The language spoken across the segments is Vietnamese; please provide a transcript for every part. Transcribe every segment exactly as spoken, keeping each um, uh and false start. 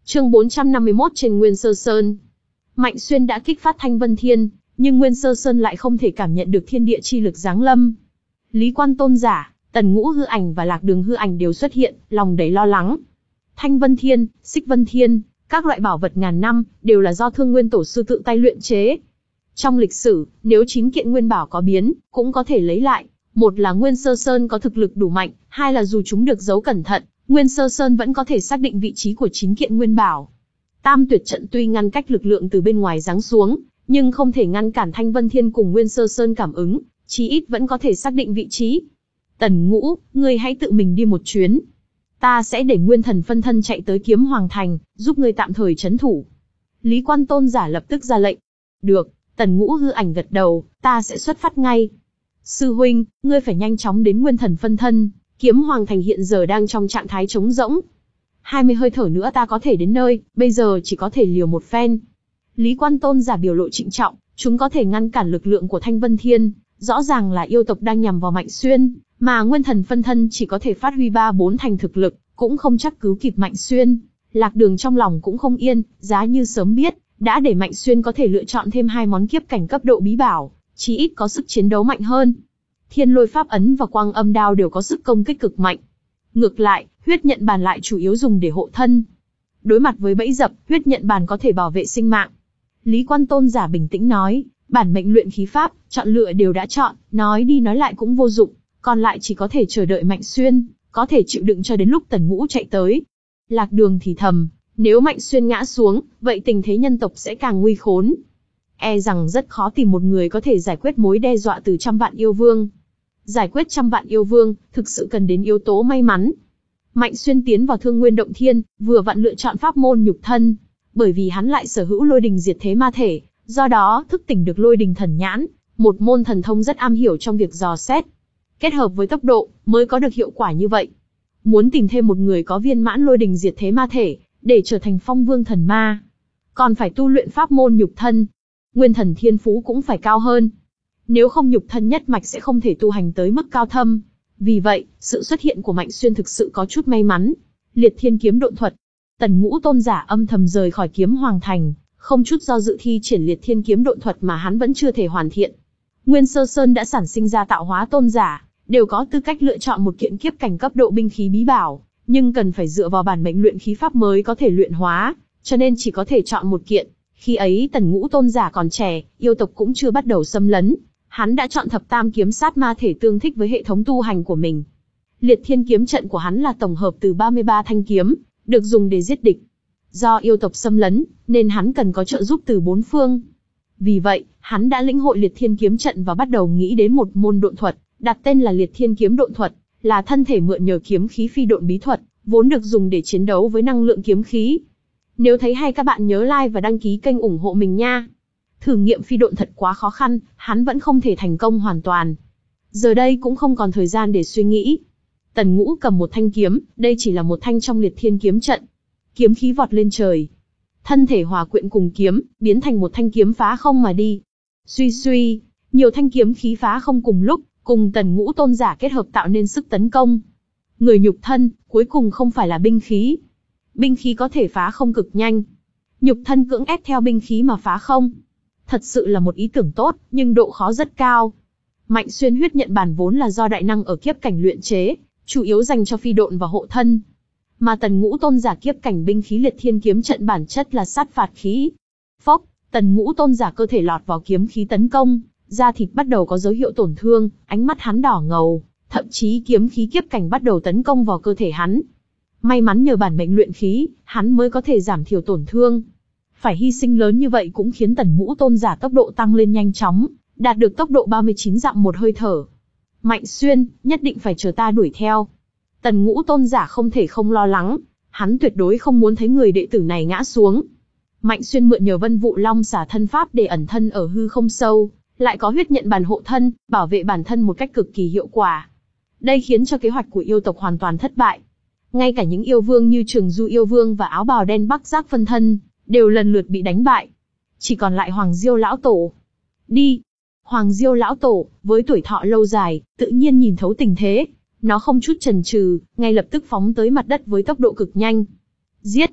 Chương bốn trăm năm mươi mốt trên Nguyên Sơ Sơn. Mạnh Xuyên đã kích phát Thanh Vân Thiên, nhưng Nguyên Sơ Sơn lại không thể cảm nhận được thiên địa chi lực giáng lâm. Lý Quan Tôn Giả, Tần Ngũ hư ảnh và Lạc Đường hư ảnh đều xuất hiện, lòng đầy lo lắng. Thanh Vân Thiên, Xích Vân Thiên, các loại bảo vật ngàn năm, đều là do Thương Nguyên Tổ sư tự tay luyện chế. Trong lịch sử, nếu chín kiện nguyên bảo có biến, cũng có thể lấy lại. Một là Nguyên Sơ Sơn có thực lực đủ mạnh, hai là dù chúng được giấu cẩn thận, Nguyên Sơ Sơn vẫn có thể xác định vị trí của chín kiện nguyên bảo. Tam tuyệt trận tuy ngăn cách lực lượng từ bên ngoài giáng xuống, nhưng không thể ngăn cản Thanh Vân Thiên cùng Nguyên Sơ Sơn cảm ứng, chí ít vẫn có thể xác định vị trí. Tần Ngũ, ngươi hãy tự mình đi một chuyến. Ta sẽ để Nguyên Thần phân thân chạy tới Kiếm Hoàng Thành, giúp ngươi tạm thời trấn thủ. Lý Quan Tôn Giả lập tức ra lệnh. Được, Tần Ngũ hư ảnh gật đầu, ta sẽ xuất phát ngay. Sư huynh, ngươi phải nhanh chóng đến Nguyên Thần phân thân, Kiếm Hoàng Thành hiện giờ đang trong trạng thái trống rỗng. hai mươi hơi thở nữa ta có thể đến nơi, bây giờ chỉ có thể liều một phen. Lý Quan Tôn Giả biểu lộ trịnh trọng, chúng có thể ngăn cản lực lượng của Thanh Vân Thiên, rõ ràng là yêu tộc đang nhằm vào Mạnh Xuyên, mà Nguyên Thần phân thân chỉ có thể phát huy ba bốn thành thực lực, cũng không chắc cứu kịp Mạnh Xuyên. Lạc Đường trong lòng cũng không yên, giá như sớm biết, đã để Mạnh Xuyên có thể lựa chọn thêm hai món kiếp cảnh cấp độ bí bảo, chí ít có sức chiến đấu mạnh hơn. Thiên Lôi Pháp Ấn và Quang Âm Đao đều có sức công kích cực mạnh. Ngược lại, Huyết Nhận Bàn lại chủ yếu dùng để hộ thân. Đối mặt với bẫy dập, Huyết Nhận Bàn có thể bảo vệ sinh mạng. Lý Quan Tôn Giả bình tĩnh nói, bản mệnh luyện khí pháp, chọn lựa đều đã chọn, nói đi nói lại cũng vô dụng, còn lại chỉ có thể chờ đợi Mạnh Xuyên, có thể chịu đựng cho đến lúc Tần Ngũ chạy tới. Lạc Đường thì thầm, nếu Mạnh Xuyên ngã xuống, vậy tình thế nhân tộc sẽ càng nguy khốn. E rằng rất khó tìm một người có thể giải quyết mối đe dọa từ trăm vạn yêu vương. Giải quyết trăm vạn yêu vương, thực sự cần đến yếu tố may mắn. Mạnh Xuyên tiến vào Thương Nguyên Động Thiên, vừa vặn lựa chọn pháp môn nhục thân, bởi vì hắn lại sở hữu lôi đình diệt thế ma thể, do đó thức tỉnh được lôi đình thần nhãn, một môn thần thông rất am hiểu trong việc dò xét. Kết hợp với tốc độ, mới có được hiệu quả như vậy. Muốn tìm thêm một người có viên mãn lôi đình diệt thế ma thể, để trở thành phong vương thần ma, còn phải tu luyện pháp môn nhục thân. Nguyên thần thiên phú cũng phải cao hơn. Nếu không nhục thân nhất mạch sẽ không thể tu hành tới mức cao thâm. Vì vậy, sự xuất hiện của Mạnh Xuyên thực sự có chút may mắn. Liệt Thiên Kiếm Độn Thuật. Tần Ngũ Tôn Giả âm thầm rời khỏi Kiếm Hoàng Thành, không chút do dự thi triển Liệt Thiên Kiếm Độn Thuật mà hắn vẫn chưa thể hoàn thiện. Nguyên Sơ Sơn đã sản sinh ra tạo hóa tôn giả, đều có tư cách lựa chọn một kiện kiếp cảnh cấp độ binh khí bí bảo, nhưng cần phải dựa vào bản mệnh luyện khí pháp mới có thể luyện hóa, cho nên chỉ có thể chọn một kiện. Khi ấy Tần Ngũ Tôn Giả còn trẻ, yêu tộc cũng chưa bắt đầu xâm lấn, hắn đã chọn thập tam kiếm sát ma thể tương thích với hệ thống tu hành của mình. Liệt Thiên Kiếm trận của hắn là tổng hợp từ ba mươi ba thanh kiếm, được dùng để giết địch. Do yêu tộc xâm lấn, nên hắn cần có trợ giúp từ bốn phương. Vì vậy, hắn đã lĩnh hội Liệt Thiên Kiếm trận và bắt đầu nghĩ đến một môn độn thuật, đặt tên là Liệt Thiên Kiếm Độn Thuật, là thân thể mượn nhờ kiếm khí phi độn bí thuật, vốn được dùng để chiến đấu với năng lượng kiếm khí. Nếu thấy hay các bạn nhớ like và đăng ký kênh ủng hộ mình nha. Thử nghiệm phi độn thật quá khó khăn, hắn vẫn không thể thành công hoàn toàn. Giờ đây cũng không còn thời gian để suy nghĩ. Tần Ngũ cầm một thanh kiếm, đây chỉ là một thanh trong Liệt Thiên Kiếm trận. Kiếm khí vọt lên trời. Thân thể hòa quyện cùng kiếm, biến thành một thanh kiếm phá không mà đi. Suy suy, nhiều thanh kiếm khí phá không cùng lúc, cùng Tần Ngũ Tôn Giả kết hợp tạo nên sức tấn công. Người nhục thân, cuối cùng không phải là binh khí. Binh khí có thể phá không cực nhanh. Nhục thân cưỡng ép theo binh khí mà phá không. Thật sự là một ý tưởng tốt, nhưng độ khó rất cao. Mạnh Xuyên Huyết Nhận Bàn vốn là do đại năng ở kiếp cảnh luyện chế, chủ yếu dành cho phi độn và hộ thân. Mà Tần Ngũ Tôn Giả kiếp cảnh binh khí Liệt Thiên Kiếm trận bản chất là sát phạt khí. Phốc, Tần Ngũ Tôn Giả cơ thể lọt vào kiếm khí tấn công, da thịt bắt đầu có dấu hiệu tổn thương, ánh mắt hắn đỏ ngầu, thậm chí kiếm khí kiếp cảnh bắt đầu tấn công vào cơ thể hắn. May mắn nhờ bản mệnh luyện khí, hắn mới có thể giảm thiểu tổn thương. Phải hy sinh lớn như vậy cũng khiến Tần Ngũ Tôn Giả tốc độ tăng lên nhanh chóng, đạt được tốc độ ba mươi chín dặm một hơi thở. Mạnh Xuyên, nhất định phải chờ ta đuổi theo. Tần Ngũ Tôn Giả không thể không lo lắng, hắn tuyệt đối không muốn thấy người đệ tử này ngã xuống. Mạnh Xuyên mượn nhờ Vân Vụ Long xả thân pháp để ẩn thân ở hư không sâu, lại có Huyết Nhận Bàn hộ thân, bảo vệ bản thân một cách cực kỳ hiệu quả. Đây khiến cho kế hoạch của yêu tộc hoàn toàn thất bại. Ngay cả những yêu vương như Trường Du yêu vương và áo bào đen Bắc Giác phân thân, đều lần lượt bị đánh bại. Chỉ còn lại Hoàng Diêu lão tổ. Đi! Hoàng Diêu lão tổ, với tuổi thọ lâu dài, tự nhiên nhìn thấu tình thế. Nó không chút chần chừ, ngay lập tức phóng tới mặt đất với tốc độ cực nhanh. Giết!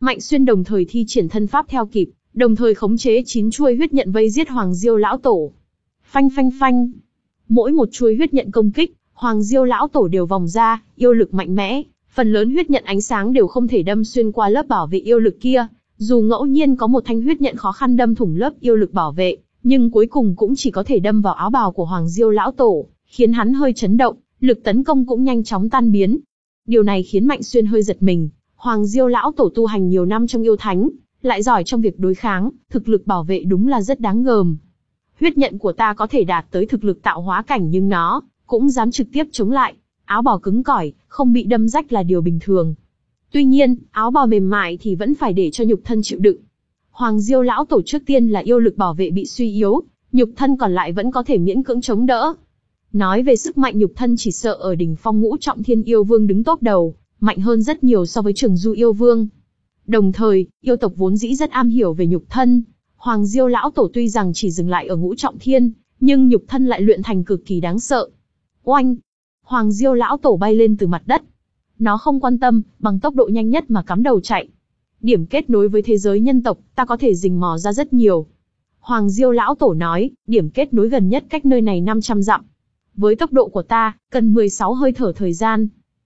Mạnh Xuyên đồng thời thi triển thân pháp theo kịp, đồng thời khống chế chín chuôi huyết nhận vây giết Hoàng Diêu lão tổ. Phanh phanh phanh. Mỗi một chuôi huyết nhận công kích, Hoàng Diêu lão tổ đều vòng ra, yêu lực mạnh mẽ, phần lớn huyết nhận ánh sáng đều không thể đâm xuyên qua lớp bảo vệ yêu lực kia, dù ngẫu nhiên có một thanh huyết nhận khó khăn đâm thủng lớp yêu lực bảo vệ, nhưng cuối cùng cũng chỉ có thể đâm vào áo bào của Hoàng Diêu lão tổ, khiến hắn hơi chấn động, lực tấn công cũng nhanh chóng tan biến. Điều này khiến Mạnh Xuyên hơi giật mình, Hoàng Diêu lão tổ tu hành nhiều năm trong yêu thánh, lại giỏi trong việc đối kháng, thực lực bảo vệ đúng là rất đáng gờm. Huyết nhận của ta có thể đạt tới thực lực tạo hóa cảnh nhưng nó cũng dám trực tiếp chống lại. Áo bào cứng cỏi, không bị đâm rách là điều bình thường. Tuy nhiên, áo bào mềm mại thì vẫn phải để cho nhục thân chịu đựng. Hoàng Diêu lão tổ trước tiên là yêu lực bảo vệ bị suy yếu, nhục thân còn lại vẫn có thể miễn cưỡng chống đỡ. Nói về sức mạnh nhục thân chỉ sợ ở đỉnh phong ngũ trọng thiên yêu vương đứng top đầu, mạnh hơn rất nhiều so với Trường Du yêu vương. Đồng thời, yêu tộc vốn dĩ rất am hiểu về nhục thân. Hoàng Diêu lão tổ tuy rằng chỉ dừng lại ở ngũ trọng thiên, nhưng nhục thân lại luyện thành cực kỳ đáng sợ. Oanh! Hoàng Diêu lão tổ bay lên từ mặt đất. Nó không quan tâm, bằng tốc độ nhanh nhất mà cắm đầu chạy. Điểm kết nối với thế giới nhân tộc, ta có thể rình mò ra rất nhiều. Hoàng Diêu lão tổ nói, điểm kết nối gần nhất cách nơi này năm trăm dặm. Với tốc độ của ta, cần mười sáu hơi thở thời gian.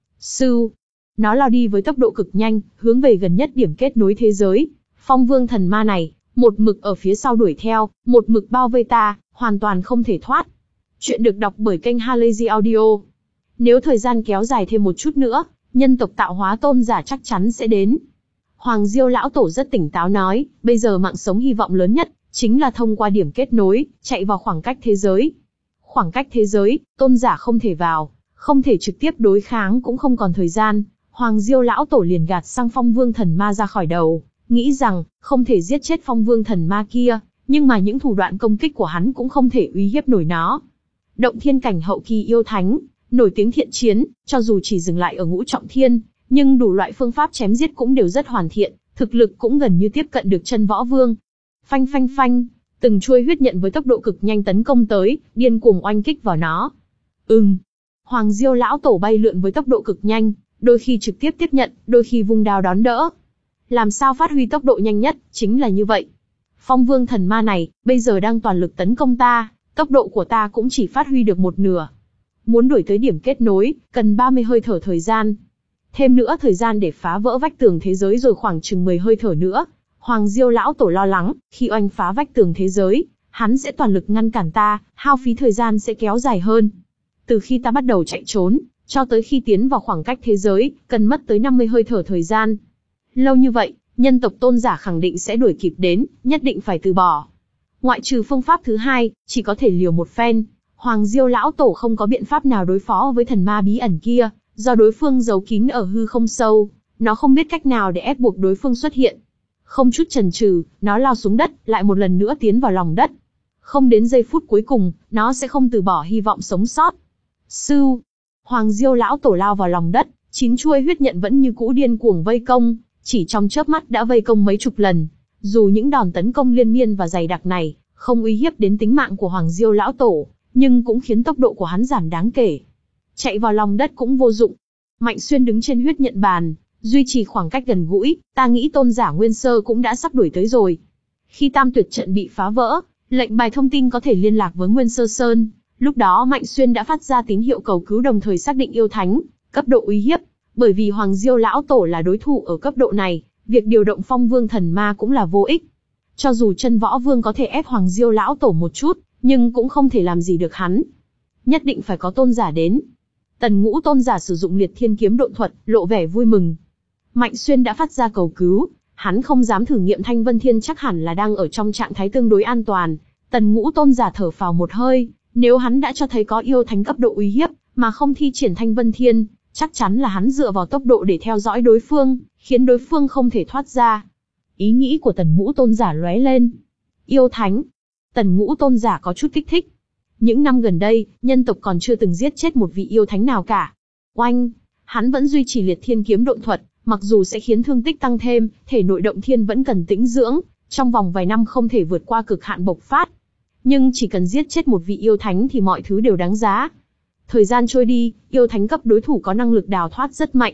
Sư! Nó lao đi với tốc độ cực nhanh, hướng về gần nhất điểm kết nối thế giới. Phong vương thần ma này, một mực ở phía sau đuổi theo, một mực bao vây ta, hoàn toàn không thể thoát. Chuyện được đọc bởi kênh Halazy Audio. Nếu thời gian kéo dài thêm một chút nữa, nhân tộc tạo hóa tôn giả chắc chắn sẽ đến. Hoàng Diêu lão tổ rất tỉnh táo nói, bây giờ mạng sống hy vọng lớn nhất, chính là thông qua điểm kết nối, chạy vào khoảng cách thế giới. Khoảng cách thế giới, tôn giả không thể vào, không thể trực tiếp đối kháng cũng không còn thời gian. Hoàng Diêu lão tổ liền gạt sang phong vương thần ma ra khỏi đầu, nghĩ rằng, không thể giết chết phong vương thần ma kia, nhưng mà những thủ đoạn công kích của hắn cũng không thể uy hiếp nổi nó. Động thiên cảnh hậu kỳ yêu thánh, nổi tiếng thiện chiến, cho dù chỉ dừng lại ở ngũ trọng thiên, nhưng đủ loại phương pháp chém giết cũng đều rất hoàn thiện, thực lực cũng gần như tiếp cận được chân võ vương. Phanh phanh phanh, từng chuôi huyết nhận với tốc độ cực nhanh tấn công tới, điên cuồng oanh kích vào nó. Ừm, Hoàng Diêu lão tổ bay lượn với tốc độ cực nhanh, đôi khi trực tiếp tiếp nhận, đôi khi vung đao đón đỡ. Làm sao phát huy tốc độ nhanh nhất, chính là như vậy. Phong vương thần ma này, bây giờ đang toàn lực tấn công ta, tốc độ của ta cũng chỉ phát huy được một nửa. Muốn đuổi tới điểm kết nối, cần ba mươi hơi thở thời gian. Thêm nữa thời gian để phá vỡ vách tường thế giới rồi khoảng chừng mười hơi thở nữa. Hoàng Diêu lão tổ lo lắng, khi oanh phá vách tường thế giới, hắn sẽ toàn lực ngăn cản ta, hao phí thời gian sẽ kéo dài hơn. Từ khi ta bắt đầu chạy trốn, cho tới khi tiến vào khoảng cách thế giới, cần mất tới năm mươi hơi thở thời gian. Lâu như vậy, nhân tộc tôn giả khẳng định sẽ đuổi kịp đến, nhất định phải từ bỏ. Ngoại trừ phương pháp thứ hai, chỉ có thể liều một phen. Hoàng Diêu lão tổ không có biện pháp nào đối phó với thần ma bí ẩn kia, do đối phương giấu kín ở hư không sâu, nó không biết cách nào để ép buộc đối phương xuất hiện. Không chút chần chừ, nó lao xuống đất, lại một lần nữa tiến vào lòng đất. Không đến giây phút cuối cùng, nó sẽ không từ bỏ hy vọng sống sót. Sư! Hoàng Diêu lão tổ lao vào lòng đất, chín chuôi huyết nhận vẫn như cũ điên cuồng vây công, chỉ trong chớp mắt đã vây công mấy chục lần. Dù những đòn tấn công liên miên và dày đặc này không uy hiếp đến tính mạng của Hoàng Diêu lão tổ, nhưng cũng khiến tốc độ của hắn giảm đáng kể. Chạy vào lòng đất cũng vô dụng. Mạnh Xuyên đứng trên huyết nhận bàn, duy trì khoảng cách gần gũi, ta nghĩ tôn giả Nguyên Sơ cũng đã sắp đuổi tới rồi. Khi Tam Tuyệt trận bị phá vỡ, lệnh bài thông tin có thể liên lạc với Nguyên Sơ Sơn. Lúc đó Mạnh Xuyên đã phát ra tín hiệu cầu cứu đồng thời xác định yêu thánh, cấp độ uy hiếp. Bởi vì Hoàng Diêu lão tổ là đối thủ ở cấp độ này, việc điều động phong vương thần ma cũng là vô ích. Cho dù chân võ vương có thể ép Hoàng Diêu lão tổ một chút, nhưng cũng không thể làm gì được hắn. Nhất định phải có tôn giả đến. Tần Ngũ tôn giả sử dụng liệt thiên kiếm độn thuật, lộ vẻ vui mừng. Mạnh Xuyên đã phát ra cầu cứu, hắn không dám thử nghiệm Thanh Vân Thiên chắc hẳn là đang ở trong trạng thái tương đối an toàn. Tần Ngũ tôn giả thở phào một hơi, nếu hắn đã cho thấy có yêu thánh cấp độ uy hiếp, mà không thi triển Thanh Vân Thiên, chắc chắn là hắn dựa vào tốc độ để theo dõi đối phương, khiến đối phương không thể thoát ra. Ý nghĩ của Tần Ngũ tôn giả lóe lên. Yêu thánh. Tần Ngũ tôn giả có chút kích thích. Những năm gần đây, nhân tộc còn chưa từng giết chết một vị yêu thánh nào cả. Oanh, hắn vẫn duy trì liệt thiên kiếm độn thuật, mặc dù sẽ khiến thương tích tăng thêm, thể nội động thiên vẫn cần tĩnh dưỡng, trong vòng vài năm không thể vượt qua cực hạn bộc phát. Nhưng chỉ cần giết chết một vị yêu thánh thì mọi thứ đều đáng giá. Thời gian trôi đi, yêu thánh cấp đối thủ có năng lực đào thoát rất mạnh.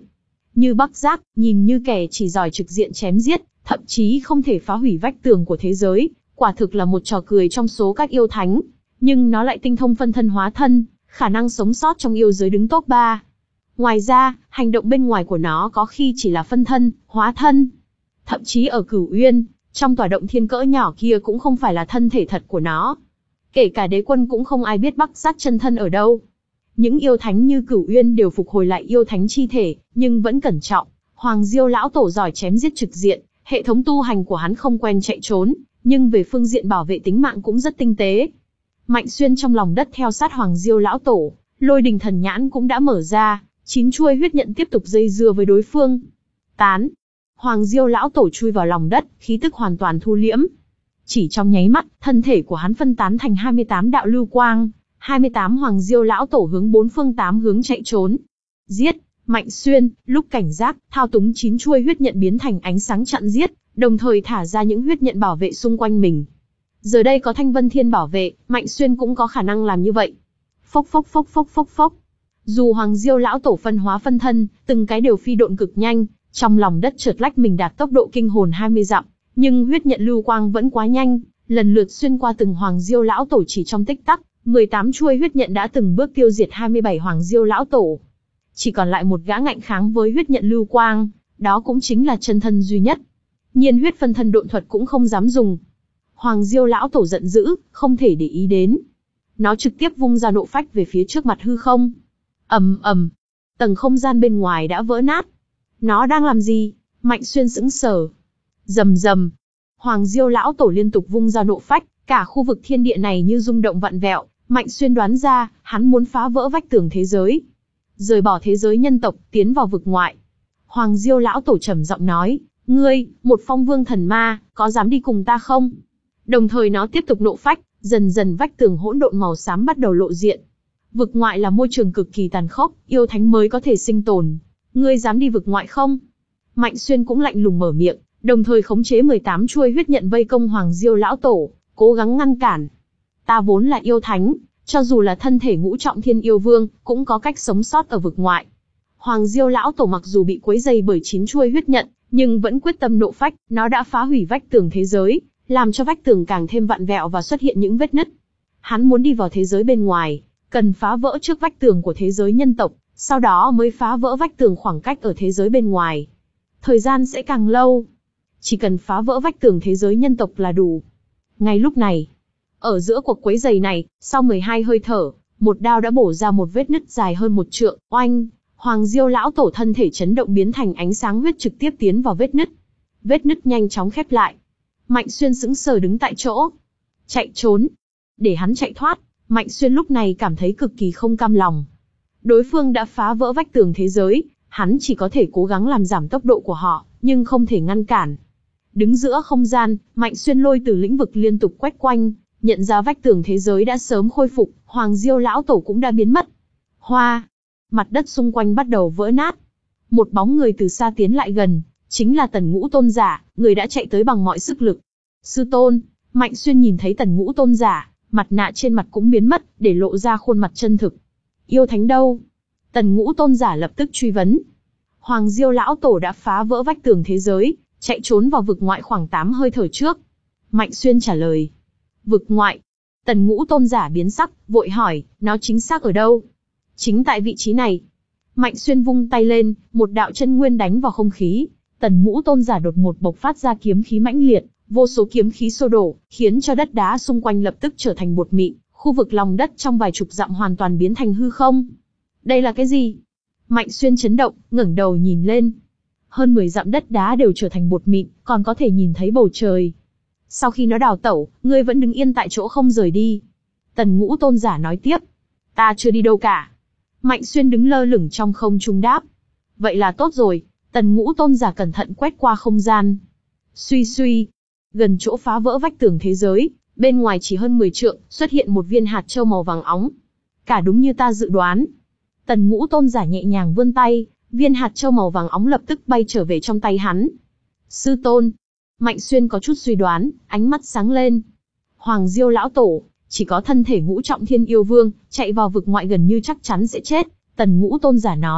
như Bắc Giác, nhìn như kẻ chỉ giỏi trực diện chém giết, thậm chí không thể phá hủy vách tường của thế giới, quả thực là một trò cười trong số các yêu thánh, nhưng nó lại tinh thông phân thân hóa thân, khả năng sống sót trong yêu giới đứng top ba. Ngoài ra, hành động bên ngoài của nó có khi chỉ là phân thân, hóa thân. Thậm chí ở Cửu Uyên, trong tòa động thiên cỡ nhỏ kia cũng không phải là thân thể thật của nó. Kể cả đế quân cũng không ai biết Bắc Giác chân thân ở đâu. Những yêu thánh như Cửu Uyên đều phục hồi lại yêu thánh chi thể, nhưng vẫn cẩn trọng. Hoàng Diêu lão tổ giỏi chém giết trực diện, hệ thống tu hành của hắn không quen chạy trốn, nhưng về phương diện bảo vệ tính mạng cũng rất tinh tế. Mạnh Xuyên trong lòng đất theo sát Hoàng Diêu lão tổ, Lôi Đình thần nhãn cũng đã mở ra, chín chuôi huyết nhận tiếp tục dây dưa với đối phương. Tán. Hoàng Diêu lão tổ chui vào lòng đất, khí tức hoàn toàn thu liễm. Chỉ trong nháy mắt, thân thể của hắn phân tán thành hai mươi tám đạo lưu quang, hai mươi tám Hoàng Diêu lão tổ hướng bốn phương tám hướng chạy trốn. Giết. Mạnh Xuyên, lúc cảnh giác, thao túng chín chuôi huyết nhận biến thành ánh sáng chặn giết, đồng thời thả ra những huyết nhận bảo vệ xung quanh mình. Giờ đây có Thanh Vân Thiên bảo vệ, Mạnh Xuyên cũng có khả năng làm như vậy. Phốc phốc phốc phốc phốc phốc. Dù Hoàng Diêu lão tổ phân hóa phân thân, từng cái đều phi độn cực nhanh, trong lòng đất chợt lách mình đạt tốc độ kinh hồn hai mươi dặm, nhưng huyết nhận lưu quang vẫn quá nhanh, lần lượt xuyên qua từng Hoàng Diêu lão tổ chỉ trong tích tắc, mười tám chuôi huyết nhận đã từng bước tiêu diệt hai mươi bảy Hoàng Diêu lão tổ. Chỉ còn lại một gã ngạnh kháng với huyết nhận lưu quang, đó cũng chính là chân thân duy nhất. Nhiên huyết phân thân độn thuật cũng không dám dùng. Hoàng Diêu lão tổ giận dữ, không thể để ý đến. Nó trực tiếp vung ra nộ phách về phía trước mặt hư không. Ầm ầm, tầng không gian bên ngoài đã vỡ nát. Nó đang làm gì? Mạnh Xuyên sững sờ. Rầm rầm, Hoàng Diêu lão tổ liên tục vung ra nộ phách, cả khu vực thiên địa này như rung động vặn vẹo. Mạnh Xuyên đoán ra, hắn muốn phá vỡ vách tường thế giới, rời bỏ thế giới nhân tộc, tiến vào vực ngoại. Hoàng Diêu lão tổ trầm giọng nói, ngươi, một phong vương thần ma, có dám đi cùng ta không? Đồng thời nó tiếp tục nộ phách, dần dần vách tường hỗn độn màu xám bắt đầu lộ diện. Vực ngoại là môi trường cực kỳ tàn khốc, yêu thánh mới có thể sinh tồn. Ngươi dám đi vực ngoại không? Mạnh Xuyên cũng lạnh lùng mở miệng, đồng thời khống chế mười tám chuôi huyết nhận vây công Hoàng Diêu lão tổ, cố gắng ngăn cản. Ta vốn là yêu thánh, cho dù là thân thể ngũ trọng thiên yêu vương, cũng có cách sống sót ở vực ngoại. Hoàng Diêu lão tổ mặc dù bị quấy dày bởi chín chuôi huyết nhận, nhưng vẫn quyết tâm nộ phách, nó đã phá hủy vách tường thế giới, làm cho vách tường càng thêm vặn vẹo và xuất hiện những vết nứt. Hắn muốn đi vào thế giới bên ngoài, cần phá vỡ trước vách tường của thế giới nhân tộc, sau đó mới phá vỡ vách tường khoảng cách ở thế giới bên ngoài. Thời gian sẽ càng lâu. Chỉ cần phá vỡ vách tường thế giới nhân tộc là đủ. Ngay lúc này, ở giữa cuộc quấy giày này, sau mười hai hơi thở, một đao đã bổ ra một vết nứt dài hơn một trượng, oanh, Hoàng Diêu lão tổ thân thể chấn động biến thành ánh sáng huyết trực tiếp tiến vào vết nứt. Vết nứt nhanh chóng khép lại. Mạnh Xuyên sững sờ đứng tại chỗ. Chạy trốn. Để hắn chạy thoát, Mạnh Xuyên lúc này cảm thấy cực kỳ không cam lòng. Đối phương đã phá vỡ vách tường thế giới, hắn chỉ có thể cố gắng làm giảm tốc độ của họ, nhưng không thể ngăn cản. Đứng giữa không gian, Mạnh Xuyên lôi từ lĩnh vực liên tục quét quanh, nhận ra vách tường thế giới đã sớm khôi phục, Hoàng Diêu lão tổ cũng đã biến mất. Hoa, mặt đất xung quanh bắt đầu vỡ nát. Một bóng người từ xa tiến lại gần, chính là Tần Ngũ Tôn Giả, người đã chạy tới bằng mọi sức lực. Sư tôn, Mạnh Xuyên nhìn thấy Tần Ngũ Tôn Giả, mặt nạ trên mặt cũng biến mất, để lộ ra khuôn mặt chân thực. Yêu thánh đâu? Tần Ngũ Tôn Giả lập tức truy vấn. Hoàng Diêu lão tổ đã phá vỡ vách tường thế giới, chạy trốn vào vực ngoại khoảng tám hơi thở trước. Mạnh Xuyên trả lời. Vực ngoại. Tần Ngũ Tôn Giả biến sắc, vội hỏi, nó chính xác ở đâu? Chính tại vị trí này. Mạnh Xuyên vung tay lên, một đạo chân nguyên đánh vào không khí. Tần Ngũ Tôn Giả đột ngột bộc phát ra kiếm khí mãnh liệt, vô số kiếm khí xô đổ, khiến cho đất đá xung quanh lập tức trở thành bột mịn, khu vực lòng đất trong vài chục dặm hoàn toàn biến thành hư không. Đây là cái gì? Mạnh Xuyên chấn động, ngẩng đầu nhìn lên. Hơn mười dặm đất đá đều trở thành bột mịn, còn có thể nhìn thấy bầu trời. Sau khi nó đào tẩu, ngươi vẫn đứng yên tại chỗ không rời đi. Tần Ngũ Tôn Giả nói tiếp. Ta chưa đi đâu cả. Mạnh Xuyên đứng lơ lửng trong không trung đáp. Vậy là tốt rồi. Tần Ngũ Tôn Giả cẩn thận quét qua không gian. Suy suy. Gần chỗ phá vỡ vách tường thế giới, bên ngoài chỉ hơn mười trượng, xuất hiện một viên hạt châu màu vàng óng. Cả đúng như ta dự đoán. Tần Ngũ Tôn Giả nhẹ nhàng vươn tay, viên hạt châu màu vàng óng lập tức bay trở về trong tay hắn. Sư tôn. Mạnh Xuyên có chút suy đoán, ánh mắt sáng lên. Hoàng Diêu lão tổ, chỉ có thân thể ngũ trọng thiên yêu vương, chạy vào vực ngoại gần như chắc chắn sẽ chết. Tần Ngũ Tôn Giả nói,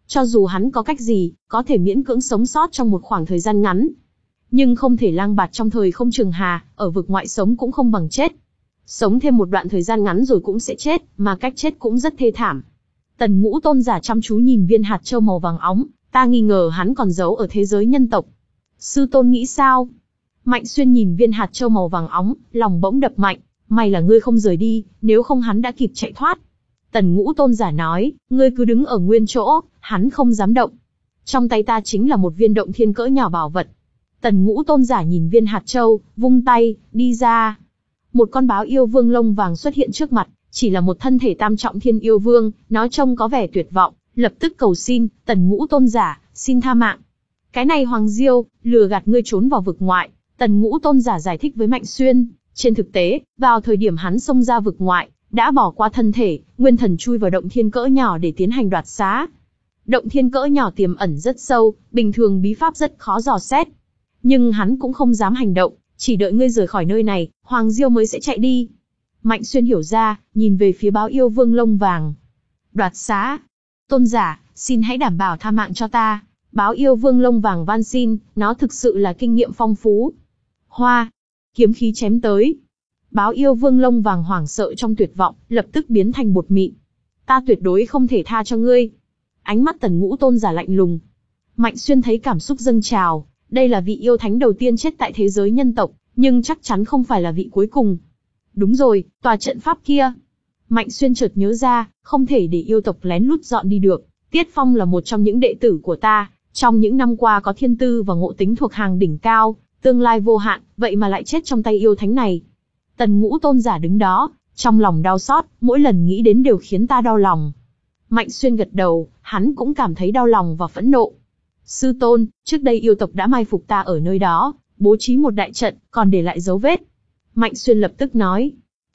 Cho dù hắn có cách gì, có thể miễn cưỡng sống sót trong một khoảng thời gian ngắn, nhưng không thể lang bạt trong thời không trường hà, ở vực ngoại sống cũng không bằng chết. Sống thêm một đoạn thời gian ngắn rồi cũng sẽ chết, mà cách chết cũng rất thê thảm. Tần Ngũ Tôn giả chăm chú nhìn viên hạt châu màu vàng óng, ta nghi ngờ hắn còn giấu ở thế giới nhân tộc. Sư tôn nghĩ sao? Mạnh Xuyên nhìn viên hạt châu màu vàng óng, lòng bỗng đập mạnh, may là ngươi không rời đi, nếu không hắn đã kịp chạy thoát. Tần Ngũ Tôn giả nói, ngươi cứ đứng ở nguyên chỗ, hắn không dám động. Trong tay ta chính là một viên động thiên cỡ nhỏ bảo vật. Tần Ngũ Tôn giả nhìn viên hạt châu, vung tay, đi ra. Một con báo yêu vương lông vàng xuất hiện trước mặt, chỉ là một thân thể tam trọng thiên yêu vương, nó trông có vẻ tuyệt vọng, lập tức cầu xin, Tần Ngũ Tôn giả, xin tha mạng. Cái này Hoàng Diêu, lừa gạt ngươi trốn vào vực ngoại. Tần Ngũ Tôn giả giải thích với Mạnh Xuyên, trên thực tế, vào thời điểm hắn xông ra vực ngoại, đã bỏ qua thân thể, nguyên thần chui vào động thiên cỡ nhỏ để tiến hành đoạt xá. Động thiên cỡ nhỏ tiềm ẩn rất sâu, bình thường bí pháp rất khó dò xét. Nhưng hắn cũng không dám hành động, chỉ đợi ngươi rời khỏi nơi này, Hoàng Diêu mới sẽ chạy đi. Mạnh Xuyên hiểu ra, nhìn về phía báo yêu vương lông vàng. Đoạt xá. Tôn giả, xin hãy đảm bảo tha mạng cho ta. Báo yêu vương lông vàng van xin, nó thực sự là kinh nghiệm phong phú. Hoa. Kiếm khí chém tới. Báo yêu vương lông vàng hoảng sợ trong tuyệt vọng, lập tức biến thành bột mịn. Ta tuyệt đối không thể tha cho ngươi. Ánh mắt Tần Ngũ Tôn giả lạnh lùng. Mạnh Xuyên thấy cảm xúc dâng trào. Đây là vị yêu thánh đầu tiên chết tại thế giới nhân tộc, nhưng chắc chắn không phải là vị cuối cùng. Đúng rồi, tòa trận pháp kia. Mạnh Xuyên chợt nhớ ra, không thể để yêu tộc lén lút dọn đi được. Tiết Phong là một trong những đệ tử của ta, trong những năm qua có thiên tư và ngộ tính thuộc hàng đỉnh cao, tương lai vô hạn, vậy mà lại chết trong tay yêu thánh này. Tần Ngũ Tôn giả đứng đó, trong lòng đau xót, mỗi lần nghĩ đến đều khiến ta đau lòng. Mạnh Xuyên gật đầu, hắn cũng cảm thấy đau lòng và phẫn nộ. Sư tôn, trước đây yêu tộc đã mai phục ta ở nơi đó, bố trí một đại trận, còn để lại dấu vết. Mạnh Xuyên lập tức nói.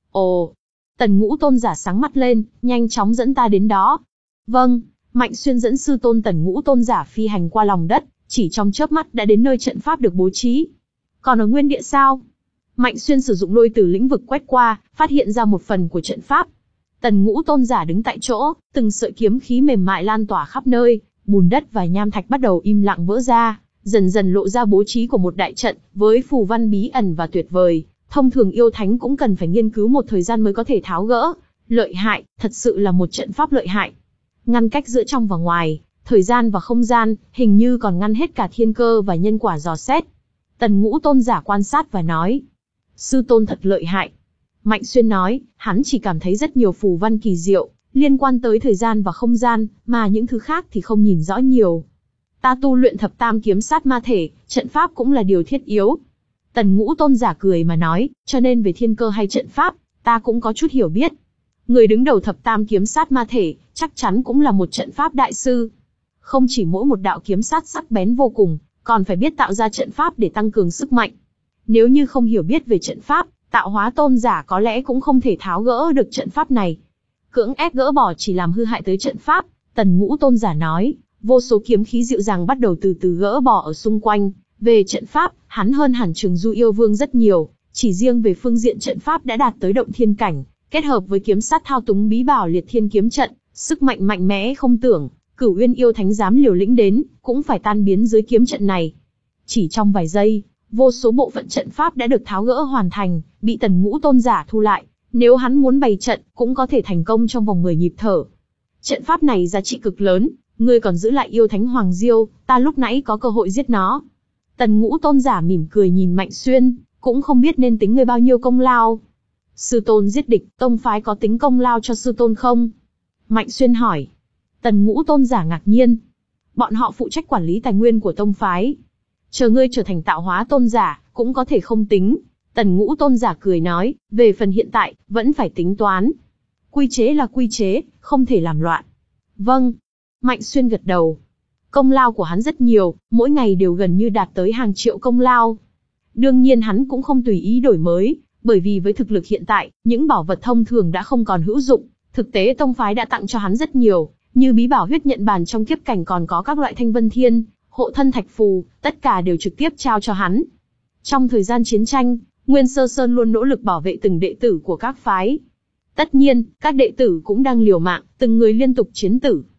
Ồ. Tần Ngũ Tôn giả sáng mắt lên, nhanh chóng dẫn ta đến đó. Vâng. Mạnh Xuyên dẫn sư tôn Tần Ngũ Tôn giả phi hành qua lòng đất, chỉ trong chớp mắt đã đến nơi trận pháp được bố trí. Còn ở nguyên địa sao? Mạnh Xuyên sử dụng lôi tử lĩnh vực quét qua, phát hiện ra một phần của trận pháp. Tần Ngũ Tôn giả đứng tại chỗ, từng sợi kiếm khí mềm mại lan tỏa khắp nơi, bùn đất và nham thạch bắt đầu im lặng vỡ ra, dần dần lộ ra bố trí của một đại trận, với phù văn bí ẩn và tuyệt vời. Thông thường yêu thánh cũng cần phải nghiên cứu một thời gian mới có thể tháo gỡ. Lợi hại, thật sự là một trận pháp lợi hại. Ngăn cách giữa trong và ngoài, thời gian và không gian, hình như còn ngăn hết cả thiên cơ và nhân quả dò xét. Tần Ngũ Tôn giả quan sát và nói. Sư tôn thật lợi hại. Mạnh Xuyên nói, hắn chỉ cảm thấy rất nhiều phù văn kỳ diệu, liên quan tới thời gian và không gian, mà những thứ khác thì không nhìn rõ nhiều. Ta tu luyện thập tam kiếm sát ma thể, trận pháp cũng là điều thiết yếu. Tần Ngũ Tôn giả cười mà nói, cho nên về thiên cơ hay trận pháp, ta cũng có chút hiểu biết. Người đứng đầu thập tam kiếm sát ma thể, chắc chắn cũng là một trận pháp đại sư. Không chỉ mỗi một đạo kiếm sát sắc bén vô cùng, còn phải biết tạo ra trận pháp để tăng cường sức mạnh. Nếu như không hiểu biết về trận pháp, Tạo Hóa Tôn giả có lẽ cũng không thể tháo gỡ được trận pháp này. Cưỡng ép gỡ bỏ chỉ làm hư hại tới trận pháp, Tần Ngũ Tôn giả nói, vô số kiếm khí dịu dàng bắt đầu từ từ gỡ bỏ ở xung quanh. Về trận pháp, hắn hơn hẳn Trường Du yêu vương rất nhiều, chỉ riêng về phương diện trận pháp đã đạt tới động thiên cảnh, kết hợp với kiếm sát thao túng bí bảo liệt thiên kiếm trận, sức mạnh mạnh mẽ không tưởng, Cửu Uyên yêu thánh dám liều lĩnh đến, cũng phải tan biến dưới kiếm trận này. Chỉ trong vài giây, vô số bộ phận trận pháp đã được tháo gỡ hoàn thành, bị Tần Ngũ Tôn giả thu lại. Nếu hắn muốn bày trận, cũng có thể thành công trong vòng mười nhịp thở. Trận pháp này giá trị cực lớn, ngươi còn giữ lại yêu thánh Hoàng Diêu, ta lúc nãy có cơ hội giết nó. Tần Ngũ Tôn giả mỉm cười nhìn Mạnh Xuyên, cũng không biết nên tính ngươi bao nhiêu công lao. Sư tôn giết địch, tông phái có tính công lao cho sư tôn không? Mạnh Xuyên hỏi. Tần Ngũ Tôn giả ngạc nhiên. Bọn họ phụ trách quản lý tài nguyên của tông phái. Chờ ngươi trở thành Tạo Hóa Tôn giả, cũng có thể không tính. Tần Ngũ Tôn giả cười nói, về phần hiện tại, vẫn phải tính toán. Quy chế là quy chế, không thể làm loạn. Vâng. Mạnh Xuyên gật đầu. Công lao của hắn rất nhiều, mỗi ngày đều gần như đạt tới hàng triệu công lao. Đương nhiên hắn cũng không tùy ý đổi mới, bởi vì với thực lực hiện tại, những bảo vật thông thường đã không còn hữu dụng. Thực tế tông phái đã tặng cho hắn rất nhiều, như bí bảo huyết nhận bàn trong kiếp cảnh, còn có các loại thanh vân thiên, hộ thân thạch phù, tất cả đều trực tiếp trao cho hắn. Trong thời gian chiến tranh, Nguyên Sơ Sơn luôn nỗ lực bảo vệ từng đệ tử của các phái. Tất nhiên, các đệ tử cũng đang liều mạng, từng người liên tục chiến tử.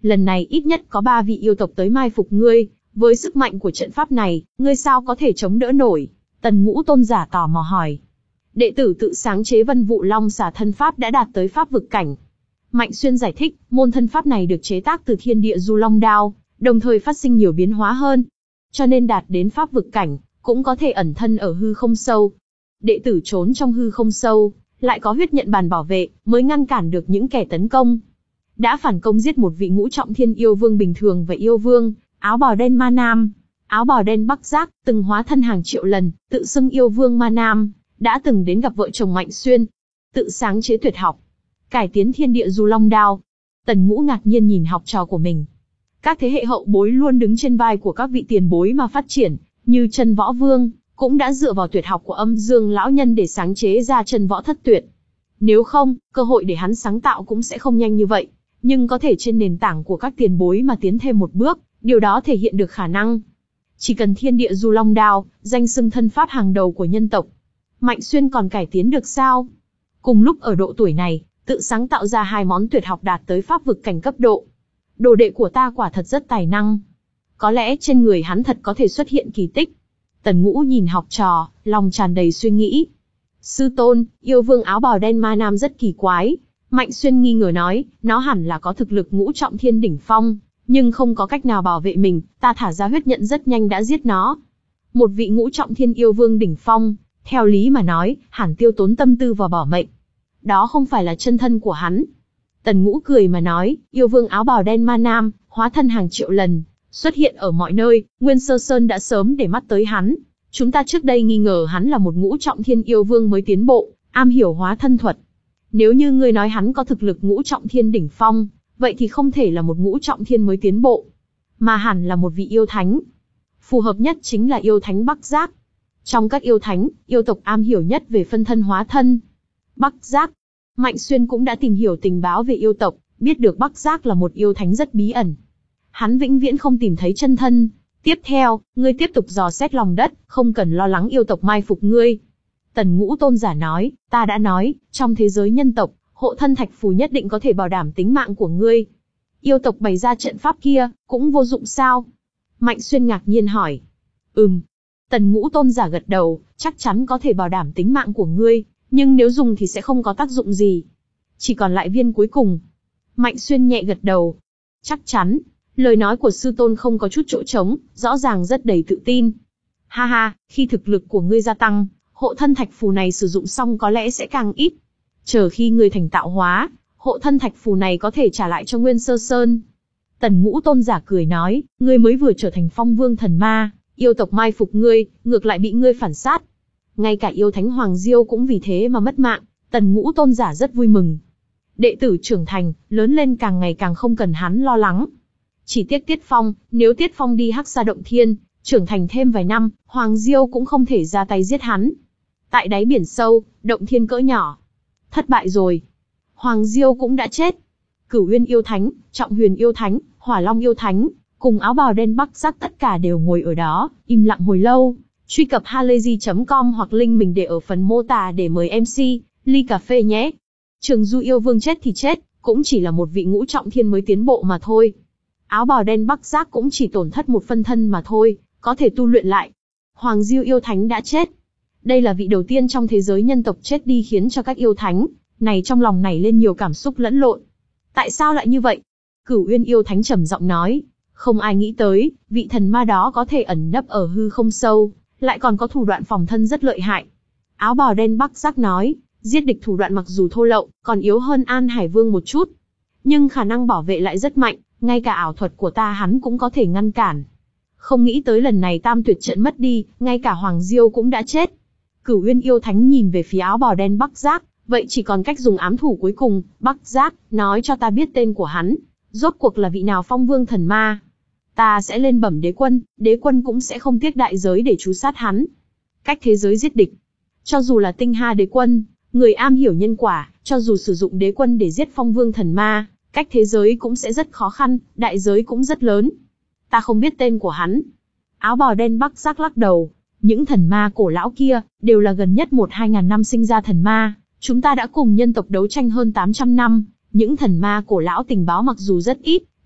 Lần này ít nhất có ba vị yêu tộc tới mai phục ngươi, với sức mạnh của trận pháp này, ngươi sao có thể chống đỡ nổi? Tần Ngũ tôn giả tò mò hỏi. Đệ tử tự sáng chế Vân Vụ Long Xà thân pháp đã đạt tới pháp vực cảnh. Mạnh Xuyên giải thích, môn thân pháp này được chế tác từ thiên địa du long đao, đồng thời phát sinh nhiều biến hóa hơn, cho nên đạt đến pháp vực cảnh, cũng có thể ẩn thân ở hư không sâu. Đệ tử trốn trong hư không sâu, lại có huyết nhận bàn bảo vệ, mới ngăn cản được những kẻ tấn công. Đã phản công giết một vị ngũ trọng thiên yêu vương bình thường và yêu vương, áo bào đen Ma Nam, áo bào đen Bắc Giác, từng hóa thân hàng triệu lần, tự xưng yêu vương Ma Nam, đã từng đến gặp vợ chồng Mạnh Xuyên, tự sáng chế tuyệt học, cải tiến thiên địa du long đao. Tần Ngũ ngạc nhiên nhìn học trò của mình. Các thế hệ hậu bối luôn đứng trên vai của các vị tiền bối mà phát triển, như Chân Võ Vương, cũng đã dựa vào tuyệt học của Âm Dương lão nhân để sáng chế ra Chân Võ Thất Tuyệt. Nếu không, cơ hội để hắn sáng tạo cũng sẽ không nhanh như vậy, nhưng có thể trên nền tảng của các tiền bối mà tiến thêm một bước, điều đó thể hiện được khả năng. Chỉ cần thiên địa du long đao, danh xưng thân pháp hàng đầu của nhân tộc, Mạnh Xuyên còn cải tiến được sao? Cùng lúc ở độ tuổi này, tự sáng tạo ra hai món tuyệt học đạt tới pháp vực cảnh cấp độ. Đồ đệ của ta quả thật rất tài năng. Có lẽ trên người hắn thật có thể xuất hiện kỳ tích. Tần Ngũ nhìn học trò, lòng tràn đầy suy nghĩ. Sư tôn, yêu vương áo bào đen Ma Nam rất kỳ quái. Mạnh Xuyên nghi ngờ nói, nó hẳn là có thực lực ngũ trọng thiên đỉnh phong, nhưng không có cách nào bảo vệ mình, ta thả ra huyết nhận rất nhanh đã giết nó. Một vị ngũ trọng thiên yêu vương đỉnh phong, theo lý mà nói, hẳn tiêu tốn tâm tư vào bỏ mệnh. Đó không phải là chân thân của hắn. Tần Ngũ cười mà nói, yêu vương áo bào đen Ma Nam, hóa thân hàng triệu lần, xuất hiện ở mọi nơi, Nguyên Sơ Sơn đã sớm để mắt tới hắn. Chúng ta trước đây nghi ngờ hắn là một ngũ trọng thiên yêu vương mới tiến bộ, am hiểu hóa thân thuật. Nếu như ngươi nói hắn có thực lực ngũ trọng thiên đỉnh phong, vậy thì không thể là một ngũ trọng thiên mới tiến bộ, mà hẳn là một vị yêu thánh. Phù hợp nhất chính là yêu thánh Bắc Giác. Trong các yêu thánh, yêu tộc am hiểu nhất về phân thân hóa thân. Bắc Giác. Mạnh Xuyên cũng đã tìm hiểu tình báo về yêu tộc, biết được Bắc Giác là một yêu thánh rất bí ẩn. Hắn vĩnh viễn không tìm thấy chân thân. Tiếp theo, ngươi tiếp tục dò xét lòng đất, không cần lo lắng yêu tộc mai phục ngươi. Tần Ngũ tôn giả nói, ta đã nói, trong thế giới nhân tộc, hộ thân thạch phù nhất định có thể bảo đảm tính mạng của ngươi. Yêu tộc bày ra trận pháp kia, cũng vô dụng sao? Mạnh Xuyên ngạc nhiên hỏi. Ừm. Tần Ngũ tôn giả gật đầu, chắc chắn có thể bảo đảm tính mạng của ngươi, nhưng nếu dùng thì sẽ không có tác dụng gì. Chỉ còn lại viên cuối cùng. Mạnh Xuyên nhẹ gật đầu. Chắc chắn, lời nói của sư tôn không có chút chỗ trống, rõ ràng rất đầy tự tin. Ha ha, khi thực lực của ngươi gia tăng, hộ thân thạch phù này sử dụng xong có lẽ sẽ càng ít. Chờ khi ngươi thành tạo hóa, hộ thân thạch phù này có thể trả lại cho Nguyên Sơ Sơn. Tần Ngũ tôn giả cười nói, ngươi mới vừa trở thành phong vương thần ma, yêu tộc mai phục ngươi, ngược lại bị ngươi phản sát. Ngay cả yêu thánh Hoàng Diêu cũng vì thế mà mất mạng, Tần Ngũ tôn giả rất vui mừng. Đệ tử trưởng thành, lớn lên càng ngày càng không cần hắn lo lắng. Chỉ tiếc Tiết Phong, nếu Tiết Phong đi Hắc Sa Động Thiên, trưởng thành thêm vài năm, Hoàng Diêu cũng không thể ra tay giết hắn. Tại đáy biển sâu, động thiên cỡ nhỏ. Thất bại rồi. Hoàng Diêu cũng đã chết. Cửu Uyên yêu thánh, Trọng Huyền yêu thánh, Hỏa Long yêu thánh, cùng áo bào đen Bắc Giác tất cả đều ngồi ở đó, im lặng hồi lâu. Truy cập halayzi chấm com hoặc link mình để ở phần mô tả để mời em xê, ly cà phê nhé. Trường Du yêu vương chết thì chết, cũng chỉ là một vị ngũ trọng thiên mới tiến bộ mà thôi. Áo bào đen Bắc Giác cũng chỉ tổn thất một phân thân mà thôi, có thể tu luyện lại. Hoàng Diêu yêu thánh đã chết. Đây là vị đầu tiên trong thế giới nhân tộc chết đi, khiến cho các yêu thánh này trong lòng nảy lên nhiều cảm xúc lẫn lộn. Tại sao lại như vậy? Cửu Uyên yêu thánh trầm giọng nói, không ai nghĩ tới, vị thần ma đó có thể ẩn nấp ở hư không sâu, lại còn có thủ đoạn phòng thân rất lợi hại. Áo bào đen Bắc Giác nói, giết địch thủ đoạn mặc dù thô lậu, còn yếu hơn An Hải Vương một chút, nhưng khả năng bảo vệ lại rất mạnh, ngay cả ảo thuật của ta hắn cũng có thể ngăn cản. Không nghĩ tới lần này tam tuyệt trận mất đi, ngay cả Hoàng Diêu cũng đã chết. Cửu Uyên yêu thánh nhìn về phía áo bào đen Bắc Giác, vậy chỉ còn cách dùng ám thủ cuối cùng. Bắc Giác, nói cho ta biết tên của hắn, rốt cuộc là vị nào phong vương thần ma. Ta sẽ lên bẩm đế quân, đế quân cũng sẽ không tiếc đại giới để trú sát hắn. Cách thế giới giết địch. Cho dù là Tinh Ha đế quân, người am hiểu nhân quả, cho dù sử dụng đế quân để giết phong vương thần ma, cách thế giới cũng sẽ rất khó khăn, đại giới cũng rất lớn. Ta không biết tên của hắn. Áo bào đen Bắc Giác lắc đầu. Những thần ma cổ lão kia, đều là gần nhất một hai ngàn năm sinh ra thần ma. Chúng ta đã cùng nhân tộc đấu tranh hơn tám trăm năm. Những thần ma cổ lão tình báo mặc dù rất ít,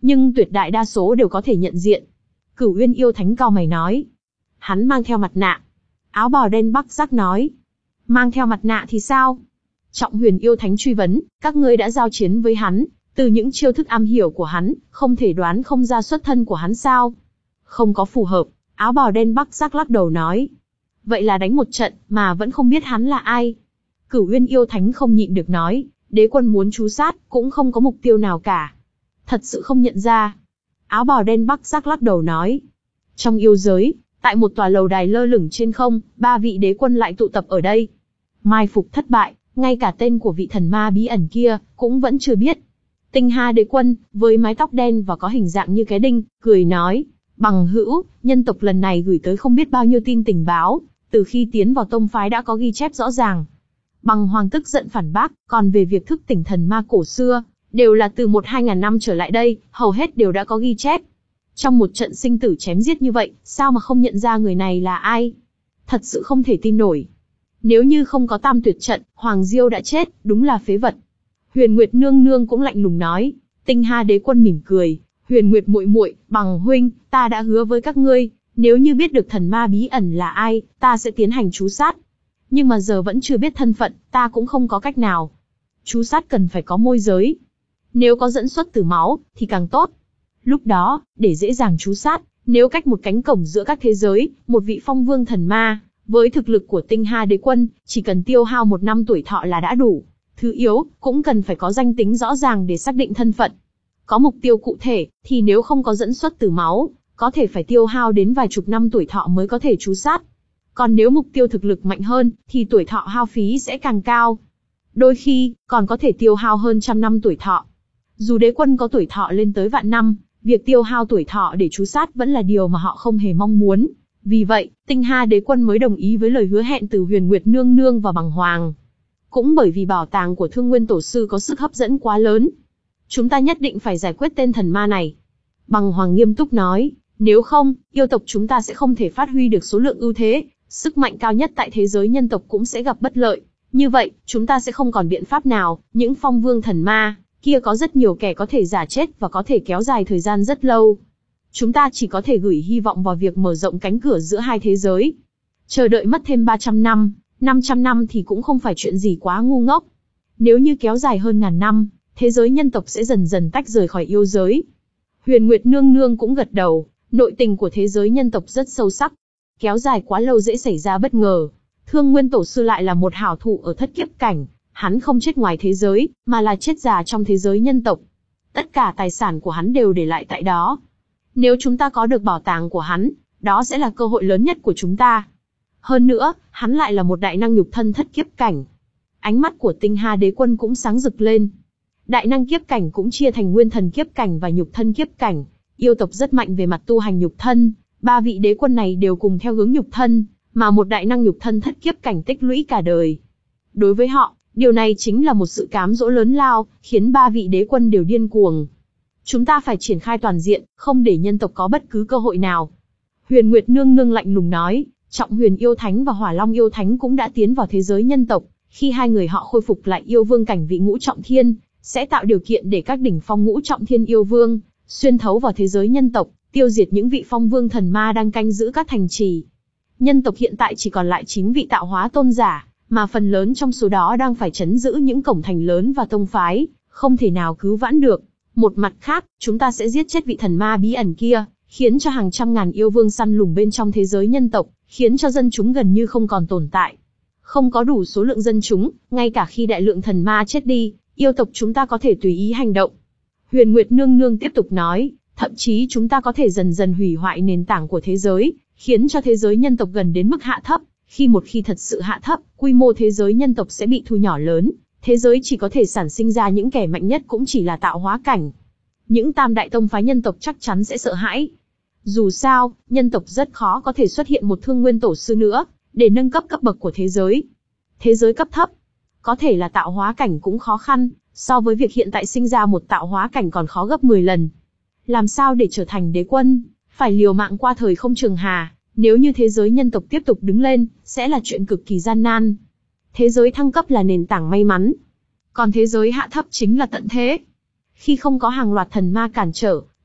nhưng tuyệt đại đa số đều có thể nhận diện. Cửu Uyên yêu thánh cau mày nói. Hắn mang theo mặt nạ. Áo bào đen Bắc Giác nói. Mang theo mặt nạ thì sao? Trọng Huyền yêu thánh truy vấn, các ngươi đã giao chiến với hắn, từ những chiêu thức am hiểu của hắn, không thể đoán không ra xuất thân của hắn sao? Không có phù hợp, áo bào đen Bắc Giác lắc đầu nói. Vậy là đánh một trận, mà vẫn không biết hắn là ai. Cửu Uyên yêu thánh không nhịn được nói, đế quân muốn trú sát, cũng không có mục tiêu nào cả. Thật sự không nhận ra. Áo bào đen Bắc Giác lắc đầu nói. Trong yêu giới, tại một tòa lầu đài lơ lửng trên không, ba vị đế quân lại tụ tập ở đây. Mai phục thất bại, ngay cả tên của vị thần ma bí ẩn kia, cũng vẫn chưa biết. Tinh Hà đế quân, với mái tóc đen và có hình dạng như cái đinh, cười nói. Bằng hữu, nhân tộc lần này gửi tới không biết bao nhiêu tin tình báo, từ khi tiến vào tông phái đã có ghi chép rõ ràng. Bằng Hoàng tức giận phản bác, còn về việc thức tỉnh thần ma cổ xưa, đều là từ một hai ngàn năm trở lại đây, hầu hết đều đã có ghi chép. Trong một trận sinh tử chém giết như vậy, sao mà không nhận ra người này là ai? Thật sự không thể tin nổi. Nếu như không có tam tuyệt trận, Hoàng Diêu đã chết, đúng là phế vật. Huyền Nguyệt nương nương cũng lạnh lùng nói. Tinh Hà đế quân mỉm cười. Huyền Nguyệt muội muội, Bằng huynh, ta đã hứa với các ngươi, nếu như biết được thần ma bí ẩn là ai, ta sẽ tiến hành trú sát. Nhưng mà giờ vẫn chưa biết thân phận, ta cũng không có cách nào. Trú sát cần phải có môi giới. Nếu có dẫn xuất từ máu, thì càng tốt. Lúc đó, để dễ dàng trú sát, nếu cách một cánh cổng giữa các thế giới, một vị phong vương thần ma, với thực lực của Tinh Hà đế quân, chỉ cần tiêu hao một năm tuổi thọ là đã đủ. Thứ yếu, cũng cần phải có danh tính rõ ràng để xác định thân phận. Có mục tiêu cụ thể, thì nếu không có dẫn xuất từ máu, có thể phải tiêu hao đến vài chục năm tuổi thọ mới có thể trú sát. Còn nếu mục tiêu thực lực mạnh hơn, thì tuổi thọ hao phí sẽ càng cao. Đôi khi, còn có thể tiêu hao hơn trăm năm tuổi thọ. Dù đế quân có tuổi thọ lên tới vạn năm, việc tiêu hao tuổi thọ để trú sát vẫn là điều mà họ không hề mong muốn. Vì vậy, Tinh Hà đế quân mới đồng ý với lời hứa hẹn từ Huyền Nguyệt nương nương và Bằng Hoàng. Cũng bởi vì bảo tàng của Thương Nguyên tổ sư có sức hấp dẫn quá lớn. Chúng ta nhất định phải giải quyết tên thần ma này. Bằng Hoàng nghiêm túc nói, nếu không, yêu tộc chúng ta sẽ không thể phát huy được số lượng ưu thế, sức mạnh cao nhất tại thế giới nhân tộc cũng sẽ gặp bất lợi. Như vậy, chúng ta sẽ không còn biện pháp nào, những phong vương thần ma kia có rất nhiều kẻ có thể giả chết và có thể kéo dài thời gian rất lâu. Chúng ta chỉ có thể gửi hy vọng vào việc mở rộng cánh cửa giữa hai thế giới. Chờ đợi mất thêm ba trăm năm, năm trăm năm thì cũng không phải chuyện gì quá ngu ngốc. Nếu như kéo dài hơn ngàn năm, thế giới nhân tộc sẽ dần dần tách rời khỏi yêu giới. Huyền Nguyệt nương nương cũng gật đầu, nội tình của thế giới nhân tộc rất sâu sắc. Kéo dài quá lâu dễ xảy ra bất ngờ. Thương Nguyên tổ sư lại là một hảo thủ ở thất kiếp cảnh, hắn không chết ngoài thế giới, mà là chết già trong thế giới nhân tộc. Tất cả tài sản của hắn đều để lại tại đó. Nếu chúng ta có được bảo tàng của hắn, đó sẽ là cơ hội lớn nhất của chúng ta. Hơn nữa, hắn lại là một đại năng nhục thân thất kiếp cảnh. Ánh mắt của Tinh Hà đế quân cũng sáng rực lên. Đại năng kiếp cảnh cũng chia thành nguyên thần kiếp cảnh và nhục thân kiếp cảnh. Yêu tộc rất mạnh về mặt tu hành nhục thân, ba vị đế quân này đều cùng theo hướng nhục thân, mà một đại năng nhục thân thất kiếp cảnh tích lũy cả đời. Đối với họ, điều này chính là một sự cám dỗ lớn lao, khiến ba vị đế quân đều điên cuồng. Chúng ta phải triển khai toàn diện, không để nhân tộc có bất cứ cơ hội nào. Huyền Nguyệt nương nương lạnh lùng nói, Trọng Huyền yêu thánh và Hỏa Long yêu thánh cũng đã tiến vào thế giới nhân tộc. Khi hai người họ khôi phục lại yêu vương cảnh vị ngũ trọng thiên, sẽ tạo điều kiện để các đỉnh phong ngũ trọng thiên yêu vương xuyên thấu vào thế giới nhân tộc, tiêu diệt những vị phong vương thần ma đang canh giữ các thành trì. Nhân tộc hiện tại chỉ còn lại chín vị tạo hóa tôn giả, mà phần lớn trong số đó đang phải trấn giữ những cổng thành lớn và tông phái, không thể nào cứu vãn được. Một mặt khác, chúng ta sẽ giết chết vị thần ma bí ẩn kia, khiến cho hàng trăm ngàn yêu vương săn lùng bên trong thế giới nhân tộc, khiến cho dân chúng gần như không còn tồn tại. Không có đủ số lượng dân chúng, ngay cả khi đại lượng thần ma chết đi, yêu tộc chúng ta có thể tùy ý hành động. Huyền Nguyệt nương nương tiếp tục nói, thậm chí chúng ta có thể dần dần hủy hoại nền tảng của thế giới, khiến cho thế giới nhân tộc gần đến mức hạ thấp. Khi một khi thật sự hạ thấp, quy mô thế giới nhân tộc sẽ bị thu nhỏ lớn, thế giới chỉ có thể sản sinh ra những kẻ mạnh nhất cũng chỉ là tạo hóa cảnh. Những tam đại tông phái nhân tộc chắc chắn sẽ sợ hãi. Dù sao, nhân tộc rất khó có thể xuất hiện một Thương Nguyên tổ sư nữa, để nâng cấp cấp bậc của thế giới. Thế giới cấp thấp, có thể là tạo hóa cảnh cũng khó khăn, so với việc hiện tại sinh ra một tạo hóa cảnh còn khó gấp mười lần. Làm sao để trở thành đế quân, phải liều mạng qua thời không trường hà, nếu như thế giới nhân tộc tiếp tục đứng lên, sẽ là chuyện cực kỳ gian nan. Thế giới thăng cấp là nền tảng may mắn, còn thế giới hạ thấp chính là tận thế. Khi không có hàng loạt thần ma cản trở,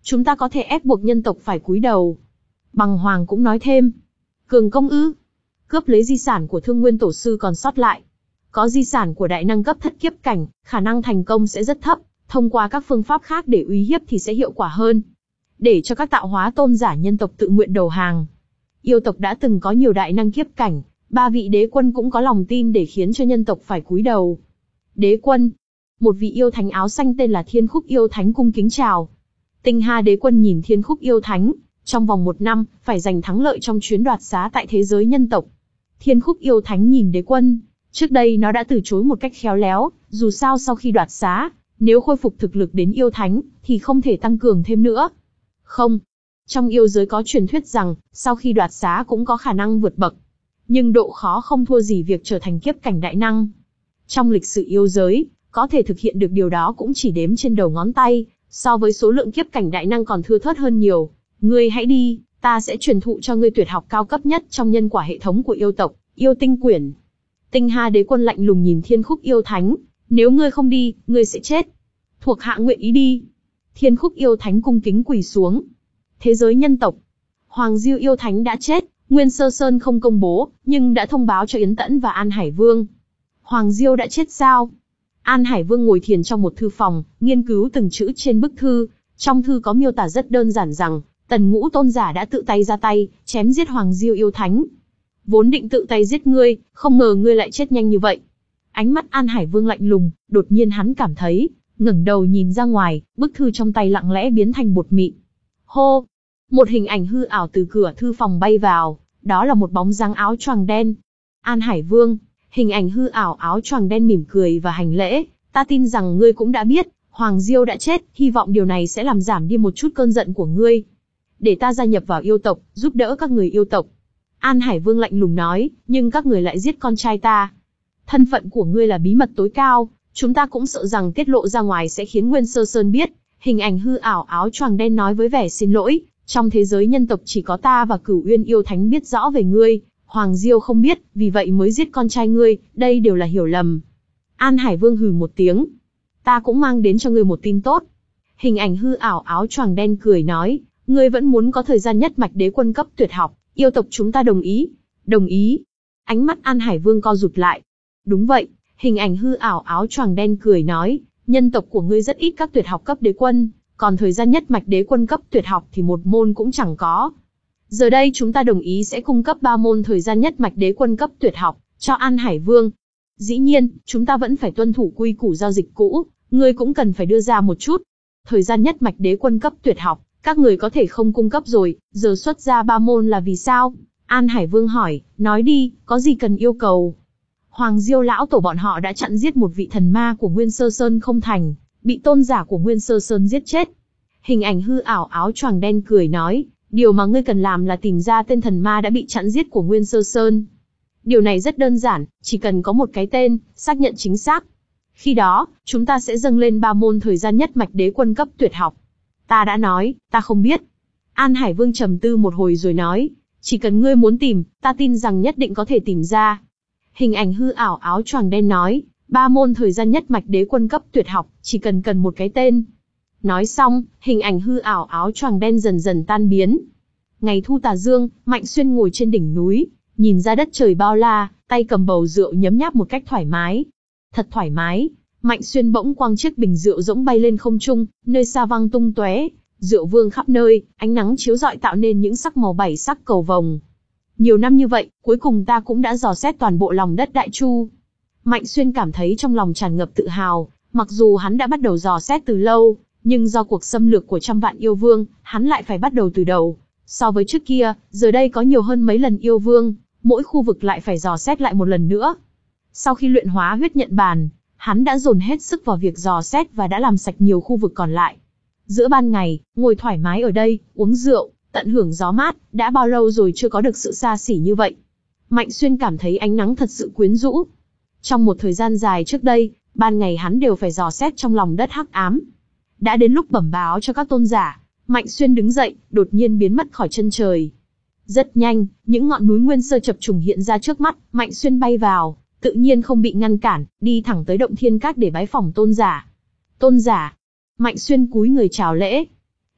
Chúng ta có thể ép buộc nhân tộc phải cúi đầu. Bằng Hoàng cũng nói thêm. Cường công ư? Cướp lấy di sản của Thương Nguyên Tổ sư còn sót lại. Có di sản của đại năng cấp thất kiếp cảnh, khả năng thành công sẽ rất thấp, thông qua các phương pháp khác để uy hiếp thì sẽ hiệu quả hơn. Để cho các tạo hóa tôn giả nhân tộc tự nguyện đầu hàng. Yêu tộc đã từng có nhiều đại năng kiếp cảnh, ba vị đế quân cũng có lòng tin để khiến cho nhân tộc phải cúi đầu. Đế quân. Một vị yêu thánh áo xanh tên là Thiên Khúc yêu thánh cung kính chào. Tinh Hà đế quân nhìn Thiên Khúc yêu thánh, trong vòng một năm, phải giành thắng lợi trong chuyến đoạt xá tại thế giới nhân tộc. Thiên Khúc yêu thánh nhìn đế quân, trước đây nó đã từ chối một cách khéo léo, dù sao sau khi đoạt xá, nếu khôi phục thực lực đến yêu thánh, thì không thể tăng cường thêm nữa. Không. Trong yêu giới có truyền thuyết rằng, sau khi đoạt xá cũng có khả năng vượt bậc. Nhưng độ khó không thua gì việc trở thành kiếp cảnh đại năng. Trong lịch sử yêu giới, có thể thực hiện được điều đó cũng chỉ đếm trên đầu ngón tay, so với số lượng kiếp cảnh đại năng còn thưa thớt hơn nhiều. Ngươi hãy đi, ta sẽ truyền thụ cho ngươi tuyệt học cao cấp nhất trong nhân quả hệ thống của yêu tộc, yêu tinh quyển. Tinh Hà đế quân lạnh lùng nhìn Thiên Khúc yêu thánh, nếu ngươi không đi, ngươi sẽ chết. Thuộc hạ nguyện ý đi. Thiên Khúc yêu thánh cung kính quỳ xuống. Thế giới nhân tộc. Hoàng Diêu yêu thánh đã chết, Nguyên Sơ Sơn không công bố, nhưng đã thông báo cho Yến Tẫn và An Hải Vương. Hoàng Diêu đã chết sao? An Hải Vương ngồi thiền trong một thư phòng, nghiên cứu từng chữ trên bức thư. Trong thư có miêu tả rất đơn giản rằng, Tần Ngũ tôn giả đã tự tay ra tay, chém giết Hoàng Diêu yêu thánh. Vốn định tự tay giết ngươi, không ngờ ngươi lại chết nhanh như vậy. Ánh mắt An Hải Vương lạnh lùng, đột nhiên hắn cảm thấy, ngẩng đầu nhìn ra ngoài, bức thư trong tay lặng lẽ biến thành bột mịn. Hô! Một hình ảnh hư ảo từ cửa thư phòng bay vào, đó là một bóng dáng áo choàng đen. An Hải Vương, hình ảnh hư ảo áo choàng đen mỉm cười và hành lễ, ta tin rằng ngươi cũng đã biết, Hoàng Diêu đã chết, hy vọng điều này sẽ làm giảm đi một chút cơn giận của ngươi. Để ta gia nhập vào yêu tộc, giúp đỡ các người yêu tộc. An Hải Vương lạnh lùng nói, nhưng các người lại giết con trai ta. Thân phận của ngươi là bí mật tối cao, chúng ta cũng sợ rằng tiết lộ ra ngoài sẽ khiến Nguyên Sơ Sơn biết. Hình ảnh hư ảo áo choàng đen nói với vẻ xin lỗi, trong thế giới nhân tộc chỉ có ta và Cửu Uyên yêu thánh biết rõ về ngươi, Hoàng Diêu không biết, vì vậy mới giết con trai ngươi, đây đều là hiểu lầm. An Hải Vương hừ một tiếng. Ta cũng mang đến cho ngươi một tin tốt. Hình ảnh hư ảo áo choàng đen cười nói, ngươi vẫn muốn có thời gian nhất mạch đế quân cấp tuyệt học, yêu tộc chúng ta đồng ý. Đồng ý. Ánh mắt An Hải Vương co rụt lại. Đúng vậy, hình ảnh hư ảo áo choàng đen cười nói, nhân tộc của ngươi rất ít các tuyệt học cấp đế quân, còn thời gian nhất mạch đế quân cấp tuyệt học thì một môn cũng chẳng có. Giờ đây chúng ta đồng ý sẽ cung cấp ba môn thời gian nhất mạch đế quân cấp tuyệt học cho An Hải Vương. Dĩ nhiên, chúng ta vẫn phải tuân thủ quy củ giao dịch cũ, ngươi cũng cần phải đưa ra một chút. Thời gian nhất mạch đế quân cấp tuyệt học, các người có thể không cung cấp rồi, giờ xuất ra ba môn là vì sao? An Hải Vương hỏi, nói đi, có gì cần yêu cầu? Hoàng Diêu lão tổ bọn họ đã chặn giết một vị thần ma của Nguyên Sơ Sơn không thành, bị tôn giả của Nguyên Sơ Sơn giết chết. Hình ảnh hư ảo áo choàng đen cười nói, điều mà ngươi cần làm là tìm ra tên thần ma đã bị chặn giết của Nguyên Sơ Sơn. Điều này rất đơn giản, chỉ cần có một cái tên, xác nhận chính xác. Khi đó, chúng ta sẽ dâng lên ba môn thời gian nhất mạch đế quân cấp tuyệt học. Ta đã nói, ta không biết. An Hải Vương trầm tư một hồi rồi nói, chỉ cần ngươi muốn tìm, ta tin rằng nhất định có thể tìm ra. Hình ảnh hư ảo áo choàng đen nói, ba môn thời gian nhất mạch đế quân cấp tuyệt học, chỉ cần cần một cái tên. Nói xong, hình ảnh hư ảo áo choàng đen dần dần tan biến. Ngày thu tà dương, Mạnh Xuyên ngồi trên đỉnh núi, nhìn ra đất trời bao la, tay cầm bầu rượu nhấm nháp một cách thoải mái. Thật thoải mái. Mạnh Xuyên bỗng quăng chiếc bình rượu rỗng bay lên không trung, nơi xa văng tung tóe, rượu vương khắp nơi, ánh nắng chiếu rọi tạo nên những sắc màu bảy sắc cầu vồng. Nhiều năm như vậy, cuối cùng ta cũng đã dò xét toàn bộ lòng đất Đại Chu. Mạnh Xuyên cảm thấy trong lòng tràn ngập tự hào, mặc dù hắn đã bắt đầu dò xét từ lâu, nhưng do cuộc xâm lược của trăm vạn yêu vương, hắn lại phải bắt đầu từ đầu. So với trước kia, giờ đây có nhiều hơn mấy lần yêu vương, mỗi khu vực lại phải dò xét lại một lần nữa. Sau khi luyện hóa huyết nhận bàn, hắn đã dồn hết sức vào việc dò xét và đã làm sạch nhiều khu vực còn lại. Giữa ban ngày, ngồi thoải mái ở đây, uống rượu, tận hưởng gió mát, đã bao lâu rồi chưa có được sự xa xỉ như vậy. Mạnh Xuyên cảm thấy ánh nắng thật sự quyến rũ. Trong một thời gian dài trước đây, ban ngày hắn đều phải dò xét trong lòng đất hắc ám. Đã đến lúc bẩm báo cho các tôn giả, Mạnh Xuyên đứng dậy, đột nhiên biến mất khỏi chân trời. Rất nhanh, những ngọn núi nguyên sơ chập trùng hiện ra trước mắt, Mạnh Xuyên bay vào, tự nhiên không bị ngăn cản, đi thẳng tới động thiên các để bái phỏng tôn giả. Tôn giả. Mạnh Xuyên cúi người chào lễ.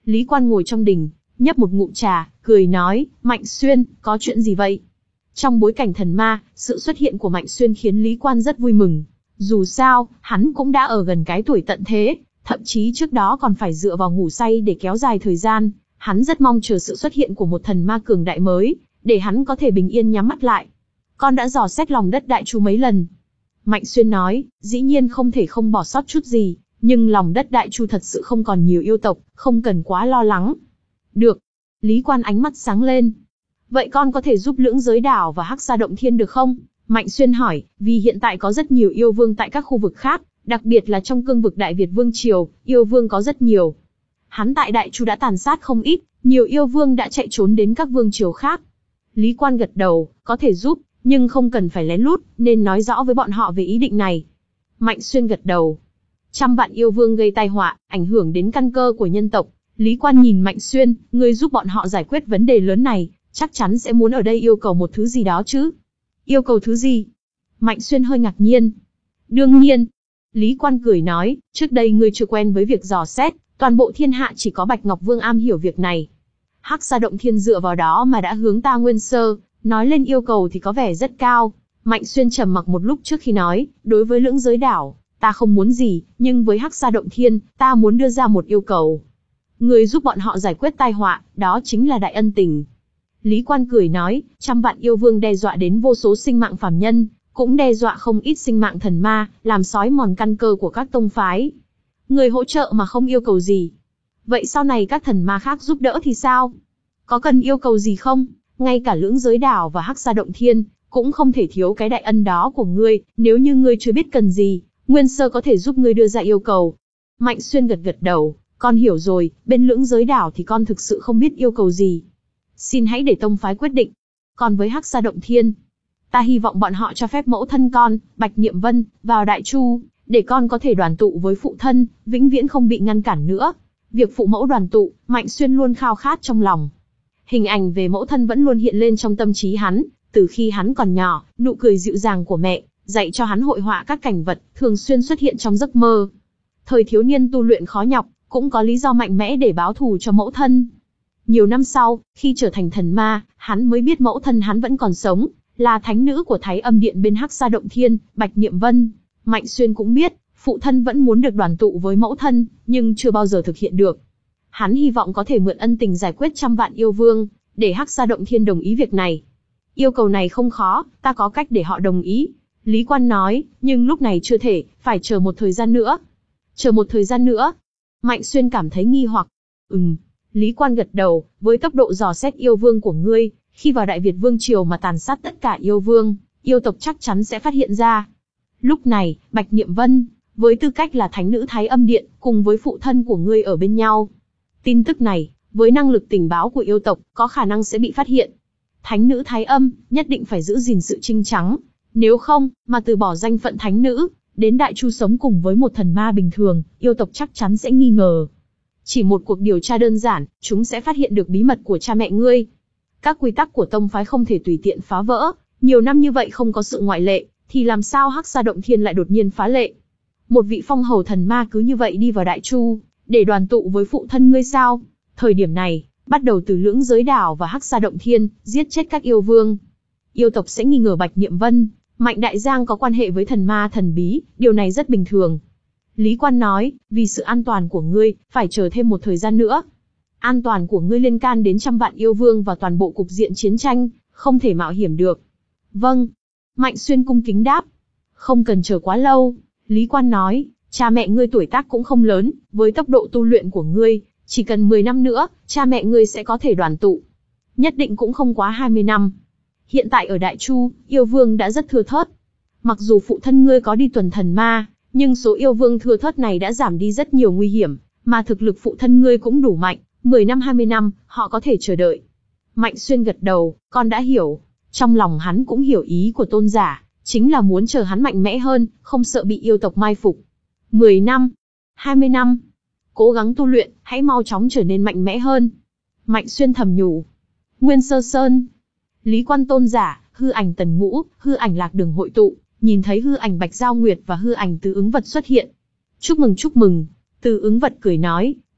Lý Quan ngồi trong đình, nhấp một ngụm trà, cười nói, Mạnh Xuyên, có chuyện gì vậy? Trong bối cảnh thần ma, sự xuất hiện của Mạnh Xuyên khiến Lý Quan rất vui mừng. Dù sao, hắn cũng đã ở gần cái tuổi tận thế, thậm chí trước đó còn phải dựa vào ngủ say để kéo dài thời gian. Hắn rất mong chờ sự xuất hiện của một thần ma cường đại mới, để hắn có thể bình yên nhắm mắt lại. Con đã dò xét lòng đất Đại Chu mấy lần. Mạnh Xuyên nói, dĩ nhiên không thể không bỏ sót chút gì, nhưng lòng đất Đại Chu thật sự không còn nhiều yêu tộc, không cần quá lo lắng. Được. Lý Quan ánh mắt sáng lên. Vậy con có thể giúp Lưỡng Giới Đảo và Hắc Sa Động Thiên được không? Mạnh Xuyên hỏi, vì hiện tại có rất nhiều yêu vương tại các khu vực khác, đặc biệt là trong cương vực Đại Việt Vương Triều, yêu vương có rất nhiều. Hắn tại Đại Chu đã tàn sát không ít, nhiều yêu vương đã chạy trốn đến các vương triều khác. Lý Quan gật đầu, có thể giúp, nhưng không cần phải lén lút, nên nói rõ với bọn họ về ý định này. Mạnh Xuyên gật đầu. Trăm vạn yêu vương gây tai họa, ảnh hưởng đến căn cơ của nhân tộc. Lý Quan nhìn Mạnh Xuyên, ngươi giúp bọn họ giải quyết vấn đề lớn này, chắc chắn sẽ muốn ở đây yêu cầu một thứ gì đó chứ. Yêu cầu thứ gì? Mạnh Xuyên hơi ngạc nhiên. Đương nhiên. Lý Quan cười nói, trước đây ngươi chưa quen với việc dò xét, toàn bộ thiên hạ chỉ có Bạch Ngọc Vương am hiểu việc này. Hắc Sa Động Thiên dựa vào đó mà đã hướng ta Nguyên Sơ, nói lên yêu cầu thì có vẻ rất cao. Mạnh Xuyên trầm mặc một lúc trước khi nói, đối với Lưỡng Giới Đảo, ta không muốn gì, nhưng với Hắc Sa Động Thiên, ta muốn đưa ra một yêu cầu. Người giúp bọn họ giải quyết tai họa, đó chính là đại ân tình. Lý Quan cười nói, trăm vạn yêu vương đe dọa đến vô số sinh mạng phàm nhân, cũng đe dọa không ít sinh mạng thần ma, làm xói mòn căn cơ của các tông phái. Người hỗ trợ mà không yêu cầu gì. Vậy sau này các thần ma khác giúp đỡ thì sao? Có cần yêu cầu gì không? Ngay cả Lưỡng Giới Đảo và Hắc Sa Động Thiên, cũng không thể thiếu cái đại ân đó của ngươi, nếu như ngươi chưa biết cần gì, Nguyên Sơ có thể giúp ngươi đưa ra yêu cầu. Mạnh Xuyên gật gật đầu, con hiểu rồi, bên Lưỡng Giới Đảo thì con thực sự không biết yêu cầu gì. Xin hãy để tông phái quyết định. Còn với Hắc Sa Động Thiên, ta hy vọng bọn họ cho phép mẫu thân con, Bạch Niệm Vân, vào Đại Chu, để con có thể đoàn tụ với phụ thân, vĩnh viễn không bị ngăn cản nữa. Việc phụ mẫu đoàn tụ, Mạnh Xuyên luôn khao khát trong lòng. Hình ảnh về mẫu thân vẫn luôn hiện lên trong tâm trí hắn, từ khi hắn còn nhỏ, nụ cười dịu dàng của mẹ, dạy cho hắn hội họa các cảnh vật, thường xuyên xuất hiện trong giấc mơ. Thời thiếu niên tu luyện khó nhọc, cũng có lý do mạnh mẽ để báo thù cho mẫu thân. Nhiều năm sau, khi trở thành thần ma, hắn mới biết mẫu thân hắn vẫn còn sống, là thánh nữ của Thái Âm Điện bên Hắc Sa Động Thiên, Bạch Niệm Vân. Mạnh Xuyên cũng biết, phụ thân vẫn muốn được đoàn tụ với mẫu thân, nhưng chưa bao giờ thực hiện được. Hắn hy vọng có thể mượn ân tình giải quyết trăm vạn yêu vương, để Hắc Sa Động Thiên đồng ý việc này. Yêu cầu này không khó, ta có cách để họ đồng ý. Lý Quan nói, nhưng lúc này chưa thể, phải chờ một thời gian nữa. Chờ một thời gian nữa. Mạnh Xuyên cảm thấy nghi hoặc. Ừm. Lý Quan gật đầu, với tốc độ dò xét yêu vương của ngươi, khi vào Đại Việt Vương Triều mà tàn sát tất cả yêu vương, yêu tộc chắc chắn sẽ phát hiện ra. Lúc này, Bạch Niệm Vân, với tư cách là thánh nữ Thái Âm Điện, cùng với phụ thân của ngươi ở bên nhau. Tin tức này, với năng lực tình báo của yêu tộc, có khả năng sẽ bị phát hiện. Thánh nữ Thái Âm, nhất định phải giữ gìn sự trinh trắng. Nếu không, mà từ bỏ danh phận thánh nữ, đến Đại Chu sống cùng với một thần ma bình thường, yêu tộc chắc chắn sẽ nghi ngờ. Chỉ một cuộc điều tra đơn giản, chúng sẽ phát hiện được bí mật của cha mẹ ngươi. Các quy tắc của tông phái không thể tùy tiện phá vỡ, nhiều năm như vậy không có sự ngoại lệ, thì làm sao Hắc Sa Động Thiên lại đột nhiên phá lệ? Một vị phong hầu thần ma cứ như vậy đi vào Đại Chu, để đoàn tụ với phụ thân ngươi sao? Thời điểm này, bắt đầu từ Lưỡng Giới Đảo và Hắc Sa Động Thiên, giết chết các yêu vương. Yêu tộc sẽ nghi ngờ Bạch Niệm Vân, Mạnh Đại Giang có quan hệ với thần ma thần bí, điều này rất bình thường. Lý Quan nói, vì sự an toàn của ngươi, phải chờ thêm một thời gian nữa. An toàn của ngươi liên can đến trăm vạn yêu vương và toàn bộ cục diện chiến tranh, không thể mạo hiểm được. Vâng. Mạnh Xuyên cung kính đáp. Không cần chờ quá lâu. Lý Quan nói, cha mẹ ngươi tuổi tác cũng không lớn, với tốc độ tu luyện của ngươi, chỉ cần mười năm nữa, cha mẹ ngươi sẽ có thể đoàn tụ. Nhất định cũng không quá hai mươi năm. Hiện tại ở Đại Chu, yêu vương đã rất thưa thớt. Mặc dù phụ thân ngươi có đi tuần thần ma, nhưng số yêu vương thưa thớt này đã giảm đi rất nhiều nguy hiểm, mà thực lực phụ thân ngươi cũng đủ mạnh, mười năm hai mươi năm, họ có thể chờ đợi. Mạnh Xuyên gật đầu, con đã hiểu. Trong lòng hắn cũng hiểu ý của tôn giả, chính là muốn chờ hắn mạnh mẽ hơn, không sợ bị yêu tộc mai phục. mười năm, hai mươi năm, cố gắng tu luyện, hãy mau chóng trở nên mạnh mẽ hơn. Mạnh Xuyên thầm nhủ. Nguyên Sơ Sơn, Lý Quan tôn giả, hư ảnh Tần Ngũ, hư ảnh Lạc Đường hội tụ, nhìn thấy hư ảnh Bạch Giao Nguyệt và hư ảnh Từ Ứng Vật xuất hiện. Chúc mừng chúc mừng. Từ Ứng Vật cười nói,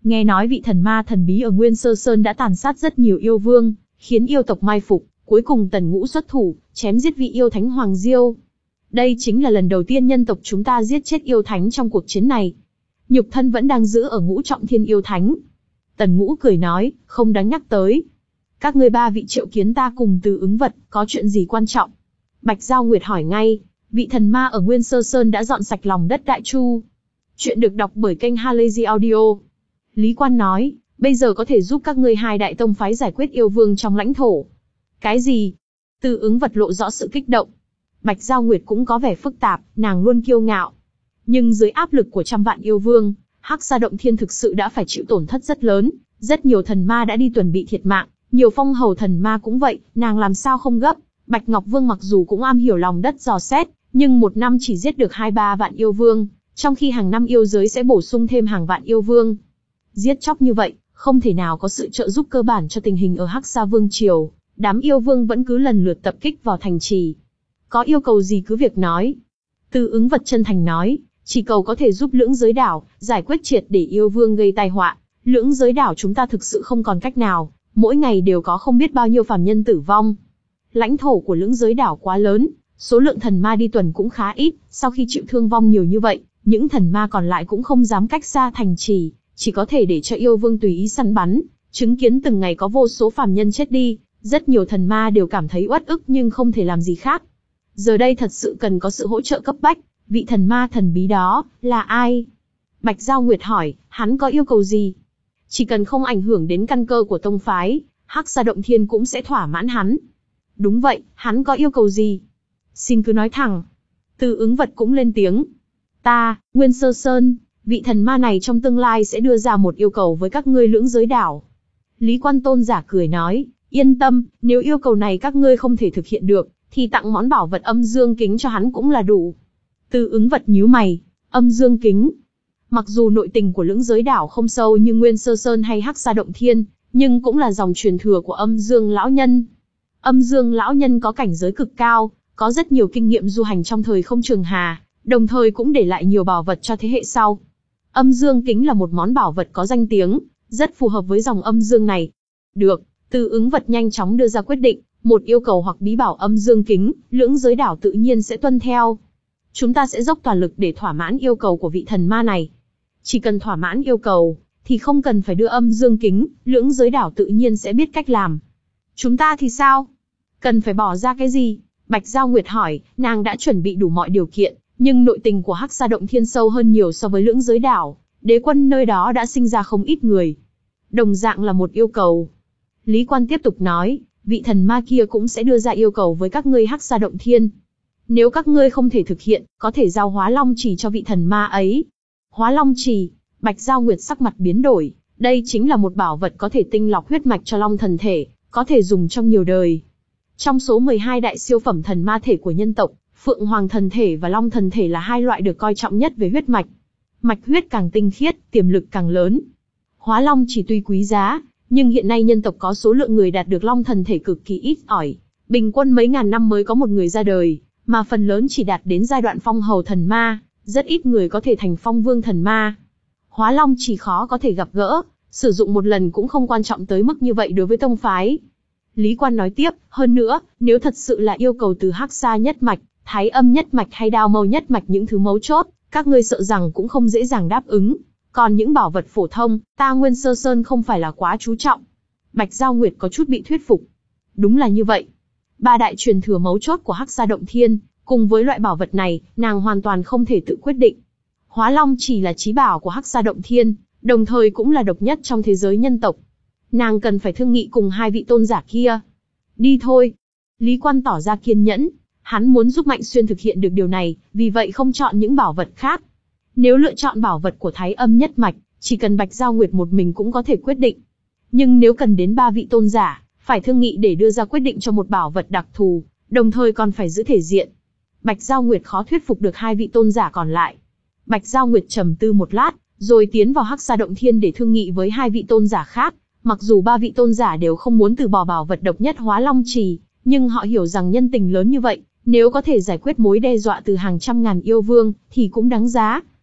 Nghe nói vị thần ma thần bí ở Nguyên Sơ Sơn đã tàn sát rất nhiều yêu vương, khiến yêu tộc mai phục, cuối cùng Tần Ngũ xuất thủ, chém giết vị yêu thánh Hoàng Diêu. Đây chính là lần đầu tiên nhân tộc chúng ta giết chết yêu thánh trong cuộc chiến này. Nhục thân vẫn đang giữ ở ngũ trọng thiên yêu thánh. Tần Ngũ cười nói, không đáng nhắc tới. Các ngươi ba vị triệu kiến ta cùng Từ Ứng Vật, có chuyện gì quan trọng? Bạch Giao Nguyệt hỏi ngay, vị thần ma ở Nguyên Sơ Sơn đã dọn sạch lòng đất Đại Chu. Chuyện được đọc bởi kênh Halazy Audio. Lý Quan nói, bây giờ có thể giúp các ngươi hai đại tông phái giải quyết yêu vương trong lãnh thổ. Cái gì? Từ Ứng Vật lộ rõ sự kích động. Bạch Giao Nguyệt cũng có vẻ phức tạp, nàng luôn kiêu ngạo. Nhưng dưới áp lực của trăm vạn yêu vương, Hắc Sa Động Thiên thực sự đã phải chịu tổn thất rất lớn, rất nhiều thần ma đã đi tuần bị thiệt mạng, nhiều phong hầu thần ma cũng vậy, nàng làm sao không gấp. Bạch Ngọc Vương mặc dù cũng am hiểu lòng đất dò xét, nhưng một năm chỉ giết được hai ba vạn yêu vương, trong khi hàng năm yêu giới sẽ bổ sung thêm hàng vạn yêu vương. Giết chóc như vậy, không thể nào có sự trợ giúp cơ bản cho tình hình ở Hắc Sa Vương Triều, đám yêu vương vẫn cứ lần lượt tập kích vào thành trì. Có yêu cầu gì cứ việc nói. Từ Ứng Vật chân thành nói, chỉ cầu có thể giúp lưỡng giới đảo, giải quyết triệt để yêu vương gây tai họa. Lưỡng giới đảo chúng ta thực sự không còn cách nào, mỗi ngày đều có không biết bao nhiêu phàm nhân tử vong. Lãnh thổ của lưỡng giới đảo quá lớn, số lượng thần ma đi tuần cũng khá ít, sau khi chịu thương vong nhiều như vậy, những thần ma còn lại cũng không dám cách xa thành trì, chỉ có thể để cho yêu vương tùy ý săn bắn, chứng kiến từng ngày có vô số phàm nhân chết đi, rất nhiều thần ma đều cảm thấy uất ức nhưng không thể làm gì khác. Giờ đây thật sự cần có sự hỗ trợ cấp bách, vị thần ma thần bí đó, là ai? Bạch Giao Nguyệt hỏi, hắn có yêu cầu gì? Chỉ cần không ảnh hưởng đến căn cơ của tông phái, Hắc Sa Động Thiên cũng sẽ thỏa mãn hắn. Đúng vậy, hắn có yêu cầu gì? Xin cứ nói thẳng. Từ Ứng Vật cũng lên tiếng. Ta, Nguyên Sơ Sơn, vị thần ma này trong tương lai sẽ đưa ra một yêu cầu với các ngươi lưỡng giới đảo. Lý Quan Tôn giả cười nói, yên tâm, nếu yêu cầu này các ngươi không thể thực hiện được, thì tặng món bảo vật âm dương kính cho hắn cũng là đủ. Từ Ứng Vật nhíu mày, âm dương kính. Mặc dù nội tình của lưỡng giới đảo không sâu như Nguyên Sơ Sơn hay Hắc Sa Động Thiên, nhưng cũng là dòng truyền thừa của âm dương lão nhân. Âm dương lão nhân có cảnh giới cực cao, có rất nhiều kinh nghiệm du hành trong thời không trường hà, đồng thời cũng để lại nhiều bảo vật cho thế hệ sau. Âm dương kính là một món bảo vật có danh tiếng, rất phù hợp với dòng âm dương này. Được, Từ Ứng Vật nhanh chóng đưa ra quyết định, một yêu cầu hoặc bí bảo âm dương kính, lưỡng giới đảo tự nhiên sẽ tuân theo. Chúng ta sẽ dốc toàn lực để thỏa mãn yêu cầu của vị thần ma này. Chỉ cần thỏa mãn yêu cầu, thì không cần phải đưa âm dương kính, lưỡng giới đảo tự nhiên sẽ biết cách làm. Chúng ta thì sao? Cần phải bỏ ra cái gì? Bạch Giao Nguyệt hỏi, nàng đã chuẩn bị đủ mọi điều kiện, nhưng nội tình của Hắc Sa Động Thiên sâu hơn nhiều so với lưỡng giới đảo, đế quân nơi đó đã sinh ra không ít người. Đồng dạng là một yêu cầu. Lý Quan tiếp tục nói, vị thần ma kia cũng sẽ đưa ra yêu cầu với các ngươi Hắc Sa Động Thiên. Nếu các ngươi không thể thực hiện, có thể giao Hóa Long Chì cho vị thần ma ấy. Hóa Long Chì, Bạch Giao Nguyệt sắc mặt biến đổi, đây chính là một bảo vật có thể tinh lọc huyết mạch cho long thần thể, có thể dùng trong nhiều đời. Trong số mười hai đại siêu phẩm thần ma thể của nhân tộc, Phượng Hoàng thần thể và Long thần thể là hai loại được coi trọng nhất về huyết mạch. Mạch huyết càng tinh khiết, tiềm lực càng lớn. Hóa Long Chì tuy quý giá, nhưng hiện nay nhân tộc có số lượng người đạt được Long thần thể cực kỳ ít ỏi, bình quân mấy ngàn năm mới có một người ra đời, mà phần lớn chỉ đạt đến giai đoạn phong hầu thần ma, rất ít người có thể thành phong vương thần ma. Hóa Long Chì khó có thể gặp gỡ, sử dụng một lần cũng không quan trọng tới mức như vậy đối với tông phái. Lý Quan nói tiếp, hơn nữa, nếu thật sự là yêu cầu từ Hắc Sa nhất mạch, Thái Âm nhất mạch hay Đao Mâu nhất mạch những thứ mấu chốt, các ngươi sợ rằng cũng không dễ dàng đáp ứng. Còn những bảo vật phổ thông, ta Nguyên Sơ Sơn không phải là quá chú trọng. Bạch Giao Nguyệt có chút bị thuyết phục. Đúng là như vậy. Ba đại truyền thừa mấu chốt của Hắc Sa Động Thiên, cùng với loại bảo vật này, nàng hoàn toàn không thể tự quyết định. Hóa Long chỉ là chí bảo của Hắc Sa Động Thiên, đồng thời cũng là độc nhất trong thế giới nhân tộc. Nàng cần phải thương nghị cùng hai vị tôn giả kia. Đi thôi. Lý Quan tỏ ra kiên nhẫn, hắn muốn giúp Mạnh Xuyên thực hiện được điều này, vì vậy không chọn những bảo vật khác. Nếu lựa chọn bảo vật của Thái Âm nhất mạch, chỉ cần Bạch Giao Nguyệt một mình cũng có thể quyết định. Nhưng nếu cần đến ba vị tôn giả, phải thương nghị để đưa ra quyết định cho một bảo vật đặc thù, đồng thời còn phải giữ thể diện. Bạch Giao Nguyệt khó thuyết phục được hai vị tôn giả còn lại. Bạch Giao Nguyệt trầm tư một lát, rồi tiến vào Hắc Sa Động Thiên để thương nghị với hai vị tôn giả khác. Mặc dù ba vị tôn giả đều không muốn từ bỏ bảo vật độc nhất Hóa Long Chì, nhưng họ hiểu rằng nhân tình lớn như vậy, nếu có thể giải quyết mối đe dọa từ hàng trăm ngàn yêu vương, thì cũng đáng giá.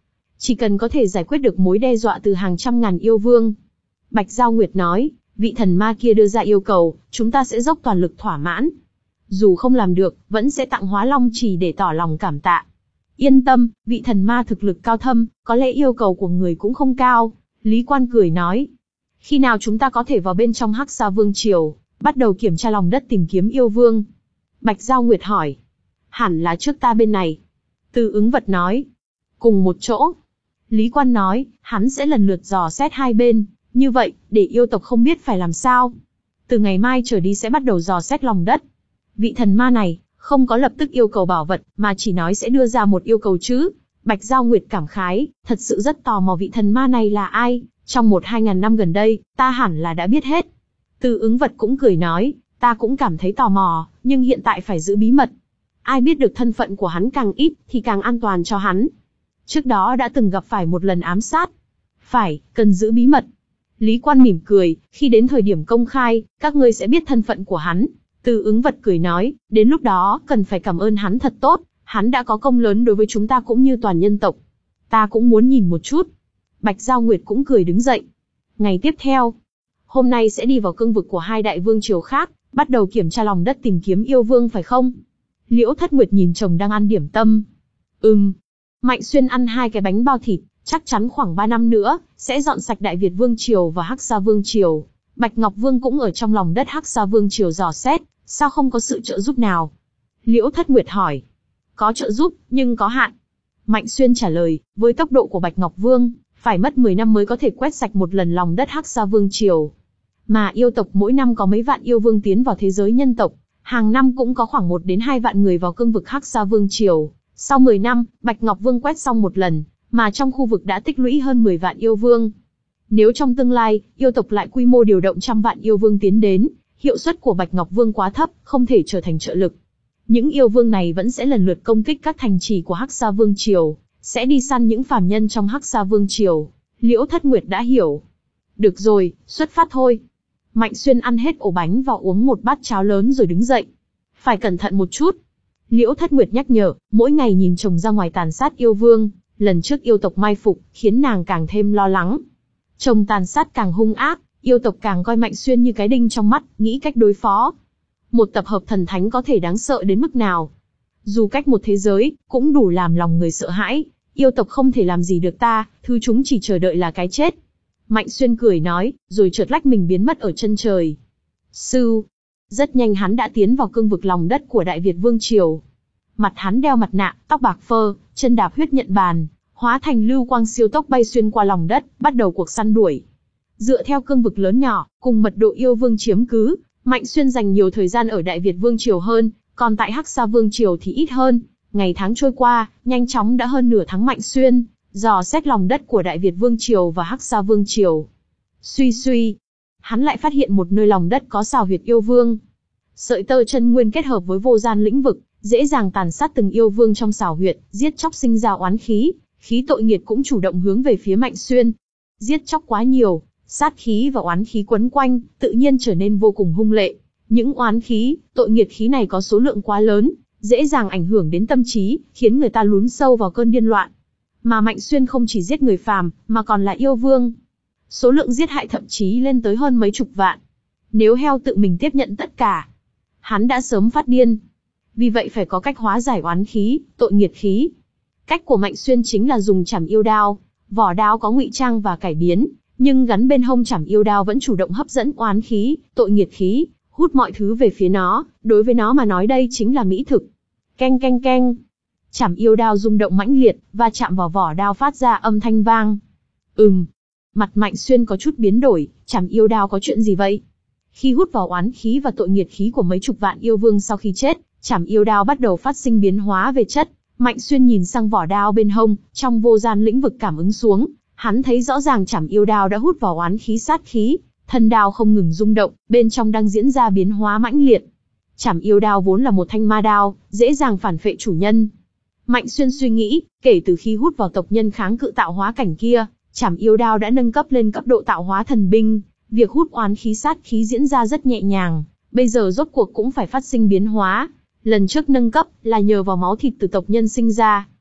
chỉ cần có thể giải quyết được mối đe dọa từ hàng trăm ngàn yêu vương. Bạch Giao Nguyệt nói, vị thần ma kia đưa ra yêu cầu, chúng ta sẽ dốc toàn lực thỏa mãn. Dù không làm được, vẫn sẽ tặng Hóa Long Chỉ để tỏ lòng cảm tạ. Yên tâm, vị thần ma thực lực cao thâm, có lẽ yêu cầu của người cũng không cao. Lý Quan cười nói, khi nào chúng ta có thể vào bên trong Hắc Sa Vương Triều, bắt đầu kiểm tra lòng đất tìm kiếm yêu vương? Bạch Giao Nguyệt hỏi. Hẳn là trước ta bên này. Từ Ứng Vật nói. Cùng một chỗ. Lý Quan nói, hắn sẽ lần lượt dò xét hai bên, như vậy, để yêu tộc không biết phải làm sao. Từ ngày mai trở đi sẽ bắt đầu dò xét lòng đất. Vị thần ma này, không có lập tức yêu cầu bảo vật, mà chỉ nói sẽ đưa ra một yêu cầu chứ. Bạch Giao Nguyệt cảm khái, thật sự rất tò mò vị thần ma này là ai, trong một hai ngàn năm gần đây, ta hẳn là đã biết hết. Từ Ứng Vật cũng cười nói, ta cũng cảm thấy tò mò, nhưng hiện tại phải giữ bí mật. Ai biết được thân phận của hắn càng ít, thì càng an toàn cho hắn. Trước đó đã từng gặp phải một lần ám sát. Phải, cần giữ bí mật. Lý Quan mỉm cười, khi đến thời điểm công khai, các ngươi sẽ biết thân phận của hắn. Từ Ứng Vật cười nói, đến lúc đó, cần phải cảm ơn hắn thật tốt, hắn đã có công lớn đối với chúng ta cũng như toàn nhân tộc. Ta cũng muốn nhìn một chút. Bạch Giao Nguyệt cũng cười đứng dậy. Ngày tiếp theo, hôm nay sẽ đi vào cương vực của hai đại vương triều khác, bắt đầu kiểm tra lòng đất tìm kiếm yêu vương phải không? Liễu Thất Nguyệt nhìn chồng đang ăn điểm tâm. Ừm. Mạnh Xuyên ăn hai cái bánh bao thịt, chắc chắn khoảng ba năm nữa, sẽ dọn sạch Đại Việt Vương Triều và Hắc Sa Vương Triều. Bạch Ngọc Vương cũng ở trong lòng đất Hắc Sa Vương Triều dò xét, sao không có sự trợ giúp nào? Liễu Thất Nguyệt hỏi. Có trợ giúp, nhưng có hạn. Mạnh Xuyên trả lời, với tốc độ của Bạch Ngọc Vương, phải mất mười năm mới có thể quét sạch một lần lòng đất Hắc Sa Vương Triều. Mà yêu tộc mỗi năm có mấy vạn yêu vương tiến vào thế giới nhân tộc, hàng năm cũng có khoảng một đến hai vạn người vào cương vực Hắc Sa Vương Triều. Sau mười năm, Bạch Ngọc Vương quét xong một lần, mà trong khu vực đã tích lũy hơn mười vạn yêu vương. Nếu trong tương lai, yêu tộc lại quy mô điều động trăm vạn yêu vương tiến đến, hiệu suất của Bạch Ngọc Vương quá thấp, không thể trở thành trợ lực. Những yêu vương này vẫn sẽ lần lượt công kích các thành trì của Hắc Sa Vương Triều, sẽ đi săn những phàm nhân trong Hắc Sa Vương Triều. Liễu Thất Nguyệt đã hiểu. Được rồi, xuất phát thôi. Mạnh Xuyên ăn hết ổ bánh và uống một bát cháo lớn rồi đứng dậy. Phải cẩn thận một chút. Liễu Thất Nguyệt nhắc nhở, mỗi ngày nhìn chồng ra ngoài tàn sát yêu vương, lần trước yêu tộc mai phục, khiến nàng càng thêm lo lắng. Chồng tàn sát càng hung ác, yêu tộc càng coi Mạnh Xuyên như cái đinh trong mắt, nghĩ cách đối phó. Một tập hợp thần thánh có thể đáng sợ đến mức nào? Dù cách một thế giới, cũng đủ làm lòng người sợ hãi. Yêu tộc không thể làm gì được ta, thứ chúng chỉ chờ đợi là cái chết. Mạnh Xuyên cười nói, rồi chợt lách mình biến mất ở chân trời. Sư. Rất nhanh hắn đã tiến vào cương vực lòng đất của Đại Việt Vương Triều. Mặt hắn đeo mặt nạ, tóc bạc phơ, chân đạp huyết nhận bàn, hóa thành lưu quang siêu tốc bay xuyên qua lòng đất, bắt đầu cuộc săn đuổi. Dựa theo cương vực lớn nhỏ, cùng mật độ yêu vương chiếm cứ, Mạnh Xuyên dành nhiều thời gian ở Đại Việt Vương Triều hơn, còn tại Hắc Sa Vương Triều thì ít hơn. Ngày tháng trôi qua, nhanh chóng đã hơn nửa tháng Mạnh Xuyên dò xét lòng đất của Đại Việt Vương Triều và Hắc Sa Vương Triều. Suy suy, hắn lại phát hiện một nơi lòng đất có xào huyệt yêu vương. Sợi tơ chân nguyên kết hợp với vô gian lĩnh vực, dễ dàng tàn sát từng yêu vương trong xào huyệt, giết chóc sinh ra oán khí, khí tội nghiệt cũng chủ động hướng về phía Mạnh Xuyên. Giết chóc quá nhiều, sát khí và oán khí quấn quanh, tự nhiên trở nên vô cùng hung lệ. Những oán khí, tội nghiệt khí này có số lượng quá lớn, dễ dàng ảnh hưởng đến tâm trí, khiến người ta lún sâu vào cơn điên loạn. Mà Mạnh Xuyên không chỉ giết người phàm, mà còn là yêu vương. Số lượng giết hại thậm chí lên tới hơn mấy chục vạn. Nếu heo tự mình tiếp nhận tất cả, hắn đã sớm phát điên. Vì vậy phải có cách hóa giải oán khí, tội nghiệt khí. Cách của Mạnh Xuyên chính là dùng chảm yêu đao. Vỏ đao có ngụy trang và cải biến, nhưng gắn bên hông chảm yêu đao vẫn chủ động hấp dẫn oán khí, tội nghiệt khí, hút mọi thứ về phía nó. Đối với nó mà nói đây chính là mỹ thực. Keng keng keng. Chảm yêu đao rung động mãnh liệt, và chạm vào vỏ đao phát ra âm thanh vang. Ừm. Mặt Mạnh Xuyên có chút biến đổi, chảm yêu đao có chuyện gì vậy? Khi hút vào oán khí và tội nghiệt khí của mấy chục vạn yêu vương sau khi chết, chảm yêu đao bắt đầu phát sinh biến hóa về chất. Mạnh Xuyên nhìn sang vỏ đao bên hông, trong vô gian lĩnh vực cảm ứng xuống, hắn thấy rõ ràng chảm yêu đao đã hút vào oán khí sát khí, thân đao không ngừng rung động, bên trong đang diễn ra biến hóa mãnh liệt. Chảm yêu đao vốn là một thanh ma đao, dễ dàng phản phệ chủ nhân. Mạnh Xuyên suy nghĩ, kể từ khi hút vào tộc nhân kháng cự tạo hóa cảnh kia, chảm yêu đao đã nâng cấp lên cấp độ tạo hóa thần binh. Việc hút oán khí sát khí diễn ra rất nhẹ nhàng, bây giờ rốt cuộc cũng phải phát sinh biến hóa. Lần trước nâng cấp là nhờ vào máu thịt từ tộc nhân sinh ra.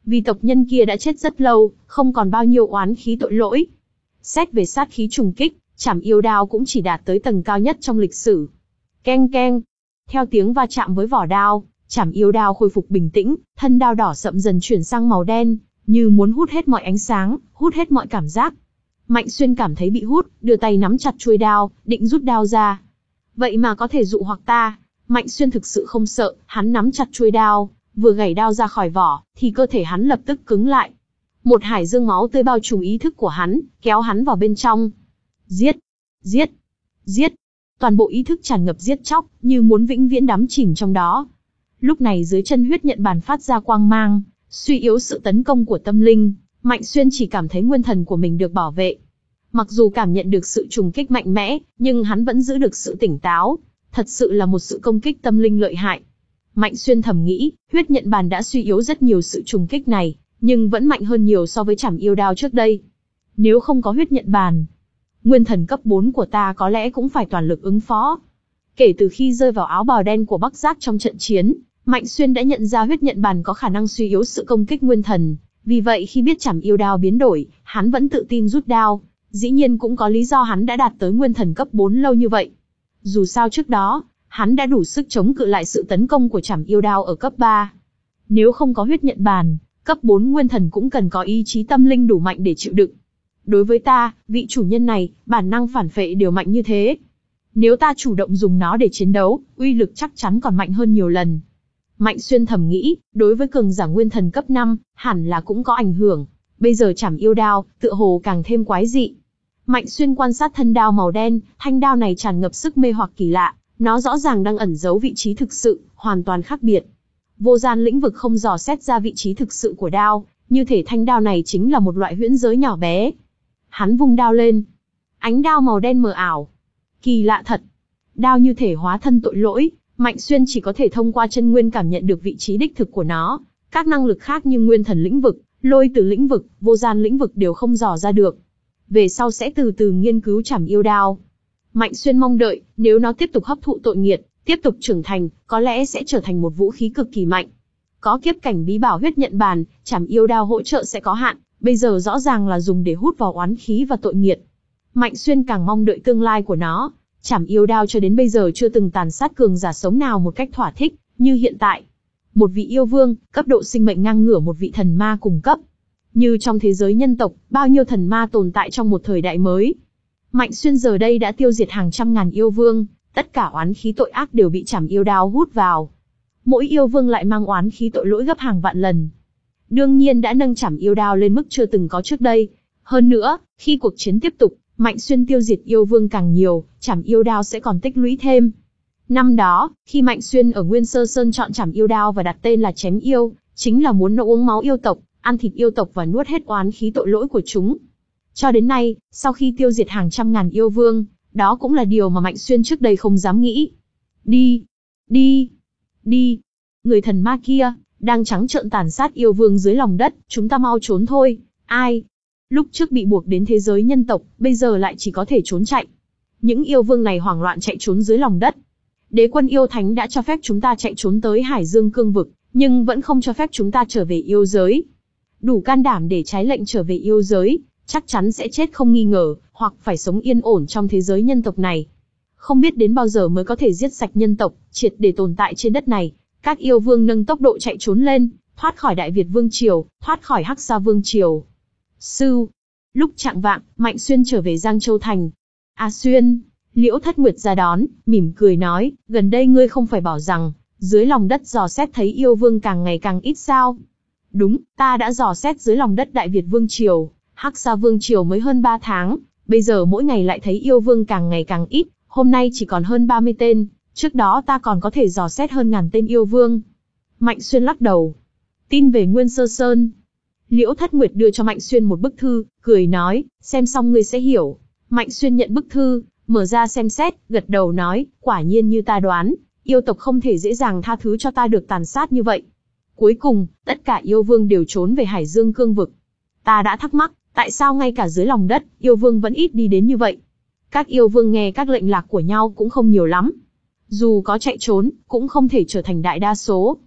Vì tộc nhân kia đã chết rất lâu, không còn bao nhiêu oán khí tội lỗi. Xét về sát khí trùng kích, Trảm Yêu Đao cũng chỉ đạt tới tầng cao nhất trong lịch sử. Keng keng. Theo tiếng va chạm với vỏ đao, Trảm Yêu Đao khôi phục bình tĩnh, thân đao đỏ sậm dần chuyển sang màu đen, như muốn hút hết mọi ánh sáng, hút hết mọi cảm giác. Mạnh Xuyên cảm thấy bị hút, đưa tay nắm chặt chuôi đao, định rút đao ra. Vậy mà có thể dụ hoặc ta. Mạnh Xuyên thực sự không sợ, hắn nắm chặt chuôi đao, vừa gảy đao ra khỏi vỏ, thì cơ thể hắn lập tức cứng lại. Một hải dương máu tươi bao trùm ý thức của hắn, kéo hắn vào bên trong. Giết! Giết! Giết! Toàn bộ ý thức tràn ngập giết chóc, như muốn vĩnh viễn đắm chìm trong đó. Lúc này dưới chân huyết nhận bàn phát ra quang mang, suy yếu sự tấn công của tâm linh. Mạnh Xuyên chỉ cảm thấy nguyên thần của mình được bảo vệ. Mặc dù cảm nhận được sự trùng kích mạnh mẽ, nhưng hắn vẫn giữ được sự tỉnh táo. Thật sự là một sự công kích tâm linh lợi hại. Mạnh Xuyên thầm nghĩ, huyết nhận bàn đã suy yếu rất nhiều sự trùng kích này, nhưng vẫn mạnh hơn nhiều so với Trảm Yêu Đao trước đây. Nếu không có huyết nhận bàn, nguyên thần cấp bốn của ta có lẽ cũng phải toàn lực ứng phó. Kể từ khi rơi vào áo bào đen của Bắc Giác trong trận chiến, Mạnh Xuyên đã nhận ra huyết nhận bàn có khả năng suy yếu sự công kích nguyên thần. Vì vậy khi biết Trảm Yêu Đao biến đổi, hắn vẫn tự tin rút đao. Dĩ nhiên cũng có lý do hắn đã đạt tới nguyên thần cấp bốn lâu như vậy. Dù sao trước đó, hắn đã đủ sức chống cự lại sự tấn công của Trảm Yêu Đao ở cấp ba. Nếu không có huyết nhận bàn, cấp bốn nguyên thần cũng cần có ý chí tâm linh đủ mạnh để chịu đựng. Đối với ta, vị chủ nhân này, bản năng phản phệ đều mạnh như thế. Nếu ta chủ động dùng nó để chiến đấu, uy lực chắc chắn còn mạnh hơn nhiều lần. Mạnh Xuyên thầm nghĩ, đối với cường giả nguyên thần cấp năm, hẳn là cũng có ảnh hưởng. Bây giờ Trảm Yêu Đao, tựa hồ càng thêm quái dị. Mạnh Xuyên quan sát thân đao màu đen, thanh đao này tràn ngập sức mê hoặc kỳ lạ, nó rõ ràng đang ẩn giấu vị trí thực sự, hoàn toàn khác biệt. Vô gian lĩnh vực không dò xét ra vị trí thực sự của đao, như thể thanh đao này chính là một loại huyễn giới nhỏ bé. Hắn vung đao lên. Ánh đao màu đen mờ ảo. Kỳ lạ thật. Đao như thể hóa thân tội lỗi, Mạnh Xuyên chỉ có thể thông qua chân nguyên cảm nhận được vị trí đích thực của nó. Các năng lực khác như nguyên thần lĩnh vực, lôi từ lĩnh vực, vô gian lĩnh vực đều không dò ra được. Về sau sẽ từ từ nghiên cứu Trảm Yêu Đao. Mạnh Xuyên mong đợi, nếu nó tiếp tục hấp thụ tội nghiệt, tiếp tục trưởng thành, có lẽ sẽ trở thành một vũ khí cực kỳ mạnh. Có kiếp cảnh bí bảo huyết nhận bàn, Trảm Yêu Đao hỗ trợ sẽ có hạn, bây giờ rõ ràng là dùng để hút vào oán khí và tội nghiệt. Mạnh Xuyên càng mong đợi tương lai của nó. Trảm Yêu Đao cho đến bây giờ chưa từng tàn sát cường giả sống nào một cách thỏa thích, như hiện tại. Một vị yêu vương, cấp độ sinh mệnh ngang ngửa một vị thần ma cùng cấp. Như trong thế giới nhân tộc, bao nhiêu thần ma tồn tại trong một thời đại mới. Mạnh Xuyên giờ đây đã tiêu diệt hàng trăm ngàn yêu vương, tất cả oán khí tội ác đều bị Trảm Yêu Đao hút vào. Mỗi yêu vương lại mang oán khí tội lỗi gấp hàng vạn lần. Đương nhiên đã nâng Trảm Yêu Đao lên mức chưa từng có trước đây. Hơn nữa, khi cuộc chiến tiếp tục, Mạnh Xuyên tiêu diệt yêu vương càng nhiều, Trảm Yêu Đao sẽ còn tích lũy thêm. Năm đó, khi Mạnh Xuyên ở Nguyên Sơ Sơn chọn Trảm Yêu Đao và đặt tên là Chém Yêu, chính là muốn nó uống máu yêu tộc, ăn thịt yêu tộc và nuốt hết oán khí tội lỗi của chúng. Cho đến nay, sau khi tiêu diệt hàng trăm ngàn yêu vương, đó cũng là điều mà Mạnh Xuyên trước đây không dám nghĩ. Đi! Đi! Đi! Người thần ma kia, đang trắng trợn tàn sát yêu vương dưới lòng đất, chúng ta mau trốn thôi. Ai? Lúc trước bị buộc đến thế giới nhân tộc, bây giờ lại chỉ có thể trốn chạy. Những yêu vương này hoảng loạn chạy trốn dưới lòng đất. Đế quân yêu thánh đã cho phép chúng ta chạy trốn tới Hải Dương Cương Vực, nhưng vẫn không cho phép chúng ta trở về yêu giới. Đủ can đảm để trái lệnh trở về yêu giới, chắc chắn sẽ chết không nghi ngờ, hoặc phải sống yên ổn trong thế giới nhân tộc này. Không biết đến bao giờ mới có thể giết sạch nhân tộc, triệt để tồn tại trên đất này. Các yêu vương nâng tốc độ chạy trốn lên, thoát khỏi Đại Việt Vương Triều, thoát khỏi Hắc Sa Vương Triều. Sư. Lúc chạng vạng, Mạnh Xuyên trở về Giang Châu Thành. A Xuyên, Liễu Thất Nguyệt ra đón, mỉm cười nói, gần đây ngươi không phải bảo rằng, dưới lòng đất dò xét thấy yêu vương càng ngày càng ít sao? Đúng, ta đã dò xét dưới lòng đất Đại Việt Vương Triều, Hắc Sa Vương Triều mới hơn ba tháng, bây giờ mỗi ngày lại thấy yêu vương càng ngày càng ít, hôm nay chỉ còn hơn ba mươi tên, trước đó ta còn có thể dò xét hơn ngàn tên yêu vương. Mạnh Xuyên lắc đầu. Tin về Nguyên Sơ Sơn. Liễu Thất Nguyệt đưa cho Mạnh Xuyên một bức thư, cười nói, xem xong ngươi sẽ hiểu. Mạnh Xuyên nhận bức thư, mở ra xem xét, gật đầu nói, quả nhiên như ta đoán, yêu tộc không thể dễ dàng tha thứ cho ta được tàn sát như vậy. Cuối cùng, tất cả yêu vương đều trốn về Hải Dương Cương Vực. Ta đã thắc mắc, tại sao ngay cả dưới lòng đất, yêu vương vẫn ít đi đến như vậy? Các yêu vương nghe các lệnh lạc của nhau cũng không nhiều lắm. Dù có chạy trốn, cũng không thể trở thành đại đa số.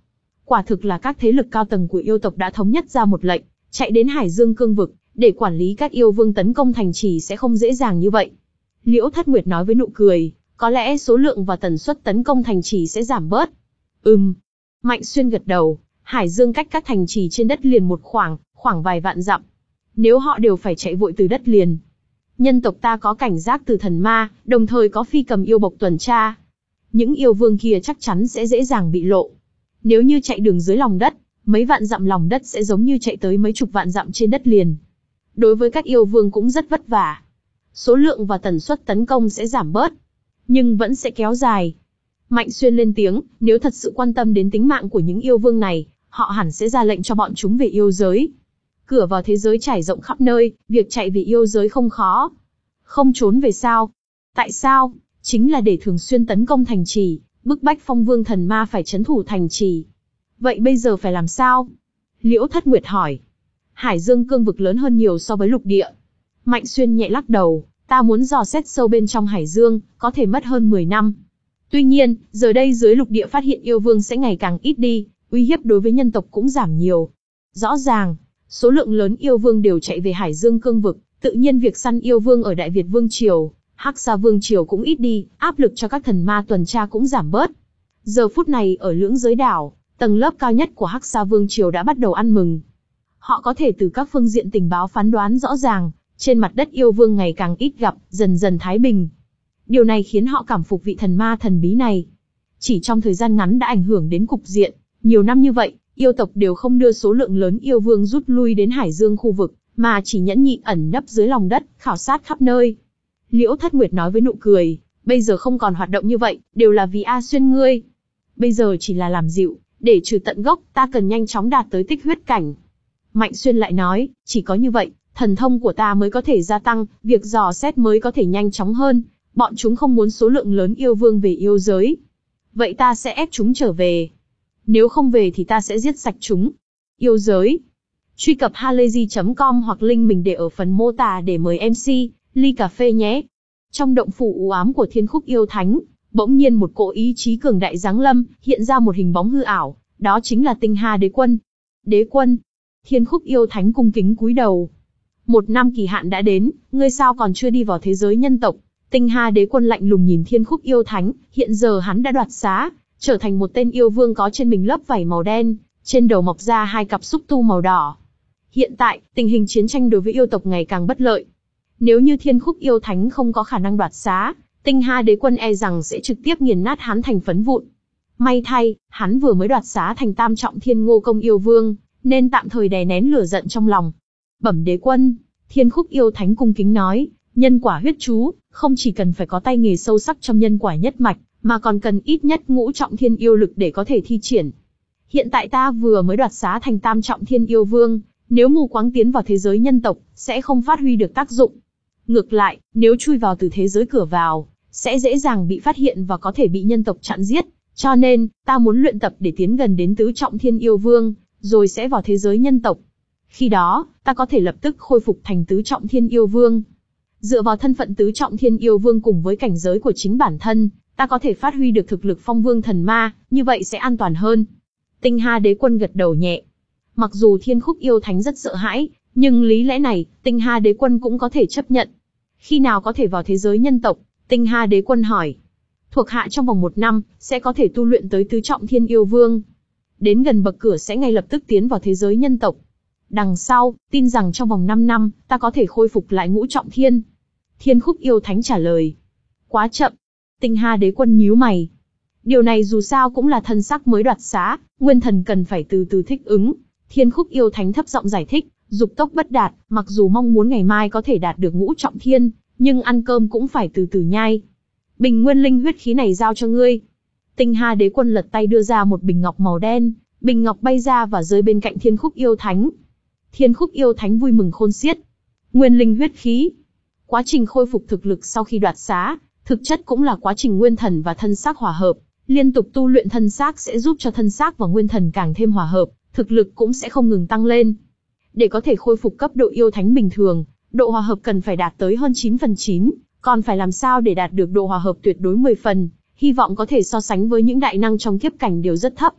Quả thực là các thế lực cao tầng của yêu tộc đã thống nhất ra một lệnh, chạy đến Hải Dương cương vực, để quản lý các yêu vương tấn công thành trì sẽ không dễ dàng như vậy. Liễu Thất Nguyệt nói với nụ cười, có lẽ số lượng và tần suất tấn công thành trì sẽ giảm bớt. Ừm. Mạnh Xuyên gật đầu, Hải Dương cách các thành trì trên đất liền một khoảng, khoảng vài vạn dặm. Nếu họ đều phải chạy vội từ đất liền, nhân tộc ta có cảnh giác từ thần ma, đồng thời có phi cầm yêu bộc tuần tra. Những yêu vương kia chắc chắn sẽ dễ dàng bị lộ. Nếu như chạy đường dưới lòng đất, mấy vạn dặm lòng đất sẽ giống như chạy tới mấy chục vạn dặm trên đất liền. Đối với các yêu vương cũng rất vất vả. Số lượng và tần suất tấn công sẽ giảm bớt, nhưng vẫn sẽ kéo dài. Mạnh Xuyên lên tiếng, nếu thật sự quan tâm đến tính mạng của những yêu vương này, họ hẳn sẽ ra lệnh cho bọn chúng về yêu giới. Cửa vào thế giới trải rộng khắp nơi, việc chạy về yêu giới không khó. Không trốn về sao? Tại sao? Chính là để thường xuyên tấn công thành trì, bức bách phong vương thần ma phải trấn thủ thành trì. Vậy bây giờ phải làm sao? Liễu Thất Nguyệt hỏi. Hải Dương cương vực lớn hơn nhiều so với lục địa. Mạnh Xuyên nhẹ lắc đầu, ta muốn dò xét sâu bên trong Hải Dương, có thể mất hơn mười năm. Tuy nhiên, giờ đây dưới lục địa phát hiện yêu vương sẽ ngày càng ít đi, uy hiếp đối với nhân tộc cũng giảm nhiều. Rõ ràng, số lượng lớn yêu vương đều chạy về Hải Dương cương vực, tự nhiên việc săn yêu vương ở Đại Việt Vương Triều, Hắc Sa Vương Triều cũng ít đi, áp lực cho các thần ma tuần tra cũng giảm bớt. Giờ phút này ở lưỡng giới đảo, tầng lớp cao nhất của Hắc Sa Vương Triều đã bắt đầu ăn mừng. Họ có thể từ các phương diện tình báo phán đoán rõ ràng, trên mặt đất yêu vương ngày càng ít gặp, dần dần thái bình. Điều này khiến họ cảm phục vị thần ma thần bí này. Chỉ trong thời gian ngắn đã ảnh hưởng đến cục diện, nhiều năm như vậy, yêu tộc đều không đưa số lượng lớn yêu vương rút lui đến Hải Dương khu vực, mà chỉ nhẫn nhịn ẩn nấp dưới lòng đất, khảo sát khắp nơi. Liễu Thất Nguyệt nói với nụ cười, bây giờ không còn hoạt động như vậy, đều là vì A Xuyên ngươi. Bây giờ chỉ là làm dịu, để trừ tận gốc, ta cần nhanh chóng đạt tới tích huyết cảnh. Mạnh Xuyên lại nói, chỉ có như vậy, thần thông của ta mới có thể gia tăng, việc dò xét mới có thể nhanh chóng hơn. Bọn chúng không muốn số lượng lớn yêu vương về yêu giới. Vậy ta sẽ ép chúng trở về. Nếu không về thì ta sẽ giết sạch chúng. Yêu giới. Truy cập halayzi chấm com hoặc link mình để ở phần mô tả để mời em xê, ly cà phê nhé. Trong động phủ u ám của Thiên Khúc Yêu Thánh, bỗng nhiên một cỗ ý chí cường đại giáng lâm, hiện ra một hình bóng hư ảo, đó chính là Tinh Hà Đế Quân. Đế Quân. Thiên Khúc Yêu Thánh cung kính cúi đầu. Một năm kỳ hạn đã đến, ngươi sao còn chưa đi vào thế giới nhân tộc? Tinh Hà Đế Quân lạnh lùng nhìn Thiên Khúc Yêu Thánh, hiện giờ hắn đã đoạt xá, trở thành một tên yêu vương có trên mình lớp vảy màu đen, trên đầu mọc ra hai cặp xúc tu màu đỏ. Hiện tại, tình hình chiến tranh đối với yêu tộc ngày càng bất lợi. Nếu như Thiên Khúc Yêu Thánh không có khả năng đoạt xá, Tinh Hà Đế Quân e rằng sẽ trực tiếp nghiền nát hắn thành phấn vụn. May thay, hắn vừa mới đoạt xá thành tam trọng Thiên Ngô Công yêu vương, nên tạm thời đè nén lửa giận trong lòng. Bẩm Đế Quân, Thiên Khúc Yêu Thánh cung kính nói, nhân quả huyết chú, không chỉ cần phải có tay nghề sâu sắc trong nhân quả nhất mạch, mà còn cần ít nhất ngũ trọng thiên yêu lực để có thể thi triển. Hiện tại ta vừa mới đoạt xá thành tam trọng thiên yêu vương, nếu mù quáng tiến vào thế giới nhân tộc, sẽ không phát huy được tác dụng. Ngược lại, nếu chui vào từ thế giới cửa vào, sẽ dễ dàng bị phát hiện và có thể bị nhân tộc chặn giết. Cho nên, ta muốn luyện tập để tiến gần đến tứ trọng thiên yêu vương, rồi sẽ vào thế giới nhân tộc. Khi đó, ta có thể lập tức khôi phục thành tứ trọng thiên yêu vương. Dựa vào thân phận tứ trọng thiên yêu vương cùng với cảnh giới của chính bản thân, ta có thể phát huy được thực lực phong vương thần ma, như vậy sẽ an toàn hơn. Tinh Hà Đế Quân gật đầu nhẹ. Mặc dù Thiên Khúc Yêu Thánh rất sợ hãi, nhưng lý lẽ này, Tinh Hà Đế Quân cũng có thể chấp nhận. Khi nào có thể vào thế giới nhân tộc? Tinh Hà Đế Quân hỏi. Thuộc hạ trong vòng một năm, sẽ có thể tu luyện tới tứ trọng thiên yêu vương. Đến gần bậc cửa sẽ ngay lập tức tiến vào thế giới nhân tộc. Đằng sau, tin rằng trong vòng năm năm, ta có thể khôi phục lại ngũ trọng thiên. Thiên Khúc Yêu Thánh trả lời. Quá chậm. Tinh Hà Đế Quân nhíu mày. Điều này dù sao cũng là thân xác mới đoạt xá, nguyên thần cần phải từ từ thích ứng. Thiên Khúc Yêu Thánh thấp giọng giải thích, dục tốc bất đạt, mặc dù mong muốn ngày mai có thể đạt được ngũ trọng thiên, nhưng ăn cơm cũng phải từ từ nhai. Bình nguyên linh huyết khí này giao cho ngươi. Tinh Hà Đế Quân lật tay đưa ra một bình ngọc màu đen, bình ngọc bay ra và rơi bên cạnh Thiên Khúc Yêu Thánh. Thiên Khúc Yêu Thánh vui mừng khôn xiết. Nguyên linh huyết khí. Quá trình khôi phục thực lực sau khi đoạt xá, thực chất cũng là quá trình nguyên thần và thân xác hòa hợp. Liên tục tu luyện thân xác sẽ giúp cho thân xác và nguyên thần càng thêm hòa hợp, thực lực cũng sẽ không ngừng tăng lên. Để có thể khôi phục cấp độ yêu thánh bình thường, độ hòa hợp cần phải đạt tới hơn chín phần chín, còn phải làm sao để đạt được độ hòa hợp tuyệt đối mười phần, hy vọng có thể so sánh với những đại năng trong kiếp cảnh đều rất thấp.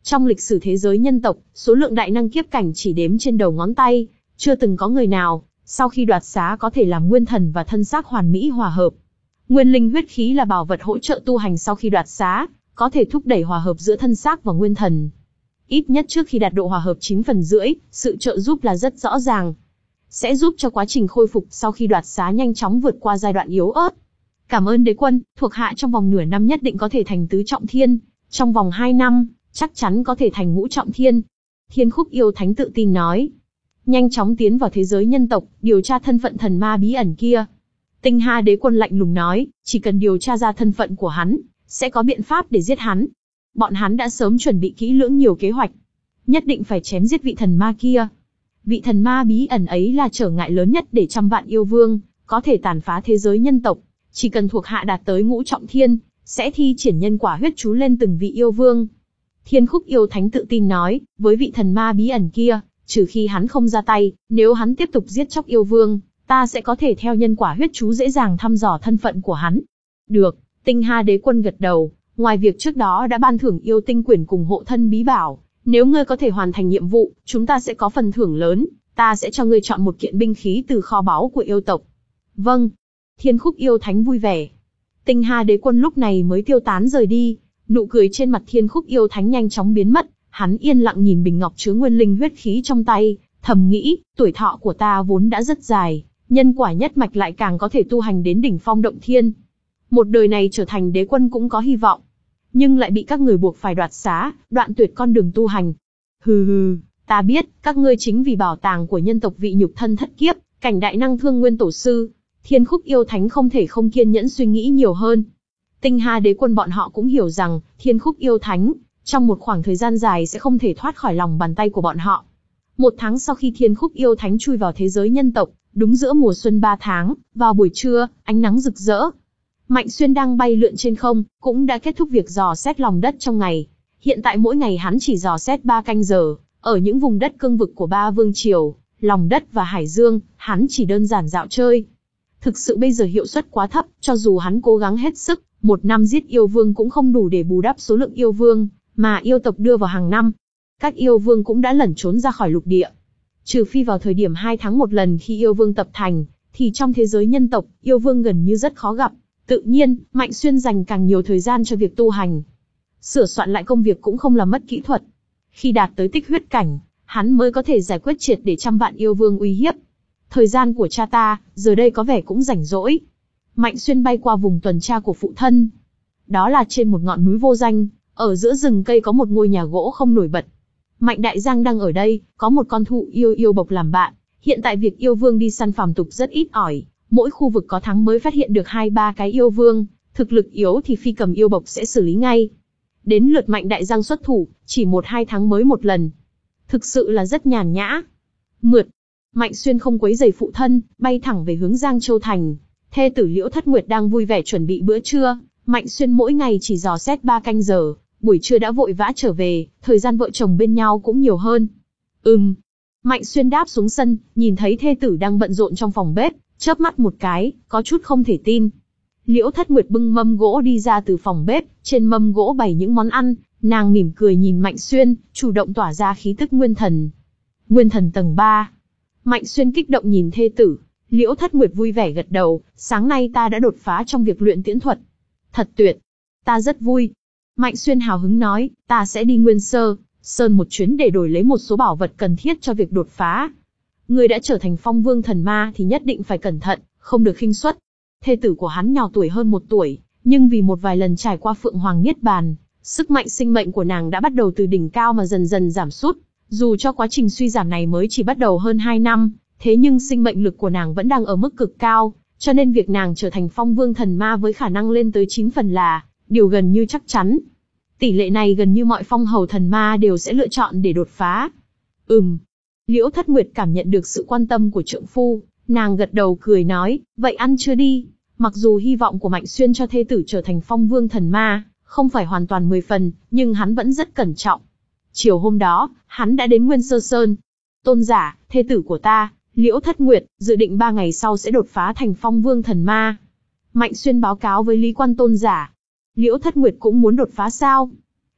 Trong lịch sử thế giới nhân tộc, số lượng đại năng kiếp cảnh chỉ đếm trên đầu ngón tay, chưa từng có người nào, sau khi đoạt xá có thể làm nguyên thần và thân xác hoàn mỹ hòa hợp. Nguyên linh huyết khí là bảo vật hỗ trợ tu hành sau khi đoạt xá, có thể thúc đẩy hòa hợp giữa thân xác và nguyên thần. Ít nhất trước khi đạt độ hòa hợp chín phần rưỡi, sự trợ giúp là rất rõ ràng. Sẽ giúp cho quá trình khôi phục sau khi đoạt xá nhanh chóng vượt qua giai đoạn yếu ớt. Cảm ơn đế quân, thuộc hạ trong vòng nửa năm nhất định có thể thành tứ trọng thiên, trong vòng hai năm, chắc chắn có thể thành ngũ trọng thiên. Thiên Khúc yêu thánh tự tin nói. Nhanh chóng tiến vào thế giới nhân tộc, điều tra thân phận thần ma bí ẩn kia. Tinh Hà đế quân lạnh lùng nói, chỉ cần điều tra ra thân phận của hắn, sẽ có biện pháp để giết hắn. Bọn hắn đã sớm chuẩn bị kỹ lưỡng nhiều kế hoạch. Nhất định phải chém giết vị thần ma kia. Vị thần ma bí ẩn ấy là trở ngại lớn nhất để trăm vạn yêu vương có thể tàn phá thế giới nhân tộc. Chỉ cần thuộc hạ đạt tới ngũ trọng thiên, sẽ thi triển nhân quả huyết chú lên từng vị yêu vương. Thiên Khúc yêu thánh tự tin nói, với vị thần ma bí ẩn kia, trừ khi hắn không ra tay, nếu hắn tiếp tục giết chóc yêu vương, ta sẽ có thể theo nhân quả huyết chú dễ dàng thăm dò thân phận của hắn. Được, Tinh Hà đế quân gật đầu, ngoài việc trước đó đã ban thưởng yêu tinh quyển cùng hộ thân bí bảo, nếu ngươi có thể hoàn thành nhiệm vụ, chúng ta sẽ có phần thưởng lớn, ta sẽ cho ngươi chọn một kiện binh khí từ kho báu của yêu tộc. Vâng. Thiên Khúc yêu thánh vui vẻ. Tinh Hà đế quân lúc này mới tiêu tán rời đi, nụ cười trên mặt Thiên Khúc yêu thánh nhanh chóng biến mất, hắn yên lặng nhìn bình ngọc chứa nguyên linh huyết khí trong tay, thầm nghĩ, tuổi thọ của ta vốn đã rất dài, nhân quả nhất mạch lại càng có thể tu hành đến đỉnh phong động thiên. Một đời này trở thành đế quân cũng có hy vọng, nhưng lại bị các người buộc phải đoạt xá, đoạn tuyệt con đường tu hành. Hừ hừ, ta biết, các ngươi chính vì bảo tàng của nhân tộc vị nhục thân thất kiếp, cảnh đại năng thương nguyên tổ sư. Thiên Khúc yêu thánh không thể không kiên nhẫn suy nghĩ nhiều hơn. Tinh Hà đế quân bọn họ cũng hiểu rằng, Thiên Khúc yêu thánh, trong một khoảng thời gian dài sẽ không thể thoát khỏi lòng bàn tay của bọn họ. Một tháng sau khi Thiên Khúc yêu thánh chui vào thế giới nhân tộc, đúng giữa mùa xuân ba tháng, vào buổi trưa, ánh nắng rực rỡ. Mạnh Xuyên đang bay lượn trên không, cũng đã kết thúc việc dò xét lòng đất trong ngày. Hiện tại mỗi ngày hắn chỉ dò xét ba canh giờ, ở những vùng đất cương vực của ba vương triều, lòng đất và hải dương, hắn chỉ đơn giản dạo chơi. Thực sự bây giờ hiệu suất quá thấp, cho dù hắn cố gắng hết sức, một năm giết yêu vương cũng không đủ để bù đắp số lượng yêu vương mà yêu tộc đưa vào hàng năm. Các yêu vương cũng đã lẩn trốn ra khỏi lục địa. Trừ phi vào thời điểm hai tháng một lần khi yêu vương tập thành, thì trong thế giới nhân tộc, yêu vương gần như rất khó gặp. Tự nhiên, Mạnh Xuyên dành càng nhiều thời gian cho việc tu hành. Sửa soạn lại công việc cũng không làm mất kỹ thuật. Khi đạt tới tích huyết cảnh, hắn mới có thể giải quyết triệt để trăm vạn yêu vương uy hiếp. Thời gian của cha ta, giờ đây có vẻ cũng rảnh rỗi. Mạnh Xuyên bay qua vùng tuần tra của phụ thân. Đó là trên một ngọn núi vô danh, ở giữa rừng cây có một ngôi nhà gỗ không nổi bật. Mạnh Đại Giang đang ở đây, có một con thụ yêu yêu bộc làm bạn. Hiện tại việc yêu vương đi săn phàm tục rất ít ỏi, mỗi khu vực có tháng mới phát hiện được hai ba cái yêu vương, thực lực yếu thì phi cầm yêu bộc sẽ xử lý ngay. Đến lượt Mạnh Đại Giang xuất thủ, chỉ một hai tháng mới một lần. Thực sự là rất nhàn nhã. Mượt. Mạnh Xuyên không quấy rầy phụ thân, bay thẳng về hướng Giang Châu Thành. Thê tử Liễu Thất Nguyệt đang vui vẻ chuẩn bị bữa trưa. Mạnh Xuyên mỗi ngày chỉ dò xét ba canh giờ, buổi trưa đã vội vã trở về, thời gian vợ chồng bên nhau cũng nhiều hơn. Ừm. Mạnh Xuyên đáp xuống sân, nhìn thấy thê tử đang bận rộn trong phòng bếp, chớp mắt một cái, có chút không thể tin. Liễu Thất Nguyệt bưng mâm gỗ đi ra từ phòng bếp, trên mâm gỗ bày những món ăn, nàng mỉm cười nhìn Mạnh Xuyên, chủ động tỏa ra khí tức nguyên thần. Nguyên thần tầng ba. Mạnh Xuyên kích động nhìn thê tử, Liễu Thất Nguyệt vui vẻ gật đầu, sáng nay ta đã đột phá trong việc luyện tiễn thuật. Thật tuyệt. Ta rất vui. Mạnh Xuyên hào hứng nói, ta sẽ đi Nguyên Sơ, Sơn một chuyến để đổi lấy một số bảo vật cần thiết cho việc đột phá. Ngươi đã trở thành phong vương thần ma thì nhất định phải cẩn thận, không được khinh suất. Thê tử của hắn nhỏ tuổi hơn một tuổi, nhưng vì một vài lần trải qua Phượng Hoàng Niết Bàn, sức mạnh sinh mệnh của nàng đã bắt đầu từ đỉnh cao mà dần dần giảm sút. Dù cho quá trình suy giảm này mới chỉ bắt đầu hơn hai năm, thế nhưng sinh mệnh lực của nàng vẫn đang ở mức cực cao, cho nên việc nàng trở thành phong vương thần ma với khả năng lên tới chín phần là điều gần như chắc chắn. Tỷ lệ này gần như mọi phong hầu thần ma đều sẽ lựa chọn để đột phá. Ừm. Liễu Thất Nguyệt cảm nhận được sự quan tâm của trượng phu, nàng gật đầu cười nói, vậy ăn chưa đi? Mặc dù hy vọng của Mạnh Xuyên cho thê tử trở thành phong vương thần ma, không phải hoàn toàn mười phần, nhưng hắn vẫn rất cẩn trọng. Chiều hôm đó, hắn đã đến Nguyên Sơ Sơn. Tôn giả, thê tử của ta, Liễu Thất Nguyệt, dự định ba ngày sau sẽ đột phá thành phong vương thần ma. Mạnh Xuyên báo cáo với Lý Quan tôn giả. Liễu Thất Nguyệt cũng muốn đột phá sao?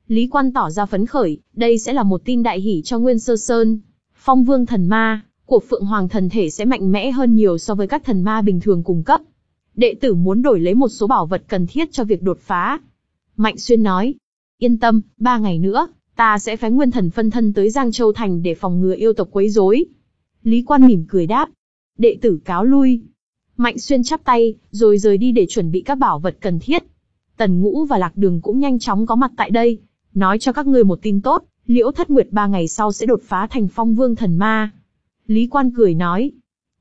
Lý Quan tỏ ra phấn khởi, đây sẽ là một tin đại hỷ cho Nguyên Sơ Sơn. Phong Vương thần ma của Phượng Hoàng thần thể sẽ mạnh mẽ hơn nhiều so với các thần ma bình thường cùng cấp. Đệ tử muốn đổi lấy một số bảo vật cần thiết cho việc đột phá. Mạnh Xuyên nói, yên tâm, ba ngày nữa, ta sẽ phái nguyên thần phân thân tới Giang Châu Thành để phòng ngừa yêu tộc quấy rối. Lý Quan mỉm cười đáp, đệ tử cáo lui. Mạnh Xuyên chắp tay, rồi rời đi để chuẩn bị các bảo vật cần thiết. Tần Ngũ và Lạc Đường cũng nhanh chóng có mặt tại đây, nói cho các ngươi một tin tốt, Liễu Thất Nguyệt ba ngày sau sẽ đột phá thành Phong Vương thần ma. Lý Quan cười nói,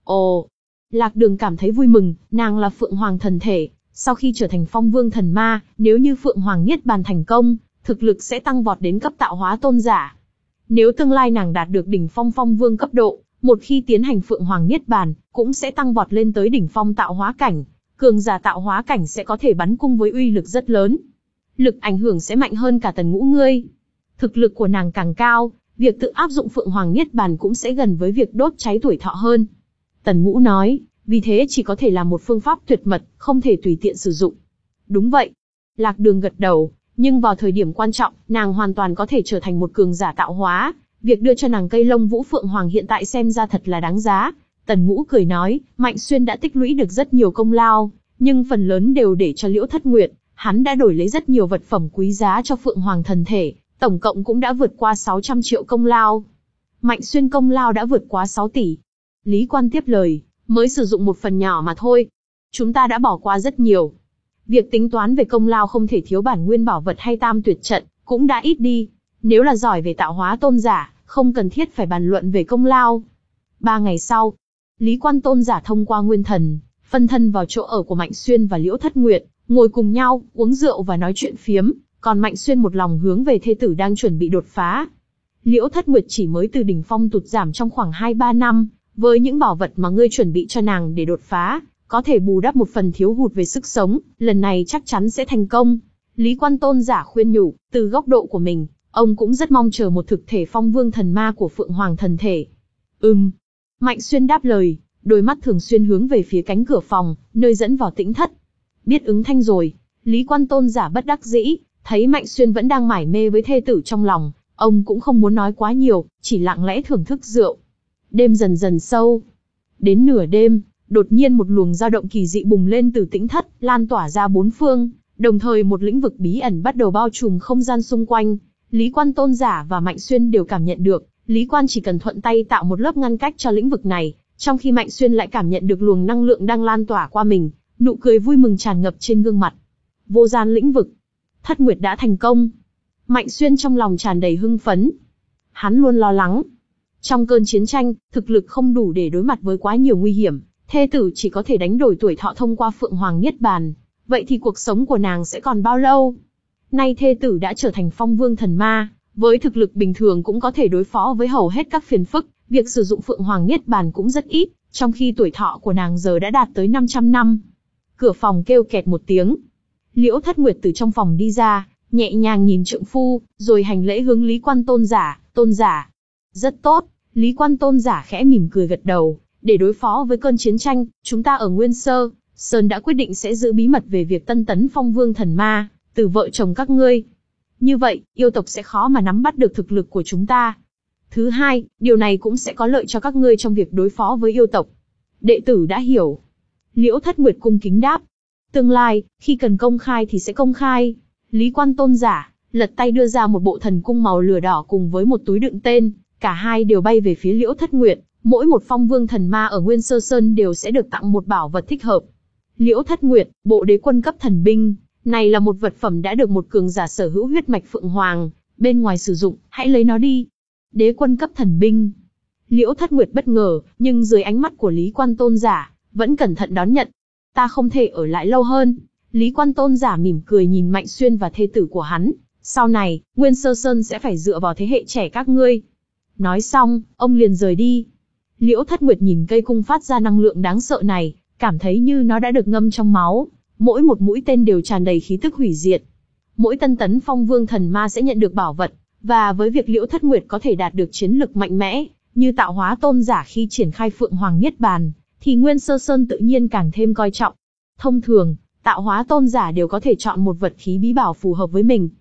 ồ. Lạc Đường cảm thấy vui mừng, nàng là Phượng Hoàng thần thể, sau khi trở thành Phong Vương thần ma, nếu như Phượng Hoàng Niết Bàn thành công, thực lực sẽ tăng vọt đến cấp tạo hóa tôn giả. Nếu tương lai nàng đạt được đỉnh phong Phong Vương cấp độ, một khi tiến hành Phượng Hoàng Niết Bàn, cũng sẽ tăng vọt lên tới đỉnh phong tạo hóa cảnh. Cường giả tạo hóa cảnh sẽ có thể bắn cung với uy lực rất lớn. Lực ảnh hưởng sẽ mạnh hơn cả Tần Ngũ ngươi. Thực lực của nàng càng cao, việc tự áp dụng Phượng Hoàng Niết Bàn cũng sẽ gần với việc đốt cháy tuổi thọ hơn. Tần Ngũ nói, vì thế chỉ có thể là một phương pháp tuyệt mật, không thể tùy tiện sử dụng. Đúng vậy. Lạc Đường gật đầu, nhưng vào thời điểm quan trọng, nàng hoàn toàn có thể trở thành một cường giả tạo hóa. Việc đưa cho nàng cây lông vũ Phượng Hoàng hiện tại xem ra thật là đáng giá. Tần Ngũ cười nói, Mạnh Xuyên đã tích lũy được rất nhiều công lao, nhưng phần lớn đều để cho Liễu Thất Nguyệt. Hắn đã đổi lấy rất nhiều vật phẩm quý giá cho Phượng Hoàng thần thể, tổng cộng cũng đã vượt qua sáu trăm triệu công lao. Mạnh Xuyên công lao đã vượt quá sáu tỷ. Lý Quan tiếp lời, mới sử dụng một phần nhỏ mà thôi. Chúng ta đã bỏ qua rất nhiều. Việc tính toán về công lao không thể thiếu bản nguyên bảo vật hay tam tuyệt trận, cũng đã ít đi. Nếu là giỏi về tạo hóa tôn giả, không cần thiết phải bàn luận về công lao. Ba ngày sau, Lý Quan tôn giả thông qua nguyên thần, phân thân vào chỗ ở của Mạnh Xuyên và Liễu Thất Nguyệt, ngồi cùng nhau, uống rượu và nói chuyện phiếm, còn Mạnh Xuyên một lòng hướng về thê tử đang chuẩn bị đột phá. Liễu Thất Nguyệt chỉ mới từ đỉnh phong tụt giảm trong khoảng hai ba năm, với những bảo vật mà ngươi chuẩn bị cho nàng để đột phá, có thể bù đắp một phần thiếu hụt về sức sống, lần này chắc chắn sẽ thành công. Lý Quan tôn giả khuyên nhủ, từ góc độ của mình, ông cũng rất mong chờ một thực thể Phong Vương thần ma của Phượng Hoàng thần thể. Ừm. Mạnh Xuyên đáp lời, đôi mắt thường xuyên hướng về phía cánh cửa phòng, nơi dẫn vào tĩnh thất. Biết ứng thanh rồi, Lý Quan tôn giả bất đắc dĩ, thấy Mạnh Xuyên vẫn đang mải mê với thê tử trong lòng, ông cũng không muốn nói quá nhiều, chỉ lặng lẽ thưởng thức rượu. Đêm dần dần sâu. Đến nửa đêm, đột nhiên một luồng dao động kỳ dị bùng lên từ tĩnh thất, lan tỏa ra bốn phương, đồng thời một lĩnh vực bí ẩn bắt đầu bao trùm không gian xung quanh. Lý Quan tôn giả và Mạnh Xuyên đều cảm nhận được, Lý Quan chỉ cần thuận tay tạo một lớp ngăn cách cho lĩnh vực này, trong khi Mạnh Xuyên lại cảm nhận được luồng năng lượng đang lan tỏa qua mình, nụ cười vui mừng tràn ngập trên gương mặt. Vô gian lĩnh vực. Thất Nguyệt đã thành công. Mạnh Xuyên trong lòng tràn đầy hưng phấn. Hắn luôn lo lắng. Trong cơn chiến tranh, thực lực không đủ để đối mặt với quá nhiều nguy hiểm, thê tử chỉ có thể đánh đổi tuổi thọ thông qua Phượng Hoàng Niết Bàn. Vậy thì cuộc sống của nàng sẽ còn bao lâu? Nay thê tử đã trở thành Phong Vương thần ma, với thực lực bình thường cũng có thể đối phó với hầu hết các phiền phức, việc sử dụng Phượng Hoàng Niết Bàn cũng rất ít, trong khi tuổi thọ của nàng giờ đã đạt tới năm trăm năm. Cửa phòng kêu kẹt một tiếng. Liễu Thất Nguyệt từ trong phòng đi ra, nhẹ nhàng nhìn trượng phu, rồi hành lễ hướng Lý Quan tôn giả, tôn giả. Rất tốt, Lý Quan tôn giả khẽ mỉm cười gật đầu, để đối phó với cơn chiến tranh, chúng ta ở Nguyên Sơ Sơn đã quyết định sẽ giữ bí mật về việc tân tấn Phong Vương thần ma, từ vợ chồng các ngươi. Như vậy, yêu tộc sẽ khó mà nắm bắt được thực lực của chúng ta. Thứ hai, điều này cũng sẽ có lợi cho các ngươi trong việc đối phó với yêu tộc. Đệ tử đã hiểu. Liễu Thất Nguyệt cung kính đáp. Tương lai, khi cần công khai thì sẽ công khai. Lý Quan tôn giả, lật tay đưa ra một bộ thần cung màu lửa đỏ cùng với một túi đựng tên, cả hai đều bay về phía Liễu Thất Nguyệt, mỗi một Phong Vương thần ma ở Nguyên Sơ Sơn đều sẽ được tặng một bảo vật thích hợp. Liễu Thất Nguyệt, bộ đế quân cấp thần binh, này là một vật phẩm đã được một cường giả sở hữu huyết mạch Phượng Hoàng, bên ngoài sử dụng, hãy lấy nó đi. Đế quân cấp thần binh. Liễu Thất Nguyệt bất ngờ, nhưng dưới ánh mắt của Lý Quan tôn giả, vẫn cẩn thận đón nhận. Ta không thể ở lại lâu hơn. Lý Quan tôn giả mỉm cười nhìn Mạnh Xuyên và thê tử của hắn. Sau này, Nguyên Sơ Sơn sẽ phải dựa vào thế hệ trẻ các ngươi. Nói xong, ông liền rời đi. Liễu Thất Nguyệt nhìn cây cung phát ra năng lượng đáng sợ này, cảm thấy như nó đã được ngâm trong máu. Mỗi một mũi tên đều tràn đầy khí tức hủy diệt. Mỗi tân tấn Phong Vương thần ma sẽ nhận được bảo vật, và với việc Liễu Thất Nguyệt có thể đạt được chiến lực mạnh mẽ, như tạo hóa tôn giả khi triển khai Phượng Hoàng Niết Bàn, thì Nguyên Sơ Sơn tự nhiên càng thêm coi trọng. Thông thường, tạo hóa tôn giả đều có thể chọn một vật khí bí bảo phù hợp với mình.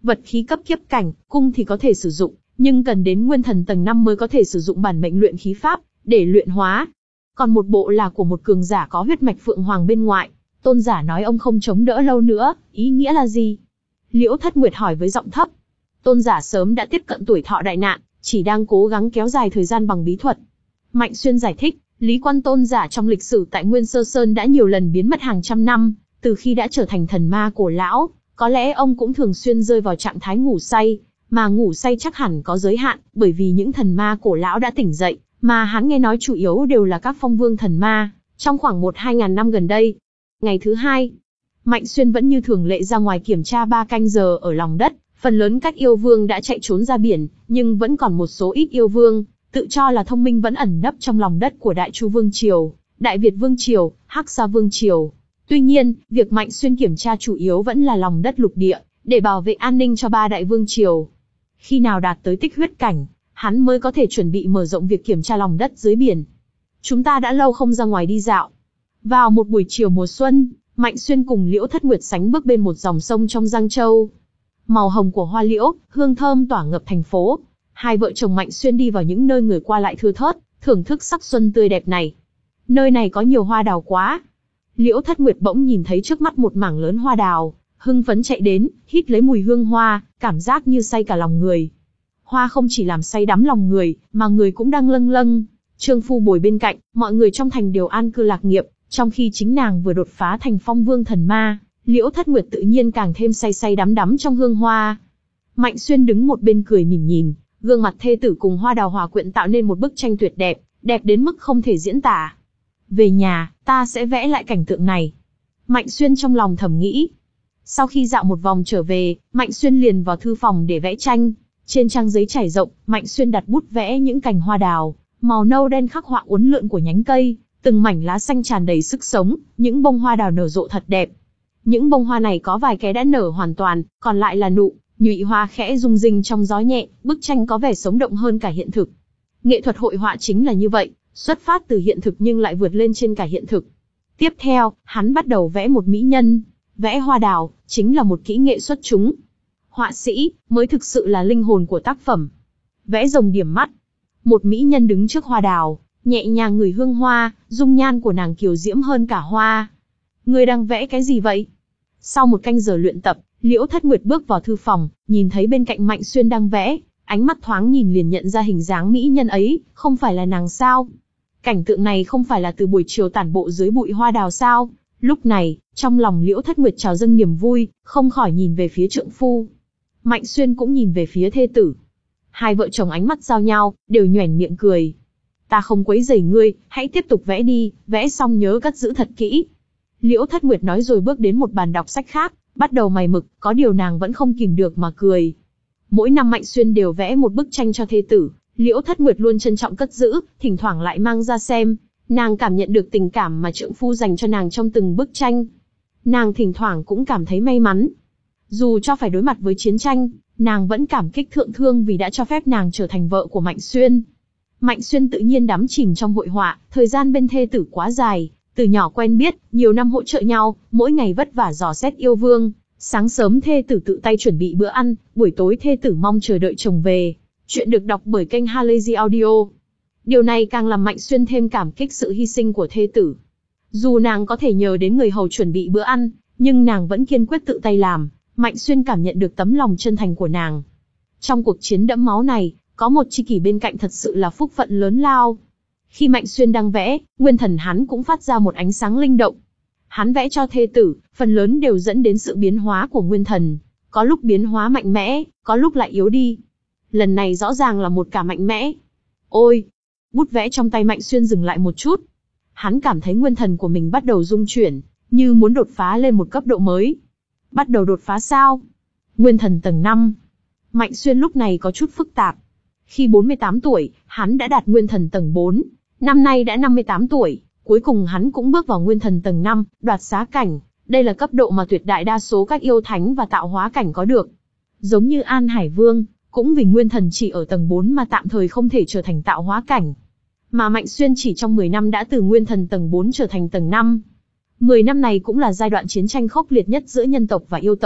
Vật khí cấp kiếp cảnh, cung thì có thể sử dụng, nhưng cần đến nguyên thần tầng năm mới có thể sử dụng bản mệnh luyện khí pháp, để luyện hóa. Còn một bộ là của một cường giả có huyết mạch Phượng Hoàng bên ngoại. Tôn giả nói ông không chống đỡ lâu nữa, ý nghĩa là gì? Liễu Thất Nguyệt hỏi với giọng thấp. Tôn giả sớm đã tiếp cận tuổi thọ đại nạn, chỉ đang cố gắng kéo dài thời gian bằng bí thuật. Mạnh Xuyên giải thích, Lý Quan tôn giả trong lịch sử tại Nguyên Sơ Sơn đã nhiều lần biến mất hàng trăm năm, từ khi đã trở thành thần ma cổ lão, có lẽ ông cũng thường xuyên rơi vào trạng thái ngủ say, mà ngủ say chắc hẳn có giới hạn, bởi vì những thần ma cổ lão đã tỉnh dậy, mà hắn nghe nói chủ yếu đều là các phong vương thần ma, trong khoảng một hai ngàn năm gần đây. Ngày thứ hai, Mạnh Xuyên vẫn như thường lệ ra ngoài kiểm tra ba canh giờ ở lòng đất, phần lớn các yêu vương đã chạy trốn ra biển, nhưng vẫn còn một số ít yêu vương, tự cho là thông minh vẫn ẩn nấp trong lòng đất của Đại Chu Vương Triều, Đại Việt Vương Triều, Hắc Sa Vương Triều. Tuy nhiên, việc Mạnh Xuyên kiểm tra chủ yếu vẫn là lòng đất lục địa, để bảo vệ an ninh cho ba đại vương triều. Khi nào đạt tới tích huyết cảnh, hắn mới có thể chuẩn bị mở rộng việc kiểm tra lòng đất dưới biển. Chúng ta đã lâu không ra ngoài đi dạo. Vào một buổi chiều mùa xuân, Mạnh Xuyên cùng Liễu Thất Nguyệt sánh bước bên một dòng sông trong Giang Châu. Màu hồng của hoa liễu, hương thơm tỏa ngập thành phố. Hai vợ chồng Mạnh Xuyên đi vào những nơi người qua lại thưa thớt, thưởng thức sắc xuân tươi đẹp này. Nơi này có nhiều hoa đào quá. Liễu Thất Nguyệt bỗng nhìn thấy trước mắt một mảng lớn hoa đào, hưng phấn chạy đến, hít lấy mùi hương hoa, cảm giác như say cả lòng người. Hoa không chỉ làm say đắm lòng người, mà người cũng đang lâng lâng. Trương phu bồi bên cạnh, mọi người trong thành đều an cư lạc nghiệp, trong khi chính nàng vừa đột phá thành phong vương thần ma, Liễu Thất Nguyệt tự nhiên càng thêm say say đắm đắm trong hương hoa. Mạnh Xuyên đứng một bên cười mỉm nhìn, gương mặt thê tử cùng hoa đào hòa quyện tạo nên một bức tranh tuyệt đẹp, đẹp đến mức không thể diễn tả. Về nhà, ta sẽ vẽ lại cảnh tượng này. Mạnh Xuyên trong lòng thầm nghĩ. Sau khi dạo một vòng trở về, Mạnh Xuyên liền vào thư phòng để vẽ tranh. Trên trang giấy trải rộng, Mạnh Xuyên đặt bút vẽ những cành hoa đào, màu nâu đen khắc họa uốn lượn của nhánh cây, từng mảnh lá xanh tràn đầy sức sống, những bông hoa đào nở rộ thật đẹp. Những bông hoa này có vài cái đã nở hoàn toàn, còn lại là nụ, nhụy hoa khẽ rung rinh trong gió nhẹ, bức tranh có vẻ sống động hơn cả hiện thực. Nghệ thuật hội họa chính là như vậy, xuất phát từ hiện thực nhưng lại vượt lên trên cả hiện thực. Tiếp theo, hắn bắt đầu vẽ một mỹ nhân. Vẽ hoa đào, chính là một kỹ nghệ xuất chúng. Họa sĩ, mới thực sự là linh hồn của tác phẩm. Vẽ rồng điểm mắt. Một mỹ nhân đứng trước hoa đào, nhẹ nhàng ngửi hương hoa, dung nhan của nàng kiều diễm hơn cả hoa. Ngươi đang vẽ cái gì vậy? Sau một canh giờ luyện tập, Liễu Thất Nguyệt bước vào thư phòng, nhìn thấy bên cạnh Mạnh Xuyên đang vẽ, ánh mắt thoáng nhìn liền nhận ra hình dáng mỹ nhân ấy, không phải là nàng sao? Cảnh tượng này không phải là từ buổi chiều tản bộ dưới bụi hoa đào sao? Lúc này, trong lòng Liễu Thất Nguyệt trào dâng niềm vui, không khỏi nhìn về phía trượng phu. Mạnh Xuyên cũng nhìn về phía thê tử. Hai vợ chồng ánh mắt giao nhau, đều nhoẻn miệng cười. Ta không quấy rầy ngươi, hãy tiếp tục vẽ đi, vẽ xong nhớ cất giữ thật kỹ. Liễu Thất Nguyệt nói rồi bước đến một bàn đọc sách khác, bắt đầu mày mực, có điều nàng vẫn không kìm được mà cười. Mỗi năm Mạnh Xuyên đều vẽ một bức tranh cho thê tử, Liễu Thất Nguyệt luôn trân trọng cất giữ, thỉnh thoảng lại mang ra xem. Nàng cảm nhận được tình cảm mà trượng phu dành cho nàng trong từng bức tranh. Nàng thỉnh thoảng cũng cảm thấy may mắn. Dù cho phải đối mặt với chiến tranh, nàng vẫn cảm kích thượng thương vì đã cho phép nàng trở thành vợ của Mạnh Xuyên. Mạnh Xuyên tự nhiên đắm chìm trong hội họa, thời gian bên thê tử quá dài, từ nhỏ quen biết, nhiều năm hỗ trợ nhau, mỗi ngày vất vả dò xét yêu vương. Sáng sớm thê tử tự tay chuẩn bị bữa ăn, buổi tối thê tử mong chờ đợi chồng về. Chuyện được đọc bởi kênh Halazy Audio. Điều này càng làm Mạnh Xuyên thêm cảm kích sự hy sinh của thê tử. Dù nàng có thể nhờ đến người hầu chuẩn bị bữa ăn, nhưng nàng vẫn kiên quyết tự tay làm. Mạnh Xuyên cảm nhận được tấm lòng chân thành của nàng. Trong cuộc chiến đẫm máu này, có một tri kỷ bên cạnh thật sự là phúc phận lớn lao. Khi Mạnh Xuyên đang vẽ, nguyên thần hắn cũng phát ra một ánh sáng linh động. Hắn vẽ cho thê tử, phần lớn đều dẫn đến sự biến hóa của nguyên thần. Có lúc biến hóa mạnh mẽ, có lúc lại yếu đi. Lần này rõ ràng là một cả mạnh mẽ. Ôi! Bút vẽ trong tay Mạnh Xuyên dừng lại một chút. Hắn cảm thấy nguyên thần của mình bắt đầu rung chuyển, như muốn đột phá lên một cấp độ mới. Bắt đầu đột phá sao? Nguyên thần tầng năm. Mạnh Xuyên lúc này có chút phức tạp. Khi bốn mươi tám tuổi, hắn đã đạt nguyên thần tầng bốn. Năm nay đã năm mươi tám tuổi, cuối cùng hắn cũng bước vào nguyên thần tầng năm, đoạt xá cảnh. Đây là cấp độ mà tuyệt đại đa số các yêu thánh và tạo hóa cảnh có được. Giống như An Hải Vương, cũng vì nguyên thần chỉ ở tầng bốn mà tạm thời không thể trở thành tạo hóa cảnh. Mà Mạnh Xuyên chỉ trong mười năm đã từ nguyên thần tầng bốn trở thành tầng năm. mười năm này cũng là giai đoạn chiến tranh khốc liệt nhất giữa nhân tộc và yêu tộc.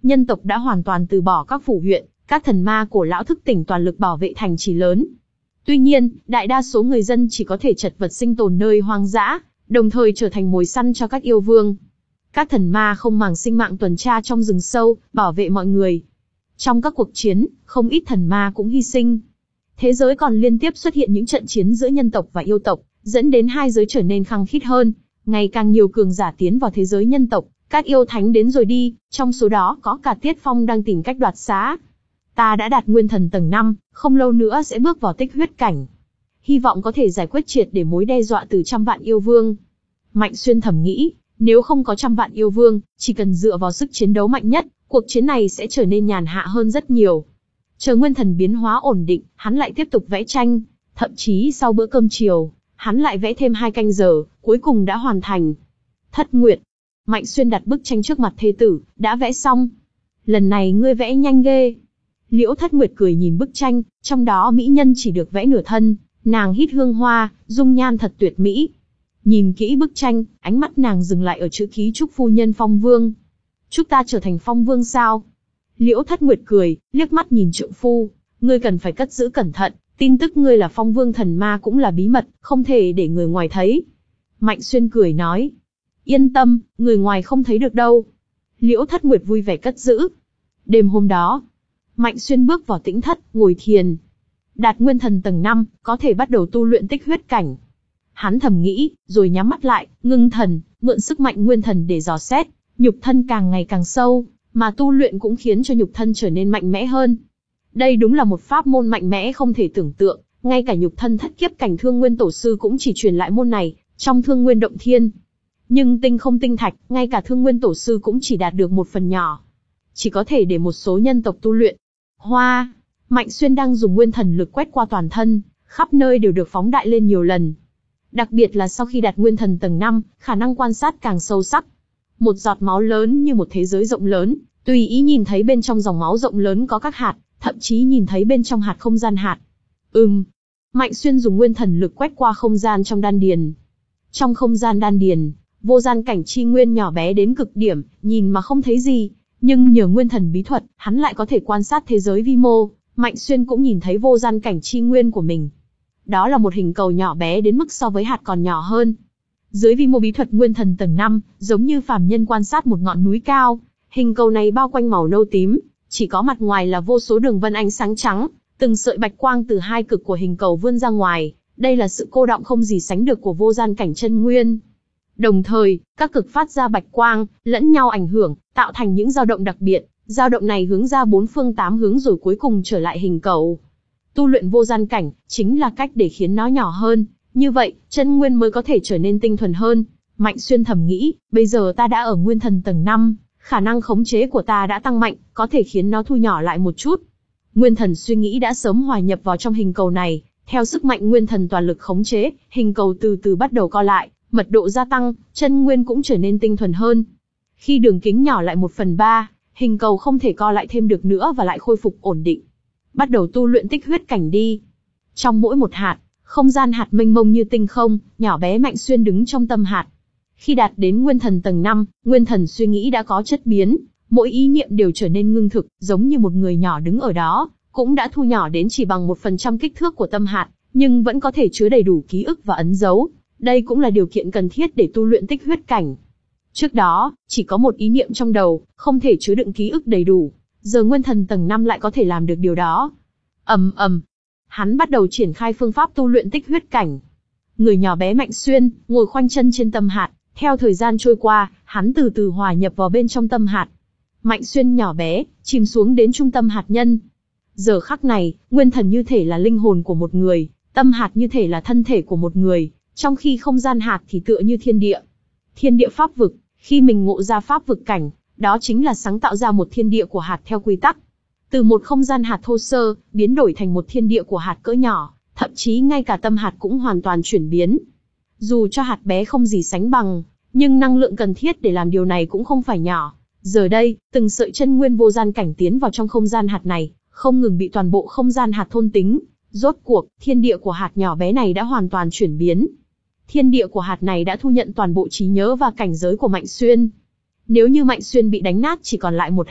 nhân tộc đã hoàn toàn từ bỏ các phủ huyện, các thần ma cổ lão thức tỉnh toàn lực bảo vệ thành trì lớn. Tuy nhiên, đại đa số người dân chỉ có thể chật vật sinh tồn nơi hoang dã, đồng thời trở thành mồi săn cho các yêu vương. Các thần ma không màng sinh mạng tuần tra trong rừng sâu, bảo vệ mọi người. Trong các cuộc chiến, không ít thần ma cũng hy sinh. Thế giới còn liên tiếp xuất hiện những trận chiến giữa nhân tộc và yêu tộc, dẫn đến hai giới trở nên khăng khít hơn. Ngày càng nhiều cường giả tiến vào thế giới nhân tộc, các yêu thánh đến rồi đi, trong số đó có cả Tiết Phong đang tìm cách đoạt xá. Ta đã đạt nguyên thần tầng năm, không lâu nữa sẽ bước vào tích huyết cảnh. Hy vọng có thể giải quyết triệt để mối đe dọa từ trăm vạn yêu vương. Mạnh Xuyên thầm nghĩ, nếu không có trăm vạn yêu vương, chỉ cần dựa vào sức chiến đấu mạnh nhất, cuộc chiến này sẽ trở nên nhàn hạ hơn rất nhiều. Chờ nguyên thần biến hóa ổn định, hắn lại tiếp tục vẽ tranh. Thậm chí sau bữa cơm chiều, hắn lại vẽ thêm hai canh giờ, cuối cùng đã hoàn thành. Thất Nguyệt. Mạnh Xuyên đặt bức tranh trước mặt thê tử, đã vẽ xong. Lần này ngươi vẽ nhanh ghê. Liễu Thất Nguyệt cười nhìn bức tranh, trong đó mỹ nhân chỉ được vẽ nửa thân, nàng hít hương hoa, dung nhan thật tuyệt mỹ. Nhìn kỹ bức tranh, ánh mắt nàng dừng lại ở chữ ký chúc phu nhân Phong Vương. Chúc ta trở thành Phong Vương sao? Liễu Thất Nguyệt cười, liếc mắt nhìn trượng phu, ngươi cần phải cất giữ cẩn thận, tin tức ngươi là Phong Vương thần ma cũng là bí mật, không thể để người ngoài thấy. Mạnh Xuyên cười nói, yên tâm, người ngoài không thấy được đâu. Liễu Thất Nguyệt vui vẻ cất giữ. Đêm hôm đó, Mạnh Xuyên bước vào tĩnh thất, ngồi thiền. Đạt nguyên thần tầng năm, có thể bắt đầu tu luyện tích huyết cảnh. Hắn thầm nghĩ, rồi nhắm mắt lại, ngưng thần, mượn sức mạnh nguyên thần để dò xét, nhục thân càng ngày càng sâu, mà tu luyện cũng khiến cho nhục thân trở nên mạnh mẽ hơn. Đây đúng là một pháp môn mạnh mẽ không thể tưởng tượng, ngay cả nhục thân thất kiếp cảnh Thương Nguyên Tổ sư cũng chỉ truyền lại môn này, trong Thương Nguyên Động Thiên. Nhưng tinh không tinh thạch, ngay cả Thương Nguyên Tổ sư cũng chỉ đạt được một phần nhỏ. Chỉ có thể để một số nhân tộc tu luyện. Hoa, Mạnh Xuyên đang dùng nguyên thần lực quét qua toàn thân, khắp nơi đều được phóng đại lên nhiều lần. Đặc biệt là sau khi đạt nguyên thần tầng năm, khả năng quan sát càng sâu sắc. Một giọt máu lớn như một thế giới rộng lớn, tùy ý nhìn thấy bên trong dòng máu rộng lớn có các hạt, thậm chí nhìn thấy bên trong hạt không gian hạt. Ừm. Mạnh Xuyên dùng nguyên thần lực quét qua không gian trong đan điền. Trong không gian đan điền, vô gian cảnh chi nguyên nhỏ bé đến cực điểm, nhìn mà không thấy gì, nhưng nhờ nguyên thần bí thuật, hắn lại có thể quan sát thế giới vi mô. Mạnh Xuyên cũng nhìn thấy vô gian cảnh chi nguyên của mình. Đó là một hình cầu nhỏ bé đến mức so với hạt còn nhỏ hơn. Dưới vi mô bí thuật nguyên thần tầng năm, giống như phàm nhân quan sát một ngọn núi cao, hình cầu này bao quanh màu nâu tím, chỉ có mặt ngoài là vô số đường vân ánh sáng trắng, từng sợi bạch quang từ hai cực của hình cầu vươn ra ngoài, đây là sự cô đọng không gì sánh được của vô gian cảnh chân nguyên. Đồng thời, các cực phát ra bạch quang, lẫn nhau ảnh hưởng, tạo thành những dao động đặc biệt, dao động này hướng ra bốn phương tám hướng rồi cuối cùng trở lại hình cầu. Tu luyện vô gian cảnh, chính là cách để khiến nó nhỏ hơn, như vậy, chân nguyên mới có thể trở nên tinh thuần hơn. Mạnh Xuyên thầm nghĩ, bây giờ ta đã ở nguyên thần tầng năm, khả năng khống chế của ta đã tăng mạnh, có thể khiến nó thu nhỏ lại một chút. Nguyên thần suy nghĩ đã sớm hòa nhập vào trong hình cầu này, theo sức mạnh nguyên thần toàn lực khống chế, hình cầu từ từ bắt đầu co lại, mật độ gia tăng, chân nguyên cũng trở nên tinh thuần hơn. Khi đường kính nhỏ lại một phần ba, hình cầu không thể co lại thêm được nữa và lại khôi phục ổn định. Bắt đầu tu luyện tích huyết cảnh đi. Trong mỗi một hạt, không gian hạt mênh mông như tinh không, nhỏ bé Mạnh Xuyên đứng trong tâm hạt. Khi đạt đến nguyên thần tầng năm, nguyên thần suy nghĩ đã có chất biến, mỗi ý niệm đều trở nên ngưng thực, giống như một người nhỏ đứng ở đó, cũng đã thu nhỏ đến chỉ bằng một phần trăm kích thước của tâm hạt, nhưng vẫn có thể chứa đầy đủ ký ức và ấn dấu. Đây cũng là điều kiện cần thiết để tu luyện tích huyết cảnh. Trước đó, chỉ có một ý niệm trong đầu, không thể chứa đựng ký ức đầy đủ. Giờ nguyên thần tầng năm lại có thể làm được điều đó. Ầm ầm. Hắn bắt đầu triển khai phương pháp tu luyện tích huyết cảnh. Người nhỏ bé Mạnh Xuyên, ngồi khoanh chân trên tâm hạt, theo thời gian trôi qua, hắn từ từ hòa nhập vào bên trong tâm hạt. Mạnh Xuyên nhỏ bé, chìm xuống đến trung tâm hạt nhân. Giờ khắc này, nguyên thần như thể là linh hồn của một người, tâm hạt như thể là thân thể của một người, trong khi không gian hạt thì tựa như thiên địa. Thiên địa pháp vực, khi mình ngộ ra pháp vực cảnh, đó chính là sáng tạo ra một thiên địa của hạt theo quy tắc. Từ một không gian hạt thô sơ, biến đổi thành một thiên địa của hạt cỡ nhỏ, thậm chí ngay cả tâm hạt cũng hoàn toàn chuyển biến. Dù cho hạt bé không gì sánh bằng, nhưng năng lượng cần thiết để làm điều này cũng không phải nhỏ. Giờ đây, từng sợi chân nguyên vô gian cảnh tiến vào trong không gian hạt này, không ngừng bị toàn bộ không gian hạt thôn tính. Rốt cuộc, thiên địa của hạt nhỏ bé này đã hoàn toàn chuyển biến. Thiên địa của hạt này đã thu nhận toàn bộ trí nhớ và cảnh giới của Mạnh Xuyên. Nếu như Mạnh Xuyên bị đánh nát chỉ còn lại một hạt,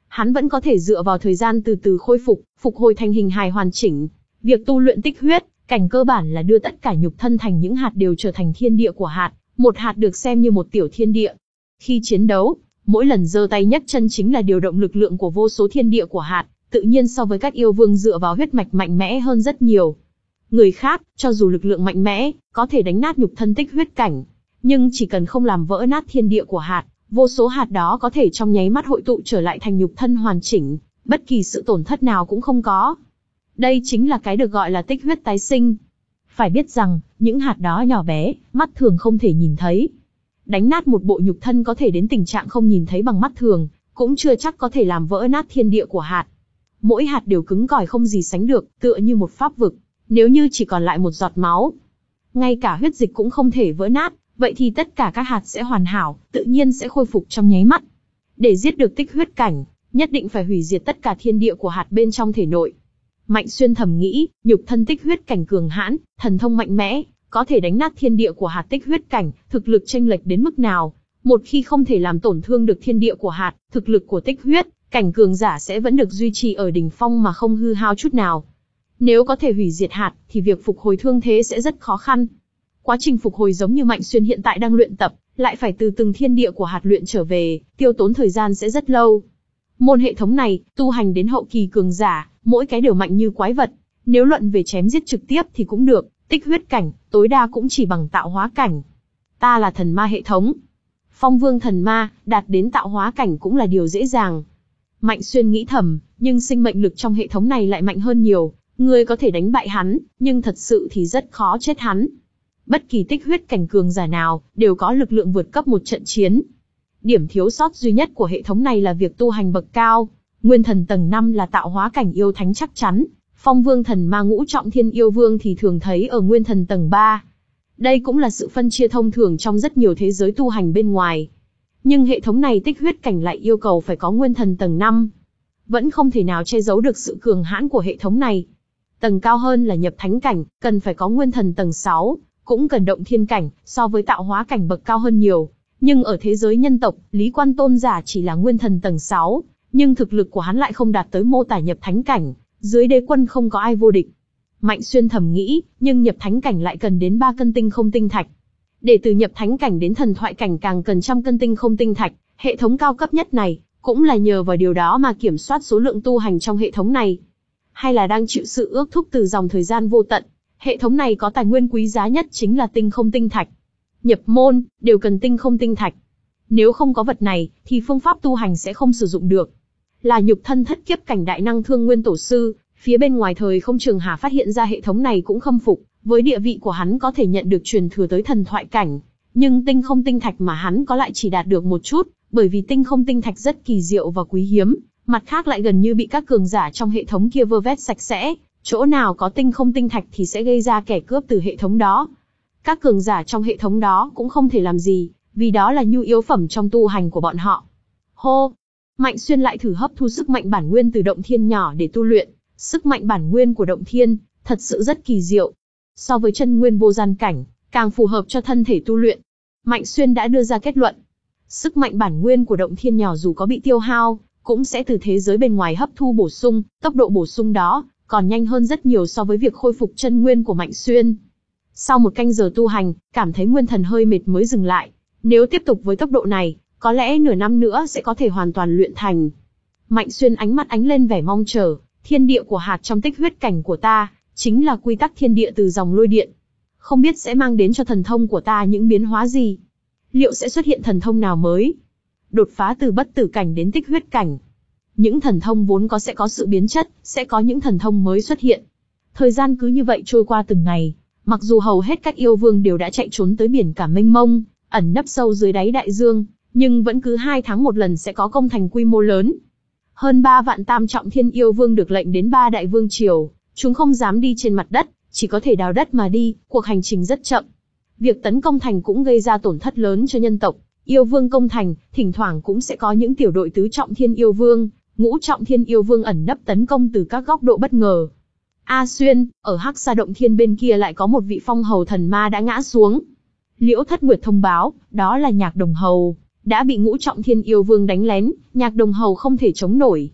hắn vẫn có thể dựa vào thời gian từ từ khôi phục, phục hồi thành hình hài hoàn chỉnh. Việc tu luyện tích huyết cảnh cơ bản là đưa tất cả nhục thân thành những hạt đều trở thành thiên địa của hạt, một hạt được xem như một tiểu thiên địa. Khi chiến đấu, mỗi lần giơ tay nhấc chân chính là điều động lực lượng của vô số thiên địa của hạt, tự nhiên so với các yêu vương dựa vào huyết mạch mạnh mẽ hơn rất nhiều. Người khác, cho dù lực lượng mạnh mẽ, có thể đánh nát nhục thân tích huyết cảnh, nhưng chỉ cần không làm vỡ nát thiên địa của hạt, vô số hạt đó có thể trong nháy mắt hội tụ trở lại thành nhục thân hoàn chỉnh, bất kỳ sự tổn thất nào cũng không có. Đây chính là cái được gọi là tích huyết tái sinh. Phải biết rằng, những hạt đó nhỏ bé, mắt thường không thể nhìn thấy. Đánh nát một bộ nhục thân có thể đến tình trạng không nhìn thấy bằng mắt thường, cũng chưa chắc có thể làm vỡ nát thiên địa của hạt. Mỗi hạt đều cứng cỏi không gì sánh được, tựa như một pháp vực. Nếu như chỉ còn lại một giọt máu, ngay cả huyết dịch cũng không thể vỡ nát, vậy thì tất cả các hạt sẽ hoàn hảo, tự nhiên sẽ khôi phục trong nháy mắt. Để giết được tích huyết cảnh, nhất định phải hủy diệt tất cả thiên địa của hạt bên trong thể nội. Mạnh Xuyên thầm nghĩ, nhục thân tích huyết cảnh cường hãn, thần thông mạnh mẽ, có thể đánh nát thiên địa của hạt tích huyết cảnh, thực lực chênh lệch đến mức nào? Một khi không thể làm tổn thương được thiên địa của hạt, thực lực của tích huyết cảnh cường giả sẽ vẫn được duy trì ở đỉnh phong mà không hư hao chút nào. Nếu có thể hủy diệt hạt, thì việc phục hồi thương thế sẽ rất khó khăn. Quá trình phục hồi giống như Mạnh Xuyên hiện tại đang luyện tập, lại phải từ từng thiên địa của hạt luyện trở về, tiêu tốn thời gian sẽ rất lâu. Môn hệ thống này, tu hành đến hậu kỳ cường giả, mỗi cái đều mạnh như quái vật. Nếu luận về chém giết trực tiếp thì cũng được, tích huyết cảnh, tối đa cũng chỉ bằng tạo hóa cảnh. Ta là thần ma hệ thống. Phong vương thần ma, đạt đến tạo hóa cảnh cũng là điều dễ dàng. Mạnh Xuyên nghĩ thầm, nhưng sinh mệnh lực trong hệ thống này lại mạnh hơn nhiều. Ngươi có thể đánh bại hắn, nhưng thật sự thì rất khó chết hắn. Bất kỳ tích huyết cảnh cường giả nào, đều có lực lượng vượt cấp một trận chiến. Điểm thiếu sót duy nhất của hệ thống này là việc tu hành bậc cao. Nguyên thần tầng năm là tạo hóa cảnh yêu thánh chắc chắn, phong vương thần ma ngũ trọng thiên yêu vương thì thường thấy ở nguyên thần tầng ba. Đây cũng là sự phân chia thông thường trong rất nhiều thế giới tu hành bên ngoài. Nhưng hệ thống này tích huyết cảnh lại yêu cầu phải có nguyên thần tầng năm. Vẫn không thể nào che giấu được sự cường hãn của hệ thống này. Tầng cao hơn là nhập thánh cảnh, cần phải có nguyên thần tầng sáu, cũng cần động thiên cảnh, so với tạo hóa cảnh bậc cao hơn nhiều. Nhưng ở thế giới nhân tộc, Lý Quan Tôn giả chỉ là nguyên thần tầng sáu, nhưng thực lực của hắn lại không đạt tới mô tả nhập thánh cảnh, dưới đế quân không có ai vô địch. Mạnh Xuyên thầm nghĩ, nhưng nhập thánh cảnh lại cần đến ba cân tinh không tinh thạch. Để từ nhập thánh cảnh đến thần thoại cảnh càng cần trăm cân tinh không tinh thạch, hệ thống cao cấp nhất này, cũng là nhờ vào điều đó mà kiểm soát số lượng tu hành trong hệ thống này. Hay là đang chịu sự ước thúc từ dòng thời gian vô tận, hệ thống này có tài nguyên quý giá nhất chính là tinh không tinh thạch. Nhập môn, đều cần tinh không tinh thạch. Nếu không có vật này, thì phương pháp tu hành sẽ không sử dụng được. Là nhục thân thất kiếp cảnh đại năng Thương Nguyên Tổ Sư, phía bên ngoài thời không Trường Hà phát hiện ra hệ thống này cũng khâm phục, với địa vị của hắn có thể nhận được truyền thừa tới thần thoại cảnh. Nhưng tinh không tinh thạch mà hắn có lại chỉ đạt được một chút, bởi vì tinh không tinh thạch rất kỳ diệu và quý hiếm, mặt khác lại gần như bị các cường giả trong hệ thống kia vơ vét sạch sẽ, chỗ nào có tinh không tinh thạch thì sẽ gây ra kẻ cướp từ hệ thống đó. Các cường giả trong hệ thống đó cũng không thể làm gì, vì đó là nhu yếu phẩm trong tu hành của bọn họ. Hô! Mạnh Xuyên lại thử hấp thu sức mạnh bản nguyên từ động thiên nhỏ để tu luyện. Sức mạnh bản nguyên của động thiên, thật sự rất kỳ diệu. So với chân nguyên vô gian cảnh, càng phù hợp cho thân thể tu luyện. Mạnh Xuyên đã đưa ra kết luận. Sức mạnh bản nguyên của động thiên nhỏ dù có bị tiêu hao, cũng sẽ từ thế giới bên ngoài hấp thu bổ sung, tốc độ bổ sung đó còn nhanh hơn rất nhiều so với việc khôi phục chân nguyên của Mạnh Xuyên. Sau một canh giờ tu hành, cảm thấy nguyên thần hơi mệt mới dừng lại. Nếu tiếp tục với tốc độ này, có lẽ nửa năm nữa sẽ có thể hoàn toàn luyện thành. Mạnh Xuyên ánh mắt ánh lên vẻ mong chờ, thiên địa của hạt trong tích huyết cảnh của ta, chính là quy tắc thiên địa từ dòng lôi điện. Không biết sẽ mang đến cho thần thông của ta những biến hóa gì? Liệu sẽ xuất hiện thần thông nào mới? Đột phá từ bất tử cảnh đến tích huyết cảnh. Những thần thông vốn có sẽ có sự biến chất, sẽ có những thần thông mới xuất hiện. Thời gian cứ như vậy trôi qua từng ngày, mặc dù hầu hết các yêu vương đều đã chạy trốn tới biển cả mênh mông, ẩn nấp sâu dưới đáy đại dương, nhưng vẫn cứ hai tháng một lần sẽ có công thành quy mô lớn. Hơn ba vạn tam trọng thiên yêu vương được lệnh đến ba đại vương triều, chúng không dám đi trên mặt đất, chỉ có thể đào đất mà đi, cuộc hành trình rất chậm. Việc tấn công thành cũng gây ra tổn thất lớn cho nhân tộc. Yêu vương công thành, thỉnh thoảng cũng sẽ có những tiểu đội tứ trọng thiên yêu vương, ngũ trọng thiên yêu vương ẩn nấp tấn công từ các góc độ bất ngờ. A Xuyên, ở Hắc Sa Động Thiên bên kia lại có một vị phong hầu thần ma đã ngã xuống. Liễu Thất Nguyệt thông báo, đó là Nhạc Đồng Hầu. đã bị ngũ trọng thiên yêu vương đánh lén, Nhạc Đồng Hầu không thể chống nổi.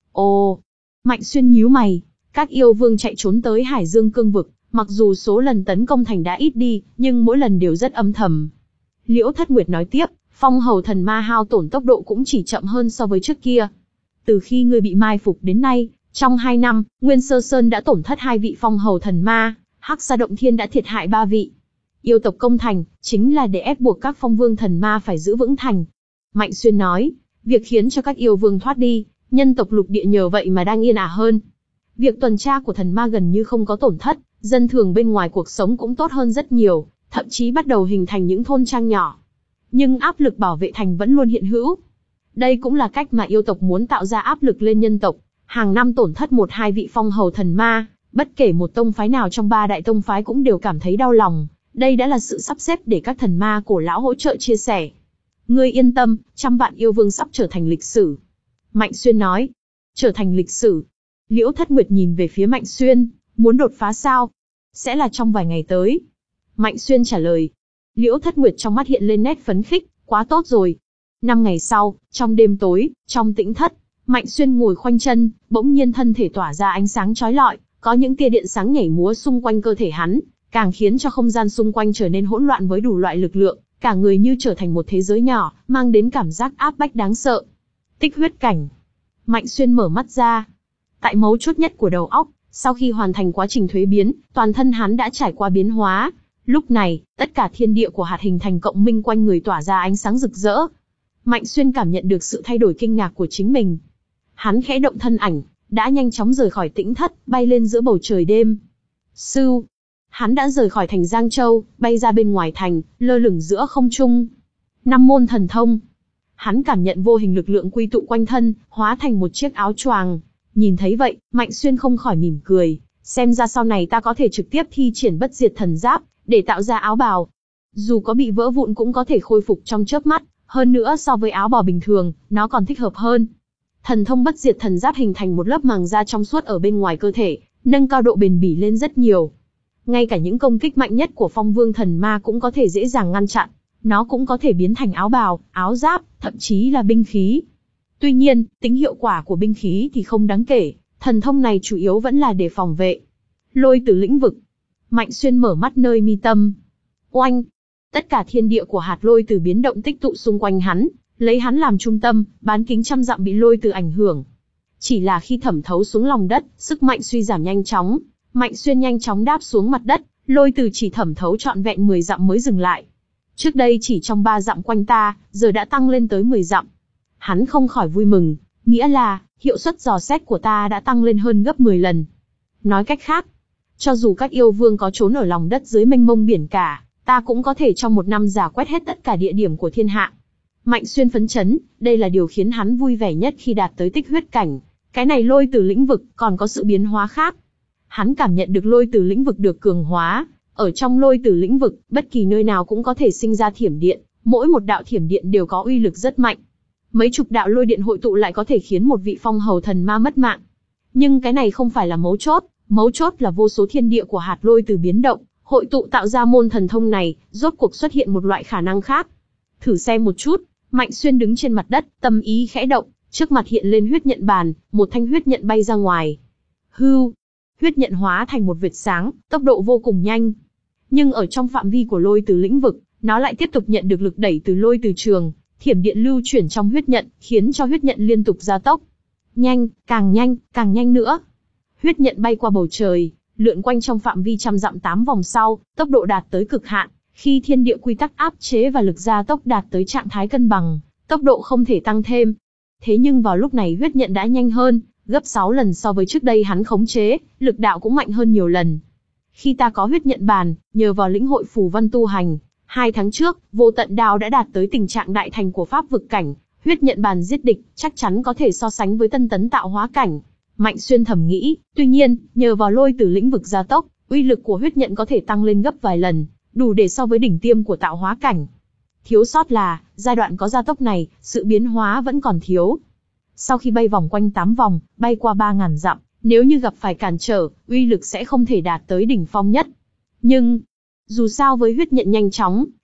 Ồ, Mạnh Xuyên nhíu mày, các yêu vương chạy trốn tới Hải Dương Cương vực, mặc dù số lần tấn công thành đã ít đi, nhưng mỗi lần đều rất âm thầm. Liễu Thất Nguyệt nói tiếp, phong hầu thần ma hao tổn tốc độ cũng chỉ chậm hơn so với trước kia. Từ khi ngươi bị mai phục đến nay, trong hai năm, Nguyên Sơ Sơn đã tổn thất hai vị phong hầu thần ma, Hắc Sa Động Thiên đã thiệt hại ba vị. Yêu tộc công thành, chính là để ép buộc các phong vương thần ma phải giữ vững thành. Mạnh Xuyên nói, việc khiến cho các yêu vương thoát đi, nhân tộc lục địa nhờ vậy mà đang yên ả hơn. Việc tuần tra của thần ma gần như không có tổn thất, dân thường bên ngoài cuộc sống cũng tốt hơn rất nhiều, thậm chí bắt đầu hình thành những thôn trang nhỏ. Nhưng áp lực bảo vệ thành vẫn luôn hiện hữu. Đây cũng là cách mà yêu tộc muốn tạo ra áp lực lên nhân tộc, hàng năm tổn thất một hai vị phong hầu thần ma, bất kể một tông phái nào trong ba đại tông phái cũng đều cảm thấy đau lòng. Đây đã là sự sắp xếp để các thần ma cổ lão hỗ trợ chia sẻ. Ngươi yên tâm, trăm vạn yêu vương sắp trở thành lịch sử. Mạnh Xuyên nói. Trở thành lịch sử. Liễu Thất Nguyệt nhìn về phía Mạnh Xuyên, muốn đột phá sao? Sẽ là trong vài ngày tới. Mạnh Xuyên trả lời. Liễu Thất Nguyệt trong mắt hiện lên nét phấn khích, quá tốt rồi. Năm ngày sau, trong đêm tối, trong tĩnh thất, Mạnh Xuyên ngồi khoanh chân, bỗng nhiên thân thể tỏa ra ánh sáng chói lọi, có những tia điện sáng nhảy múa xung quanh cơ thể hắn, càng khiến cho không gian xung quanh trở nên hỗn loạn với đủ loại lực lượng, cả người như trở thành một thế giới nhỏ, mang đến cảm giác áp bách đáng sợ. Tích huyết cảnh. Mạnh Xuyên mở mắt ra. Tại mấu chốt nhất của đầu óc, sau khi hoàn thành quá trình thuế biến, toàn thân hắn đã trải qua biến hóa. Lúc này, tất cả thiên địa của hạt hình thành cộng minh quanh người tỏa ra ánh sáng rực rỡ. Mạnh Xuyên cảm nhận được sự thay đổi kinh ngạc của chính mình. Hắn khẽ động thân ảnh, đã nhanh chóng rời khỏi tĩnh thất, bay lên giữa bầu trời đêm. Sưu. Hắn đã rời khỏi thành Giang Châu, bay ra bên ngoài thành, lơ lửng giữa không trung. Năm môn thần thông. Hắn cảm nhận vô hình lực lượng quy tụ quanh thân, hóa thành một chiếc áo choàng. Nhìn thấy vậy, Mạnh Xuyên không khỏi mỉm cười, xem ra sau này ta có thể trực tiếp thi triển bất diệt thần giáp, để tạo ra áo bào. Dù có bị vỡ vụn cũng có thể khôi phục trong chớp mắt, hơn nữa so với áo bào bình thường, nó còn thích hợp hơn. Thần thông bất diệt thần giáp hình thành một lớp màng da trong suốt ở bên ngoài cơ thể, nâng cao độ bền bỉ lên rất nhiều. Ngay cả những công kích mạnh nhất của phong vương thần ma cũng có thể dễ dàng ngăn chặn. Nó cũng có thể biến thành áo bào, áo giáp, thậm chí là binh khí. Tuy nhiên, tính hiệu quả của binh khí thì không đáng kể, thần thông này chủ yếu vẫn là để phòng vệ. Lôi từ lĩnh vực. Mạnh Xuyên mở mắt nơi mi tâm. Oanh! Tất cả thiên địa của hạt lôi từ biến động tích tụ xung quanh hắn, lấy hắn làm trung tâm, bán kính trăm dặm bị lôi từ ảnh hưởng. Chỉ là khi thẩm thấu xuống lòng đất, sức mạnh suy giảm nhanh chóng. Mạnh Xuyên nhanh chóng đáp xuống mặt đất, lôi từ chỉ thẩm thấu trọn vẹn mười dặm mới dừng lại. Trước đây chỉ trong ba dặm quanh ta, giờ đã tăng lên tới mười dặm. Hắn không khỏi vui mừng, nghĩa là, hiệu suất dò xét của ta đã tăng lên hơn gấp mười lần. Nói cách khác, cho dù các yêu vương có trốn ở lòng đất dưới mênh mông biển cả, ta cũng có thể trong một năm rà quét hết tất cả địa điểm của thiên hạ. Mạnh Xuyên phấn chấn, đây là điều khiến hắn vui vẻ nhất khi đạt tới tích huyết cảnh. Cái này lôi từ lĩnh vực, còn có sự biến hóa khác. Hắn cảm nhận được lôi từ lĩnh vực được cường hóa. Ở trong lôi từ lĩnh vực, bất kỳ nơi nào cũng có thể sinh ra thiểm điện, mỗi một đạo thiểm điện đều có uy lực rất mạnh. Mấy chục đạo lôi điện hội tụ lại có thể khiến một vị phong hầu thần ma mất mạng. Nhưng cái này không phải là mấu chốt, mấu chốt là vô số thiên địa của hạt lôi từ biến động, hội tụ tạo ra môn thần thông này, rốt cuộc xuất hiện một loại khả năng khác. Thử xem một chút. Mạnh Xuyên đứng trên mặt đất, tâm ý khẽ động, trước mặt hiện lên huyết nhận bàn, một thanh huyết nhận bay ra ngoài. Hưu, huyết nhận hóa thành một vệt sáng, tốc độ vô cùng nhanh. Nhưng ở trong phạm vi của lôi từ lĩnh vực, nó lại tiếp tục nhận được lực đẩy từ lôi từ trường, thiểm điện lưu chuyển trong huyết nhận, khiến cho huyết nhận liên tục gia tốc. Nhanh, càng nhanh, càng nhanh nữa. Huyết nhận bay qua bầu trời, lượn quanh trong phạm vi trăm dặm tám vòng sau, tốc độ đạt tới cực hạn. Khi thiên địa quy tắc áp chế và lực gia tốc đạt tới trạng thái cân bằng, tốc độ không thể tăng thêm. Thế nhưng vào lúc này huyết nhận đã nhanh hơn, gấp sáu lần so với trước đây hắn khống chế, lực đạo cũng mạnh hơn nhiều lần. Khi ta có huyết nhận bàn, nhờ vào lĩnh hội phù văn tu hành, hai tháng trước, vô tận đao đã đạt tới tình trạng đại thành của pháp vực cảnh, huyết nhận bàn giết địch, chắc chắn có thể so sánh với tân tấn tạo hóa cảnh. Mạnh Xuyên thầm nghĩ, tuy nhiên, nhờ vào lôi từ lĩnh vực gia tốc, uy lực của huyết nhận có thể tăng lên gấp vài lần, đủ để so với đỉnh tiêm của tạo hóa cảnh. Thiếu sót là, giai đoạn có gia tốc này, sự biến hóa vẫn còn thiếu. Sau khi bay vòng quanh tám vòng, bay qua ba ngàn dặm, nếu như gặp phải cản trở, uy lực sẽ không thể đạt tới đỉnh phong nhất. Nhưng, dù sao với huyết nhận nhanh chóng,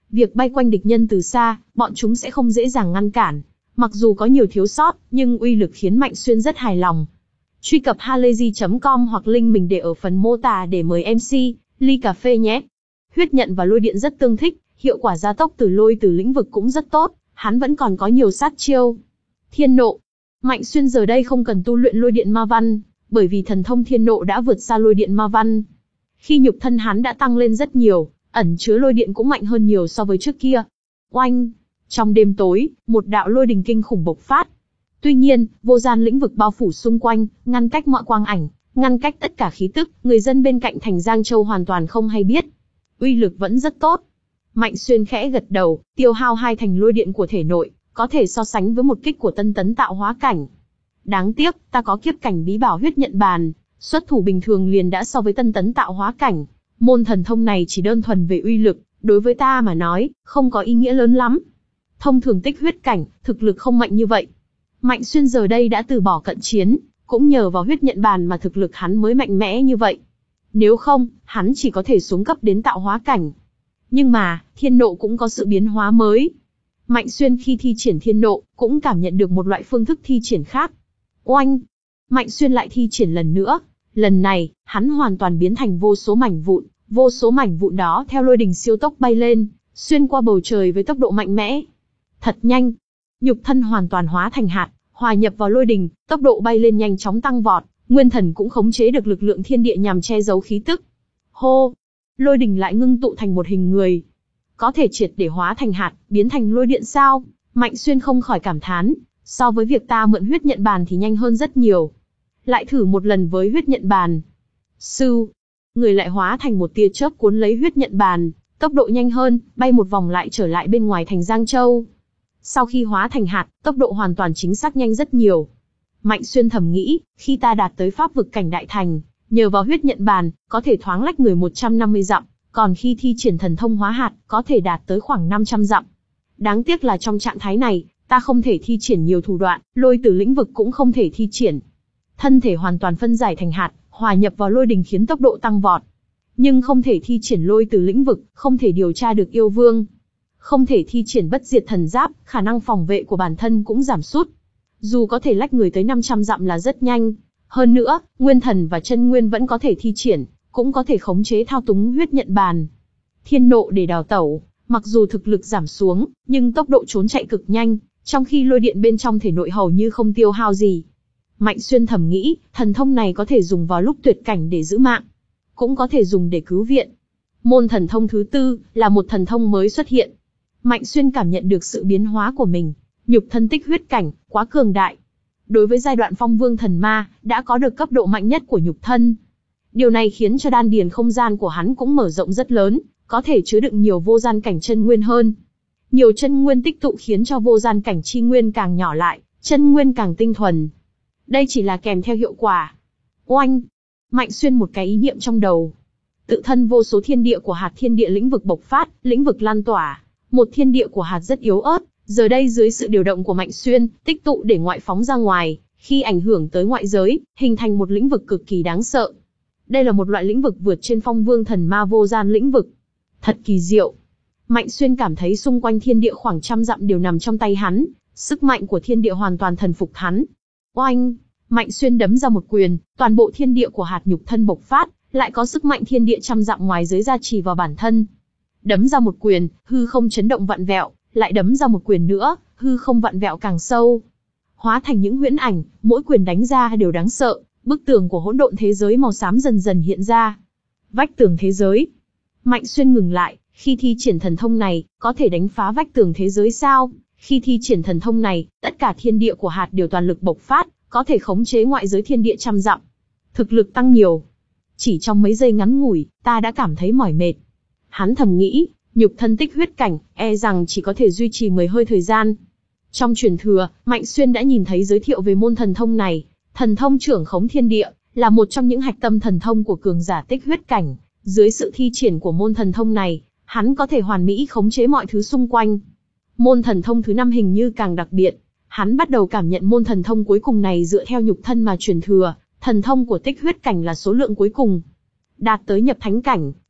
Việc bay quanh địch nhân từ xa, bọn chúng sẽ không dễ dàng ngăn cản. Mặc dù có nhiều thiếu sót, nhưng uy lực khiến Mạnh Xuyên rất hài lòng. Truy cập halayzi chấm com hoặc link mình để ở phần mô tả để mời em xê, ly cà phê nhé. Huyết nhận và lôi điện rất tương thích, hiệu quả gia tốc từ lôi từ lĩnh vực cũng rất tốt, hắn vẫn còn có nhiều sát chiêu. Thiên nộ. Mạnh Xuyên giờ đây không cần tu luyện lôi điện ma văn, bởi vì thần thông thiên nộ đã vượt xa lôi điện ma văn. Khi nhục thân hắn đã tăng lên rất nhiều, ẩn chứa lôi điện cũng mạnh hơn nhiều so với trước kia. Oanh! Trong đêm tối, một đạo lôi đình kinh khủng bộc phát. Tuy nhiên, vô gian lĩnh vực bao phủ xung quanh, ngăn cách mọi quang ảnh, ngăn cách tất cả khí tức, người dân bên cạnh thành Giang Châu hoàn toàn không hay biết. Uy lực vẫn rất tốt. Mạnh Xuyên khẽ gật đầu, tiêu hao hai thành lôi điện của thể nội, có thể so sánh với một kích của tân tấn tạo hóa cảnh. Đáng tiếc, ta có kiếp cảnh bí bảo huyết nhận bàn, xuất thủ bình thường liền đã so với tân tấn tạo hóa cảnh. Môn thần thông này chỉ đơn thuần về uy lực, đối với ta mà nói, không có ý nghĩa lớn lắm. Thông thường tích huyết cảnh, thực lực không mạnh như vậy. Mạnh Xuyên giờ đây đã từ bỏ cận chiến, cũng nhờ vào huyết nhận bàn mà thực lực hắn mới mạnh mẽ như vậy. Nếu không, hắn chỉ có thể xuống cấp đến tạo hóa cảnh. Nhưng mà, thiên nộ cũng có sự biến hóa mới. Mạnh Xuyên khi thi triển thiên nộ, cũng cảm nhận được một loại phương thức thi triển khác. Oanh! Mạnh Xuyên lại thi triển lần nữa. Lần này, hắn hoàn toàn biến thành vô số mảnh vụn, vô số mảnh vụn đó theo lôi đình siêu tốc bay lên, xuyên qua bầu trời với tốc độ mạnh mẽ. Thật nhanh. Nhục thân hoàn toàn hóa thành hạt, hòa nhập vào lôi đình, tốc độ bay lên nhanh chóng tăng vọt, nguyên thần cũng khống chế được lực lượng thiên địa nhằm che giấu khí tức. Hô! Lôi đình lại ngưng tụ thành một hình người. Có thể triệt để hóa thành hạt, biến thành lôi điện sao? Mạnh Xuyên không khỏi cảm thán, so với việc ta mượn huyết nhận bàn thì nhanh hơn rất nhiều. Lại thử một lần với huyết nhận bàn. Sưu! Người lại hóa thành một tia chớp cuốn lấy huyết nhận bàn, tốc độ nhanh hơn, bay một vòng lại trở lại bên ngoài thành Giang Châu. Sau khi hóa thành hạt, tốc độ hoàn toàn chính xác nhanh rất nhiều. Mạnh Xuyên thầm nghĩ, khi ta đạt tới pháp vực cảnh đại thành, nhờ vào huyết nhận bàn, có thể thoáng lách người một trăm năm mươi dặm, còn khi thi triển thần thông hóa hạt, có thể đạt tới khoảng năm trăm dặm. Đáng tiếc là trong trạng thái này, ta không thể thi triển nhiều thủ đoạn, lôi từ lĩnh vực cũng không thể thi triển. Thân thể hoàn toàn phân giải thành hạt, hòa nhập vào lôi đình khiến tốc độ tăng vọt. Nhưng không thể thi triển lôi từ lĩnh vực, không thể điều tra được yêu vương. Không thể thi triển bất diệt thần giáp, khả năng phòng vệ của bản thân cũng giảm sút. Dù có thể lách người tới năm trăm dặm là rất nhanh. Hơn nữa, nguyên thần và chân nguyên vẫn có thể thi triển, cũng có thể khống chế thao túng huyết nhận bàn. Thiên nộ để đào tẩu, mặc dù thực lực giảm xuống, nhưng tốc độ trốn chạy cực nhanh, trong khi lôi điện bên trong thể nội hầu như không tiêu hao gì. Mạnh Xuyên thầm nghĩ, thần thông này có thể dùng vào lúc tuyệt cảnh để giữ mạng, cũng có thể dùng để cứu viện. Môn thần thông thứ tư, là một thần thông mới xuất hiện. Mạnh Xuyên cảm nhận được sự biến hóa của mình, nhục thân tích huyết cảnh, quá cường đại. Đối với giai đoạn phong vương thần ma, đã có được cấp độ mạnh nhất của nhục thân. Điều này khiến cho đan điền không gian của hắn cũng mở rộng rất lớn, có thể chứa đựng nhiều vô gian cảnh chân nguyên hơn. Nhiều chân nguyên tích tụ khiến cho vô gian cảnh chi nguyên càng nhỏ lại, chân nguyên càng tinh thuần. Đây chỉ là kèm theo hiệu quả. Oanh! Mạnh Xuyên một cái ý niệm trong đầu. Tự thân vô số thiên địa của hạt thiên địa lĩnh vực bộc phát, lĩnh vực lan tỏa. Một thiên địa của hạt rất yếu ớt, giờ đây dưới sự điều động của Mạnh Xuyên, tích tụ để ngoại phóng ra ngoài, khi ảnh hưởng tới ngoại giới, hình thành một lĩnh vực cực kỳ đáng sợ. Đây là một loại lĩnh vực vượt trên phong vương thần ma vô gian lĩnh vực. Thật kỳ diệu. Mạnh Xuyên cảm thấy xung quanh thiên địa khoảng trăm dặm đều nằm trong tay hắn, sức mạnh của thiên địa hoàn toàn thần phục hắn. Oanh! Mạnh Xuyên đấm ra một quyền, toàn bộ thiên địa của hạt nhục thân bộc phát, lại có sức mạnh thiên địa trăm dặm ngoài giới gia trì vào bản thân. Đấm ra một quyền, hư không chấn động vặn vẹo, lại đấm ra một quyền nữa, hư không vặn vẹo càng sâu. Hóa thành những huyễn ảnh, mỗi quyền đánh ra đều đáng sợ, bức tường của hỗn độn thế giới màu xám dần dần hiện ra. Vách tường thế giới. Mạnh Xuyên ngừng lại, khi thi triển thần thông này, có thể đánh phá vách tường thế giới sao? Khi thi triển thần thông này, tất cả thiên địa của hạt đều toàn lực bộc phát, có thể khống chế ngoại giới thiên địa trăm dặm. Thực lực tăng nhiều. Chỉ trong mấy giây ngắn ngủi, ta đã cảm thấy mỏi mệt. Hắn thầm nghĩ, nhục thân tích huyết cảnh, e rằng chỉ có thể duy trì mười hơi thời gian. Trong truyền thừa, Mạnh Xuyên đã nhìn thấy giới thiệu về môn thần thông này. Thần thông trưởng khống thiên địa, là một trong những hạch tâm thần thông của cường giả tích huyết cảnh. Dưới sự thi triển của môn thần thông này, hắn có thể hoàn mỹ khống chế mọi thứ xung quanh. Môn thần thông thứ năm hình như càng đặc biệt. Hắn bắt đầu cảm nhận môn thần thông cuối cùng này dựa theo nhục thân mà truyền thừa. Thần thông của tích huyết cảnh là số lượng cuối cùng. Đạt tới nhập thánh cảnh,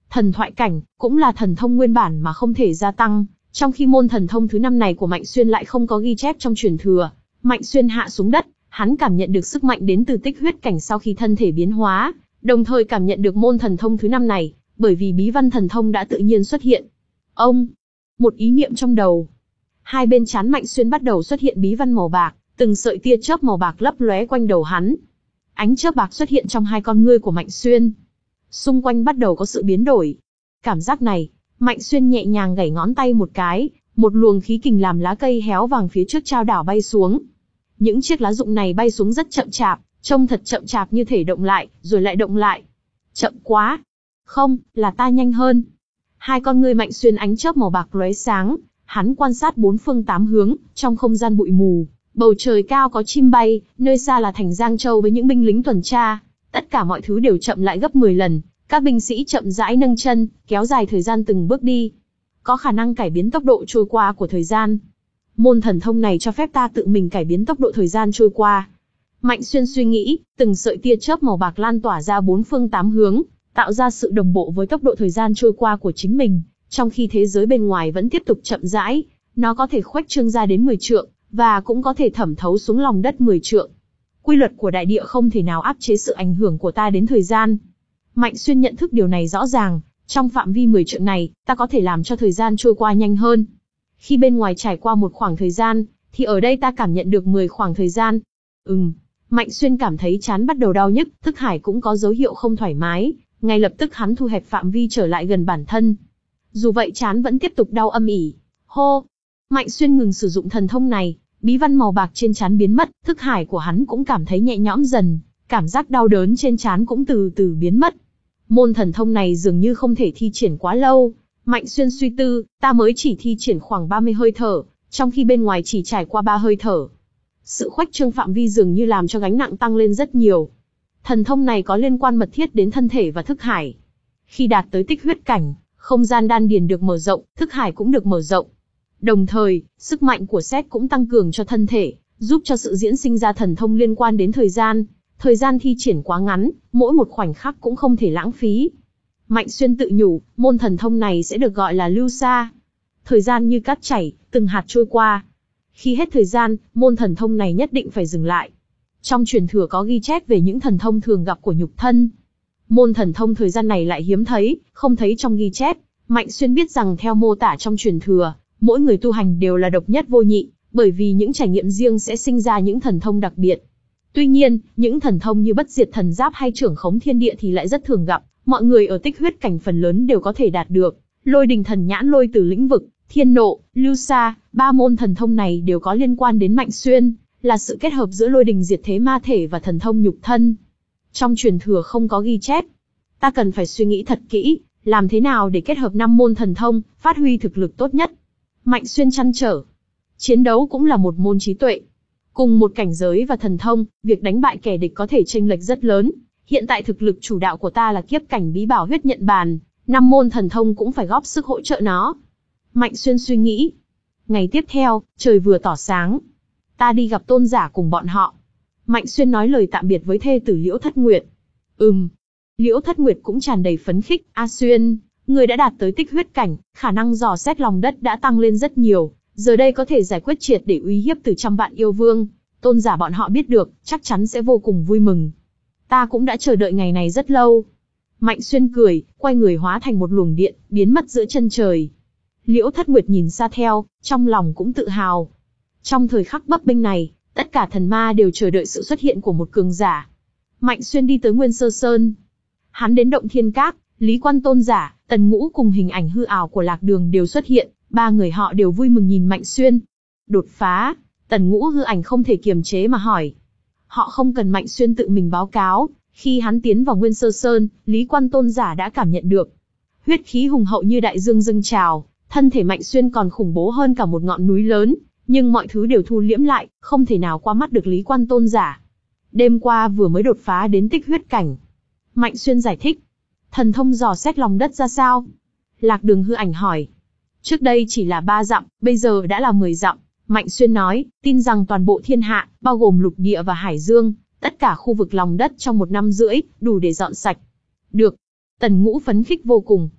Thần thoại cảnh, cũng là thần thông nguyên bản mà không thể gia tăng, trong khi môn thần thông thứ năm này của Mạnh Xuyên lại không có ghi chép trong truyền thừa. Mạnh Xuyên hạ xuống đất, hắn cảm nhận được sức mạnh đến từ tích huyết cảnh sau khi thân thể biến hóa, đồng thời cảm nhận được môn thần thông thứ năm này, bởi vì bí văn thần thông đã tự nhiên xuất hiện. Ông, một ý niệm trong đầu. Hai bên trán Mạnh Xuyên bắt đầu xuất hiện bí văn màu bạc, từng sợi tia chớp màu bạc lấp lóe quanh đầu hắn. Ánh chớp bạc xuất hiện trong hai con ngươi của Mạnh Xuyên. Xung quanh bắt đầu có sự biến đổi. Cảm giác này, Mạnh Xuyên nhẹ nhàng gảy ngón tay một cái, một luồng khí kình làm lá cây héo vàng phía trước trao đảo bay xuống. Những chiếc lá rụng này bay xuống rất chậm chạp, trông thật chậm chạp như thể động lại, rồi lại động lại. Chậm quá. Không, là ta nhanh hơn. Hai con ngươi Mạnh Xuyên ánh chớp màu bạc lóe sáng, hắn quan sát bốn phương tám hướng, trong không gian bụi mù, bầu trời cao có chim bay, nơi xa là thành Giang Châu với những binh lính tuần tra. Tất cả mọi thứ đều chậm lại gấp mười lần, các binh sĩ chậm rãi nâng chân, kéo dài thời gian từng bước đi. Có khả năng cải biến tốc độ trôi qua của thời gian. Môn thần thông này cho phép ta tự mình cải biến tốc độ thời gian trôi qua. Mạnh Xuyên suy nghĩ, từng sợi tia chớp màu bạc lan tỏa ra bốn phương tám hướng, tạo ra sự đồng bộ với tốc độ thời gian trôi qua của chính mình, trong khi thế giới bên ngoài vẫn tiếp tục chậm rãi, nó có thể khuếch trương ra đến mười trượng, và cũng có thể thẩm thấu xuống lòng đất mười trượng. Quy luật của đại địa không thể nào áp chế sự ảnh hưởng của ta đến thời gian. Mạnh Xuyên nhận thức điều này rõ ràng, trong phạm vi mười trượng này, ta có thể làm cho thời gian trôi qua nhanh hơn. Khi bên ngoài trải qua một khoảng thời gian, thì ở đây ta cảm nhận được mười khoảng thời gian. Ừm, Mạnh Xuyên cảm thấy trán bắt đầu đau nhức, thức hải cũng có dấu hiệu không thoải mái, ngay lập tức hắn thu hẹp phạm vi trở lại gần bản thân. Dù vậy trán vẫn tiếp tục đau âm ỉ. Hô! Mạnh Xuyên ngừng sử dụng thần thông này, bí văn màu bạc trên trán biến mất, thức hải của hắn cũng cảm thấy nhẹ nhõm dần, cảm giác đau đớn trên trán cũng từ từ biến mất. Môn thần thông này dường như không thể thi triển quá lâu. Mạnh Xuyên suy tư, ta mới chỉ thi triển khoảng ba mươi hơi thở, trong khi bên ngoài chỉ trải qua ba hơi thở. Sự khuếch trương phạm vi dường như làm cho gánh nặng tăng lên rất nhiều. Thần thông này có liên quan mật thiết đến thân thể và thức hải. Khi đạt tới tích huyết cảnh, không gian đan điền được mở rộng, thức hải cũng được mở rộng. Đồng thời, sức mạnh của sét cũng tăng cường cho thân thể, giúp cho sự diễn sinh ra thần thông liên quan đến thời gian. Thời gian thi triển quá ngắn, mỗi một khoảnh khắc cũng không thể lãng phí. Mạnh Xuyên tự nhủ, môn thần thông này sẽ được gọi là lưu sa. Thời gian như cát chảy, từng hạt trôi qua. Khi hết thời gian, môn thần thông này nhất định phải dừng lại. Trong truyền thừa có ghi chép về những thần thông thường gặp của nhục thân. Môn thần thông thời gian này lại hiếm thấy, không thấy trong ghi chép. Mạnh Xuyên biết rằng theo mô tả trong truyền thừa, mỗi người tu hành đều là độc nhất vô nhị, bởi vì những trải nghiệm riêng sẽ sinh ra những thần thông đặc biệt. Tuy nhiên, những thần thông như bất diệt thần giáp hay trưởng khống thiên địa thì lại rất thường gặp, mọi người ở tích huyết cảnh phần lớn đều có thể đạt được. Lôi đình thần nhãn lôi từ lĩnh vực, thiên nộ, lưu sa, ba môn thần thông này đều có liên quan đến Mạnh Xuyên, là sự kết hợp giữa lôi đình diệt thế ma thể và thần thông nhục thân. Trong truyền thừa không có ghi chép. Ta cần phải suy nghĩ thật kỹ, làm thế nào để kết hợp năm môn thần thông, phát huy thực lực tốt nhất. Mạnh Xuyên trăn trở. Chiến đấu cũng là một môn trí tuệ. Cùng một cảnh giới và thần thông, việc đánh bại kẻ địch có thể chênh lệch rất lớn. Hiện tại thực lực chủ đạo của ta là kiếp cảnh bí bảo huyết nhận bàn, năm môn thần thông cũng phải góp sức hỗ trợ nó. Mạnh Xuyên suy nghĩ. Ngày tiếp theo, trời vừa tỏ sáng. Ta đi gặp tôn giả cùng bọn họ. Mạnh Xuyên nói lời tạm biệt với thê tử Liễu Thất Nguyệt. Ừm. Liễu Thất Nguyệt cũng tràn đầy phấn khích. A Xuyên, người đã đạt tới tích huyết cảnh, khả năng dò xét lòng đất đã tăng lên rất nhiều. Giờ đây có thể giải quyết triệt để uy hiếp từ trăm vạn yêu vương. Tôn giả bọn họ biết được, chắc chắn sẽ vô cùng vui mừng. Ta cũng đã chờ đợi ngày này rất lâu. Mạnh Xuyên cười, quay người hóa thành một luồng điện, biến mất giữa chân trời. Liễu Thất Nguyệt nhìn xa theo, trong lòng cũng tự hào. Trong thời khắc bấp bênh này, tất cả thần ma đều chờ đợi sự xuất hiện của một cường giả. Mạnh Xuyên đi tới Nguyên Sơ Sơn. Hắn đến động Thiên Các, Lý Quan tôn giả, Tần Ngũ cùng hình ảnh hư ảo của Lạc Đường đều xuất hiện, ba người họ đều vui mừng nhìn Mạnh Xuyên. Đột phá, Tần Ngũ hư ảnh không thể kiềm chế mà hỏi. Họ không cần Mạnh Xuyên tự mình báo cáo, khi hắn tiến vào Nguyên Sơ Sơn, Lý Quan tôn giả đã cảm nhận được. Huyết khí hùng hậu như đại dương dâng trào, thân thể Mạnh Xuyên còn khủng bố hơn cả một ngọn núi lớn, nhưng mọi thứ đều thu liễm lại, không thể nào qua mắt được Lý Quan tôn giả. Đêm qua vừa mới đột phá đến tích huyết cảnh. Mạnh Xuyên giải thích. Thần thông dò xét lòng đất ra sao? Lạc Đường hư ảnh hỏi. Trước đây chỉ là ba dặm, bây giờ đã là mười dặm. Mạnh Xuyên nói, tin rằng toàn bộ thiên hạ, bao gồm lục địa và hải dương, tất cả khu vực lòng đất trong một năm rưỡi, đủ để dọn sạch. Được. Tần Ngũ phấn khích vô cùng.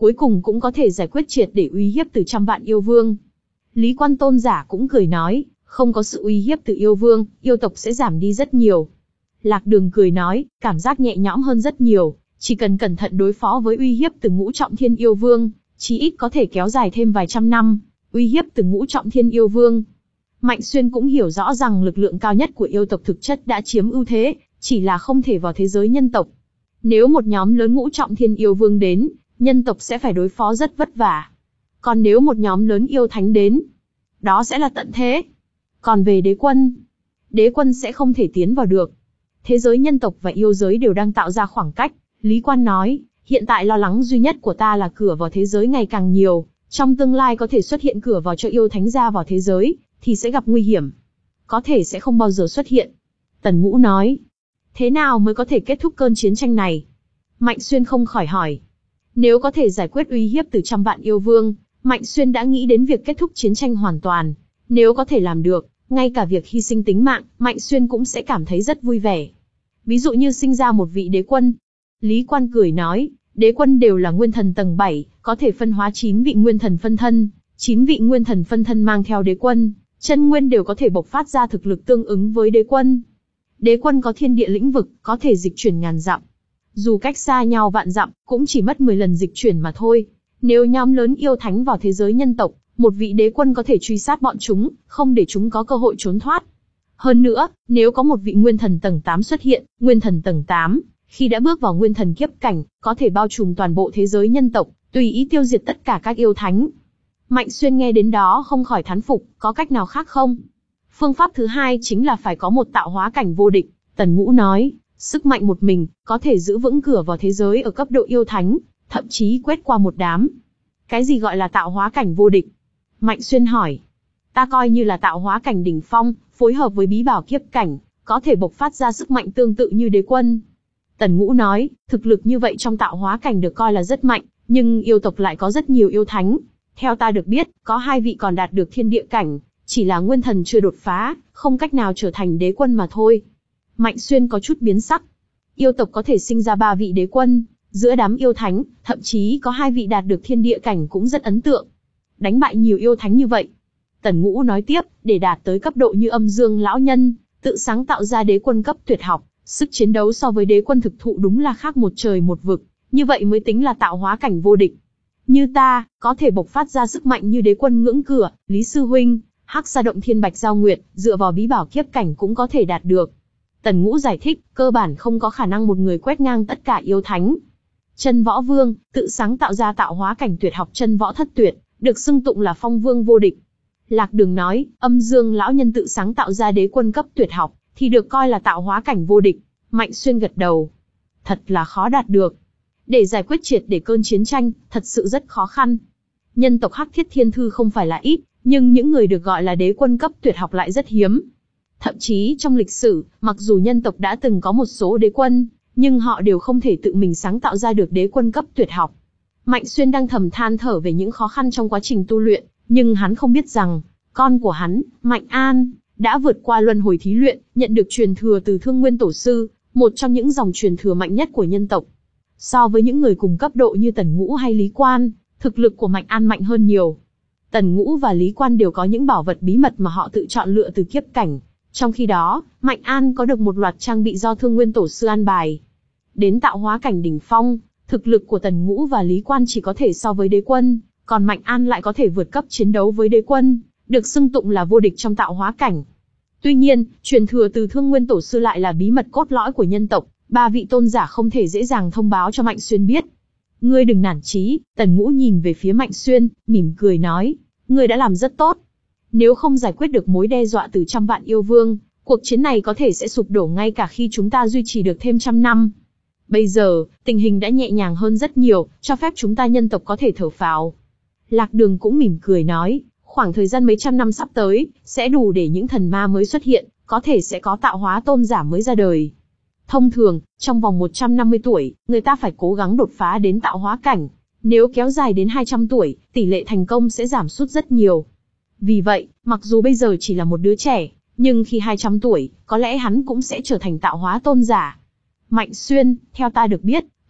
cuối cùng cũng có thể giải quyết triệt để uy hiếp từ trăm vạn yêu vương. Lý Quan tôn giả cũng cười nói, không có sự uy hiếp từ yêu vương, yêu tộc sẽ giảm đi rất nhiều. Lạc Đường cười nói, cảm giác nhẹ nhõm hơn rất nhiều, chỉ cần cẩn thận đối phó với uy hiếp từ ngũ trọng thiên yêu vương, chí ít có thể kéo dài thêm vài trăm năm, uy hiếp từ ngũ trọng thiên yêu vương. Mạnh Xuyên cũng hiểu rõ rằng lực lượng cao nhất của yêu tộc thực chất đã chiếm ưu thế, chỉ là không thể vào thế giới nhân tộc. Nếu một nhóm lớn ngũ trọng thiên yêu vương đến, nhân tộc sẽ phải đối phó rất vất vả. Còn nếu một nhóm lớn yêu thánh đến, đó sẽ là tận thế. Còn về đế quân, đế quân sẽ không thể tiến vào được. Thế giới nhân tộc và yêu giới đều đang tạo ra khoảng cách. Lý Quan nói, hiện tại lo lắng duy nhất của ta là cửa vào thế giới ngày càng nhiều. Trong tương lai có thể xuất hiện cửa vào cho yêu thánh ra vào thế giới, thì sẽ gặp nguy hiểm. Có thể sẽ không bao giờ xuất hiện. Tần Ngũ nói, thế nào mới có thể kết thúc cơn chiến tranh này? Mạnh Xuyên không khỏi hỏi. Nếu có thể giải quyết uy hiếp từ trăm vạn yêu vương, Mạnh Xuyên đã nghĩ đến việc kết thúc chiến tranh hoàn toàn. Nếu có thể làm được, ngay cả việc hy sinh tính mạng, Mạnh Xuyên cũng sẽ cảm thấy rất vui vẻ. Ví dụ như sinh ra một vị đế quân. Lý Quan cười nói, đế quân đều là nguyên thần tầng bảy, có thể phân hóa chín vị nguyên thần phân thân. chín vị nguyên thần phân thân mang theo đế quân, chân nguyên đều có thể bộc phát ra thực lực tương ứng với đế quân. Đế quân có thiên địa lĩnh vực, có thể dịch chuyển ngàn dặm. Dù cách xa nhau vạn dặm, cũng chỉ mất mười lần dịch chuyển mà thôi. Nếu nhóm lớn yêu thánh vào thế giới nhân tộc, một vị đế quân có thể truy sát bọn chúng, không để chúng có cơ hội trốn thoát. Hơn nữa, nếu có một vị nguyên thần tầng tám xuất hiện, nguyên thần tầng tám, khi đã bước vào nguyên thần kiếp cảnh, có thể bao trùm toàn bộ thế giới nhân tộc, tùy ý tiêu diệt tất cả các yêu thánh. Mạnh Xuyên nghe đến đó không khỏi thán phục, có cách nào khác không? Phương pháp thứ hai chính là phải có một tạo hóa cảnh vô địch. Tần Ngũ nói, sức mạnh một mình, có thể giữ vững cửa vào thế giới ở cấp độ yêu thánh, thậm chí quét qua một đám. Cái gì gọi là tạo hóa cảnh vô địch? Mạnh Xuyên hỏi. Ta coi như là tạo hóa cảnh đỉnh phong, phối hợp với bí bảo kiếp cảnh, có thể bộc phát ra sức mạnh tương tự như đế quân. Tần Ngũ nói, thực lực như vậy trong tạo hóa cảnh được coi là rất mạnh, nhưng yêu tộc lại có rất nhiều yêu thánh. Theo ta được biết, có hai vị còn đạt được thiên địa cảnh, chỉ là nguyên thần chưa đột phá, không cách nào trở thành đế quân mà thôi. Mạnh Xuyên có chút biến sắc. Yêu tộc có thể sinh ra ba vị đế quân, giữa đám yêu thánh, thậm chí có hai vị đạt được thiên địa cảnh cũng rất ấn tượng. Đánh bại nhiều yêu thánh như vậy. Tần Ngũ nói tiếp, để đạt tới cấp độ như Âm Dương lão nhân, tự sáng tạo ra đế quân cấp tuyệt học, sức chiến đấu so với đế quân thực thụ đúng là khác một trời một vực, như vậy mới tính là tạo hóa cảnh vô địch. Như ta, có thể bộc phát ra sức mạnh như đế quân ngưỡng cửa, Lý Sư Huynh, Hắc Sa Động Thiên Bạch Giao Nguyệt, dựa vào bí bảo kiếp cảnh cũng có thể đạt được. Tần Ngũ giải thích, cơ bản không có khả năng một người quét ngang tất cả yêu thánh. Chân Võ Vương, tự sáng tạo ra tạo hóa cảnh tuyệt học Chân Võ Thất Tuyệt, được xưng tụng là phong vương vô địch. Lạc Đường nói, Âm Dương lão nhân tự sáng tạo ra đế quân cấp tuyệt học, thì được coi là tạo hóa cảnh vô địch. Mạnh Xuyên gật đầu. Thật là khó đạt được. Để giải quyết triệt để cơn chiến tranh, thật sự rất khó khăn. Nhân tộc Hắc Thiết Thiên Thư không phải là ít, nhưng những người được gọi là đế quân cấp tuyệt học lại rất hiếm. Thậm chí trong lịch sử, mặc dù nhân tộc đã từng có một số đế quân, nhưng họ đều không thể tự mình sáng tạo ra được đế quân cấp tuyệt học. Mạnh Xuyên đang thầm than thở về những khó khăn trong quá trình tu luyện, nhưng hắn không biết rằng, con của hắn, Mạnh An, đã vượt qua luân hồi thí luyện, nhận được truyền thừa từ Thương Nguyên Tổ Sư, một trong những dòng truyền thừa mạnh nhất của nhân tộc. So với những người cùng cấp độ như Tần Ngũ hay Lý Quan, thực lực của Mạnh An mạnh hơn nhiều. Tần Ngũ và Lý Quan đều có những bảo vật bí mật mà họ tự chọn lựa từ kiếp cảnh. Trong khi đó, Mạnh An có được một loạt trang bị do Thương Nguyên Tổ Sư an bài. Đến tạo hóa cảnh đỉnh phong, thực lực của Tần Ngũ và Lý Quan chỉ có thể so với đế quân, còn Mạnh An lại có thể vượt cấp chiến đấu với đế quân, được xưng tụng là vô địch trong tạo hóa cảnh. Tuy nhiên, truyền thừa từ Thương Nguyên Tổ Sư lại là bí mật cốt lõi của nhân tộc, ba vị tôn giả không thể dễ dàng thông báo cho Mạnh Xuyên biết. Ngươi đừng nản chí, Tần Ngũ nhìn về phía Mạnh Xuyên, mỉm cười nói, ngươi đã làm rất tốt. Nếu không giải quyết được mối đe dọa từ trăm vạn yêu vương, cuộc chiến này có thể sẽ sụp đổ ngay cả khi chúng ta duy trì được thêm trăm năm. Bây giờ, tình hình đã nhẹ nhàng hơn rất nhiều, cho phép chúng ta nhân tộc có thể thở phào. Lạc Đường cũng mỉm cười nói, khoảng thời gian mấy trăm năm sắp tới, sẽ đủ để những thần ma mới xuất hiện, có thể sẽ có tạo hóa tôn giả mới ra đời. Thông thường, trong vòng một trăm năm mươi tuổi, người ta phải cố gắng đột phá đến tạo hóa cảnh. Nếu kéo dài đến hai trăm tuổi, tỷ lệ thành công sẽ giảm sút rất nhiều. Vì vậy, mặc dù bây giờ chỉ là một đứa trẻ, nhưng khi hai trăm tuổi, có lẽ hắn cũng sẽ trở thành tạo hóa tôn giả. Mạnh Xuyên, theo ta được biết,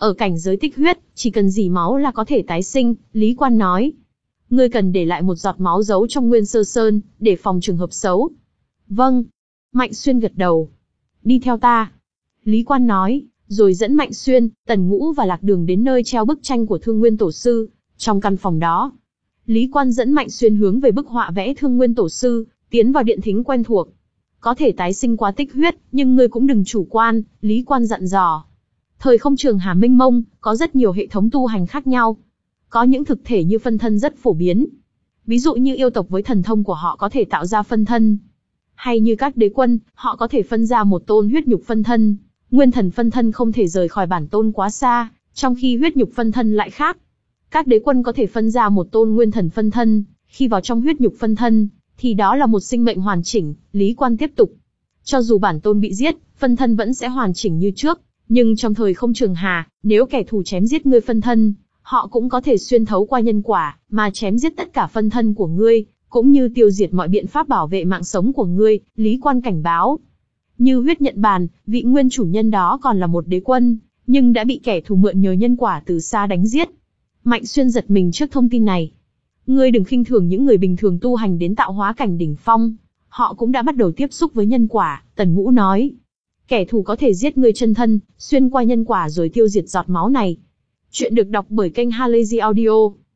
Ở cảnh giới tích huyết, chỉ cần dỉ máu là có thể tái sinh, Lý Quan nói. Ngươi cần để lại một giọt máu giấu trong Nguyên Sơ Sơn, để phòng trường hợp xấu. Vâng. Mạnh Xuyên gật đầu. Đi theo ta. Lý Quan nói, rồi dẫn Mạnh Xuyên, Tần Ngũ và Lạc Đường đến nơi treo bức tranh của Thương Nguyên Tổ Sư. Trong căn phòng đó, Lý Quan dẫn Mạnh Xuyên hướng về bức họa vẽ Thương Nguyên Tổ Sư, tiến vào điện thính quen thuộc. Có thể tái sinh qua tích huyết, nhưng ngươi cũng đừng chủ quan, Lý Quan dặn dò. Thời không trường hà mênh mông, có rất nhiều hệ thống tu hành khác nhau. Có những thực thể như phân thân rất phổ biến. Ví dụ như yêu tộc với thần thông của họ có thể tạo ra phân thân. Hay như các đế quân, họ có thể phân ra một tôn huyết nhục phân thân. Nguyên thần phân thân không thể rời khỏi bản tôn quá xa, trong khi huyết nhục phân thân lại khác. Các đế quân có thể phân ra một tôn nguyên thần phân thân, khi vào trong huyết nhục phân thân, thì đó là một sinh mệnh hoàn chỉnh, Lý Quan tiếp tục. Cho dù bản tôn bị giết, phân thân vẫn sẽ hoàn chỉnh như trước, nhưng trong thời không trường hà, nếu kẻ thù chém giết ngươi phân thân, họ cũng có thể xuyên thấu qua nhân quả, mà chém giết tất cả phân thân của ngươi, cũng như tiêu diệt mọi biện pháp bảo vệ mạng sống của ngươi, Lý Quan cảnh báo. Như huyết nhận bàn, vị nguyên chủ nhân đó còn là một đế quân, nhưng đã bị kẻ thù mượn nhờ nhân quả từ xa đánh giết. Mạnh Xuyên giật mình trước thông tin này. Ngươi đừng khinh thường những người bình thường tu hành đến tạo hóa cảnh đỉnh phong, họ cũng đã bắt đầu tiếp xúc với nhân quả, Tần Ngũ nói. Kẻ thù có thể giết ngươi chân thân, xuyên qua nhân quả rồi tiêu diệt giọt máu này. Chuyện được đọc bởi kênh Halazy Audio.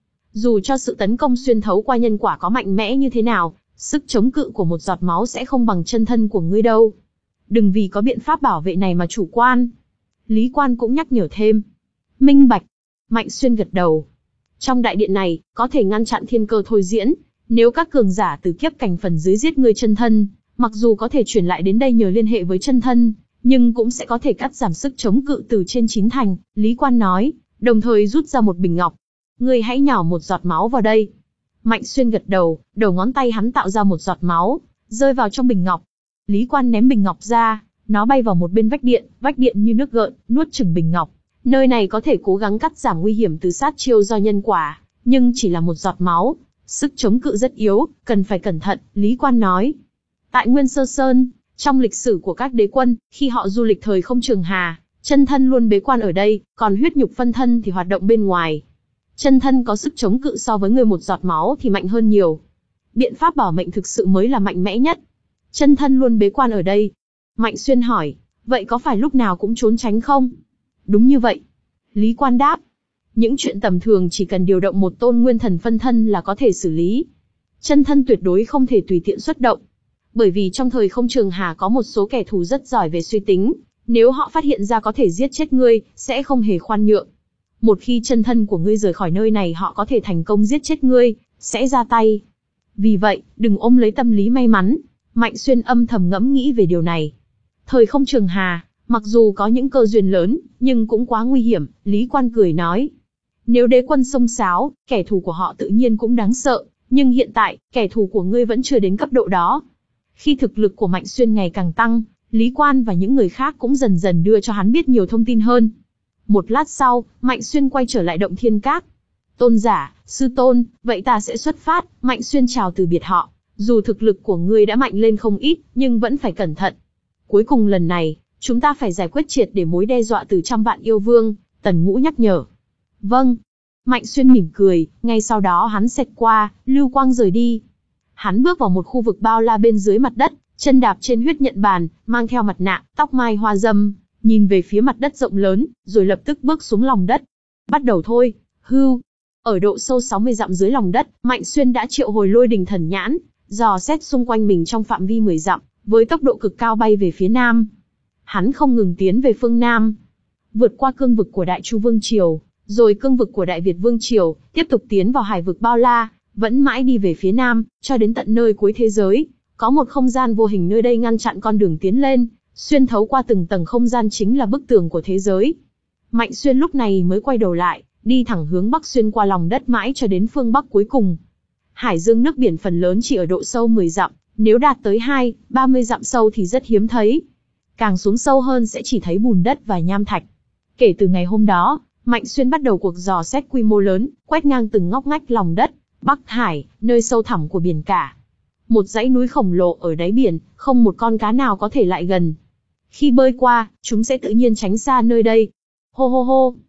Dù cho sự tấn công xuyên thấu qua nhân quả có mạnh mẽ như thế nào, sức chống cự của một giọt máu sẽ không bằng chân thân của ngươi đâu. Đừng vì có biện pháp bảo vệ này mà chủ quan. Lý Quan cũng nhắc nhở thêm. Minh bạch. Mạnh Xuyên gật đầu. Trong đại điện này, có thể ngăn chặn thiên cơ thôi diễn. Nếu các cường giả từ kiếp cảnh phần dưới giết ngươi chân thân, mặc dù có thể chuyển lại đến đây nhờ liên hệ với chân thân, nhưng cũng sẽ có thể cắt giảm sức chống cự từ trên chín thành, Lý Quan nói, đồng thời rút ra một bình ngọc. Ngươi hãy nhỏ một giọt máu vào đây. Mạnh Xuyên gật đầu, đầu ngón tay hắn tạo ra một giọt máu, rơi vào trong bình ngọc. Lý Quan ném bình ngọc ra, nó bay vào một bên vách điện, vách điện như nước gợn, nuốt chửng bình ngọc. Nơi này có thể cố gắng cắt giảm nguy hiểm từ sát chiêu do nhân quả, nhưng chỉ là một giọt máu, sức chống cự rất yếu, cần phải cẩn thận, Lý Quan nói. Tại Nguyên Sơ Sơn, trong lịch sử của các đế quân, khi họ du lịch thời không trường hà, chân thân luôn bế quan ở đây, còn huyết nhục phân thân thì hoạt động bên ngoài. Chân thân có sức chống cự so với người một giọt máu thì mạnh hơn nhiều. Biện pháp bảo mệnh thực sự mới là mạnh mẽ nhất. Chân thân luôn bế quan ở đây. Mạnh Xuyên hỏi, vậy có phải lúc nào cũng trốn tránh không? Đúng như vậy. Lý Quan đáp. Những chuyện tầm thường chỉ cần điều động một tôn nguyên thần phân thân là có thể xử lý. Chân thân tuyệt đối không thể tùy tiện xuất động. Bởi vì trong thời không trường hà có một số kẻ thù rất giỏi về suy tính. Nếu họ phát hiện ra có thể giết chết ngươi, sẽ không hề khoan nhượng. Một khi chân thân của ngươi rời khỏi nơi này họ có thể thành công giết chết ngươi, sẽ ra tay. Vì vậy, đừng ôm lấy tâm lý may mắn. Mạnh Xuyên âm thầm ngẫm nghĩ về điều này. Thời không trường hà, mặc dù có những cơ duyên lớn, nhưng cũng quá nguy hiểm, Lý Quan cười nói. Nếu đế quân xông xáo, kẻ thù của họ tự nhiên cũng đáng sợ, nhưng hiện tại, kẻ thù của ngươi vẫn chưa đến cấp độ đó. Khi thực lực của Mạnh Xuyên ngày càng tăng, Lý Quan và những người khác cũng dần dần đưa cho hắn biết nhiều thông tin hơn. Một lát sau, Mạnh Xuyên quay trở lại động thiên các. Tôn giả, sư tôn, vậy ta sẽ xuất phát, Mạnh Xuyên chào từ biệt họ. Dù thực lực của ngươi đã mạnh lên không ít, nhưng vẫn phải cẩn thận. Cuối cùng lần này, chúng ta phải giải quyết triệt để mối đe dọa từ trăm vạn yêu vương, Tần Ngũ nhắc nhở. Vâng. Mạnh Xuyên mỉm cười, ngay sau đó hắn xẹt qua, lưu quang rời đi. Hắn bước vào một khu vực bao la bên dưới mặt đất, chân đạp trên huyết nhận bàn, mang theo mặt nạ, tóc mai hoa dâm, nhìn về phía mặt đất rộng lớn, rồi lập tức bước xuống lòng đất. Bắt đầu thôi, hưu. Ở độ sâu sáu mươi dặm dưới lòng đất, Mạnh Xuyên đã triệu hồi lôi đình thần nhãn, dò xét xung quanh mình trong phạm vi mười dặm, với tốc độ cực cao bay về phía nam. Hắn không ngừng tiến về phương nam, vượt qua cương vực của Đại Chu Vương Triều, rồi cương vực của Đại Việt Vương Triều, tiếp tục tiến vào hải vực bao la, vẫn mãi đi về phía nam, cho đến tận nơi cuối thế giới. Có một không gian vô hình nơi đây ngăn chặn con đường tiến lên, xuyên thấu qua từng tầng không gian chính là bức tường của thế giới. Mạnh Xuyên lúc này mới quay đầu lại, đi thẳng hướng bắc xuyên qua lòng đất mãi cho đến phương bắc cuối cùng. Hải dương nước biển phần lớn chỉ ở độ sâu mười dặm, nếu đạt tới hai, ba mươi dặm sâu thì rất hiếm thấy. Càng xuống sâu hơn sẽ chỉ thấy bùn đất và nham thạch. Kể từ ngày hôm đó, Mạnh Xuyên bắt đầu cuộc dò xét quy mô lớn, quét ngang từng ngóc ngách lòng đất, Bắc Hải, nơi sâu thẳm của biển cả. Một dãy núi khổng lồ ở đáy biển, không một con cá nào có thể lại gần. Khi bơi qua, chúng sẽ tự nhiên tránh xa nơi đây. Hô hô hô.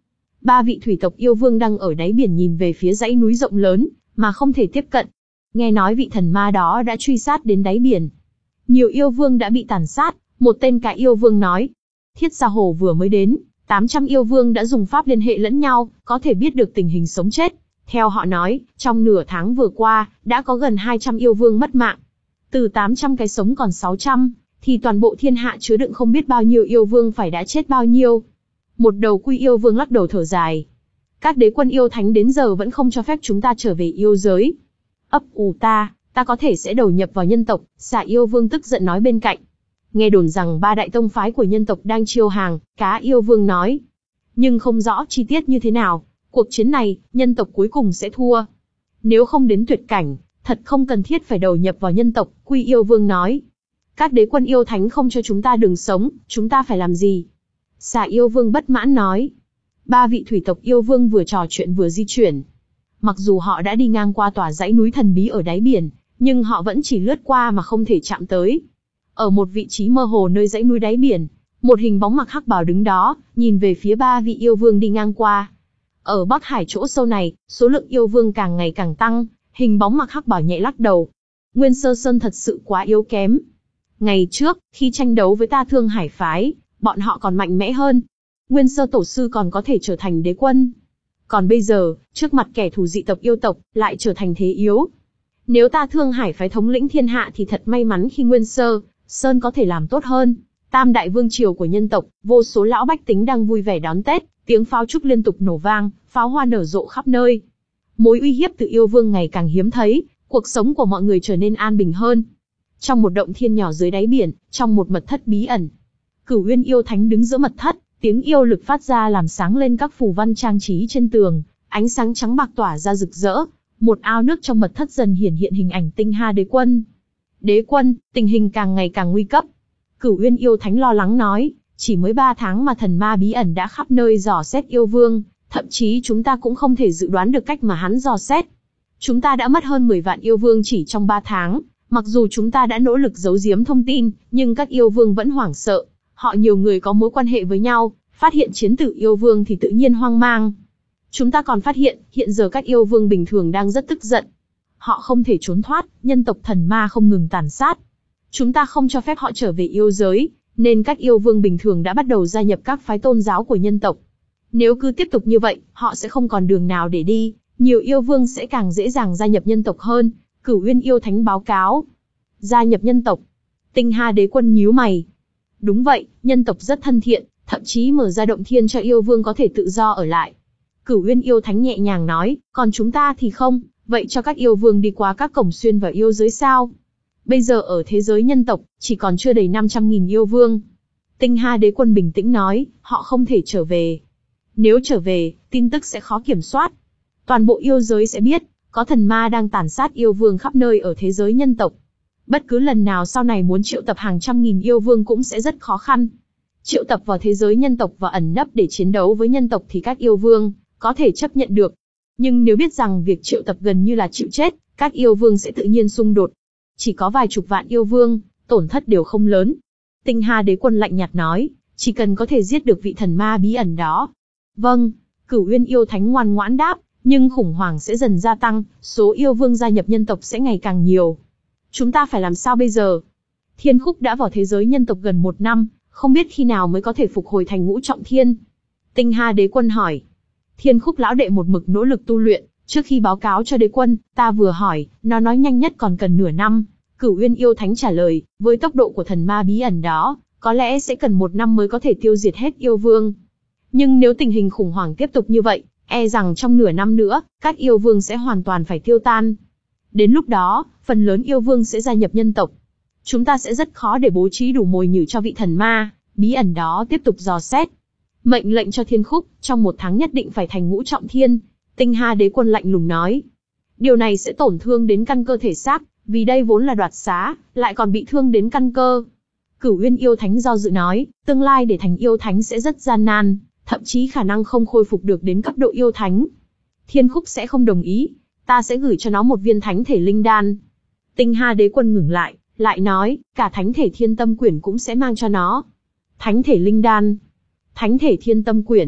Ba vị thủy tộc yêu vương đang ở đáy biển nhìn về phía dãy núi rộng lớn, mà không thể tiếp cận. Nghe nói vị thần ma đó đã truy sát đến đáy biển. Nhiều yêu vương đã bị tàn sát, một tên cái yêu vương nói. Thiết Gia Hồ vừa mới đến, tám trăm yêu vương đã dùng pháp liên hệ lẫn nhau, có thể biết được tình hình sống chết. Theo họ nói, trong nửa tháng vừa qua, đã có gần hai trăm yêu vương mất mạng. Từ tám trăm cái sống còn sáu trăm, thì toàn bộ thiên hạ chứa đựng không biết bao nhiêu yêu vương phải đã chết bao nhiêu. Một đầu quy yêu vương lắc đầu thở dài. Các đế quân yêu thánh đến giờ vẫn không cho phép chúng ta trở về yêu giới. Ấp ủ ta, ta có thể sẽ đầu nhập vào nhân tộc, Xà yêu vương tức giận nói bên cạnh. Nghe đồn rằng ba đại tông phái của nhân tộc đang chiêu hàng, Cá yêu vương nói. Nhưng không rõ chi tiết như thế nào, cuộc chiến này, nhân tộc cuối cùng sẽ thua. Nếu không đến tuyệt cảnh, thật không cần thiết phải đầu nhập vào nhân tộc, Quy yêu vương nói. Các đế quân yêu thánh không cho chúng ta đường sống, chúng ta phải làm gì? Xà yêu vương bất mãn nói. Ba vị thủy tộc yêu vương vừa trò chuyện vừa di chuyển. Mặc dù họ đã đi ngang qua tòa dãy núi thần bí ở đáy biển, nhưng họ vẫn chỉ lướt qua mà không thể chạm tới. Ở một vị trí mơ hồ nơi dãy núi đáy biển, một hình bóng mặc hắc bào đứng đó, nhìn về phía ba vị yêu vương đi ngang qua. Ở Bắc Hải chỗ sâu này, số lượng yêu vương càng ngày càng tăng, hình bóng mặc hắc bào nhẹ lắc đầu. Nguyên Sơ Sơn thật sự quá yếu kém. Ngày trước, khi tranh đấu với Ta Thương Hải phái, bọn họ còn mạnh mẽ hơn. Nguyên Sơ Tổ sư còn có thể trở thành đế quân. Còn bây giờ, trước mặt kẻ thù dị tộc yêu tộc, lại trở thành thế yếu. Nếu Ta Thương Hải phái thống lĩnh thiên hạ thì thật may mắn khi Nguyên Sơ Sơn có thể làm tốt hơn. Tam đại vương triều của nhân tộc, vô số lão bách tính đang vui vẻ đón Tết, tiếng pháo trúc liên tục nổ vang, pháo hoa nở rộ khắp nơi. Mối uy hiếp từ yêu vương ngày càng hiếm thấy, cuộc sống của mọi người trở nên an bình hơn. Trong một động thiên nhỏ dưới đáy biển, trong một mật thất bí ẩn, Cửu Uyên yêu thánh đứng giữa mật thất, tiếng yêu lực phát ra làm sáng lên các phù văn trang trí trên tường, ánh sáng trắng bạc tỏa ra rực rỡ. Một ao nước trong mật thất dần hiển hiện hình ảnh Tinh Ha đế quân. Đế quân, tình hình càng ngày càng nguy cấp. Cửu Uyên yêu thánh lo lắng nói, chỉ mới ba tháng mà thần ma bí ẩn đã khắp nơi dò xét yêu vương, thậm chí chúng ta cũng không thể dự đoán được cách mà hắn dò xét. Chúng ta đã mất hơn mười vạn yêu vương chỉ trong ba tháng, mặc dù chúng ta đã nỗ lực giấu giếm thông tin, nhưng các yêu vương vẫn hoảng sợ. Họ nhiều người có mối quan hệ với nhau, phát hiện chiến tử yêu vương thì tự nhiên hoang mang. Chúng ta còn phát hiện, hiện giờ các yêu vương bình thường đang rất tức giận. Họ không thể trốn thoát, nhân tộc thần ma không ngừng tàn sát. Chúng ta không cho phép họ trở về yêu giới, nên các yêu vương bình thường đã bắt đầu gia nhập các phái tôn giáo của nhân tộc. Nếu cứ tiếp tục như vậy, họ sẽ không còn đường nào để đi, nhiều yêu vương sẽ càng dễ dàng gia nhập nhân tộc hơn, Cửu Uyên yêu thánh báo cáo. Gia nhập nhân tộc. Tinh Ha đế quân nhíu mày. Đúng vậy, nhân tộc rất thân thiện, thậm chí mở ra động thiên cho yêu vương có thể tự do ở lại. Cửu Uyên yêu thánh nhẹ nhàng nói, còn chúng ta thì không, vậy cho các yêu vương đi qua các cổng xuyên vào yêu giới sao? Bây giờ ở thế giới nhân tộc, chỉ còn chưa đầy năm trăm nghìn yêu vương. Tinh Ha đế quân bình tĩnh nói, họ không thể trở về. Nếu trở về, tin tức sẽ khó kiểm soát. Toàn bộ yêu giới sẽ biết, có thần ma đang tàn sát yêu vương khắp nơi ở thế giới nhân tộc. Bất cứ lần nào sau này muốn triệu tập hàng trăm nghìn yêu vương cũng sẽ rất khó khăn. Triệu tập vào thế giới nhân tộc và ẩn nấp để chiến đấu với nhân tộc thì các yêu vương có thể chấp nhận được. Nhưng nếu biết rằng việc triệu tập gần như là chịu chết, các yêu vương sẽ tự nhiên xung đột. Chỉ có vài chục vạn yêu vương, tổn thất đều không lớn. Tinh Ha đế quân lạnh nhạt nói, chỉ cần có thể giết được vị thần ma bí ẩn đó. Vâng, Cửu Uyên yêu thánh ngoan ngoãn đáp, nhưng khủng hoảng sẽ dần gia tăng, số yêu vương gia nhập nhân tộc sẽ ngày càng nhiều. Chúng ta phải làm sao bây giờ? Thiên Khúc đã vào thế giới nhân tộc gần một năm, không biết khi nào mới có thể phục hồi thành ngũ trọng thiên. Tinh Ha đế quân hỏi. Thiên Khúc lão đệ một mực nỗ lực tu luyện, trước khi báo cáo cho đế quân, ta vừa hỏi, nó nói nhanh nhất còn cần nửa năm. Cửu Uyên yêu thánh trả lời, với tốc độ của thần ma bí ẩn đó, có lẽ sẽ cần một năm mới có thể tiêu diệt hết yêu vương. Nhưng nếu tình hình khủng hoảng tiếp tục như vậy, e rằng trong nửa năm nữa, các yêu vương sẽ hoàn toàn phải tiêu tan. Đến lúc đó, phần lớn yêu vương sẽ gia nhập nhân tộc. Chúng ta sẽ rất khó để bố trí đủ mồi nhử cho vị thần ma bí ẩn đó tiếp tục dò xét. Mệnh lệnh cho Thiên Khúc, trong một tháng nhất định phải thành ngũ trọng thiên. Tinh Ha đế quân lạnh lùng nói. Điều này sẽ tổn thương đến căn cơ thể xác, vì đây vốn là đoạt xá, lại còn bị thương đến căn cơ. Cửu Uyên yêu thánh do dự nói, tương lai để thành yêu thánh sẽ rất gian nan, thậm chí khả năng không khôi phục được đến cấp độ yêu thánh. Thiên Khúc sẽ không đồng ý, ta sẽ gửi cho nó một viên thánh thể linh đan. Tinh Ha đế quân ngừng lại, lại nói, cả thánh thể thiên tâm quyển cũng sẽ mang cho nó. Thánh thể linh đan, thánh thể thiên tâm quyển.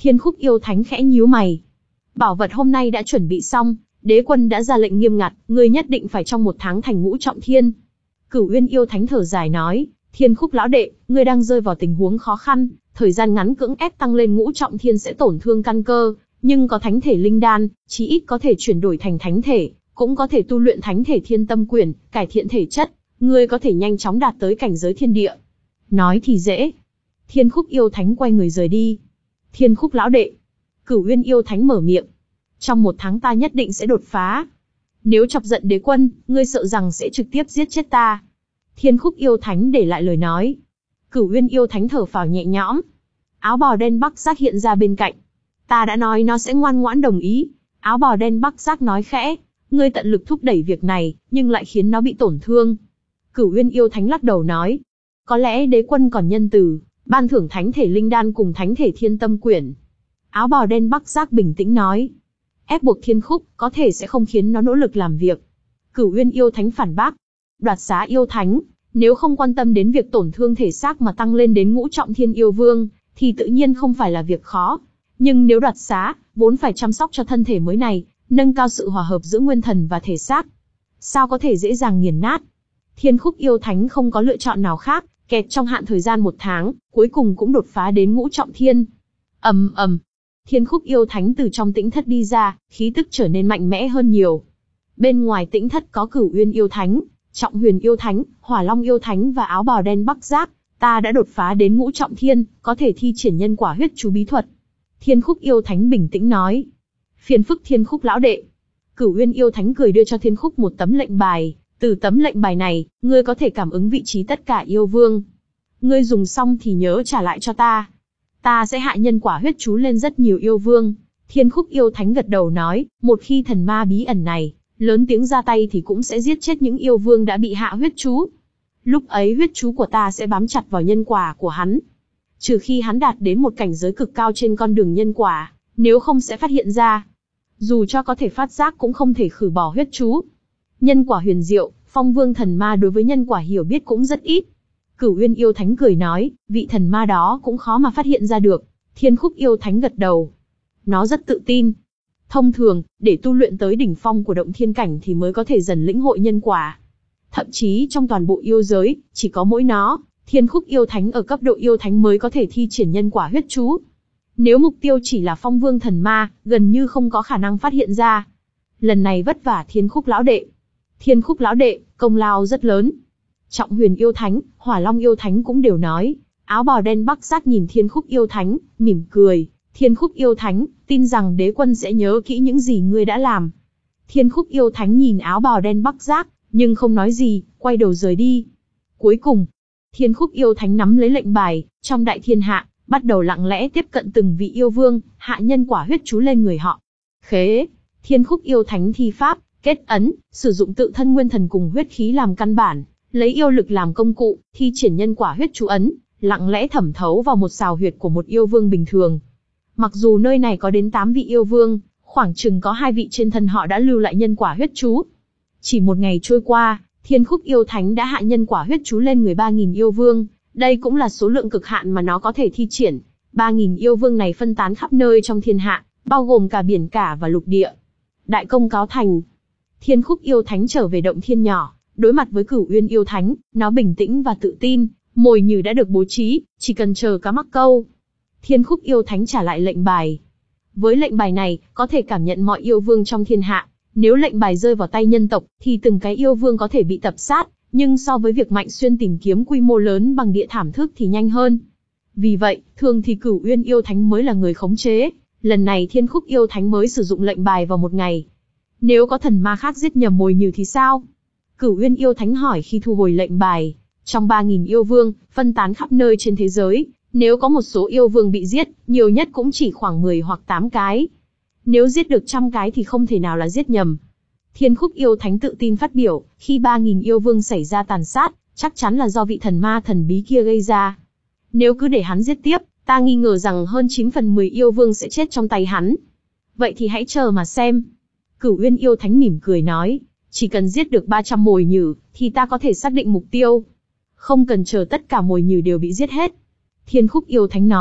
Thiên Khúc yêu thánh khẽ nhíu mày. Bảo vật hôm nay đã chuẩn bị xong, đế quân đã ra lệnh nghiêm ngặt, ngươi nhất định phải trong một tháng thành ngũ trọng thiên. Cửu Uyên yêu thánh thở dài nói, Thiên Khúc lão đệ, ngươi đang rơi vào tình huống khó khăn, thời gian ngắn cưỡng ép tăng lên ngũ trọng thiên sẽ tổn thương căn cơ, nhưng có thánh thể linh đan, chí ít có thể chuyển đổi thành thánh thể, cũng có thể tu luyện thánh thể thiên tâm quyển, cải thiện thể chất, ngươi có thể nhanh chóng đạt tới cảnh giới thiên địa. Nói thì dễ. Thiên Khúc yêu thánh quay người rời đi. Thiên Khúc lão đệ. Cửu Uyên yêu thánh mở miệng. Trong một tháng ta nhất định sẽ đột phá. Nếu chọc giận đế quân, ngươi sợ rằng sẽ trực tiếp giết chết ta. Thiên Khúc yêu thánh để lại lời nói. Cửu Uyên yêu thánh thở phào nhẹ nhõm. Áo bào đen Bắc Giác hiện ra bên cạnh. Ta đã nói nó sẽ ngoan ngoãn đồng ý. Áo bào đen Bắc Giác nói khẽ. Ngươi tận lực thúc đẩy việc này, nhưng lại khiến nó bị tổn thương. Cửu Uyên yêu thánh lắc đầu nói. Có lẽ đế quân còn nhân từ, ban thưởng thánh thể linh đan cùng thánh thể thiên tâm quyển. Áo bào đen Bắc Giác bình tĩnh nói. Ép buộc Thiên Khúc, có thể sẽ không khiến nó nỗ lực làm việc. Cửu Uyên yêu thánh phản bác. Đoạt xá yêu thánh, nếu không quan tâm đến việc tổn thương thể xác mà tăng lên đến ngũ trọng thiên yêu vương, thì tự nhiên không phải là việc khó. Nhưng nếu đoạt xá, vốn phải chăm sóc cho thân thể mới này, nâng cao sự hòa hợp giữa nguyên thần và thể xác. Sao có thể dễ dàng nghiền nát? Thiên Khúc yêu thánh không có lựa chọn nào khác, kẹt trong hạn thời gian một tháng, cuối cùng cũng đột phá đến ngũ trọng thiên. Ầm ầm. Thiên Khúc yêu thánh từ trong tĩnh thất đi ra, khí tức trở nên mạnh mẽ hơn nhiều. Bên ngoài tĩnh thất có Cửu Uyên yêu thánh, Trọng Huyền yêu thánh, Hỏa Long yêu thánh và áo bào đen Bắc Giác. Ta đã đột phá đến ngũ trọng thiên, có thể thi triển nhân quả huyết chú bí thuật. Thiên Khúc yêu thánh bình tĩnh nói. Phiền phức Thiên Khúc lão đệ. Cửu Uyên yêu thánh cười đưa cho Thiên Khúc một tấm lệnh bài. Từ tấm lệnh bài này, ngươi có thể cảm ứng vị trí tất cả yêu vương. Ngươi dùng xong thì nhớ trả lại cho ta. Ta sẽ hạ nhân quả huyết chú lên rất nhiều yêu vương. Thiên Khúc yêu thánh gật đầu nói, một khi thần ma bí ẩn này lớn tiếng ra tay thì cũng sẽ giết chết những yêu vương đã bị hạ huyết chú. Lúc ấy huyết chú của ta sẽ bám chặt vào nhân quả của hắn. Trừ khi hắn đạt đến một cảnh giới cực cao trên con đường nhân quả, nếu không sẽ phát hiện ra. Dù cho có thể phát giác cũng không thể khử bỏ huyết chú. Nhân quả huyền diệu, Phong Vương thần ma đối với nhân quả hiểu biết cũng rất ít. Cửu Uyên yêu thánh cười nói, vị thần ma đó cũng khó mà phát hiện ra được. Thiên Khúc yêu thánh gật đầu. Nó rất tự tin. Thông thường, để tu luyện tới đỉnh phong của động thiên cảnh thì mới có thể dần lĩnh hội nhân quả. Thậm chí trong toàn bộ yêu giới, chỉ có mỗi nó, Thiên Khúc yêu thánh ở cấp độ yêu thánh mới có thể thi triển nhân quả huyết chú. Nếu mục tiêu chỉ là Phong Vương thần ma, gần như không có khả năng phát hiện ra. Lần này vất vả Thiên Khúc lão đệ. Thiên Khúc lão đệ, công lao rất lớn. Trọng Huyền yêu thánh, Hỏa Long yêu thánh cũng đều nói. Áo bào đen Bắc Giác nhìn Thiên Khúc yêu thánh, mỉm cười. Thiên Khúc yêu thánh, tin rằng đế quân sẽ nhớ kỹ những gì ngươi đã làm. Thiên Khúc yêu thánh nhìn áo bào đen Bắc Giác, nhưng không nói gì, quay đầu rời đi. Cuối cùng, Thiên Khúc yêu thánh nắm lấy lệnh bài, trong đại thiên hạ, bắt đầu lặng lẽ tiếp cận từng vị yêu vương, hạ nhân quả huyết chú lên người họ. Khế, Thiên Khúc yêu thánh thi pháp, kết ấn, sử dụng tự thân nguyên thần cùng huyết khí làm căn bản, lấy yêu lực làm công cụ, thi triển nhân quả huyết chú ấn, lặng lẽ thẩm thấu vào một sào huyệt của một yêu vương bình thường. Mặc dù nơi này có đến tám vị yêu vương, khoảng chừng có hai vị trên thân họ đã lưu lại nhân quả huyết chú. Chỉ một ngày trôi qua, Thiên Khúc yêu thánh đã hạ nhân quả huyết chú lên người ba nghìn yêu vương, đây cũng là số lượng cực hạn mà nó có thể thi triển. ba nghìn yêu vương này phân tán khắp nơi trong thiên hạ, bao gồm cả biển cả và lục địa. Đại công cáo thành. Thiên Khúc yêu thánh trở về động thiên nhỏ, đối mặt với Cửu Uyên yêu thánh, nó bình tĩnh và tự tin, mồi nhử đã được bố trí, chỉ cần chờ cá mắc câu. Thiên Khúc yêu thánh trả lại lệnh bài. Với lệnh bài này, có thể cảm nhận mọi yêu vương trong thiên hạ. Nếu lệnh bài rơi vào tay nhân tộc, thì từng cái yêu vương có thể bị tập sát, nhưng so với việc Mạnh Xuyên tìm kiếm quy mô lớn bằng địa thảm thức thì nhanh hơn. Vì vậy, thường thì Cửu Uyên yêu thánh mới là người khống chế. Lần này Thiên Khúc yêu thánh mới sử dụng lệnh bài vào một ngày. Nếu có thần ma khác giết nhầm mồi nhử thì sao? Cửu Uyên yêu thánh hỏi khi thu hồi lệnh bài. Trong ba nghìn yêu vương, phân tán khắp nơi trên thế giới, nếu có một số yêu vương bị giết, nhiều nhất cũng chỉ khoảng mười hoặc tám cái. Nếu giết được trăm cái thì không thể nào là giết nhầm. Thiên Khúc yêu thánh tự tin phát biểu, khi ba nghìn yêu vương xảy ra tàn sát, chắc chắn là do vị thần ma thần bí kia gây ra. Nếu cứ để hắn giết tiếp, ta nghi ngờ rằng hơn chín phần mười yêu vương sẽ chết trong tay hắn. Vậy thì hãy chờ mà xem. Cửu Uyên yêu thánh mỉm cười nói, chỉ cần giết được ba trăm mồi nhử, thì ta có thể xác định mục tiêu. Không cần chờ tất cả mồi nhử đều bị giết hết. Thiên Khúc yêu thánh nói,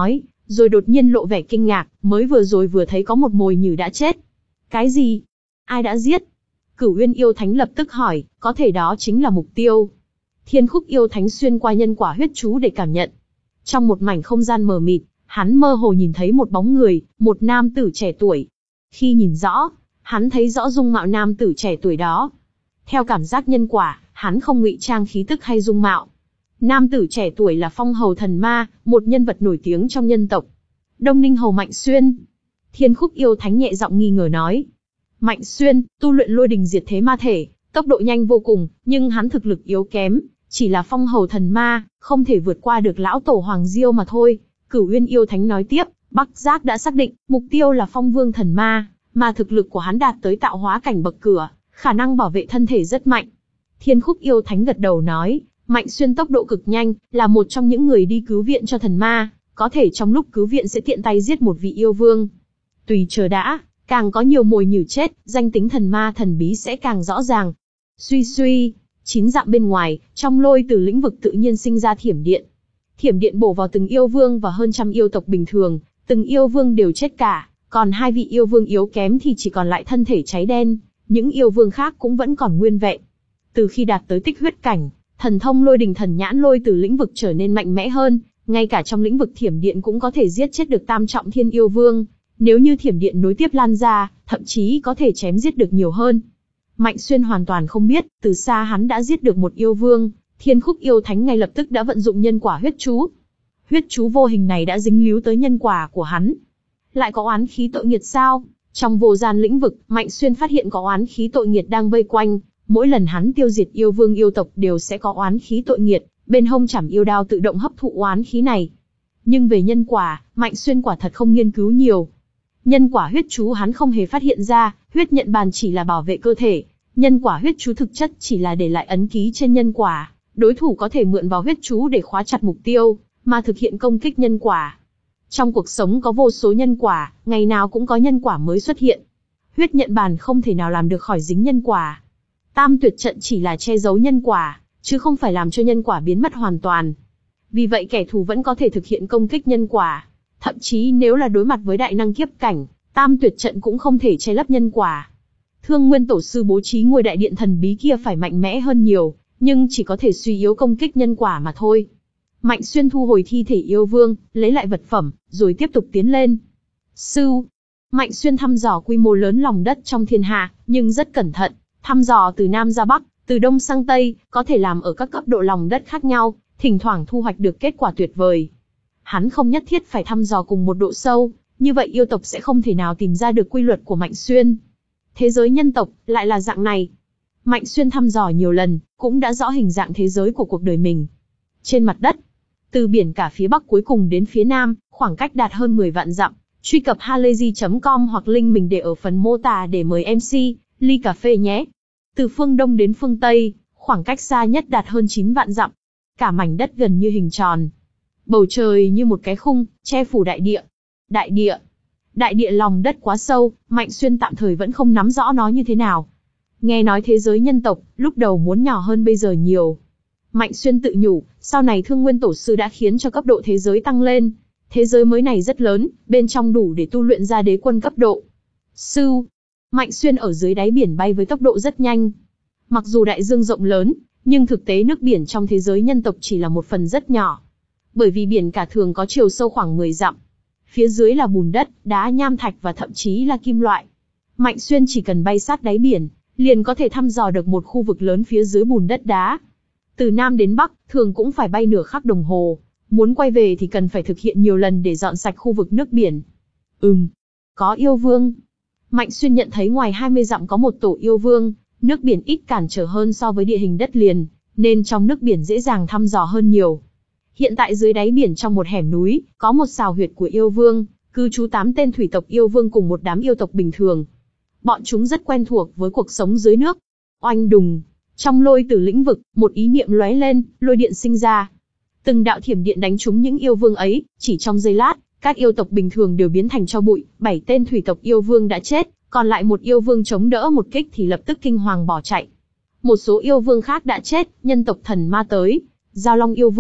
rồi đột nhiên lộ vẻ kinh ngạc, mới vừa rồi vừa thấy có một mồi nhử đã chết. Cái gì? Ai đã giết? Cửu Uyên yêu thánh lập tức hỏi, có thể đó chính là mục tiêu. Thiên Khúc yêu thánh xuyên qua nhân quả huyết chú để cảm nhận. Trong một mảnh không gian mờ mịt, hắn mơ hồ nhìn thấy một bóng người, một nam tử trẻ tuổi. Khi nhìn rõ, hắn thấy rõ dung mạo nam tử trẻ tuổi đó. Theo cảm giác nhân quả, hắn không ngụy trang khí tức hay dung mạo. Nam tử trẻ tuổi là Phong Hầu Thần Ma, một nhân vật nổi tiếng trong nhân tộc. Đông Ninh Hầu Mạnh Xuyên. Thiên Khúc yêu thánh nhẹ giọng nghi ngờ nói. Mạnh Xuyên, tu luyện lôi đình diệt thế ma thể, tốc độ nhanh vô cùng, nhưng hắn thực lực yếu kém, chỉ là Phong Hầu Thần Ma, không thể vượt qua được lão tổ Hoàng Diêu mà thôi. Cửu Uyên yêu thánh nói tiếp, Bắc Giác đã xác định, mục tiêu là Phong Vương Thần Ma, mà thực lực của hắn đạt tới tạo hóa cảnh bậc cửa, khả năng bảo vệ thân thể rất mạnh. Thiên Khúc yêu thánh gật đầu nói, Mạnh Xuyên tốc độ cực nhanh, là một trong những người đi cứu viện cho thần ma, có thể trong lúc cứu viện sẽ tiện tay giết một vị yêu vương. Tùy chờ đã, càng có nhiều mồi nhử chết, danh tính thần ma thần bí sẽ càng rõ ràng. Suy suy, chín dặm bên ngoài, trong lôi từ lĩnh vực tự nhiên sinh ra thiểm điện. Thiểm điện bổ vào từng yêu vương và hơn trăm yêu tộc bình thường, từng yêu vương đều chết cả, còn hai vị yêu vương yếu kém thì chỉ còn lại thân thể cháy đen, những yêu vương khác cũng vẫn còn nguyên vẹn. Từ khi đạt tới tích huyết cảnh, thần thông lôi đình thần nhãn lôi từ lĩnh vực trở nên mạnh mẽ hơn, ngay cả trong lĩnh vực thiểm điện cũng có thể giết chết được tam trọng thiên yêu vương. Nếu như thiểm điện nối tiếp lan ra, thậm chí có thể chém giết được nhiều hơn. Mạnh Xuyên hoàn toàn không biết, từ xa hắn đã giết được một yêu vương, Thiên Khúc yêu thánh ngay lập tức đã vận dụng nhân quả huyết chú. Huyết chú vô hình này đã dính líu tới nhân quả của hắn. Lại có oán khí tội nghiệt sao? Trong vô gian lĩnh vực, Mạnh Xuyên phát hiện có oán khí tội nghiệt đang vây quanh, mỗi lần hắn tiêu diệt yêu vương yêu tộc đều sẽ có oán khí tội nghiệt, bên hông chảm yêu đao tự động hấp thụ oán khí này. Nhưng về nhân quả, Mạnh Xuyên quả thật không nghiên cứu nhiều. Nhân quả huyết chú hắn không hề phát hiện ra, huyết nhận bàn chỉ là bảo vệ cơ thể, nhân quả huyết chú thực chất chỉ là để lại ấn ký trên nhân quả, đối thủ có thể mượn vào huyết chú để khóa chặt mục tiêu, mà thực hiện công kích nhân quả. Trong cuộc sống có vô số nhân quả, ngày nào cũng có nhân quả mới xuất hiện. Huyết nhận bàn không thể nào làm được khỏi dính nhân quả. Tam tuyệt trận chỉ là che giấu nhân quả, chứ không phải làm cho nhân quả biến mất hoàn toàn. Vì vậy kẻ thù vẫn có thể thực hiện công kích nhân quả. Thậm chí nếu là đối mặt với đại năng kiếp cảnh, tam tuyệt trận cũng không thể che lấp nhân quả. Thương Nguyên Tổ sư bố trí ngôi đại điện thần bí kia phải mạnh mẽ hơn nhiều, nhưng chỉ có thể suy yếu công kích nhân quả mà thôi. Mạnh Xuyên thu hồi thi thể yêu vương, lấy lại vật phẩm, rồi tiếp tục tiến lên. Sưu, Mạnh Xuyên thăm dò quy mô lớn lòng đất trong thiên hạ, nhưng rất cẩn thận, thăm dò từ Nam ra Bắc, từ Đông sang Tây, có thể làm ở các cấp độ lòng đất khác nhau, thỉnh thoảng thu hoạch được kết quả tuyệt vời. Hắn không nhất thiết phải thăm dò cùng một độ sâu, như vậy yêu tộc sẽ không thể nào tìm ra được quy luật của Mạnh Xuyên. Thế giới nhân tộc lại là dạng này. Mạnh Xuyên thăm dò nhiều lần, cũng đã rõ hình dạng thế giới của cuộc đời mình. Trên mặt đất, từ biển cả phía Bắc cuối cùng đến phía Nam, khoảng cách đạt hơn mười vạn dặm. Truy cập halayzi chấm com hoặc link mình để ở phần mô tả để mời em xê, ly cà phê nhé. Từ phương Đông đến phương Tây, khoảng cách xa nhất đạt hơn chín vạn dặm. Cả mảnh đất gần như hình tròn. Bầu trời như một cái khung, che phủ đại địa. Đại địa. Đại địa lòng đất quá sâu, Mạnh Xuyên tạm thời vẫn không nắm rõ nó như thế nào. Nghe nói thế giới nhân tộc, lúc đầu muốn nhỏ hơn bây giờ nhiều. Mạnh Xuyên tự nhủ, sau này Thương Nguyên Tổ sư đã khiến cho cấp độ thế giới tăng lên. Thế giới mới này rất lớn, bên trong đủ để tu luyện ra đế quân cấp độ. Sưu. Mạnh Xuyên ở dưới đáy biển bay với tốc độ rất nhanh. Mặc dù đại dương rộng lớn, nhưng thực tế nước biển trong thế giới nhân tộc chỉ là một phần rất nhỏ. Bởi vì biển cả thường có chiều sâu khoảng mười dặm. Phía dưới là bùn đất, đá nham thạch và thậm chí là kim loại. Mạnh Xuyên chỉ cần bay sát đáy biển, liền có thể thăm dò được một khu vực lớn phía dưới bùn đất đá. Từ Nam đến Bắc, thường cũng phải bay nửa khắc đồng hồ. Muốn quay về thì cần phải thực hiện nhiều lần để dọn sạch khu vực nước biển. Ừm, có yêu vương. Mạnh Xuyên nhận thấy ngoài hai mươi dặm có một tổ yêu vương, nước biển ít cản trở hơn so với địa hình đất liền, nên trong nước biển dễ dàng thăm dò hơn nhiều. Hiện tại dưới đáy biển trong một hẻm núi, có một sào huyệt của yêu vương, cư trú tám tên thủy tộc yêu vương cùng một đám yêu tộc bình thường. Bọn chúng rất quen thuộc với cuộc sống dưới nước. Oanh đùng, trong lôi tử lĩnh vực, một ý niệm lóe lên, lôi điện sinh ra. Từng đạo thiểm điện đánh trúng những yêu vương ấy, chỉ trong giây lát, các yêu tộc bình thường đều biến thành tro bụi, bảy tên thủy tộc yêu vương đã chết, còn lại một yêu vương chống đỡ một kích thì lập tức kinh hoàng bỏ chạy. Một số yêu vương khác đã chết, nhân tộc thần ma tới, Giao Long yêu vương,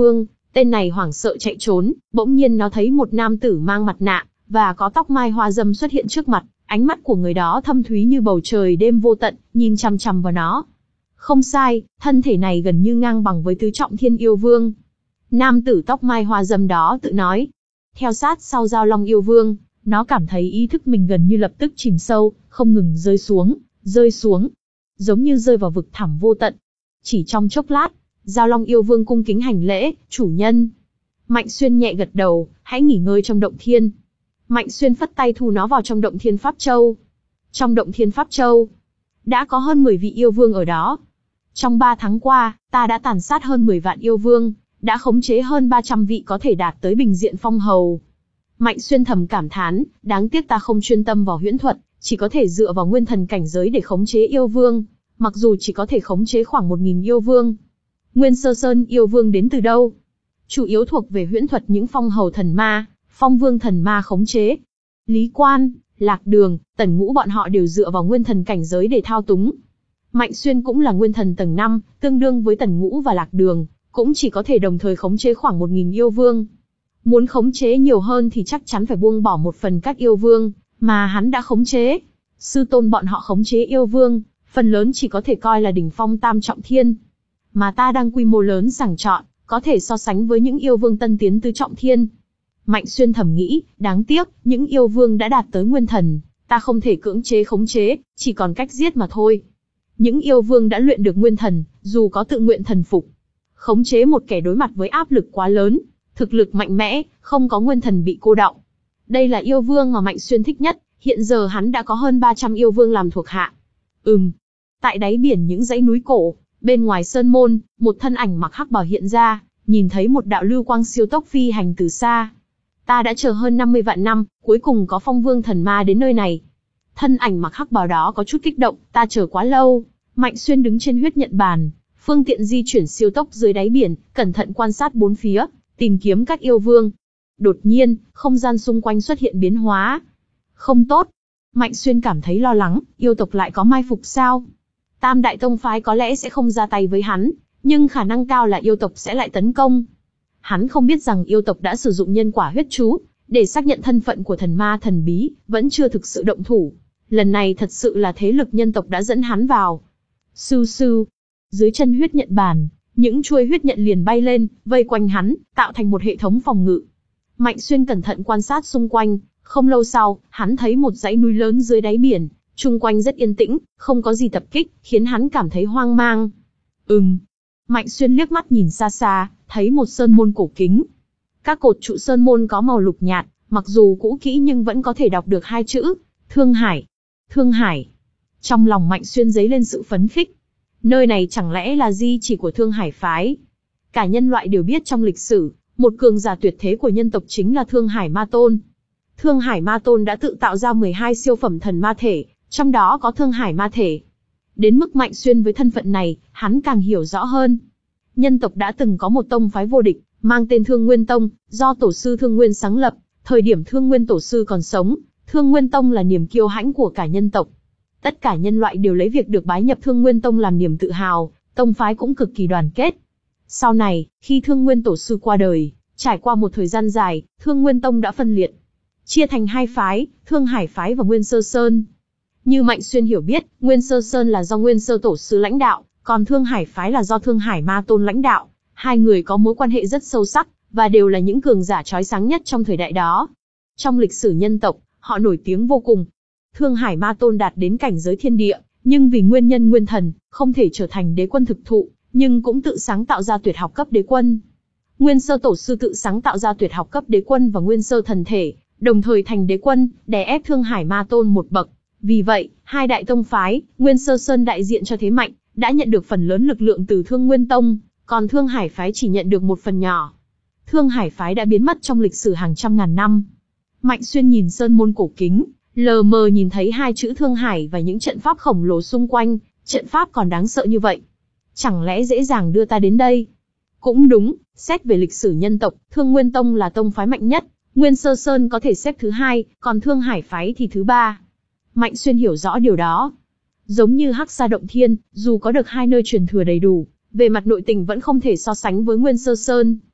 Tên này hoảng sợ chạy trốn, bỗng nhiên nó thấy một nam tử mang mặt nạ, và có tóc mai hoa râm xuất hiện trước mặt, ánh mắt của người đó thâm thúy như bầu trời đêm vô tận, nhìn chằm chằm vào nó. Không sai, thân thể này gần như ngang bằng với tứ trọng thiên yêu vương. Nam tử tóc mai hoa râm đó tự nói. Theo sát sau Dao Long yêu vương, nó cảm thấy ý thức mình gần như lập tức chìm sâu, không ngừng rơi xuống, rơi xuống, giống như rơi vào vực thẳm vô tận. Chỉ trong chốc lát, Dao Long yêu vương cung kính hành lễ, chủ nhân. Mạnh Xuyên nhẹ gật đầu, hãy nghỉ ngơi trong động thiên. Mạnh Xuyên phất tay thu nó vào trong động thiên Pháp Châu. Trong động thiên Pháp Châu, đã có hơn mười vị yêu vương ở đó. Trong ba tháng qua, ta đã tàn sát hơn mười vạn yêu vương, đã khống chế hơn ba trăm vị có thể đạt tới bình diện phong hầu. Mạnh Xuyên thầm cảm thán, đáng tiếc ta không chuyên tâm vào huyễn thuật, chỉ có thể dựa vào nguyên thần cảnh giới để khống chế yêu vương, mặc dù chỉ có thể khống chế khoảng một nghìn yêu vương. Nguyên Sơ Sơn yêu vương đến từ đâu? Chủ yếu thuộc về huyễn thuật những phong hầu thần ma, phong vương thần ma khống chế. Lý Quan, Lạc Đường, Tần Ngũ bọn họ đều dựa vào nguyên thần cảnh giới để thao túng. Mạnh Xuyên cũng là nguyên thần tầng năm, tương đương với Tần Ngũ và Lạc Đường, cũng chỉ có thể đồng thời khống chế khoảng một nghìn yêu vương. Muốn khống chế nhiều hơn thì chắc chắn phải buông bỏ một phần các yêu vương mà hắn đã khống chế. Sư tôn bọn họ khống chế yêu vương, phần lớn chỉ có thể coi là đỉnh phong tam trọng thiên. Mà ta đang quy mô lớn sàng chọn, có thể so sánh với những yêu vương tân tiến tứ trọng thiên. Mạnh Xuyên thầm nghĩ, đáng tiếc, những yêu vương đã đạt tới nguyên thần, ta không thể cưỡng chế khống chế, chỉ còn cách giết mà thôi. Những yêu vương đã luyện được nguyên thần, dù có tự nguyện thần phục, khống chế một kẻ đối mặt với áp lực quá lớn, thực lực mạnh mẽ, không có nguyên thần bị cô đọng. Đây là yêu vương mà Mạnh Xuyên thích nhất, hiện giờ hắn đã có hơn ba trăm yêu vương làm thuộc hạ. Ừm, tại đáy biển những dãy núi cổ, bên ngoài sơn môn, một thân ảnh mặc hắc bào hiện ra, nhìn thấy một đạo lưu quang siêu tốc phi hành từ xa. Ta đã chờ hơn năm mươi vạn năm, cuối cùng có phong vương thần ma đến nơi này. Thân ảnh mặc hắc bào đó có chút kích động, ta chờ quá lâu. Mạnh Xuyên đứng trên huyết nhận bàn, phương tiện di chuyển siêu tốc dưới đáy biển, cẩn thận quan sát bốn phía, tìm kiếm các yêu vương. Đột nhiên, không gian xung quanh xuất hiện biến hóa. Không tốt. Mạnh Xuyên cảm thấy lo lắng, yêu tộc lại có mai phục sao? Tam đại tông phái có lẽ sẽ không ra tay với hắn, nhưng khả năng cao là yêu tộc sẽ lại tấn công. Hắn không biết rằng yêu tộc đã sử dụng nhân quả huyết chú, để xác nhận thân phận của thần ma thần bí, vẫn chưa thực sự động thủ. Lần này thật sự là thế lực nhân tộc đã dẫn hắn vào. Sưu sưu, dưới chân huyết nhận bàn, những chuôi huyết nhận liền bay lên, vây quanh hắn, tạo thành một hệ thống phòng ngự. Mạnh Xuyên cẩn thận quan sát xung quanh, không lâu sau, hắn thấy một dãy núi lớn dưới đáy biển, chung quanh rất yên tĩnh, không có gì tập kích, khiến hắn cảm thấy hoang mang. Ừm. Mạnh Xuyên liếc mắt nhìn xa xa, thấy một sơn môn cổ kính. Các cột trụ sơn môn có màu lục nhạt, mặc dù cũ kỹ nhưng vẫn có thể đọc được hai chữ, Thương Hải. Thương Hải. Trong lòng Mạnh Xuyên dấy lên sự phấn khích. Nơi này chẳng lẽ là di chỉ của Thương Hải phái? Cả nhân loại đều biết trong lịch sử, một cường giả tuyệt thế của nhân tộc chính là Thương Hải Ma Tôn. Thương Hải Ma Tôn đã tự tạo ra mười hai siêu phẩm thần ma thể, trong đó có Thương Hải Ma Thể. Đến mức Mạnh Xuyên với thân phận này, hắn càng hiểu rõ hơn. Nhân tộc đã từng có một tông phái vô địch, mang tên Thương Nguyên Tông, do tổ sư Thương Nguyên sáng lập. Thời điểm Thương Nguyên tổ sư còn sống, Thương Nguyên Tông là niềm kiêu hãnh của cả nhân tộc. Tất cả nhân loại đều lấy việc được bái nhập Thương Nguyên Tông làm niềm tự hào, tông phái cũng cực kỳ đoàn kết. Sau này, khi Thương Nguyên tổ sư qua đời, trải qua một thời gian dài, Thương Nguyên Tông đã phân liệt, chia thành hai phái, Thương Hải phái và Nguyên Sơ Sơn. Như Mạnh Xuyên hiểu biết, Nguyên Sơ Sơn là do Nguyên Sơ tổ sư lãnh đạo, còn Thương Hải phái là do Thương Hải Ma Tôn lãnh đạo. Hai người có mối quan hệ rất sâu sắc, và đều là những cường giả chói sáng nhất trong thời đại đó. Trong lịch sử nhân tộc, họ nổi tiếng vô cùng. Thương Hải Ma Tôn đạt đến cảnh giới thiên địa, nhưng vì nguyên nhân nguyên thần, không thể trở thành đế quân thực thụ, nhưng cũng tự sáng tạo ra tuyệt học cấp đế quân. Nguyên Sơ tổ sư tự sáng tạo ra tuyệt học cấp đế quân và Nguyên Sơ thần thể, đồng thời thành đế quân, đè ép Thương Hải Ma Tôn một bậc. Vì vậy, hai đại tông phái, Nguyên Sơ Sơn đại diện cho thế mạnh, đã nhận được phần lớn lực lượng từ Thương Nguyên Tông, còn Thương Hải phái chỉ nhận được một phần nhỏ. Thương Hải phái đã biến mất trong lịch sử hàng trăm ngàn năm. Mạnh Xuyên nhìn sơn môn cổ kính, lờ mờ nhìn thấy hai chữ Thương Hải và những trận pháp khổng lồ xung quanh, trận pháp còn đáng sợ như vậy. Chẳng lẽ dễ dàng đưa ta đến đây? Cũng đúng, xét về lịch sử nhân tộc, Thương Nguyên Tông là tông phái mạnh nhất, Nguyên Sơ Sơn có thể xếp thứ hai, còn Thương Hải phái thì thứ ba. Mạnh Xuyên hiểu rõ điều đó. Giống như Hắc Sa Động Thiên, dù có được hai nơi truyền thừa đầy đủ, về mặt nội tình vẫn không thể so sánh với Nguyên Sơ Sơn.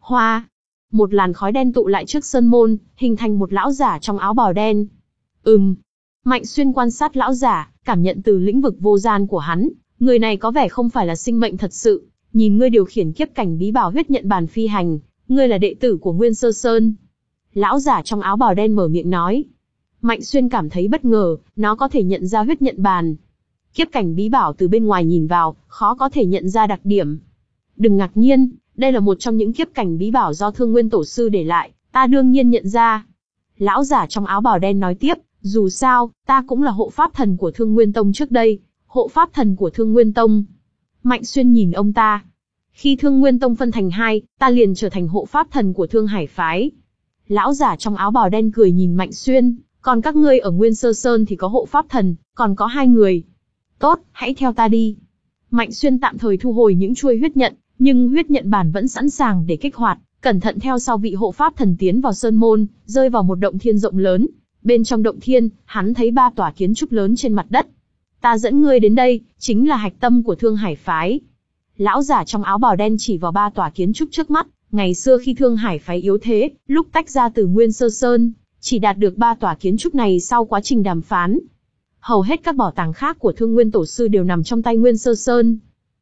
Hoa. Một làn khói đen tụ lại trước sơn môn, hình thành một lão giả trong áo bào đen. Ừm. Mạnh Xuyên quan sát lão giả, cảm nhận từ lĩnh vực vô gian của hắn, người này có vẻ không phải là sinh mệnh thật sự. Nhìn ngươi điều khiển kiếp cảnh bí bảo huyết nhận bàn phi hành, ngươi là đệ tử của Nguyên Sơ Sơn. Lão giả trong áo bào đen mở miệng nói. Mạnh Xuyên cảm thấy bất ngờ, nó có thể nhận ra huyết nhận bàn. Kiếp cảnh bí bảo từ bên ngoài nhìn vào, khó có thể nhận ra đặc điểm. Đừng ngạc nhiên, đây là một trong những kiếp cảnh bí bảo do Thương Nguyên Tổ Sư để lại, ta đương nhiên nhận ra. Lão giả trong áo bào đen nói tiếp, dù sao, ta cũng là hộ pháp thần của Thương Nguyên Tông trước đây, hộ pháp thần của Thương Nguyên Tông. Mạnh Xuyên nhìn ông ta. Khi Thương Nguyên Tông phân thành hai, ta liền trở thành hộ pháp thần của Thương Hải Phái. Lão giả trong áo bào đen cười nhìn Mạnh Xuyên, còn các ngươi ở Nguyên Sơ Sơn thì có hộ pháp thần, còn có hai người. Tốt, hãy theo ta đi. Mạnh Xuyên tạm thời thu hồi những chuôi huyết nhận, nhưng huyết nhận bản vẫn sẵn sàng để kích hoạt, cẩn thận theo sau vị hộ pháp thần tiến vào sơn môn, rơi vào một động thiên rộng lớn. Bên trong động thiên, hắn thấy ba tòa kiến trúc lớn trên mặt đất. Ta dẫn ngươi đến đây, chính là hạch tâm của Thương Hải Phái. Lão giả trong áo bào đen chỉ vào ba tòa kiến trúc trước mắt. Ngày xưa khi Thương Hải Phái yếu thế, lúc tách ra từ Nguyên Sơ Sơn, chỉ đạt được ba tòa kiến trúc này sau quá trình đàm phán. Hầu hết các bảo tàng khác của Thương Nguyên Tổ Sư đều nằm trong tay Nguyên Sơ Sơn.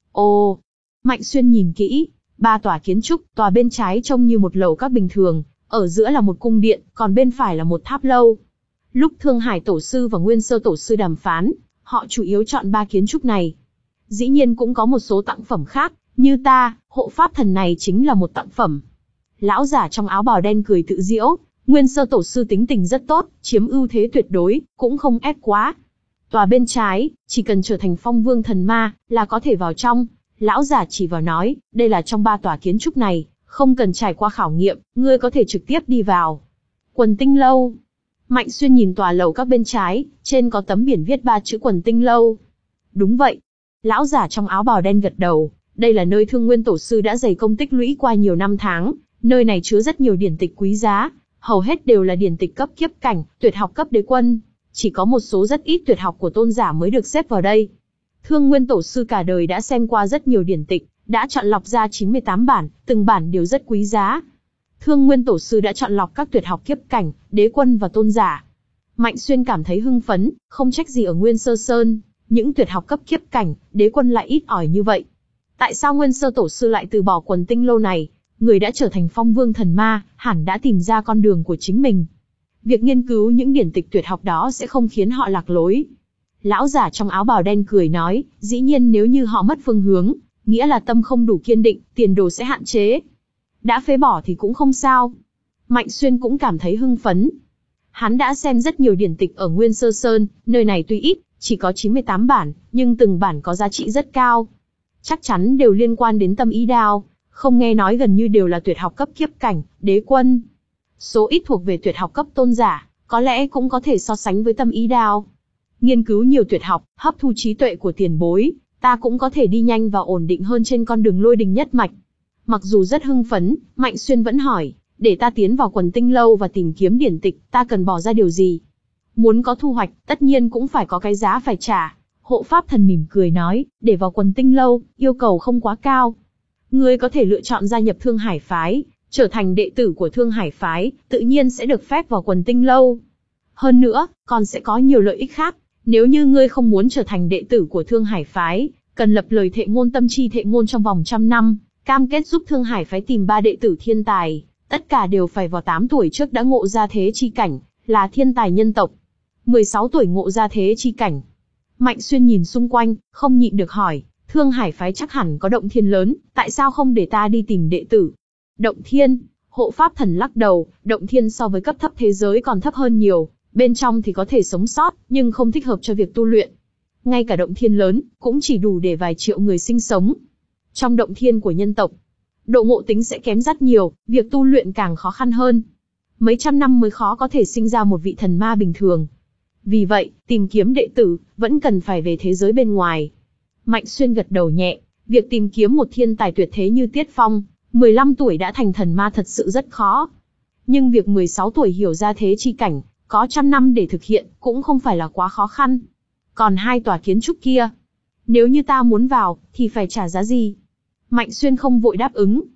Ồ! Mạnh Xuyên nhìn kỹ, ba tòa kiến trúc, tòa bên trái trông như một lầu các bình thường, ở giữa là một cung điện, còn bên phải là một tháp lâu. Lúc Thương Hải Tổ Sư và Nguyên Sơ Tổ Sư đàm phán, họ chủ yếu chọn ba kiến trúc này. Dĩ nhiên cũng có một số tặng phẩm khác, như ta, hộ pháp thần này chính là một tặng phẩm. Lão giả trong áo bào đen cười tự giễu, Nguyên Sơ Tổ Sư tính tình rất tốt, chiếm ưu thế tuyệt đối, cũng không ép quá. Tòa bên trái, chỉ cần trở thành phong vương thần ma, là có thể vào trong. Lão giả chỉ vào nói, đây là trong ba tòa kiến trúc này, không cần trải qua khảo nghiệm, ngươi có thể trực tiếp đi vào. Quần Tinh Lâu. Mạnh Xuyên nhìn tòa lầu các bên trái, trên có tấm biển viết ba chữ Quần Tinh Lâu. Đúng vậy. Lão giả trong áo bào đen gật đầu, đây là nơi Thương Nguyên Tổ Sư đã dày công tích lũy qua nhiều năm tháng, nơi này chứa rất nhiều điển tịch quý giá, hầu hết đều là điển tịch cấp kiếp cảnh, tuyệt học cấp đế quân, chỉ có một số rất ít tuyệt học của tôn giả mới được xếp vào đây. Thương Nguyên Tổ Sư cả đời đã xem qua rất nhiều điển tịch, đã chọn lọc ra chín mươi tám bản, từng bản đều rất quý giá. Thương Nguyên Tổ Sư đã chọn lọc các tuyệt học kiếp cảnh, đế quân và tôn giả. Mạnh Xuyên cảm thấy hưng phấn, không trách gì ở Nguyên Sơ Sơn, những tuyệt học cấp kiếp cảnh, đế quân lại ít ỏi như vậy. Tại sao Nguyên Sơ Tổ Sư lại từ bỏ Quần Tinh Lâu này? Người đã trở thành phong vương thần ma, hẳn đã tìm ra con đường của chính mình. Việc nghiên cứu những điển tịch tuyệt học đó sẽ không khiến họ lạc lối. Lão giả trong áo bào đen cười nói, dĩ nhiên nếu như họ mất phương hướng, nghĩa là tâm không đủ kiên định, tiền đồ sẽ hạn chế. Đã phế bỏ thì cũng không sao. Mạnh Xuyên cũng cảm thấy hưng phấn. Hắn đã xem rất nhiều điển tịch ở Nguyên Sơ Sơn, nơi này tuy ít, chỉ có chín mươi tám bản, nhưng từng bản có giá trị rất cao. Chắc chắn đều liên quan đến tâm ý đao, không nghe nói gần như đều là tuyệt học cấp kiếp cảnh, đế quân. Số ít thuộc về tuyệt học cấp tôn giả, có lẽ cũng có thể so sánh với tâm ý đao. Nghiên cứu nhiều tuyệt học, hấp thu trí tuệ của tiền bối, ta cũng có thể đi nhanh và ổn định hơn trên con đường lôi đình nhất mạch. Mặc dù rất hưng phấn, Mạnh Xuyên vẫn hỏi, để ta tiến vào Quần Tinh Lâu và tìm kiếm điển tịch, ta cần bỏ ra điều gì? Muốn có thu hoạch, tất nhiên cũng phải có cái giá phải trả. Hộ pháp thần mỉm cười nói, để vào Quần Tinh Lâu, yêu cầu không quá cao. Ngươi có thể lựa chọn gia nhập Thương Hải Phái, trở thành đệ tử của Thương Hải Phái, tự nhiên sẽ được phép vào Quần Tinh Lâu. Hơn nữa, còn sẽ có nhiều lợi ích khác. Nếu như ngươi không muốn trở thành đệ tử của Thương Hải Phái, cần lập lời thệ ngôn tâm chi thệ ngôn trong vòng trăm năm, cam kết giúp Thương Hải Phái tìm ba đệ tử thiên tài, tất cả đều phải vào tám tuổi trước đã ngộ ra thế chi cảnh, là thiên tài nhân tộc. mười sáu tuổi ngộ ra thế chi cảnh. Mạnh Xuyên nhìn xung quanh, không nhịn được hỏi, Thương Hải Phái chắc hẳn có động thiên lớn, tại sao không để ta đi tìm đệ tử? Động thiên, hộ pháp thần lắc đầu, động thiên so với cấp thấp thế giới còn thấp hơn nhiều, bên trong thì có thể sống sót, nhưng không thích hợp cho việc tu luyện. Ngay cả động thiên lớn, cũng chỉ đủ để vài triệu người sinh sống. Trong động thiên của nhân tộc, độ ngộ tính sẽ kém rất nhiều, việc tu luyện càng khó khăn hơn. Mấy trăm năm mới khó có thể sinh ra một vị thần ma bình thường. Vì vậy, tìm kiếm đệ tử, vẫn cần phải về thế giới bên ngoài. Mạnh Xuyên gật đầu nhẹ, việc tìm kiếm một thiên tài tuyệt thế như Tiết Phong, mười lăm tuổi đã thành thần ma thật sự rất khó. Nhưng việc mười sáu tuổi hiểu ra thế chi cảnh, có trăm năm để thực hiện, cũng không phải là quá khó khăn. Còn hai tòa kiến trúc kia, nếu như ta muốn vào, thì phải trả giá gì? Mạnh Xuyên không vội đáp ứng.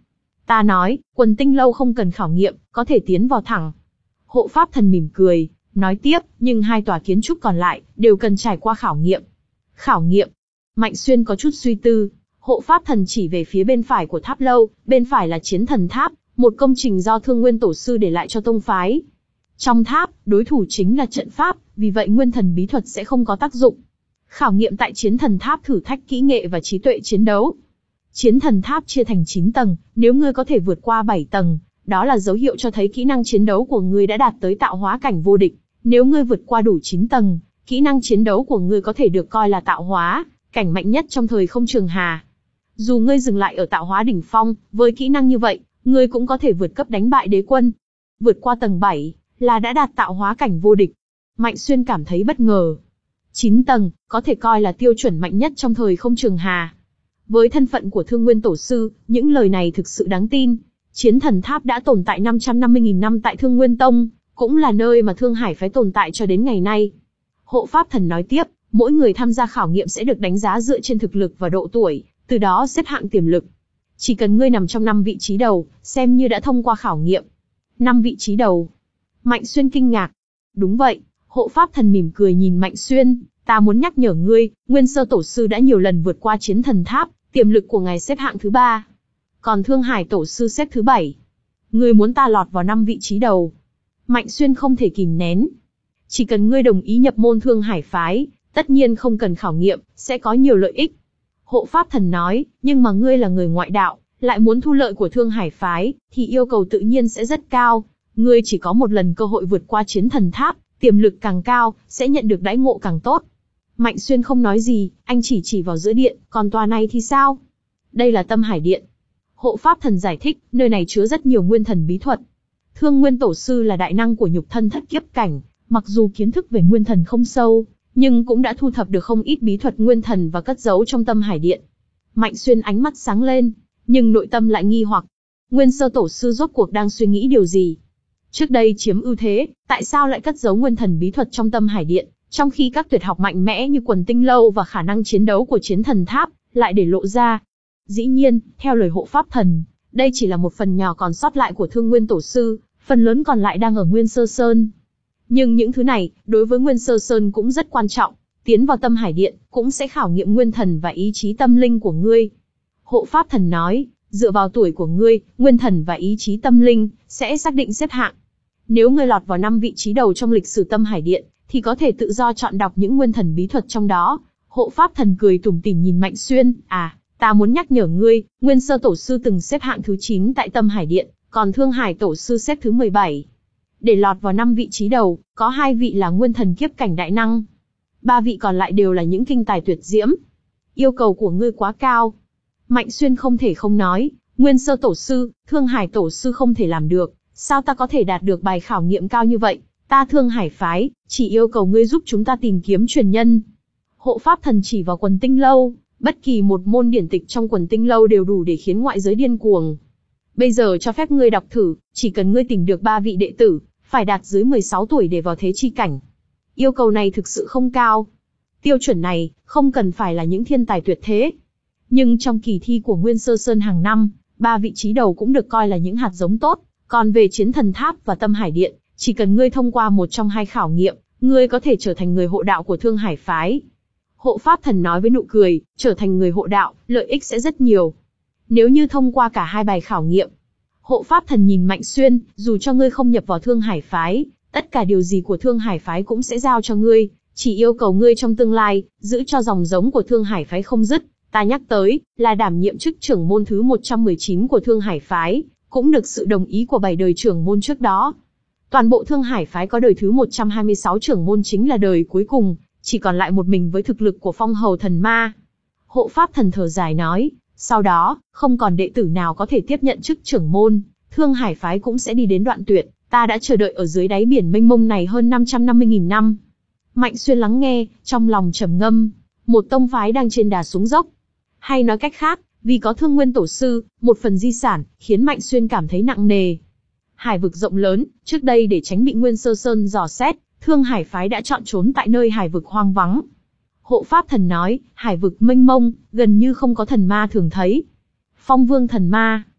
Ta nói, Quần Tinh Lâu không cần khảo nghiệm, có thể tiến vào thẳng. Hộ pháp thần mỉm cười, nói tiếp, nhưng hai tòa kiến trúc còn lại, đều cần trải qua khảo nghiệm. Khảo nghiệm? Mạnh Xuyên có chút suy tư. Hộ pháp thần chỉ về phía bên phải của tháp lâu, bên phải là Chiến Thần Tháp, một công trình do Thương Nguyên Tổ sư để lại cho tông phái. Trong tháp, đối thủ chính là trận pháp, vì vậy nguyên thần bí thuật sẽ không có tác dụng. Khảo nghiệm tại Chiến Thần Tháp thử thách kỹ nghệ và trí tuệ chiến đấu. Chiến Thần Tháp chia thành chín tầng, nếu ngươi có thể vượt qua bảy tầng, đó là dấu hiệu cho thấy kỹ năng chiến đấu của ngươi đã đạt tới tạo hóa cảnh vô địch. Nếu ngươi vượt qua đủ chín tầng, kỹ năng chiến đấu của ngươi có thể được coi là tạo hóa cảnh mạnh nhất trong thời không trường hà. Dù ngươi dừng lại ở tạo hóa đỉnh phong, với kỹ năng như vậy, ngươi cũng có thể vượt cấp đánh bại đế quân. Vượt qua tầng bảy, là đã đạt tạo hóa cảnh vô địch. Mạnh Xuyên cảm thấy bất ngờ. chín tầng, có thể coi là tiêu chuẩn mạnh nhất trong thời không trường hà. Với thân phận của Thương Nguyên Tổ sư, những lời này thực sự đáng tin. Chiến Thần Tháp đã tồn tại năm trăm năm mươi nghìn năm tại Thương Nguyên Tông, cũng là nơi mà Thương Hải phái tồn tại cho đến ngày nay. Hộ pháp thần nói tiếp, mỗi người tham gia khảo nghiệm sẽ được đánh giá dựa trên thực lực và độ tuổi, từ đó xếp hạng tiềm lực. Chỉ cần ngươi nằm trong năm vị trí đầu, xem như đã thông qua khảo nghiệm. Năm vị trí đầu. Mạnh Xuyên kinh ngạc. Đúng vậy, hộ pháp thần mỉm cười nhìn Mạnh Xuyên, ta muốn nhắc nhở ngươi, Nguyên Sơ Tổ sư đã nhiều lần vượt qua Chiến Thần Tháp, tiềm lực của ngài xếp hạng thứ ba. Còn Thương Hải Tổ sư xếp thứ bảy. Ngươi muốn ta lọt vào năm vị trí đầu. Mạnh Xuyên không thể kìm nén. Chỉ cần ngươi đồng ý nhập môn Thương Hải phái, tất nhiên không cần khảo nghiệm, sẽ có nhiều lợi ích. Hộ pháp thần nói, nhưng mà ngươi là người ngoại đạo, lại muốn thu lợi của Thương Hải phái, thì yêu cầu tự nhiên sẽ rất cao. Ngươi chỉ có một lần cơ hội vượt qua Chiến Thần Tháp, tiềm lực càng cao, sẽ nhận được đãi ngộ càng tốt. Mạnh Xuyên không nói gì, anh chỉ chỉ vào giữa điện, còn tòa này thì sao? Đây là Tâm Hải Điện. Hộ pháp thần giải thích, nơi này chứa rất nhiều nguyên thần bí thuật. Thương Nguyên Tổ sư là đại năng của nhục thân thất kiếp cảnh, mặc dù kiến thức về nguyên thần không sâu, nhưng cũng đã thu thập được không ít bí thuật nguyên thần và cất giấu trong Tâm Hải Điện. Mạnh Xuyên ánh mắt sáng lên, nhưng nội tâm lại nghi hoặc. Nguyên Sơ Tổ sư rốt cuộc đang suy nghĩ điều gì? Trước đây chiếm ưu thế, tại sao lại cất giấu nguyên thần bí thuật trong Tâm Hải Điện, trong khi các tuyệt học mạnh mẽ như Quần Tinh Lâu và khả năng chiến đấu của Chiến Thần Tháp lại để lộ ra? Dĩ nhiên, theo lời hộ pháp thần, đây chỉ là một phần nhỏ còn sót lại của Thương Nguyên Tổ sư, phần lớn còn lại đang ở Nguyên Sơ Sơn. Nhưng những thứ này, đối với Nguyên Sơ Sơn cũng rất quan trọng, tiến vào Tâm Hải Điện, cũng sẽ khảo nghiệm nguyên thần và ý chí tâm linh của ngươi. Hộ pháp thần nói, dựa vào tuổi của ngươi, nguyên thần và ý chí tâm linh, sẽ xác định xếp hạng. Nếu ngươi lọt vào năm vị trí đầu trong lịch sử Tâm Hải Điện, thì có thể tự do chọn đọc những nguyên thần bí thuật trong đó. Hộ pháp thần cười tủm tỉm nhìn Mạnh Xuyên, à, ta muốn nhắc nhở ngươi, Nguyên Sơ Tổ sư từng xếp hạng thứ chín tại Tâm Hải Điện, còn Thương Hải Tổ sư xếp thứ mười bảy. Để lọt vào năm vị trí đầu, có hai vị là nguyên thần kiếp cảnh đại năng. Ba vị còn lại đều là những kinh tài tuyệt diễm. Yêu cầu của ngươi quá cao. Mạnh Xuyên không thể không nói, Nguyên Sơ Tổ sư, Thương Hải Tổ sư không thể làm được, sao ta có thể đạt được bài khảo nghiệm cao như vậy? Ta Thương Hải phái, chỉ yêu cầu ngươi giúp chúng ta tìm kiếm truyền nhân. Hộ pháp thần chỉ vào Quần Tinh Lâu, bất kỳ một môn điển tịch trong Quần Tinh Lâu đều đủ để khiến ngoại giới điên cuồng. Bây giờ cho phép ngươi đọc thử, chỉ cần ngươi tìm được ba vị đệ tử, phải đạt dưới mười sáu tuổi để vào thế chi cảnh. Yêu cầu này thực sự không cao. Tiêu chuẩn này, không cần phải là những thiên tài tuyệt thế. Nhưng trong kỳ thi của Nguyên Sơ Sơn hàng năm, ba vị trí đầu cũng được coi là những hạt giống tốt. Còn về Chiến Thần Tháp và Tâm Hải Điện, chỉ cần ngươi thông qua một trong hai khảo nghiệm, ngươi có thể trở thành người hộ đạo của Thương Hải phái. Hộ pháp thần nói với nụ cười, trở thành người hộ đạo, lợi ích sẽ rất nhiều. Nếu như thông qua cả hai bài khảo nghiệm. Hộ pháp thần nhìn Mạnh Xuyên, dù cho ngươi không nhập vào Thương Hải phái, tất cả điều gì của Thương Hải phái cũng sẽ giao cho ngươi, chỉ yêu cầu ngươi trong tương lai, giữ cho dòng giống của Thương Hải phái không dứt. Ta nhắc tới, là đảm nhiệm chức trưởng môn thứ một trăm mười chín của Thương Hải phái, cũng được sự đồng ý của bảy đời trưởng môn trước đó. Toàn bộ Thương Hải phái có đời thứ một trăm hai mươi sáu trưởng môn chính là đời cuối cùng, chỉ còn lại một mình với thực lực của Phong Hầu Thần Ma. Hộ pháp thần thở dài nói, sau đó, không còn đệ tử nào có thể tiếp nhận chức trưởng môn, Thương Hải phái cũng sẽ đi đến đoạn tuyệt, ta đã chờ đợi ở dưới đáy biển mênh mông này hơn năm trăm năm mươi nghìn năm. Mạnh Xuyên lắng nghe, trong lòng trầm ngâm, một tông phái đang trên đà xuống dốc. Hay nói cách khác, vì có Thương Nguyên Tổ sư, một phần di sản, khiến Mạnh Xuyên cảm thấy nặng nề. Hải vực rộng lớn, trước đây để tránh bị Nguyên Sơ Sơn dò xét, Thương Hải phái đã chọn trốn tại nơi hải vực hoang vắng. Hộ pháp thần nói, hải vực mênh mông, gần như không có thần ma thường thấy. Phong Vương thần ma.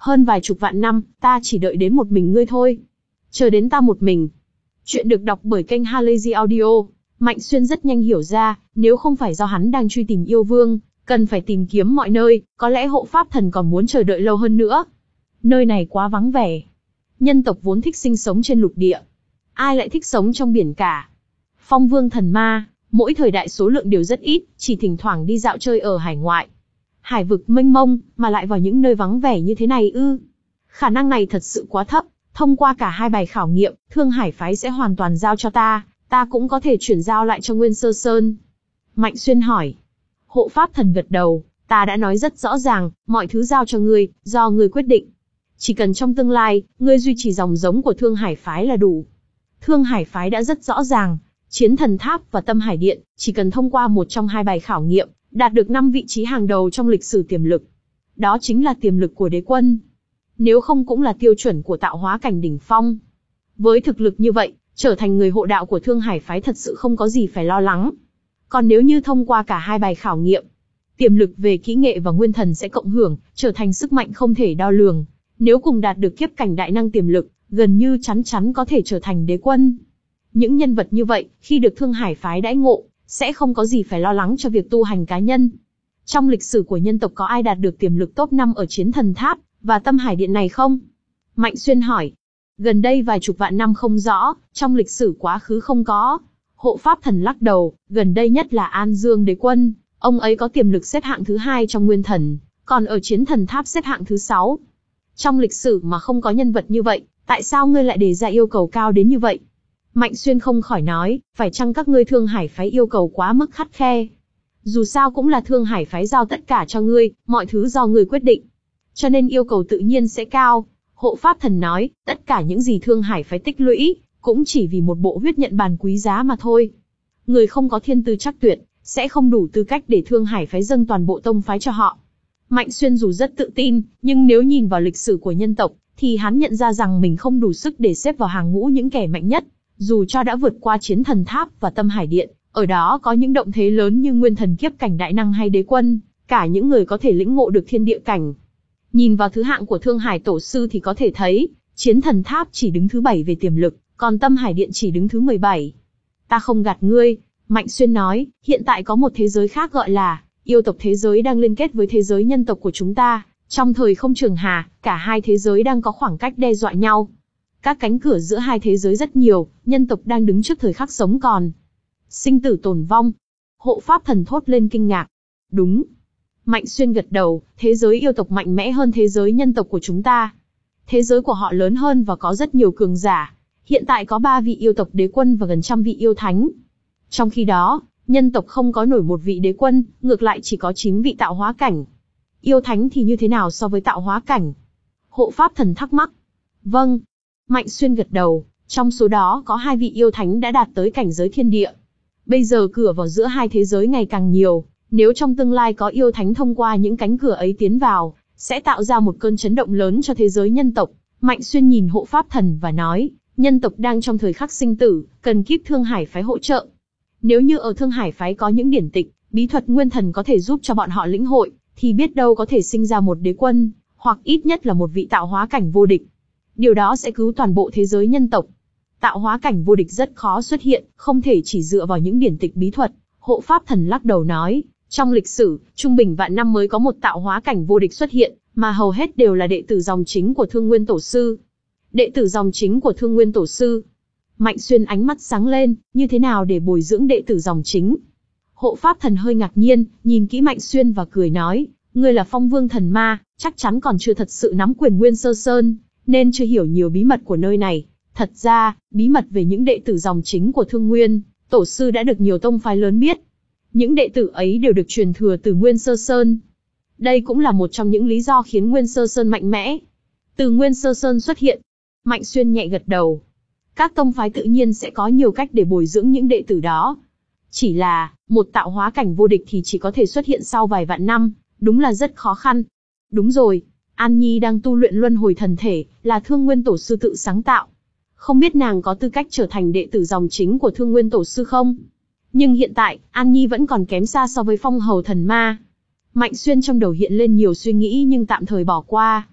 Hơn vài chục vạn năm, ta chỉ đợi đến một mình ngươi thôi. Chờ đến ta một mình. Chuyện được đọc bởi kênh Halazy Audio. Mạnh Xuyên rất nhanh hiểu ra, nếu không phải do hắn đang truy tìm yêu vương, cần phải tìm kiếm mọi nơi, có lẽ hộ pháp thần còn muốn chờ đợi lâu hơn nữa. Nơi này quá vắng vẻ. Nhân tộc vốn thích sinh sống trên lục địa. Ai lại thích sống trong biển cả? Phong vương thần ma, mỗi thời đại số lượng đều rất ít, chỉ thỉnh thoảng đi dạo chơi ở hải ngoại. Hải vực mênh mông, mà lại vào những nơi vắng vẻ như thế này ư? Khả năng này thật sự quá thấp. Thông qua cả hai bài khảo nghiệm, Thương Hải phái sẽ hoàn toàn giao cho ta, ta cũng có thể chuyển giao lại cho Nguyên Sơ Sơn. Mạnh Xuyên hỏi. Hộ pháp thần gật đầu, ta đã nói rất rõ ràng, mọi thứ giao cho ngươi, do ngươi quyết định. Chỉ cần trong tương lai, ngươi duy trì dòng giống của Thương Hải phái là đủ. Thương Hải phái đã rất rõ ràng, Chiến Thần Tháp và Tâm Hải Điện, chỉ cần thông qua một trong hai bài khảo nghiệm, đạt được năm vị trí hàng đầu trong lịch sử tiềm lực. Đó chính là tiềm lực của đế quân. Nếu không cũng là tiêu chuẩn của tạo hóa cảnh đỉnh phong. Với thực lực như vậy, trở thành người hộ đạo của Thương Hải phái thật sự không có gì phải lo lắng. Còn nếu như thông qua cả hai bài khảo nghiệm, tiềm lực về kỹ nghệ và nguyên thần sẽ cộng hưởng, trở thành sức mạnh không thể đo lường. Nếu cùng đạt được kiếp cảnh đại năng tiềm lực, gần như chắn chắn có thể trở thành đế quân. Những nhân vật như vậy, khi được Thương Hải phái đãi ngộ, sẽ không có gì phải lo lắng cho việc tu hành cá nhân. Trong lịch sử của nhân tộc có ai đạt được tiềm lực top năm ở Chiến Thần Tháp và Tâm Hải Điện này không? Mạnh Xuyên hỏi. Gần đây vài chục vạn năm không rõ, trong lịch sử quá khứ không có. Hộ pháp thần lắc đầu, gần đây nhất là An Dương đế quân, ông ấy có tiềm lực xếp hạng thứ hai trong nguyên thần, còn ở Chiến Thần Tháp xếp hạng thứ sáu. Trong lịch sử mà không có nhân vật như vậy, tại sao ngươi lại đề ra yêu cầu cao đến như vậy? Mạnh Xuyên không khỏi nói, phải chăng các ngươi Thương Hải phái yêu cầu quá mức khắt khe? Dù sao cũng là Thương Hải phái giao tất cả cho ngươi, mọi thứ do ngươi quyết định. Cho nên yêu cầu tự nhiên sẽ cao. Hộ pháp thần nói, tất cả những gì Thương Hải phái tích lũy, cũng chỉ vì một bộ huyết nhận bàn quý giá mà thôi. Người không có thiên tư chắc tuyệt, sẽ không đủ tư cách để Thương Hải phái dâng toàn bộ tông phái cho họ. Mạnh Xuyên dù rất tự tin, nhưng nếu nhìn vào lịch sử của nhân tộc, thì hắn nhận ra rằng mình không đủ sức để xếp vào hàng ngũ những kẻ mạnh nhất. Dù cho đã vượt qua Chiến Thần Tháp và Tâm Hải Điện, ở đó có những động thế lớn như nguyên thần kiếp cảnh đại năng hay đế quân, cả những người có thể lĩnh ngộ được thiên địa cảnh. Nhìn vào thứ hạng của Thương Hải tổ sư thì có thể thấy, Chiến Thần Tháp chỉ đứng thứ bảy về tiềm lực, còn Tâm Hải Điện chỉ đứng thứ mười bảy. Ta không gạt ngươi, Mạnh Xuyên nói, hiện tại có một thế giới khác gọi là yêu tộc thế giới đang liên kết với thế giới nhân tộc của chúng ta. Trong thời không trường hà, cả hai thế giới đang có khoảng cách đe dọa nhau. Các cánh cửa giữa hai thế giới rất nhiều, nhân tộc đang đứng trước thời khắc sống còn. Sinh tử tồn vong. Hộ pháp thần thốt lên kinh ngạc. Đúng. Mạnh Xuyên gật đầu, thế giới yêu tộc mạnh mẽ hơn thế giới nhân tộc của chúng ta. Thế giới của họ lớn hơn và có rất nhiều cường giả. Hiện tại có ba vị yêu tộc đế quân và gần trăm vị yêu thánh. Trong khi đó, nhân tộc không có nổi một vị đế quân, ngược lại chỉ có chín vị tạo hóa cảnh. Yêu thánh thì như thế nào so với tạo hóa cảnh? Hộ pháp thần thắc mắc. Vâng. Mạnh Xuyên gật đầu, trong số đó có hai vị yêu thánh đã đạt tới cảnh giới thiên địa. Bây giờ cửa vào giữa hai thế giới ngày càng nhiều, nếu trong tương lai có yêu thánh thông qua những cánh cửa ấy tiến vào, sẽ tạo ra một cơn chấn động lớn cho thế giới nhân tộc. Mạnh Xuyên nhìn hộ pháp thần và nói, nhân tộc đang trong thời khắc sinh tử, cần kíp Thương Hải phái hỗ trợ. Nếu như ở Thương Hải phái có những điển tịch, bí thuật nguyên thần có thể giúp cho bọn họ lĩnh hội, thì biết đâu có thể sinh ra một đế quân, hoặc ít nhất là một vị tạo hóa cảnh vô địch. Điều đó sẽ cứu toàn bộ thế giới nhân tộc. Tạo hóa cảnh vô địch rất khó xuất hiện, không thể chỉ dựa vào những điển tịch bí thuật. Hộ pháp thần lắc đầu nói, trong lịch sử, trung bình vạn năm mới có một tạo hóa cảnh vô địch xuất hiện, mà hầu hết đều là đệ tử dòng chính của Thương Nguyên Tổ sư. Đệ tử dòng chính của Thương Nguyên Tổ sư. Mạnh Xuyên ánh mắt sáng lên, như thế nào để bồi dưỡng đệ tử dòng chính? Hộ pháp thần hơi ngạc nhiên, nhìn kỹ Mạnh Xuyên và cười nói, ngươi là Phong Vương thần ma, chắc chắn còn chưa thật sự nắm quyền Nguyên Sơ Sơn, nên chưa hiểu nhiều bí mật của nơi này. Thật ra, bí mật về những đệ tử dòng chính của Thương Nguyên Tổ sư đã được nhiều tông phái lớn biết. Những đệ tử ấy đều được truyền thừa từ Nguyên Sơ Sơn. Đây cũng là một trong những lý do khiến Nguyên Sơ Sơn mạnh mẽ. Từ Nguyên Sơ Sơn xuất hiện. Mạnh Xuyên nhẹ gật đầu. Các tông phái tự nhiên sẽ có nhiều cách để bồi dưỡng những đệ tử đó. Chỉ là, một tạo hóa cảnh vô địch thì chỉ có thể xuất hiện sau vài vạn năm, đúng là rất khó khăn. Đúng rồi, An Nhi đang tu luyện luân hồi thần thể, là Thương Nguyên Tổ sư tự sáng tạo. Không biết nàng có tư cách trở thành đệ tử dòng chính của Thương Nguyên Tổ sư không? Nhưng hiện tại, An Nhi vẫn còn kém xa so với Phong Hầu thần ma. Mạnh Xuyên trong đầu hiện lên nhiều suy nghĩ nhưng tạm thời bỏ qua.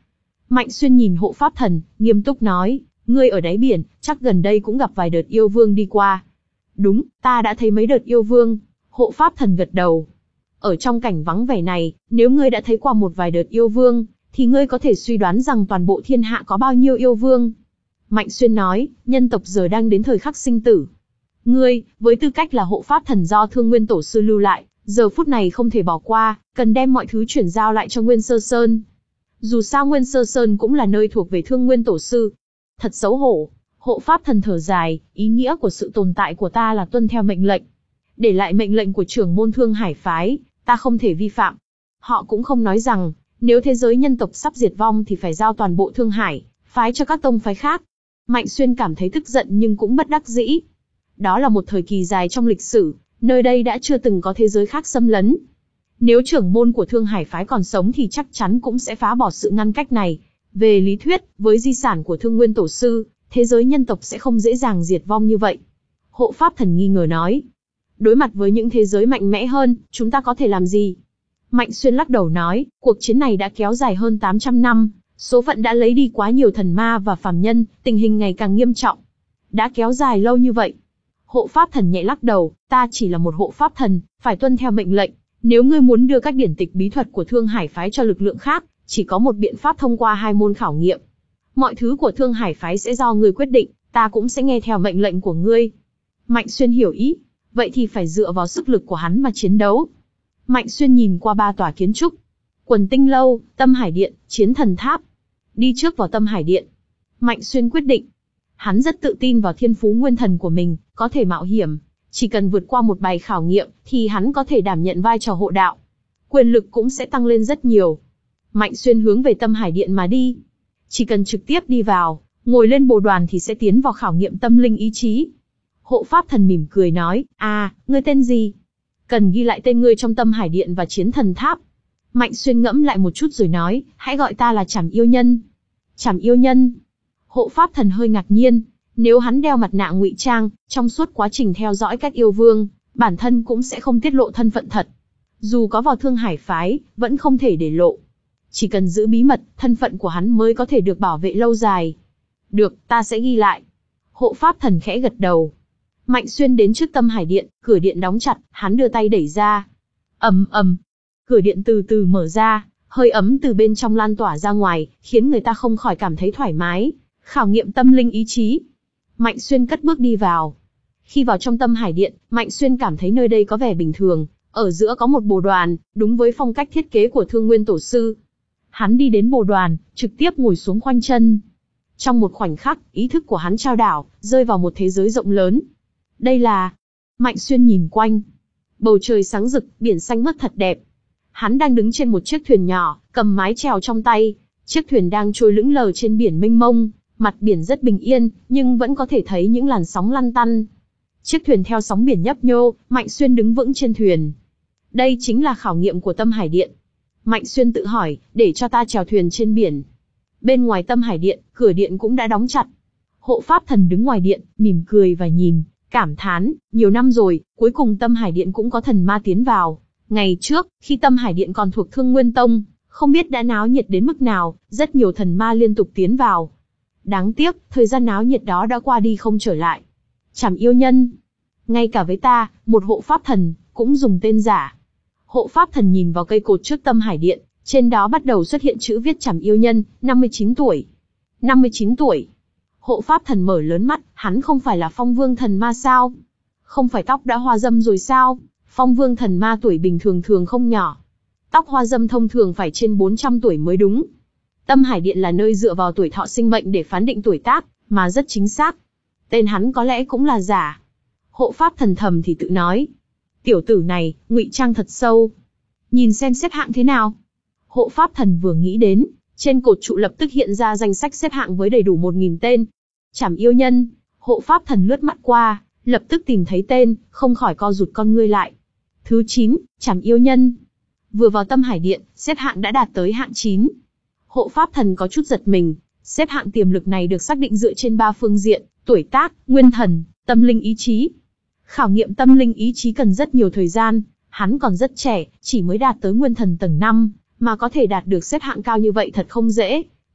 Mạnh Xuyên nhìn hộ pháp thần, nghiêm túc nói, ngươi ở đáy biển, chắc gần đây cũng gặp vài đợt yêu vương đi qua. Đúng, ta đã thấy mấy đợt yêu vương. Hộ pháp thần gật đầu. Ở trong cảnh vắng vẻ này, nếu ngươi đã thấy qua một vài đợt yêu vương, thì ngươi có thể suy đoán rằng toàn bộ thiên hạ có bao nhiêu yêu vương. Mạnh Xuyên nói, nhân tộc giờ đang đến thời khắc sinh tử. Ngươi, với tư cách là hộ pháp thần do Thương Nguyên Tổ Sư lưu lại, giờ phút này không thể bỏ qua, cần đem mọi thứ chuyển giao lại cho Nguyên Sơ Sơn. Dù sao Nguyên Sơ Sơn cũng là nơi thuộc về Thương Nguyên Tổ Sư. Thật xấu hổ, hộ pháp thần thở dài, ý nghĩa của sự tồn tại của ta là tuân theo mệnh lệnh. Để lại mệnh lệnh của trưởng môn Thương Hải phái, ta không thể vi phạm. Họ cũng không nói rằng, nếu thế giới nhân tộc sắp diệt vong thì phải giao toàn bộ Thương Hải phái cho các tông phái khác. Mạnh Xuyên cảm thấy tức giận nhưng cũng bất đắc dĩ. Đó là một thời kỳ dài trong lịch sử, nơi đây đã chưa từng có thế giới khác xâm lấn. Nếu trưởng môn của Thương Hải phái còn sống thì chắc chắn cũng sẽ phá bỏ sự ngăn cách này. Về lý thuyết, với di sản của Thương Nguyên Tổ Sư, thế giới nhân tộc sẽ không dễ dàng diệt vong như vậy. Hộ pháp thần nghi ngờ nói. Đối mặt với những thế giới mạnh mẽ hơn, chúng ta có thể làm gì? Mạnh Xuyên lắc đầu nói, cuộc chiến này đã kéo dài hơn tám trăm năm, số phận đã lấy đi quá nhiều thần ma và phàm nhân, tình hình ngày càng nghiêm trọng. Đã kéo dài lâu như vậy. Hộ pháp thần nhẹ lắc đầu, ta chỉ là một hộ pháp thần, phải tuân theo mệnh lệnh. Nếu ngươi muốn đưa các điển tịch bí thuật của Thương Hải phái cho lực lượng khác, chỉ có một biện pháp thông qua hai môn khảo nghiệm. Mọi thứ của Thương Hải phái sẽ do ngươi quyết định, ta cũng sẽ nghe theo mệnh lệnh của ngươi. Mạnh Xuyên hiểu ý, vậy thì phải dựa vào sức lực của hắn mà chiến đấu. Mạnh Xuyên nhìn qua ba tòa kiến trúc. Quần Tinh Lâu, Tâm Hải Điện, Chiến Thần Tháp. Đi trước vào Tâm Hải Điện. Mạnh Xuyên quyết định. Hắn rất tự tin vào thiên phú nguyên thần của mình, có thể mạo hiểm. Chỉ cần vượt qua một bài khảo nghiệm, thì hắn có thể đảm nhận vai trò hộ đạo. Quyền lực cũng sẽ tăng lên rất nhiều. Mạnh Xuyên hướng về Tâm Hải Điện mà đi. Chỉ cần trực tiếp đi vào, ngồi lên bồ đoàn thì sẽ tiến vào khảo nghiệm tâm linh ý chí. Hộ pháp thần mỉm cười nói, à, ngươi tên gì? Cần ghi lại tên ngươi trong Tâm Hải Điện và Chiến Thần Tháp. Mạnh Xuyên ngẫm lại một chút rồi nói, hãy gọi ta là Trảm Yêu Nhân. Trảm Yêu Nhân. Hộ pháp thần hơi ngạc nhiên, nếu hắn đeo mặt nạ ngụy trang, trong suốt quá trình theo dõi các yêu vương, bản thân cũng sẽ không tiết lộ thân phận thật. Dù có vào Thương Hải phái, vẫn không thể để lộ. Chỉ cần giữ bí mật, thân phận của hắn mới có thể được bảo vệ lâu dài. Được, ta sẽ ghi lại. Hộ pháp thần khẽ gật đầu. Mạnh Xuyên đến trước Tâm Hải Điện, cửa điện đóng chặt, hắn đưa tay đẩy ra. Ầm ầm, cửa điện từ từ mở ra, hơi ấm từ bên trong lan tỏa ra ngoài, khiến người ta không khỏi cảm thấy thoải mái. Khảo nghiệm tâm linh ý chí. Mạnh Xuyên cất bước đi vào. Khi vào trong Tâm Hải Điện, Mạnh Xuyên cảm thấy nơi đây có vẻ bình thường, ở giữa có một bồ đoàn, đúng với phong cách thiết kế của Thương Nguyên Tổ Sư. Hắn đi đến bồ đoàn, trực tiếp ngồi xuống khoanh chân. Trong một khoảnh khắc, ý thức của hắn trao đảo, rơi vào một thế giới rộng lớn. Đây là... Mạnh Xuyên nhìn quanh. Bầu trời sáng rực, biển xanh mướt thật đẹp. Hắn đang đứng trên một chiếc thuyền nhỏ, cầm mái chèo trong tay. Chiếc thuyền đang trôi lững lờ trên biển mênh mông. Mặt biển rất bình yên, nhưng vẫn có thể thấy những làn sóng lăn tăn. Chiếc thuyền theo sóng biển nhấp nhô, Mạnh Xuyên đứng vững trên thuyền. Đây chính là khảo nghiệm của Tâm Hải Điện. Mạnh Xuyên tự hỏi, để cho ta chèo thuyền trên biển. Bên ngoài Tâm Hải Điện, cửa điện cũng đã đóng chặt. Hộ pháp thần đứng ngoài điện, mỉm cười và nhìn, cảm thán, nhiều năm rồi, cuối cùng Tâm Hải Điện cũng có thần ma tiến vào. Ngày trước, khi Tâm Hải Điện còn thuộc Thương Nguyên Tông, không biết đã náo nhiệt đến mức nào, rất nhiều thần ma liên tục tiến vào. Đáng tiếc, thời gian náo nhiệt đó đã qua đi không trở lại. Trảm Yêu Nhân. Ngay cả với ta, một hộ pháp thần, cũng dùng tên giả. Hộ pháp thần nhìn vào cây cột trước Tâm Hải Điện, trên đó bắt đầu xuất hiện chữ viết Trảm Yêu Nhân, năm mươi chín tuổi. năm mươi chín tuổi. Hộ pháp thần mở lớn mắt, hắn không phải là Phong Vương thần ma sao? Không phải tóc đã hoa râm rồi sao? Phong Vương thần ma tuổi bình thường thường không nhỏ. Tóc hoa râm thông thường phải trên bốn trăm tuổi mới đúng. Tâm Hải Điện là nơi dựa vào tuổi thọ sinh mệnh để phán định tuổi tác, mà rất chính xác. Tên hắn có lẽ cũng là giả. Hộ pháp thần thầm thì tự nói. Tiểu tử này, ngụy trang thật sâu. Nhìn xem xếp hạng thế nào. Hộ pháp thần vừa nghĩ đến, trên cột trụ lập tức hiện ra danh sách xếp hạng với đầy đủ một nghìn tên. Trảm Yêu Nhân, hộ pháp thần lướt mắt qua, lập tức tìm thấy tên, không khỏi co rụt con ngươi lại. Thứ chín, Trảm Yêu Nhân. Vừa vào Tâm Hải Điện, xếp hạng đã đạt tới hạng chín. Hộ pháp thần có chút giật mình, xếp hạng tiềm lực này được xác định dựa trên ba phương diện, tuổi tác, nguyên thần, tâm linh ý chí. Khảo nghiệm tâm linh ý chí cần rất nhiều thời gian, hắn còn rất trẻ, chỉ mới đạt tới nguyên thần tầng năm, mà có thể đạt được xếp hạng cao như vậy thật không dễ.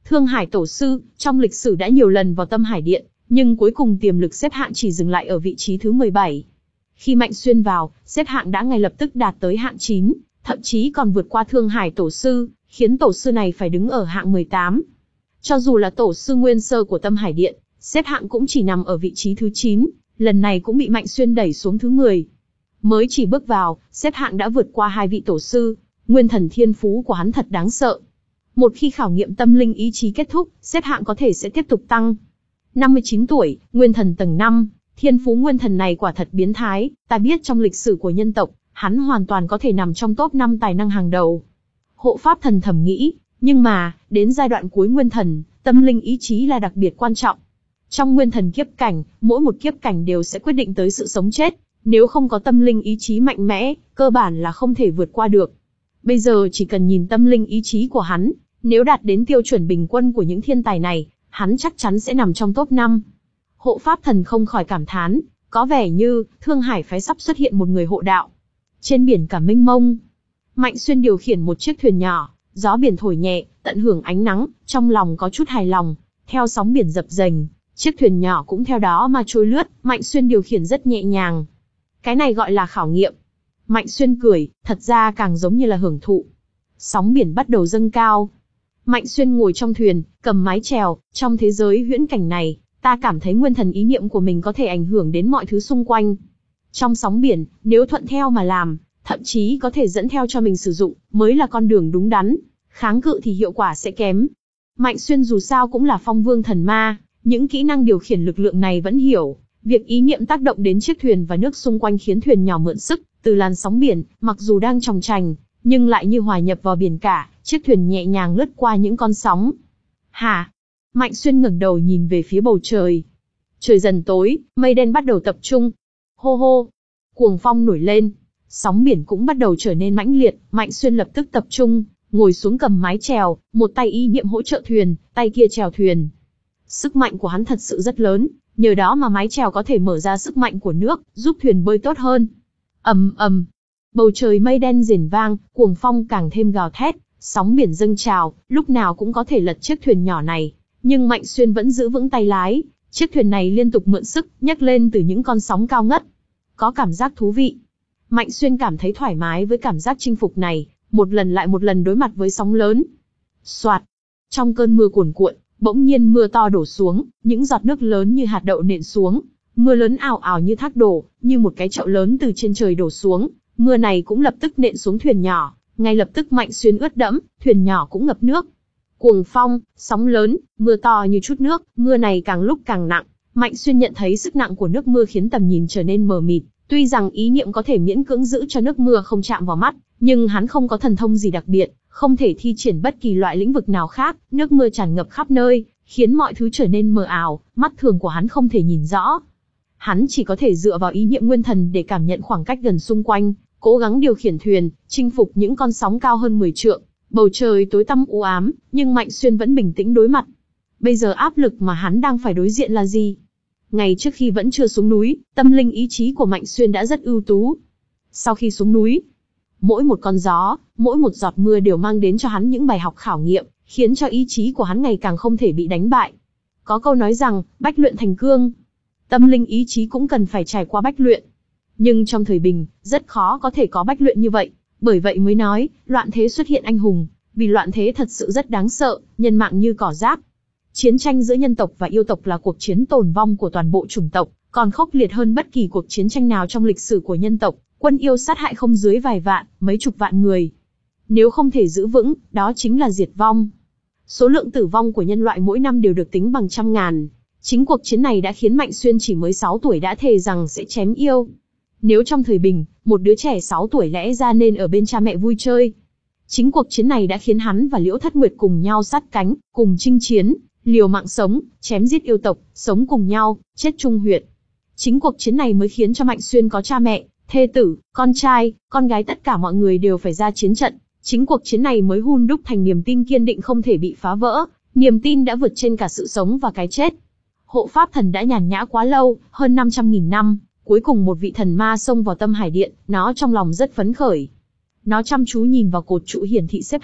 Thương Hải Tổ Sư, trong lịch sử đã nhiều lần vào Tâm Hải Điện, nhưng cuối cùng tiềm lực xếp hạng chỉ dừng lại ở vị trí thứ mười bảy. Khi Mạnh Xuyên vào, xếp hạng đã ngay lập tức đạt tới hạng chín, thậm chí còn vượt qua Thương Hải Tổ Sư, khiến Tổ Sư này phải đứng ở hạng mười tám. Cho dù là Tổ Sư Nguyên Sơ của Tâm Hải Điện, xếp hạng cũng chỉ nằm ở vị trí thứ chín, lần này cũng bị Mạnh Xuyên đẩy xuống thứ mười. Mới chỉ bước vào, xếp hạng đã vượt qua hai vị Tổ Sư, nguyên thần thiên phú của hắn thật đáng sợ. Một khi khảo nghiệm tâm linh ý chí kết thúc, xếp hạng có thể sẽ tiếp tục tăng. năm mươi chín tuổi, nguyên thần tầng năm, thiên phú nguyên thần này quả thật biến thái, ta biết trong lịch sử của nhân tộc, hắn hoàn toàn có thể nằm trong top năm tài năng hàng đầu. Hộ Pháp Thần thầm nghĩ, nhưng mà, đến giai đoạn cuối nguyên thần, tâm linh ý chí là đặc biệt quan trọng. Trong nguyên thần kiếp cảnh, mỗi một kiếp cảnh đều sẽ quyết định tới sự sống chết, nếu không có tâm linh ý chí mạnh mẽ, cơ bản là không thể vượt qua được. Bây giờ chỉ cần nhìn tâm linh ý chí của hắn, nếu đạt đến tiêu chuẩn bình quân của những thiên tài này, hắn chắc chắn sẽ nằm trong top năm. Hộ Pháp Thần không khỏi cảm thán, có vẻ như Thương Hải phái sắp xuất hiện một người hộ đạo. Trên biển cả mênh mông, Mạnh Xuyên điều khiển một chiếc thuyền nhỏ, gió biển thổi nhẹ, tận hưởng ánh nắng, trong lòng có chút hài lòng. Theo sóng biển dập dềnh, chiếc thuyền nhỏ cũng theo đó mà trôi lướt, Mạnh Xuyên điều khiển rất nhẹ nhàng. Cái này gọi là khảo nghiệm. Mạnh Xuyên cười, thật ra càng giống như là hưởng thụ. Sóng biển bắt đầu dâng cao. Mạnh Xuyên ngồi trong thuyền, cầm mái chèo, trong thế giới huyễn cảnh này, ta cảm thấy nguyên thần ý niệm của mình có thể ảnh hưởng đến mọi thứ xung quanh. Trong sóng biển, nếu thuận theo mà làm, thậm chí có thể dẫn theo cho mình sử dụng, mới là con đường đúng đắn. Kháng cự thì hiệu quả sẽ kém. Mạnh Xuyên dù sao cũng là phong vương thần ma, những kỹ năng điều khiển lực lượng này vẫn hiểu. Việc ý niệm tác động đến chiếc thuyền và nước xung quanh khiến thuyền nhỏ mượn sức, từ làn sóng biển, mặc dù đang chòng chành, nhưng lại như hòa nhập vào biển cả, chiếc thuyền nhẹ nhàng lướt qua những con sóng. Hả? Mạnh Xuyên ngẩng đầu nhìn về phía bầu trời. Trời dần tối, mây đen bắt đầu tập trung. Hô hô! Cuồng phong nổi lên, sóng biển cũng bắt đầu trở nên mãnh liệt. Mạnh Xuyên lập tức tập trung, ngồi xuống cầm mái chèo, một tay ý niệm hỗ trợ thuyền, tay kia chèo thuyền. Sức mạnh của hắn thật sự rất lớn, nhờ đó mà mái chèo có thể mở ra sức mạnh của nước, giúp thuyền bơi tốt hơn. Ầm ầm, bầu trời mây đen rền vang, cuồng phong càng thêm gào thét, sóng biển dâng trào, lúc nào cũng có thể lật chiếc thuyền nhỏ này. Nhưng Mạnh Xuyên vẫn giữ vững tay lái, chiếc thuyền này liên tục mượn sức, nhấc lên từ những con sóng cao ngất. Có cảm giác thú vị. Mạnh Xuyên cảm thấy thoải mái với cảm giác chinh phục này, một lần lại một lần đối mặt với sóng lớn. Soạt, trong cơn mưa cuồn cuộn, bỗng nhiên mưa to đổ xuống, những giọt nước lớn như hạt đậu nện xuống. Mưa lớn ào ào như thác đổ, như một cái chậu lớn từ trên trời đổ xuống. Mưa này cũng lập tức nện xuống thuyền nhỏ, ngay lập tức Mạnh Xuyên ướt đẫm, thuyền nhỏ cũng ngập nước. Cuồng phong, sóng lớn, mưa to như chút nước, mưa này càng lúc càng nặng. Mạnh Xuyên nhận thấy sức nặng của nước mưa khiến tầm nhìn trở nên mờ mịt. Tuy rằng ý niệm có thể miễn cưỡng giữ cho nước mưa không chạm vào mắt, nhưng hắn không có thần thông gì đặc biệt, không thể thi triển bất kỳ loại lĩnh vực nào khác. Nước mưa tràn ngập khắp nơi, khiến mọi thứ trở nên mờ ảo, mắt thường của hắn không thể nhìn rõ. Hắn chỉ có thể dựa vào ý niệm nguyên thần để cảm nhận khoảng cách gần xung quanh, cố gắng điều khiển thuyền, chinh phục những con sóng cao hơn mười trượng. Bầu trời tối tăm u ám, nhưng Mạnh Xuyên vẫn bình tĩnh đối mặt. Bây giờ áp lực mà hắn đang phải đối diện là gì? Ngày trước khi vẫn chưa xuống núi, tâm linh ý chí của Mạnh Xuyên đã rất ưu tú. Sau khi xuống núi, mỗi một con gió, mỗi một giọt mưa đều mang đến cho hắn những bài học khảo nghiệm, khiến cho ý chí của hắn ngày càng không thể bị đánh bại. Có câu nói rằng, bách luyện thành cương. Tâm linh ý chí cũng cần phải trải qua bách luyện. Nhưng trong thời bình, rất khó có thể có bách luyện như vậy. Bởi vậy mới nói, loạn thế xuất hiện anh hùng, vì loạn thế thật sự rất đáng sợ, nhân mạng như cỏ rác. Chiến tranh giữa nhân tộc và yêu tộc là cuộc chiến tồn vong của toàn bộ chủng tộc, còn khốc liệt hơn bất kỳ cuộc chiến tranh nào trong lịch sử của nhân tộc. Quân yêu sát hại không dưới vài vạn, mấy chục vạn người. Nếu không thể giữ vững, đó chính là diệt vong. Số lượng tử vong của nhân loại mỗi năm đều được tính bằng trăm ngàn. Chính cuộc chiến này đã khiến Mạnh Xuyên chỉ mới sáu tuổi đã thề rằng sẽ chém yêu. Nếu trong thời bình, một đứa trẻ sáu tuổi lẽ ra nên ở bên cha mẹ vui chơi. Chính cuộc chiến này đã khiến hắn và Liễu Thất Nguyệt cùng nhau sát cánh, cùng chinh chiến, liều mạng sống, chém giết yêu tộc, sống cùng nhau, chết chung huyệt. Chính cuộc chiến này mới khiến cho Mạnh Xuyên có cha mẹ, thê tử, con trai, con gái, tất cả mọi người đều phải ra chiến trận. Chính cuộc chiến này mới hun đúc thành niềm tin kiên định không thể bị phá vỡ, niềm tin đã vượt trên cả sự sống và cái chết. Hộ Pháp Thần đã nhàn nhã quá lâu, hơn năm trăm nghìn năm, cuối cùng một vị thần ma xông vào Tâm Hải Điện, nó trong lòng rất phấn khởi. Nó chăm chú nhìn vào cột trụ hiển thị xếp hạng,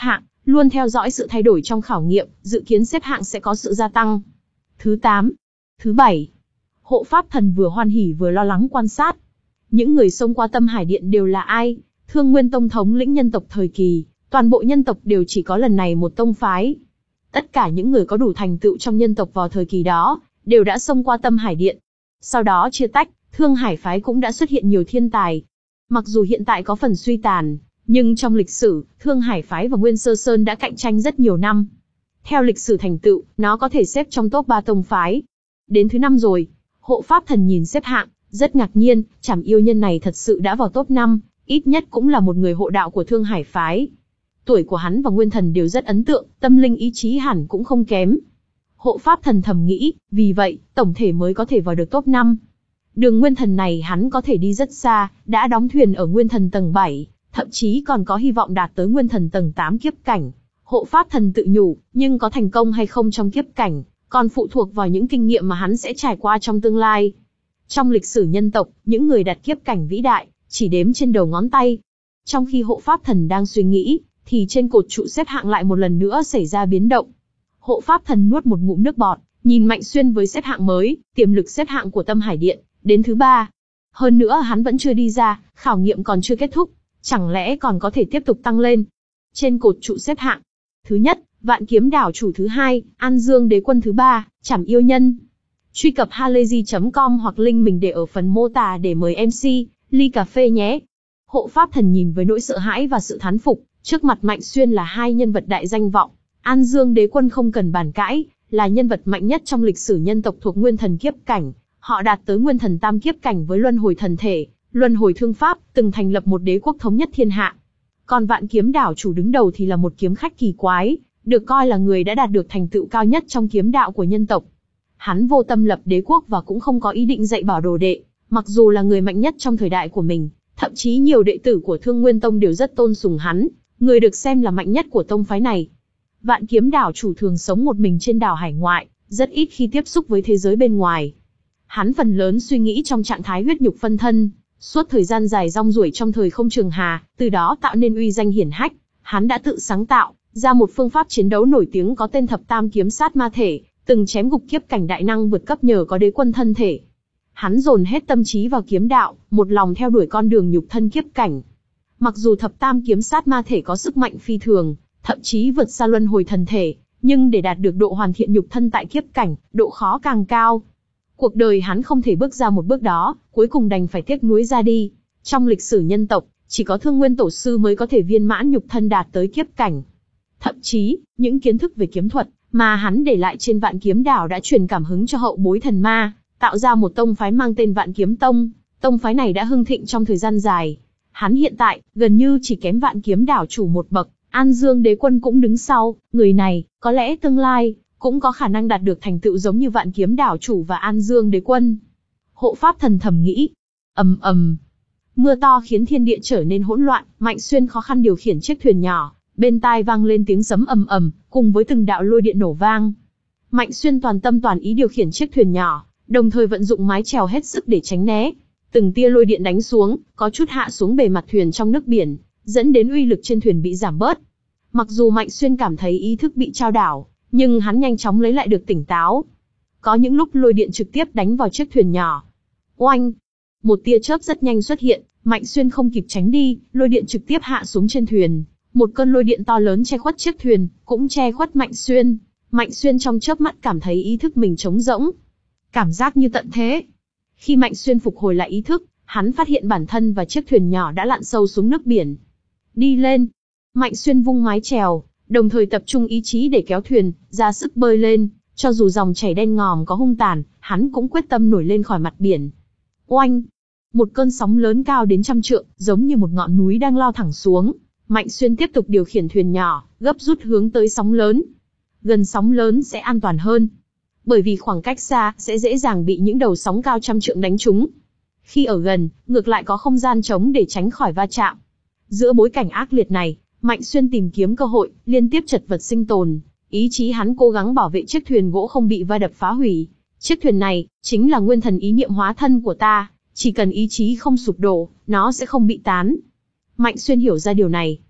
luôn theo dõi sự thay đổi trong khảo nghiệm, dự kiến xếp hạng sẽ có sự gia tăng. Thứ tám. Thứ bảy. Hộ pháp thần vừa hoan hỉ vừa lo lắng quan sát. Những người xông qua Tâm Hải Điện đều là ai? Thương Nguyên Tông thống lĩnh nhân tộc thời kỳ, toàn bộ nhân tộc đều chỉ có lần này một tông phái. Tất cả những người có đủ thành tựu trong nhân tộc vào thời kỳ đó, đều đã xông qua Tâm Hải Điện. Sau đó chia tách, Thương Hải phái cũng đã xuất hiện nhiều thiên tài. Mặc dù hiện tại có phần suy tàn, nhưng trong lịch sử, Thương Hải phái và Nguyên Sơ Sơn đã cạnh tranh rất nhiều năm. Theo lịch sử thành tựu, nó có thể xếp trong top ba tông phái. Đến thứ năm rồi, hộ pháp thần nhìn xếp hạng, rất ngạc nhiên, Trảm Yêu Nhân này thật sự đã vào top năm, ít nhất cũng là một người hộ đạo của Thương Hải phái. Tuổi của hắn và Nguyên Thần đều rất ấn tượng, tâm linh ý chí hẳn cũng không kém. Hộ pháp thần thầm nghĩ, vì vậy, tổng thể mới có thể vào được top năm. Đường Nguyên Thần này hắn có thể đi rất xa, đã đóng thuyền ở Nguyên Thần tầng bảy, thậm chí còn có hy vọng đạt tới Nguyên Thần tầng tám kiếp cảnh. Hộ pháp thần tự nhủ, nhưng có thành công hay không trong kiếp cảnh, còn phụ thuộc vào những kinh nghiệm mà hắn sẽ trải qua trong tương lai. Trong lịch sử nhân tộc, những người đạt kiếp cảnh vĩ đại, chỉ đếm trên đầu ngón tay. Trong khi hộ pháp thần đang suy nghĩ, thì trên cột trụ xếp hạng lại một lần nữa xảy ra biến động. Hộ pháp thần nuốt một ngụm nước bọt, nhìn Mạnh Xuyên với xếp hạng mới, tiềm lực xếp hạng của Tâm Hải Điện, đến thứ ba. Hơn nữa hắn vẫn chưa đi ra, khảo nghiệm còn chưa kết thúc, chẳng lẽ còn có thể tiếp tục tăng lên. Trên cột trụ xếp hạng, thứ nhất, Vạn Kiếm Đảo chủ thứ hai, An Dương Đế Quân thứ ba, Trảm Yêu Nhân. Truy cập halayzi chấm com hoặc link mình để ở phần mô tả để mời em xê, ly cà phê nhé. Hộ pháp thần nhìn với nỗi sợ hãi và sự thán phục, trước mặt Mạnh Xuyên là hai nhân vật đại danh vọng. An Dương Đế Quân không cần bàn cãi, là nhân vật mạnh nhất trong lịch sử nhân tộc thuộc Nguyên Thần kiếp cảnh. Họ đạt tới Nguyên Thần tam kiếp cảnh với luân hồi thần thể, luân hồi thương pháp, từng thành lập một đế quốc thống nhất thiên hạ. Còn Vạn Kiếm Đảo chủ đứng đầu thì là một kiếm khách kỳ quái, được coi là người đã đạt được thành tựu cao nhất trong kiếm đạo của nhân tộc. Hắn vô tâm lập đế quốc và cũng không có ý định dạy bảo đồ đệ, mặc dù là người mạnh nhất trong thời đại của mình, thậm chí nhiều đệ tử của Thương Nguyên Tông đều rất tôn sùng hắn, người được xem là mạnh nhất của tông phái này. Vạn Kiếm Đảo chủ thường sống một mình trên đảo hải ngoại, rất ít khi tiếp xúc với thế giới bên ngoài. Hắn phần lớn suy nghĩ trong trạng thái huyết nhục phân thân, suốt thời gian dài rong ruổi trong thời không trường hà, từ đó tạo nên uy danh hiển hách. Hắn đã tự sáng tạo ra một phương pháp chiến đấu nổi tiếng có tên Thập Tam Kiếm Sát Ma Thể, từng chém gục kiếp cảnh đại năng vượt cấp nhờ có đế quân thân thể. Hắn dồn hết tâm trí vào kiếm đạo, một lòng theo đuổi con đường nhục thân kiếp cảnh. Mặc dù Thập Tam Kiếm Sát Ma Thể có sức mạnh phi thường, thậm chí vượt xa luân hồi thần thể, nhưng để đạt được độ hoàn thiện nhục thân tại kiếp cảnh, độ khó càng cao. Cuộc đời hắn không thể bước ra một bước đó, cuối cùng đành phải tiếc nuối ra đi. Trong lịch sử nhân tộc, chỉ có Thương Nguyên Tổ sư mới có thể viên mãn nhục thân đạt tới kiếp cảnh. Thậm chí, những kiến thức về kiếm thuật mà hắn để lại trên Vạn Kiếm Đảo đã truyền cảm hứng cho hậu bối thần ma, tạo ra một tông phái mang tên Vạn Kiếm Tông. Tông phái này đã hưng thịnh trong thời gian dài. Hắn hiện tại, gần như chỉ kém Vạn Kiếm Đảo chủ một bậc, An Dương Đế Quân cũng đứng sau, người này, có lẽ tương lai, cũng có khả năng đạt được thành tựu giống như Vạn Kiếm Đảo chủ và An Dương Đế Quân. Hộ pháp thần thầm nghĩ. Ầm ầm. Mưa to khiến thiên địa trở nên hỗn loạn, Mạnh Xuyên khó khăn điều khiển chiếc thuyền nhỏ, bên tai vang lên tiếng sấm ầm ầm, cùng với từng đạo lôi điện nổ vang. Mạnh Xuyên toàn tâm toàn ý điều khiển chiếc thuyền nhỏ, đồng thời vận dụng mái chèo hết sức để tránh né. Từng tia lôi điện đánh xuống, có chút hạ xuống bề mặt thuyền trong nước biển, dẫn đến uy lực trên thuyền bị giảm bớt. Mặc dù Mạnh Xuyên cảm thấy ý thức bị trao đảo, nhưng hắn nhanh chóng lấy lại được tỉnh táo. Có những lúc lôi điện trực tiếp đánh vào chiếc thuyền nhỏ. Oanh! Một tia chớp rất nhanh xuất hiện, Mạnh Xuyên không kịp tránh đi, lôi điện trực tiếp hạ xuống trên thuyền. Một cơn lôi điện to lớn che khuất chiếc thuyền, cũng che khuất Mạnh Xuyên. Mạnh Xuyên trong chớp mắt cảm thấy ý thức mình trống rỗng. Cảm giác như tận thế. Khi Mạnh Xuyên phục hồi lại ý thức, hắn phát hiện bản thân và chiếc thuyền nhỏ đã lặn sâu xuống nước biển. Đi lên! Mạnh Xuyên vung mái chèo, đồng thời tập trung ý chí để kéo thuyền, ra sức bơi lên. Cho dù dòng chảy đen ngòm có hung tàn, hắn cũng quyết tâm nổi lên khỏi mặt biển. Oanh! Một cơn sóng lớn cao đến trăm trượng, giống như một ngọn núi đang lao thẳng xuống. Mạnh Xuyên tiếp tục điều khiển thuyền nhỏ, gấp rút hướng tới sóng lớn. Gần sóng lớn sẽ an toàn hơn, bởi vì khoảng cách xa sẽ dễ dàng bị những đầu sóng cao trăm trượng đánh trúng. Khi ở gần, ngược lại có không gian trống để tránh khỏi va chạm. Giữa bối cảnh ác liệt này, Mạnh Xuyên tìm kiếm cơ hội, liên tiếp chật vật sinh tồn. Ý chí hắn cố gắng bảo vệ chiếc thuyền gỗ không bị va đập phá hủy. Chiếc thuyền này, chính là nguyên thần ý niệm hóa thân của ta. Chỉ cần ý chí không sụp đổ, nó sẽ không bị tán. Mạnh Xuyên hiểu ra điều này.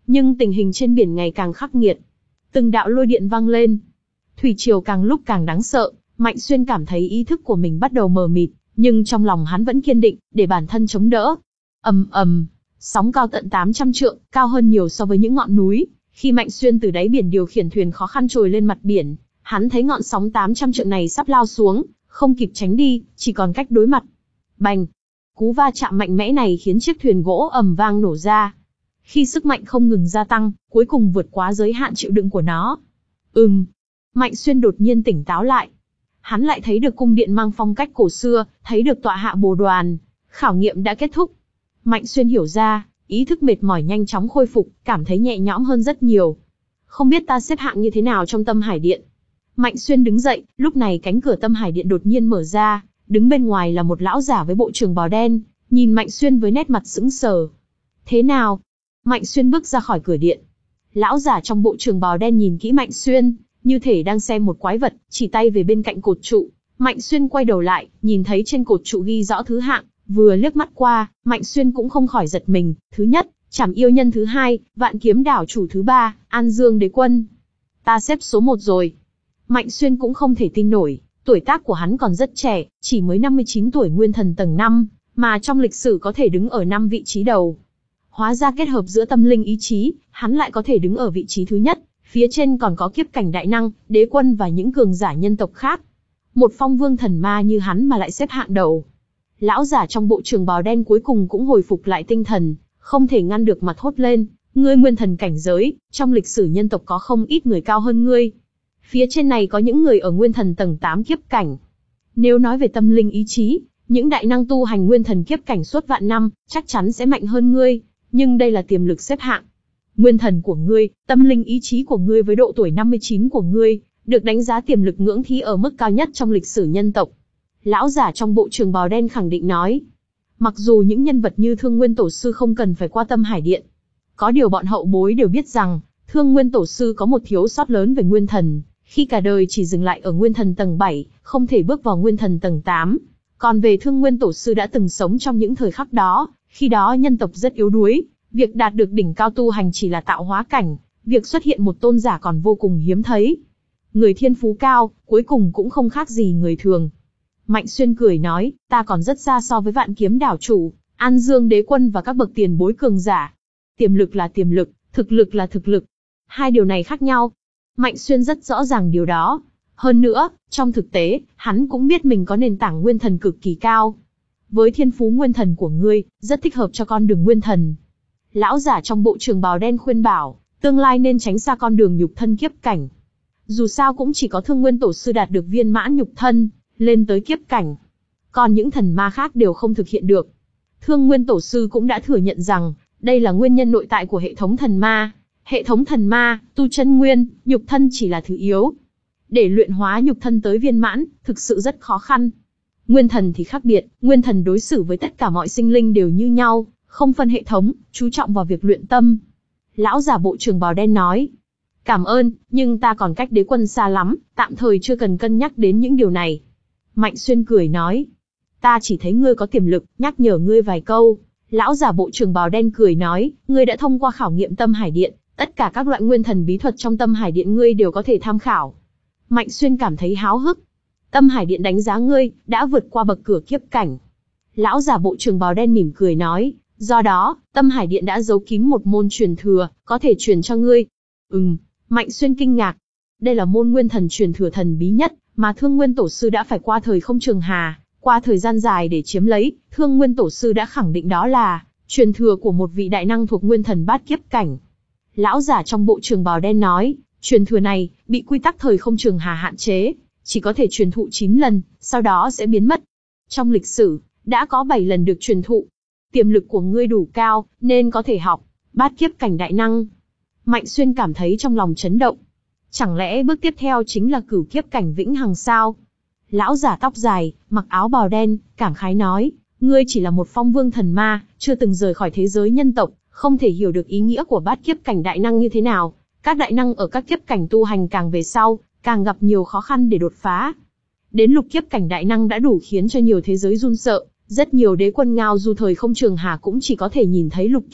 Nhưng tình hình trên biển ngày càng khắc nghiệt. Từng đạo lôi điện vang lên. Thủy triều càng lúc càng đáng sợ, Mạnh Xuyên cảm thấy ý thức của mình bắt đầu mờ mịt, nhưng trong lòng hắn vẫn kiên định, để bản thân chống đỡ. Ầm ầm, sóng cao tận tám trăm trượng, cao hơn nhiều so với những ngọn núi. Khi Mạnh Xuyên từ đáy biển điều khiển thuyền khó khăn trồi lên mặt biển, hắn thấy ngọn sóng tám trăm trượng này sắp lao xuống, không kịp tránh đi, chỉ còn cách đối mặt. Bành! Cú va chạm mạnh mẽ này khiến chiếc thuyền gỗ ầm vang nổ ra. Khi sức mạnh không ngừng gia tăng, cuối cùng vượt quá giới hạn chịu đựng của nó. Ừm. Mạnh Xuyên đột nhiên tỉnh táo lại. Hắn lại thấy được cung điện mang phong cách cổ xưa, thấy được tọa hạ bồ đoàn. Khảo nghiệm đã kết thúc. Mạnh Xuyên hiểu ra, ý thức mệt mỏi nhanh chóng khôi phục, cảm thấy nhẹ nhõm hơn rất nhiều. Không biết ta xếp hạng như thế nào trong Tâm Hải Điện. Mạnh Xuyên đứng dậy, lúc này cánh cửa Tâm Hải Điện đột nhiên mở ra, đứng bên ngoài là một lão giả với bộ trường bào đen, nhìn Mạnh Xuyên với nét mặt sững sờ. Thế nào? Mạnh Xuyên bước ra khỏi cửa điện. Lão giả trong bộ trường bào đen nhìn kỹ Mạnh Xuyên, như thể đang xem một quái vật, chỉ tay về bên cạnh cột trụ. Mạnh Xuyên quay đầu lại, nhìn thấy trên cột trụ ghi rõ thứ hạng, vừa liếc mắt qua, Mạnh Xuyên cũng không khỏi giật mình. Thứ nhất, Trảm Yêu Nhân thứ hai, Vạn Kiếm Đảo chủ thứ ba, An Dương Đế Quân. Ta xếp số một rồi. Mạnh Xuyên cũng không thể tin nổi, tuổi tác của hắn còn rất trẻ, chỉ mới năm mươi chín tuổi nguyên thần tầng năm, mà trong lịch sử có thể đứng ở năm vị trí đầu. Hóa ra kết hợp giữa tâm linh ý chí, hắn lại có thể đứng ở vị trí thứ nhất, phía trên còn có kiếp cảnh đại năng, đế quân và những cường giả nhân tộc khác. Một phong vương thần ma như hắn mà lại xếp hạng đầu. Lão giả trong bộ trường bào đen cuối cùng cũng hồi phục lại tinh thần, không thể ngăn được mà thốt lên, ngươi nguyên thần cảnh giới, trong lịch sử nhân tộc có không ít người cao hơn ngươi. Phía trên này có những người ở nguyên thần tầng tám kiếp cảnh. Nếu nói về tâm linh ý chí, những đại năng tu hành nguyên thần kiếp cảnh suốt vạn năm, chắc chắn sẽ mạnh hơn ngươi, nhưng đây là tiềm lực xếp hạng. Nguyên thần của ngươi, tâm linh ý chí của ngươi với độ tuổi năm mươi chín của ngươi, được đánh giá tiềm lực ngưỡng thí ở mức cao nhất trong lịch sử nhân tộc. Lão giả trong bộ trường bào đen khẳng định nói. Mặc dù những nhân vật như Thương Nguyên Tổ Sư không cần phải qua Tâm Hải Điện. Có điều bọn hậu bối đều biết rằng, Thương Nguyên Tổ Sư có một thiếu sót lớn về nguyên thần, khi cả đời chỉ dừng lại ở nguyên thần tầng bảy, không thể bước vào nguyên thần tầng tám. Còn về Thương Nguyên Tổ Sư đã từng sống trong những thời khắc đó, khi đó nhân tộc rất yếu đuối, việc đạt được đỉnh cao tu hành chỉ là tạo hóa cảnh, việc xuất hiện một tôn giả còn vô cùng hiếm thấy. Người thiên phú cao, cuối cùng cũng không khác gì người thường. Mạnh Xuyên cười nói, ta còn rất xa so với Vạn Kiếm Đảo chủ, An Dương Đế Quân và các bậc tiền bối cường giả. Tiềm lực là tiềm lực, thực lực là thực lực. Hai điều này khác nhau. Mạnh Xuyên rất rõ ràng điều đó. Hơn nữa, trong thực tế, hắn cũng biết mình có nền tảng nguyên thần cực kỳ cao. Với thiên phú nguyên thần của ngươi, rất thích hợp cho con đường nguyên thần. Lão giả trong bộ trường bào đen khuyên bảo, tương lai nên tránh xa con đường nhục thân kiếp cảnh. Dù sao cũng chỉ có Thương Nguyên Tổ Sư đạt được viên mãn nhục thân, lên tới kiếp cảnh. Còn những thần ma khác đều không thực hiện được. Thương Nguyên Tổ Sư cũng đã thừa nhận rằng, đây là nguyên nhân nội tại của hệ thống thần ma. Hệ thống thần ma, tu chân nguyên, nhục thân chỉ là thứ yếu. Để luyện hóa nhục thân tới viên mãn, thực sự rất khó khăn. Nguyên thần thì khác biệt, nguyên thần đối xử với tất cả mọi sinh linh đều như nhau, không phân hệ thống, chú trọng vào việc luyện tâm. Lão giả bộ trường bào đen nói. Cảm ơn, nhưng ta còn cách đế quân xa lắm, tạm thời chưa cần cân nhắc đến những điều này. Mạnh Xuyên cười nói. Ta chỉ thấy ngươi có tiềm lực, nhắc nhở ngươi vài câu. Lão giả bộ trường bào đen cười nói, ngươi đã thông qua khảo nghiệm Tâm Hải Điện, tất cả các loại nguyên thần bí thuật trong Tâm Hải Điện ngươi đều có thể tham khảo. Mạnh Xuyên cảm thấy háo hức. Tâm Hải Điện đánh giá ngươi, đã vượt qua bậc cửa kiếp cảnh. Lão giả bộ trường bào đen mỉm cười nói, do đó, Tâm Hải Điện đã giấu kín một môn truyền thừa, có thể truyền cho ngươi. Ừm, Mạnh Xuyên kinh ngạc. Đây là môn nguyên thần truyền thừa thần bí nhất, mà Thương Nguyên Tổ Sư đã phải qua thời không trường hà, qua thời gian dài để chiếm lấy. Thương Nguyên Tổ Sư đã khẳng định đó là truyền thừa của một vị đại năng thuộc nguyên thần bát kiếp cảnh. Lão giả trong bộ trường bào đen nói, truyền thừa này, bị quy tắc thời không trường hà hạn chế, chỉ có thể truyền thụ chín lần, sau đó sẽ biến mất. Trong lịch sử, đã có bảy lần được truyền thụ. Tiềm lực của ngươi đủ cao, nên có thể học bát kiếp cảnh đại năng. Mạnh Xuyên cảm thấy trong lòng chấn động. Chẳng lẽ bước tiếp theo chính là cửu kiếp cảnh vĩnh hằng sao? Lão giả tóc dài, mặc áo bào đen, cảm khái nói, ngươi chỉ là một phong vương thần ma, chưa từng rời khỏi thế giới nhân tộc, không thể hiểu được ý nghĩa của bát kiếp cảnh đại năng như thế nào. Các đại năng ở các kiếp cảnh tu hành càng về sau, càng gặp nhiều khó khăn để đột phá. Đến lục kiếp cảnh đại năng đã đủ khiến cho nhiều thế giới run sợ, rất nhiều đế quân ngao du thời không trường hà cũng chỉ có thể nhìn thấy lục kiếp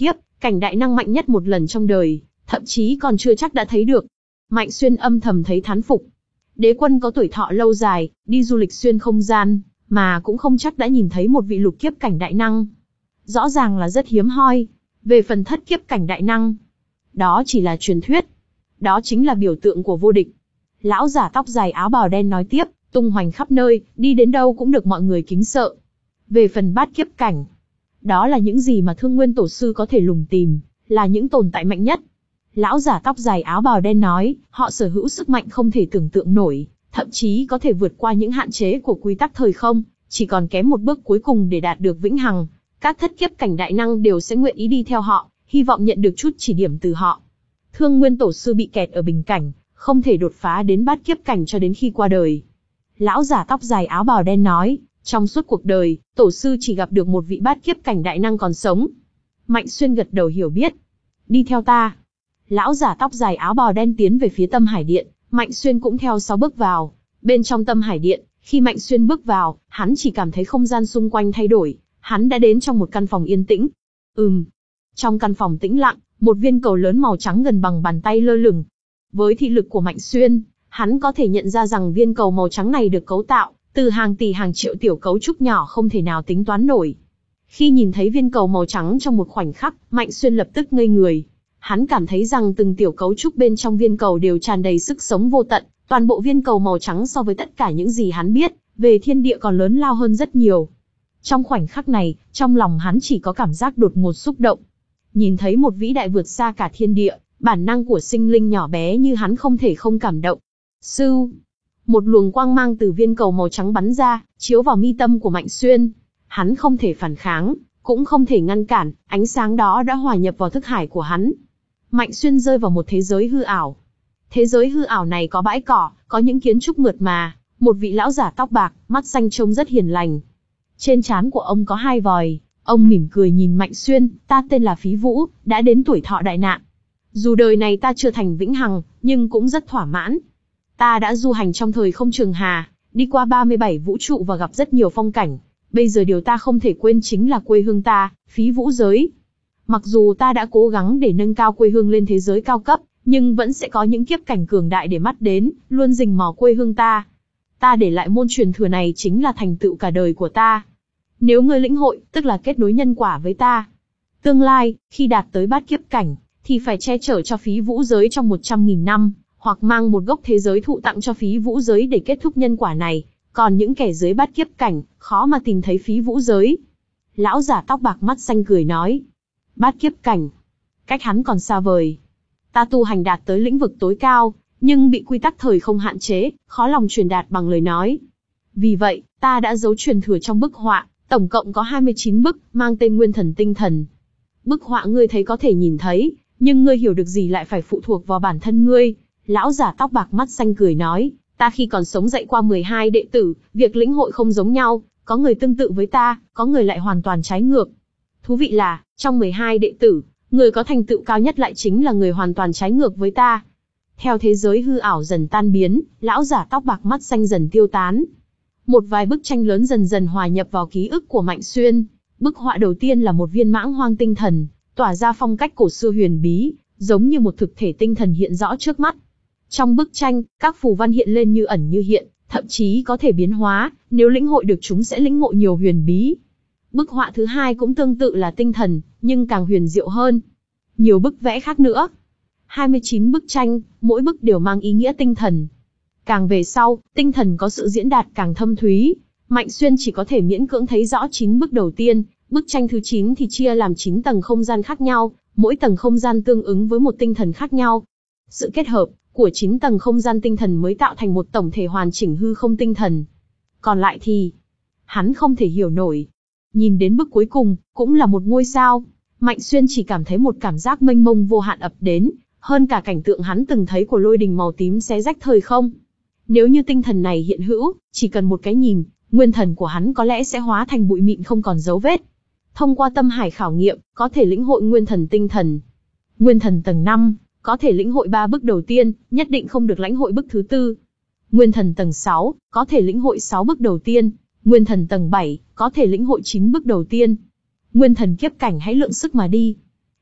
cảnh đại năng mạnh nhất một lần trong đời, thậm chí còn chưa chắc đã thấy được. Mạnh Xuyên âm thầm thấy thán phục. Đế quân có tuổi thọ lâu dài, đi du lịch xuyên không gian, mà cũng không chắc đã nhìn thấy một vị lục kiếp cảnh đại năng. Rõ ràng là rất hiếm hoi. Về phần thất kiếp cảnh đại năng, đó chỉ là truyền thuyết. Đó chính là biểu tượng của vô địch. Lão giả tóc dài áo bào đen nói tiếp, tung hoành khắp nơi, đi đến đâu cũng được mọi người kính sợ. Về phần bát kiếp cảnh, đó là những gì mà Thương Nguyên Tổ sư có thể lùng tìm, là những tồn tại mạnh nhất. Lão giả tóc dài áo bào đen nói, họ sở hữu sức mạnh không thể tưởng tượng nổi, thậm chí có thể vượt qua những hạn chế của quy tắc thời không, chỉ còn kém một bước cuối cùng để đạt được vĩnh hằng. Các thất kiếp cảnh đại năng đều sẽ nguyện ý đi theo họ, hy vọng nhận được chút chỉ điểm từ họ. Thương Nguyên Tổ sư bị kẹt ở bình cảnh, không thể đột phá đến bát kiếp cảnh cho đến khi qua đời. Lão giả tóc dài áo bào đen nói, trong suốt cuộc đời, Tổ sư chỉ gặp được một vị bát kiếp cảnh đại năng còn sống. Mạnh Xuyên gật đầu hiểu biết. Đi theo ta. Lão giả tóc dài áo bào đen tiến về phía Tâm Hải Điện, Mạnh Xuyên cũng theo sau bước vào. Bên trong Tâm Hải Điện, khi Mạnh Xuyên bước vào, hắn chỉ cảm thấy không gian xung quanh thay đổi, hắn đã đến trong một căn phòng yên tĩnh. Ừm. Trong căn phòng tĩnh lặng, một viên cầu lớn màu trắng gần bằng bàn tay lơ lửng. Với thị lực của Mạnh Xuyên, hắn có thể nhận ra rằng viên cầu màu trắng này được cấu tạo từ hàng tỷ hàng triệu tiểu cấu trúc nhỏ không thể nào tính toán nổi. Khi nhìn thấy viên cầu màu trắng trong một khoảnh khắc, Mạnh Xuyên lập tức ngây người. Hắn cảm thấy rằng từng tiểu cấu trúc bên trong viên cầu đều tràn đầy sức sống vô tận, toàn bộ viên cầu màu trắng so với tất cả những gì hắn biết về thiên địa còn lớn lao hơn rất nhiều. Trong khoảnh khắc này, trong lòng hắn chỉ có cảm giác đột ngột xúc động. Nhìn thấy một vĩ đại vượt xa cả thiên địa, bản năng của sinh linh nhỏ bé như hắn không thể không cảm động. Sưu, một luồng quang mang từ viên cầu màu trắng bắn ra, chiếu vào mi tâm của Mạnh Xuyên. Hắn không thể phản kháng, cũng không thể ngăn cản, ánh sáng đó đã hòa nhập vào thức hải của hắn. Mạnh Xuyên rơi vào một thế giới hư ảo. Thế giới hư ảo này có bãi cỏ, có những kiến trúc mượt mà, một vị lão giả tóc bạc, mắt xanh trông rất hiền lành. Trên trán của ông có hai vòi, ông mỉm cười nhìn Mạnh Xuyên, ta tên là Phí Vũ, đã đến tuổi thọ đại nạn. Dù đời này ta chưa thành vĩnh hằng, nhưng cũng rất thỏa mãn. Ta đã du hành trong thời không trường hà, đi qua ba mươi bảy vũ trụ và gặp rất nhiều phong cảnh. Bây giờ điều ta không thể quên chính là quê hương ta, Phí Vũ giới. Mặc dù ta đã cố gắng để nâng cao quê hương lên thế giới cao cấp, nhưng vẫn sẽ có những kiếp cảnh cường đại để mắt đến, luôn rình mò quê hương ta. Ta để lại môn truyền thừa này chính là thành tựu cả đời của ta. Nếu ngươi lĩnh hội, tức là kết nối nhân quả với ta. Tương lai, khi đạt tới bát kiếp cảnh, thì phải che chở cho Phí Vũ giới trong một trăm nghìn năm, hoặc mang một gốc thế giới thụ tặng cho Phí Vũ giới để kết thúc nhân quả này. Còn những kẻ dưới bát kiếp cảnh, khó mà tìm thấy Phí Vũ giới. Lão giả tóc bạc mắt xanh cười nói. Bát kiếp cảnh, cách hắn còn xa vời. Ta tu hành đạt tới lĩnh vực tối cao, nhưng bị quy tắc thời không hạn chế, khó lòng truyền đạt bằng lời nói. Vì vậy, ta đã giấu truyền thừa trong bức họa, tổng cộng có hai mươi chín bức, mang tên Nguyên Thần Tinh Thần. Bức họa ngươi thấy có thể nhìn thấy, nhưng ngươi hiểu được gì lại phải phụ thuộc vào bản thân ngươi. Lão giả tóc bạc mắt xanh cười nói, ta khi còn sống dạy qua mười hai đệ tử, việc lĩnh hội không giống nhau, có người tương tự với ta, có người lại hoàn toàn trái ngược. Thú vị là, trong mười hai đệ tử, người có thành tựu cao nhất lại chính là người hoàn toàn trái ngược với ta. Theo thế giới hư ảo dần tan biến, lão giả tóc bạc mắt xanh dần tiêu tán. Một vài bức tranh lớn dần dần hòa nhập vào ký ức của Mạnh Xuyên. Bức họa đầu tiên là một viên mãng hoang tinh thần, tỏa ra phong cách cổ xưa huyền bí, giống như một thực thể tinh thần hiện rõ trước mắt. Trong bức tranh, các phù văn hiện lên như ẩn như hiện, thậm chí có thể biến hóa, nếu lĩnh hội được chúng sẽ lĩnh ngộ nhiều huyền bí. Bức họa thứ hai cũng tương tự là tinh thần, nhưng càng huyền diệu hơn. Nhiều bức vẽ khác nữa. hai mươi chín bức tranh, mỗi bức đều mang ý nghĩa tinh thần. Càng về sau, tinh thần có sự diễn đạt càng thâm thúy. Mạnh Xuyên chỉ có thể miễn cưỡng thấy rõ chín bức đầu tiên, bức tranh thứ chín thì chia làm chín tầng không gian khác nhau, mỗi tầng không gian tương ứng với một tinh thần khác nhau. Sự kết hợp của chín tầng không gian tinh thần mới tạo thành một tổng thể hoàn chỉnh hư không tinh thần. Còn lại thì, hắn không thể hiểu nổi. Nhìn đến bức cuối cùng, cũng là một ngôi sao. Mạnh Xuyên chỉ cảm thấy một cảm giác mênh mông vô hạn ập đến, hơn cả cảnh tượng hắn từng thấy của lôi đình màu tím xé rách thời không. Nếu như tinh thần này hiện hữu, chỉ cần một cái nhìn, nguyên thần của hắn có lẽ sẽ hóa thành bụi mịn không còn dấu vết. Thông qua tâm hải khảo nghiệm, có thể lĩnh hội nguyên thần tinh thần. Nguyên thần tầng năm, có thể lĩnh hội ba bức đầu tiên, nhất định không được lãnh hội bức thứ tư. Nguyên thần tầng sáu, có thể lĩnh hội sáu bức đầu tiên. Nguyên thần tầng bảy, có thể lĩnh hội chín bức đầu tiên. Nguyên thần kiếp cảnh hãy lượng sức mà đi.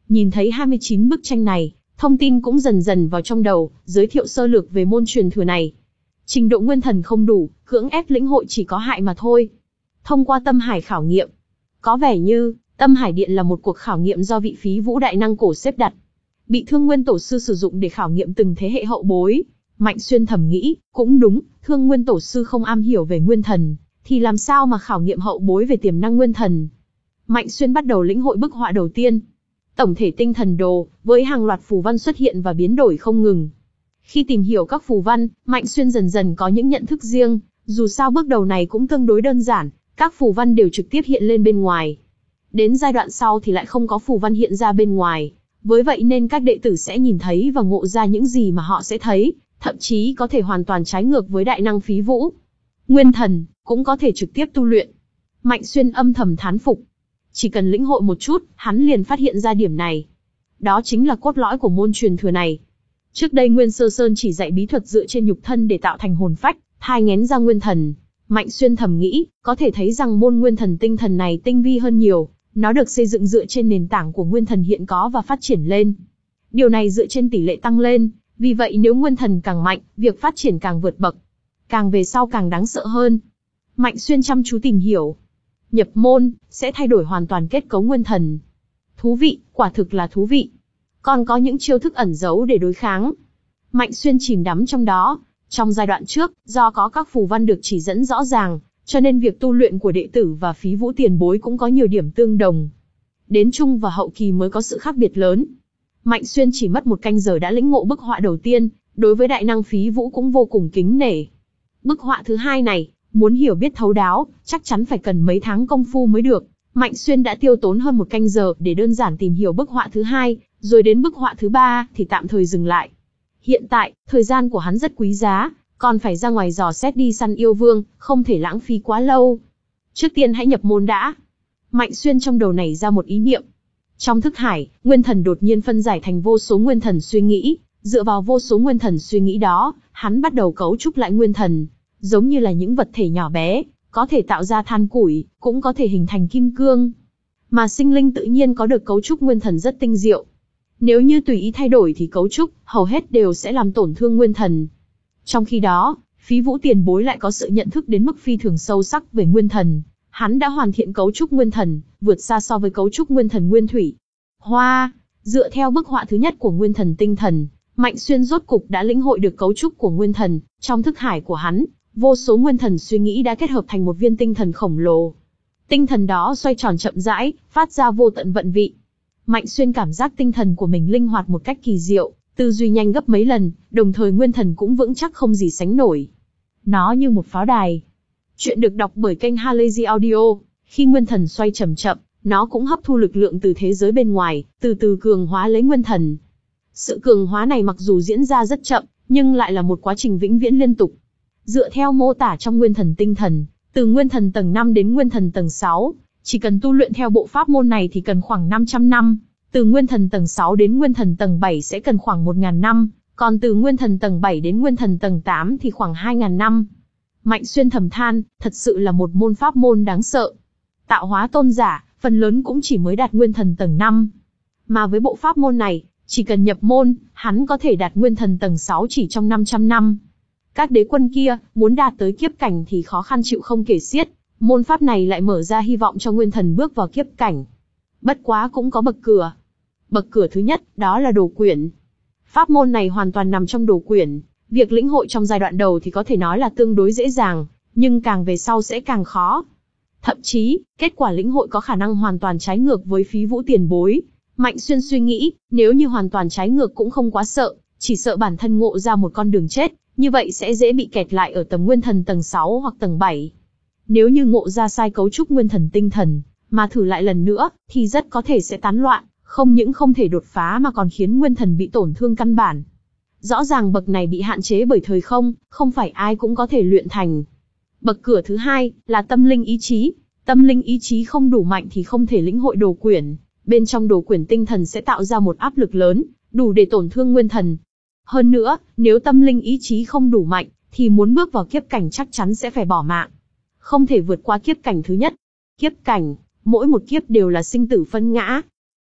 Nhìn thấy hai mươi chín bức tranh này, thông tin cũng dần dần vào trong đầu, giới thiệu sơ lược về môn truyền thừa này. Trình độ nguyên thần không đủ, cưỡng ép lĩnh hội chỉ có hại mà thôi. Thông qua tâm hải khảo nghiệm. Có vẻ như, tâm hải điện là một cuộc khảo nghiệm do vị Phí Vũ đại năng cổ xếp đặt. Bị Thương Nguyên Tổ sư sử dụng để khảo nghiệm từng thế hệ hậu bối. Mạnh Xuyên thầm nghĩ, cũng đúng, Thương Nguyên Tổ sư không am hiểu về nguyên thần, thì làm sao mà khảo nghiệm hậu bối về tiềm năng nguyên thần. Mạnh Xuyên bắt đầu lĩnh hội bức họa đầu tiên. Tổng thể tinh thần đồ, với hàng loạt phù văn xuất hiện và biến đổi không ngừng. Khi tìm hiểu các phù văn, Mạnh Xuyên dần dần có những nhận thức riêng, dù sao bước đầu này cũng tương đối đơn giản, các phù văn đều trực tiếp hiện lên bên ngoài. Đến giai đoạn sau thì lại không có phù văn hiện ra bên ngoài, với vậy nên các đệ tử sẽ nhìn thấy và ngộ ra những gì mà họ sẽ thấy, thậm chí có thể hoàn toàn trái ngược với đại năng Phí Vũ. Nguyên thần, cũng có thể trực tiếp tu luyện. Mạnh Xuyên âm thầm thán phục. Chỉ cần lĩnh hội một chút, hắn liền phát hiện ra điểm này. Đó chính là cốt lõi của môn truyền thừa này. Trước đây Nguyên Sơ Sơn chỉ dạy bí thuật dựa trên nhục thân để tạo thành hồn phách, thai nghén ra nguyên thần. Mạnh Xuyên thầm nghĩ, có thể thấy rằng môn nguyên thần tinh thần này tinh vi hơn nhiều, nó được xây dựng dựa trên nền tảng của nguyên thần hiện có và phát triển lên. Điều này dựa trên tỷ lệ tăng lên, vì vậy nếu nguyên thần càng mạnh, việc phát triển càng vượt bậc. Càng về sau càng đáng sợ hơn. Mạnh Xuyên chăm chú tìm hiểu. Nhập môn, sẽ thay đổi hoàn toàn kết cấu nguyên thần. Thú vị, quả thực là thú vị. Còn có những chiêu thức ẩn giấu để đối kháng. Mạnh Xuyên chìm đắm trong đó. Trong giai đoạn trước, do có các phù văn được chỉ dẫn rõ ràng, cho nên việc tu luyện của đệ tử và Phí Vũ tiền bối cũng có nhiều điểm tương đồng. Đến trung và hậu kỳ mới có sự khác biệt lớn. Mạnh Xuyên chỉ mất một canh giờ đã lĩnh ngộ bức họa đầu tiên, đối với đại năng Phí Vũ cũng vô cùng kính nể. Bức họa thứ hai này, muốn hiểu biết thấu đáo, chắc chắn phải cần mấy tháng công phu mới được. Mạnh Xuyên đã tiêu tốn hơn một canh giờ để đơn giản tìm hiểu bức họa thứ hai, rồi đến bức họa thứ ba thì tạm thời dừng lại. Hiện tại, thời gian của hắn rất quý giá, còn phải ra ngoài dò xét đi săn yêu vương, không thể lãng phí quá lâu. Trước tiên hãy nhập môn đã. Mạnh Xuyên trong đầu nảy ra một ý niệm. Trong thức hải, nguyên thần đột nhiên phân giải thành vô số nguyên thần suy nghĩ, dựa vào vô số nguyên thần suy nghĩ đó, hắn bắt đầu cấu trúc lại nguyên thần, giống như là những vật thể nhỏ bé, có thể tạo ra than củi, cũng có thể hình thành kim cương. Mà sinh linh tự nhiên có được cấu trúc nguyên thần rất tinh diệu. Nếu như tùy ý thay đổi thì cấu trúc, hầu hết đều sẽ làm tổn thương nguyên thần. Trong khi đó, Phí Vũ tiền bối lại có sự nhận thức đến mức phi thường sâu sắc về nguyên thần. Hắn đã hoàn thiện cấu trúc nguyên thần, vượt xa so với cấu trúc nguyên thần nguyên thủy. Hoa, dựa theo bức họa thứ nhất của nguyên thần tinh thần, Mạnh Xuyên rốt cục đã lĩnh hội được cấu trúc của nguyên thần. Trong thức hải của hắn, vô số nguyên thần suy nghĩ đã kết hợp thành một viên tinh thần khổng lồ. Tinh thần đó xoay tròn chậm rãi, phát ra vô tận vận vị. Mạnh Xuyên cảm giác tinh thần của mình linh hoạt một cách kỳ diệu, tư duy nhanh gấp mấy lần, đồng thời nguyên thần cũng vững chắc không gì sánh nổi. Nó như một pháo đài. Chuyện được đọc bởi kênh Halazy Audio. Khi nguyên thần xoay chậm chậm, nó cũng hấp thu lực lượng từ thế giới bên ngoài, từ từ cường hóa lấy nguyên thần. Sự cường hóa này mặc dù diễn ra rất chậm, nhưng lại là một quá trình vĩnh viễn liên tục. Dựa theo mô tả trong nguyên thần tinh thần, từ nguyên thần tầng năm đến nguyên thần tầng sáu, chỉ cần tu luyện theo bộ pháp môn này thì cần khoảng năm trăm năm. Từ nguyên thần tầng sáu đến nguyên thần tầng bảy sẽ cần khoảng một nghìn năm, còn từ nguyên thần tầng bảy đến nguyên thần tầng tám thì khoảng hai nghìn năm. Mạnh Xuyên thầm than, thật sự là một môn pháp môn đáng sợ. Tạo hóa tôn giả, phần lớn cũng chỉ mới đạt nguyên thần tầng năm. Mà với bộ pháp môn này, chỉ cần nhập môn, hắn có thể đạt nguyên thần tầng sáu chỉ trong năm trăm năm. Các đế quân kia, muốn đạt tới kiếp cảnh thì khó khăn chịu không kể xiết. Môn pháp này lại mở ra hy vọng cho nguyên thần bước vào kiếp cảnh. Bất quá cũng có bậc cửa. Bậc cửa thứ nhất, đó là đồ quyển. Pháp môn này hoàn toàn nằm trong đồ quyển. Việc lĩnh hội trong giai đoạn đầu thì có thể nói là tương đối dễ dàng, nhưng càng về sau sẽ càng khó. Thậm chí, kết quả lĩnh hội có khả năng hoàn toàn trái ngược với Phí Vũ tiền bối. Mạnh Xuyên suy nghĩ, nếu như hoàn toàn trái ngược cũng không quá sợ, chỉ sợ bản thân ngộ ra một con đường chết, như vậy sẽ dễ bị kẹt lại ở tầm nguyên thần tầng sáu hoặc tầng bảy. Nếu như ngộ ra sai cấu trúc nguyên thần tinh thần, mà thử lại lần nữa, thì rất có thể sẽ tán loạn, không những không thể đột phá mà còn khiến nguyên thần bị tổn thương căn bản. Rõ ràng bậc này bị hạn chế bởi thời không, không phải ai cũng có thể luyện thành. Bậc cửa thứ hai, là tâm linh ý chí. Tâm linh ý chí không đủ mạnh thì không thể lĩnh hội đồ quyển. Bên trong đồ quyển tinh thần sẽ tạo ra một áp lực lớn, đủ để tổn thương nguyên thần. Hơn nữa, nếu tâm linh ý chí không đủ mạnh, thì muốn bước vào kiếp cảnh chắc chắn sẽ phải bỏ mạng. Không thể vượt qua kiếp cảnh thứ nhất. Kiếp cảnh, mỗi một kiếp đều là sinh tử phân ngã.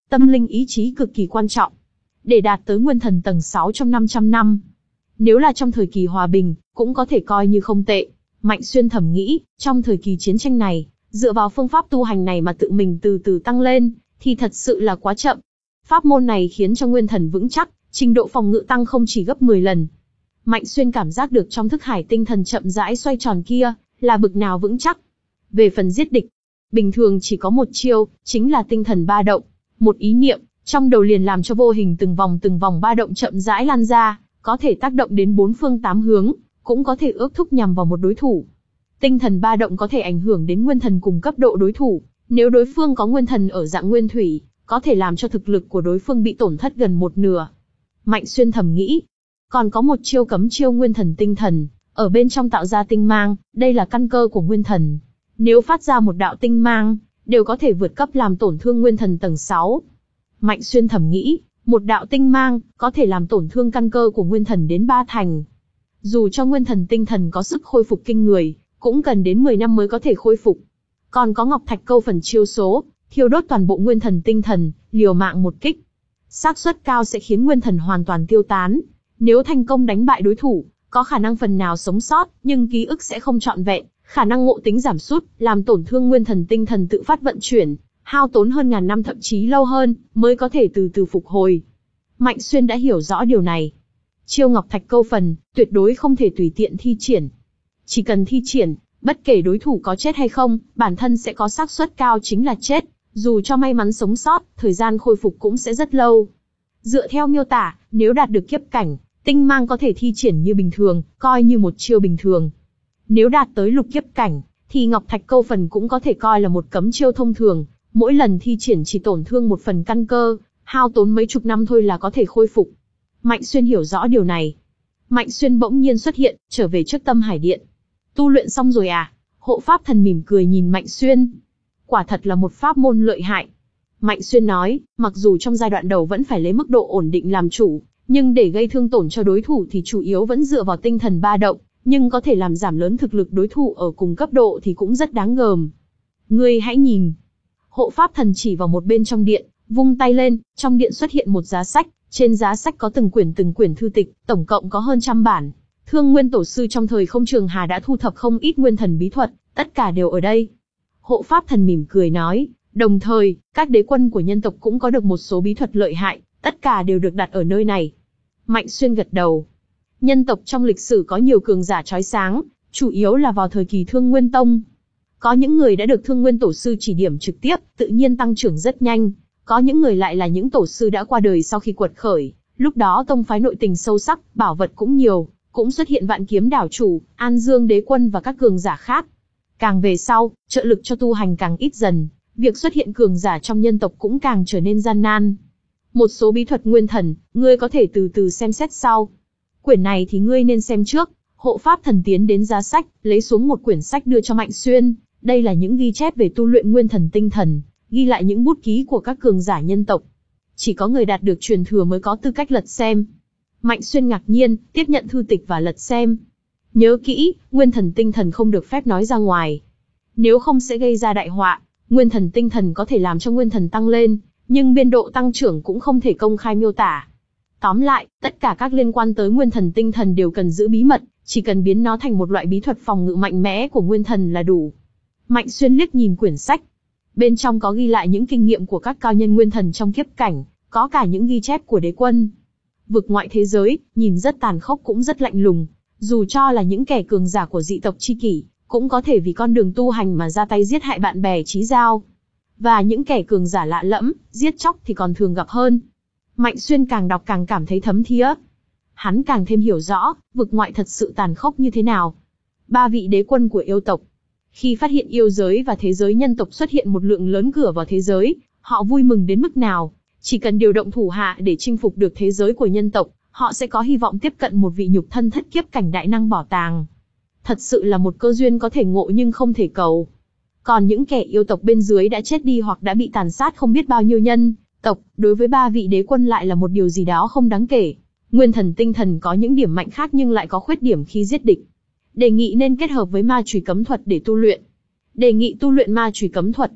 tâm linh ý chí cực kỳ quan trọng. Để đạt tới nguyên thần tầng sáu trong năm trăm năm. Nếu là trong thời kỳ hòa bình, cũng có thể coi như không tệ. Mạnh Xuyên thầm nghĩ, trong thời kỳ chiến tranh này, dựa vào phương pháp tu hành này mà tự mình từ từ tăng lên, thì thật sự là quá chậm. Pháp môn này khiến cho nguyên thần vững chắc, trình độ phòng ngự tăng không chỉ gấp mười lần. Mạnh Xuyên cảm giác được trong thức hải tinh thần chậm rãi xoay tròn kia, là bực nào vững chắc. Về phần giết địch, bình thường chỉ có một chiêu, chính là tinh thần ba động. Một ý niệm, trong đầu liền làm cho vô hình từng vòng từng vòng ba động chậm rãi lan ra, có thể tác động đến bốn phương tám hướng, cũng có thể ước thúc nhằm vào một đối thủ. Tinh thần ba động có thể ảnh hưởng đến nguyên thần cùng cấp độ đối thủ, nếu đối phương có nguyên thần ở dạng nguyên thủy, có thể làm cho thực lực của đối phương bị tổn thất gần một nửa. Mạnh Xuyên thầm nghĩ, còn có một chiêu cấm chiêu nguyên thần tinh thần, ở bên trong tạo ra tinh mang, đây là căn cơ của nguyên thần. Nếu phát ra một đạo tinh mang, đều có thể vượt cấp làm tổn thương nguyên thần tầng sáu. Mạnh Xuyên thầm nghĩ, một đạo tinh mang, có thể làm tổn thương căn cơ của nguyên thần đến ba thành. Dù cho nguyên thần tinh thần có sức khôi phục kinh người, cũng cần đến mười năm mới có thể khôi phục. Còn có Ngọc Thạch Câu phần chiêu số, thiêu đốt toàn bộ nguyên thần tinh thần, liều mạng một kích. Xác suất cao sẽ khiến nguyên thần hoàn toàn tiêu tán. Nếu thành công đánh bại đối thủ, có khả năng phần nào sống sót, nhưng ký ức sẽ không trọn vẹn, khả năng ngộ tính giảm sút, làm tổn thương nguyên thần tinh thần tự phát vận chuyển, hao tốn hơn ngàn năm thậm chí lâu hơn, mới có thể từ từ phục hồi. Mạnh Xuyên đã hiểu rõ điều này. Chiêu Ngọc Thạch Câu phần, tuyệt đối không thể tùy tiện thi triển. Chỉ cần thi triển, bất kể đối thủ có chết hay không, bản thân sẽ có xác suất cao chính là chết, dù cho may mắn sống sót, thời gian khôi phục cũng sẽ rất lâu. Dựa theo miêu tả, nếu đạt được kiếp cảnh, tinh mang có thể thi triển như bình thường, coi như một chiêu bình thường. Nếu đạt tới lục kiếp cảnh, thì Ngọc Thạch Câu phần cũng có thể coi là một cấm chiêu thông thường, mỗi lần thi triển chỉ tổn thương một phần căn cơ, hao tốn mấy chục năm thôi là có thể khôi phục. Mạnh Xuyên hiểu rõ điều này. Mạnh Xuyên bỗng nhiên xuất hiện, trở về trước Tâm Hải Điện. Tu luyện xong rồi à? Hộ pháp thần mỉm cười nhìn Mạnh Xuyên. Quả thật là một pháp môn lợi hại. Mạnh Xuyên nói, mặc dù trong giai đoạn đầu vẫn phải lấy mức độ ổn định làm chủ, nhưng để gây thương tổn cho đối thủ thì chủ yếu vẫn dựa vào tinh thần ba động, nhưng có thể làm giảm lớn thực lực đối thủ ở cùng cấp độ thì cũng rất đáng gờm. Ngươi hãy nhìn. Hộ pháp thần chỉ vào một bên trong điện, vung tay lên, trong điện xuất hiện một giá sách, trên giá sách có từng quyển từng quyển thư tịch, tổng cộng có hơn trăm bản. Thương Nguyên Tổ sư trong thời Không Trường Hà đã thu thập không ít nguyên thần bí thuật, tất cả đều ở đây. Hộ pháp thần mỉm cười nói, đồng thời, các đế quân của nhân tộc cũng có được một số bí thuật lợi hại, tất cả đều được đặt ở nơi này. Mạnh Xuyên gật đầu. Nhân tộc trong lịch sử có nhiều cường giả chói sáng, chủ yếu là vào thời kỳ Thương Nguyên Tông. Có những người đã được Thương Nguyên Tổ sư chỉ điểm trực tiếp, tự nhiên tăng trưởng rất nhanh. Có những người lại là những tổ sư đã qua đời sau khi quật khởi, lúc đó tông phái nội tình sâu sắc, bảo vật cũng nhiều, cũng xuất hiện Vạn Kiếm đảo chủ, An Dương đế quân và các cường giả khác. Càng về sau, trợ lực cho tu hành càng ít dần, việc xuất hiện cường giả trong nhân tộc cũng càng trở nên gian nan. Một số bí thuật nguyên thần, ngươi có thể từ từ xem xét sau. Quyển này thì ngươi nên xem trước. Hộ pháp thần tiến đến giá sách, lấy xuống một quyển sách đưa cho Mạnh Xuyên. Đây là những ghi chép về tu luyện nguyên thần tinh thần, ghi lại những bút ký của các cường giả nhân tộc. Chỉ có người đạt được truyền thừa mới có tư cách lật xem. Mạnh Xuyên ngạc nhiên, tiếp nhận thư tịch và lật xem. Nhớ kỹ, nguyên thần tinh thần không được phép nói ra ngoài. Nếu không sẽ gây ra đại họa. Nguyên thần tinh thần có thể làm cho nguyên thần tăng lên, nhưng biên độ tăng trưởng cũng không thể công khai miêu tả. Tóm lại, tất cả các liên quan tới nguyên thần tinh thần đều cần giữ bí mật, chỉ cần biến nó thành một loại bí thuật phòng ngự mạnh mẽ của nguyên thần là đủ. Mạnh Xuyên liếc nhìn quyển sách. Bên trong có ghi lại những kinh nghiệm của các cao nhân nguyên thần trong kiếp cảnh, có cả những ghi chép của đế quân. Vực ngoại thế giới, nhìn rất tàn khốc cũng rất lạnh lùng, dù cho là những kẻ cường giả của dị tộc chi kỷ, cũng có thể vì con đường tu hành mà ra tay giết hại bạn bè chí giao. Và những kẻ cường giả lạ lẫm, giết chóc thì còn thường gặp hơn. Mạnh Xuyên càng đọc càng cảm thấy thấm thía. Hắn càng thêm hiểu rõ, vực ngoại thật sự tàn khốc như thế nào. Ba vị đế quân của yêu tộc. Khi phát hiện yêu giới và thế giới nhân tộc xuất hiện một lượng lớn cửa vào thế giới, họ vui mừng đến mức nào. Chỉ cần điều động thủ hạ để chinh phục được thế giới của nhân tộc, họ sẽ có hy vọng tiếp cận một vị nhục thân thất kiếp cảnh đại năng bảo tàng. Thật sự là một cơ duyên có thể ngộ nhưng không thể cầu. Còn những kẻ yêu tộc bên dưới đã chết đi hoặc đã bị tàn sát không biết bao nhiêu nhân tộc, đối với ba vị đế quân lại là một điều gì đó không đáng kể. Nguyên thần tinh thần có những điểm mạnh khác nhưng lại có khuyết điểm khi giết địch. Đề nghị nên kết hợp với ma chùy cấm thuật để tu luyện. Đề nghị tu luyện ma chùy cấm thuật.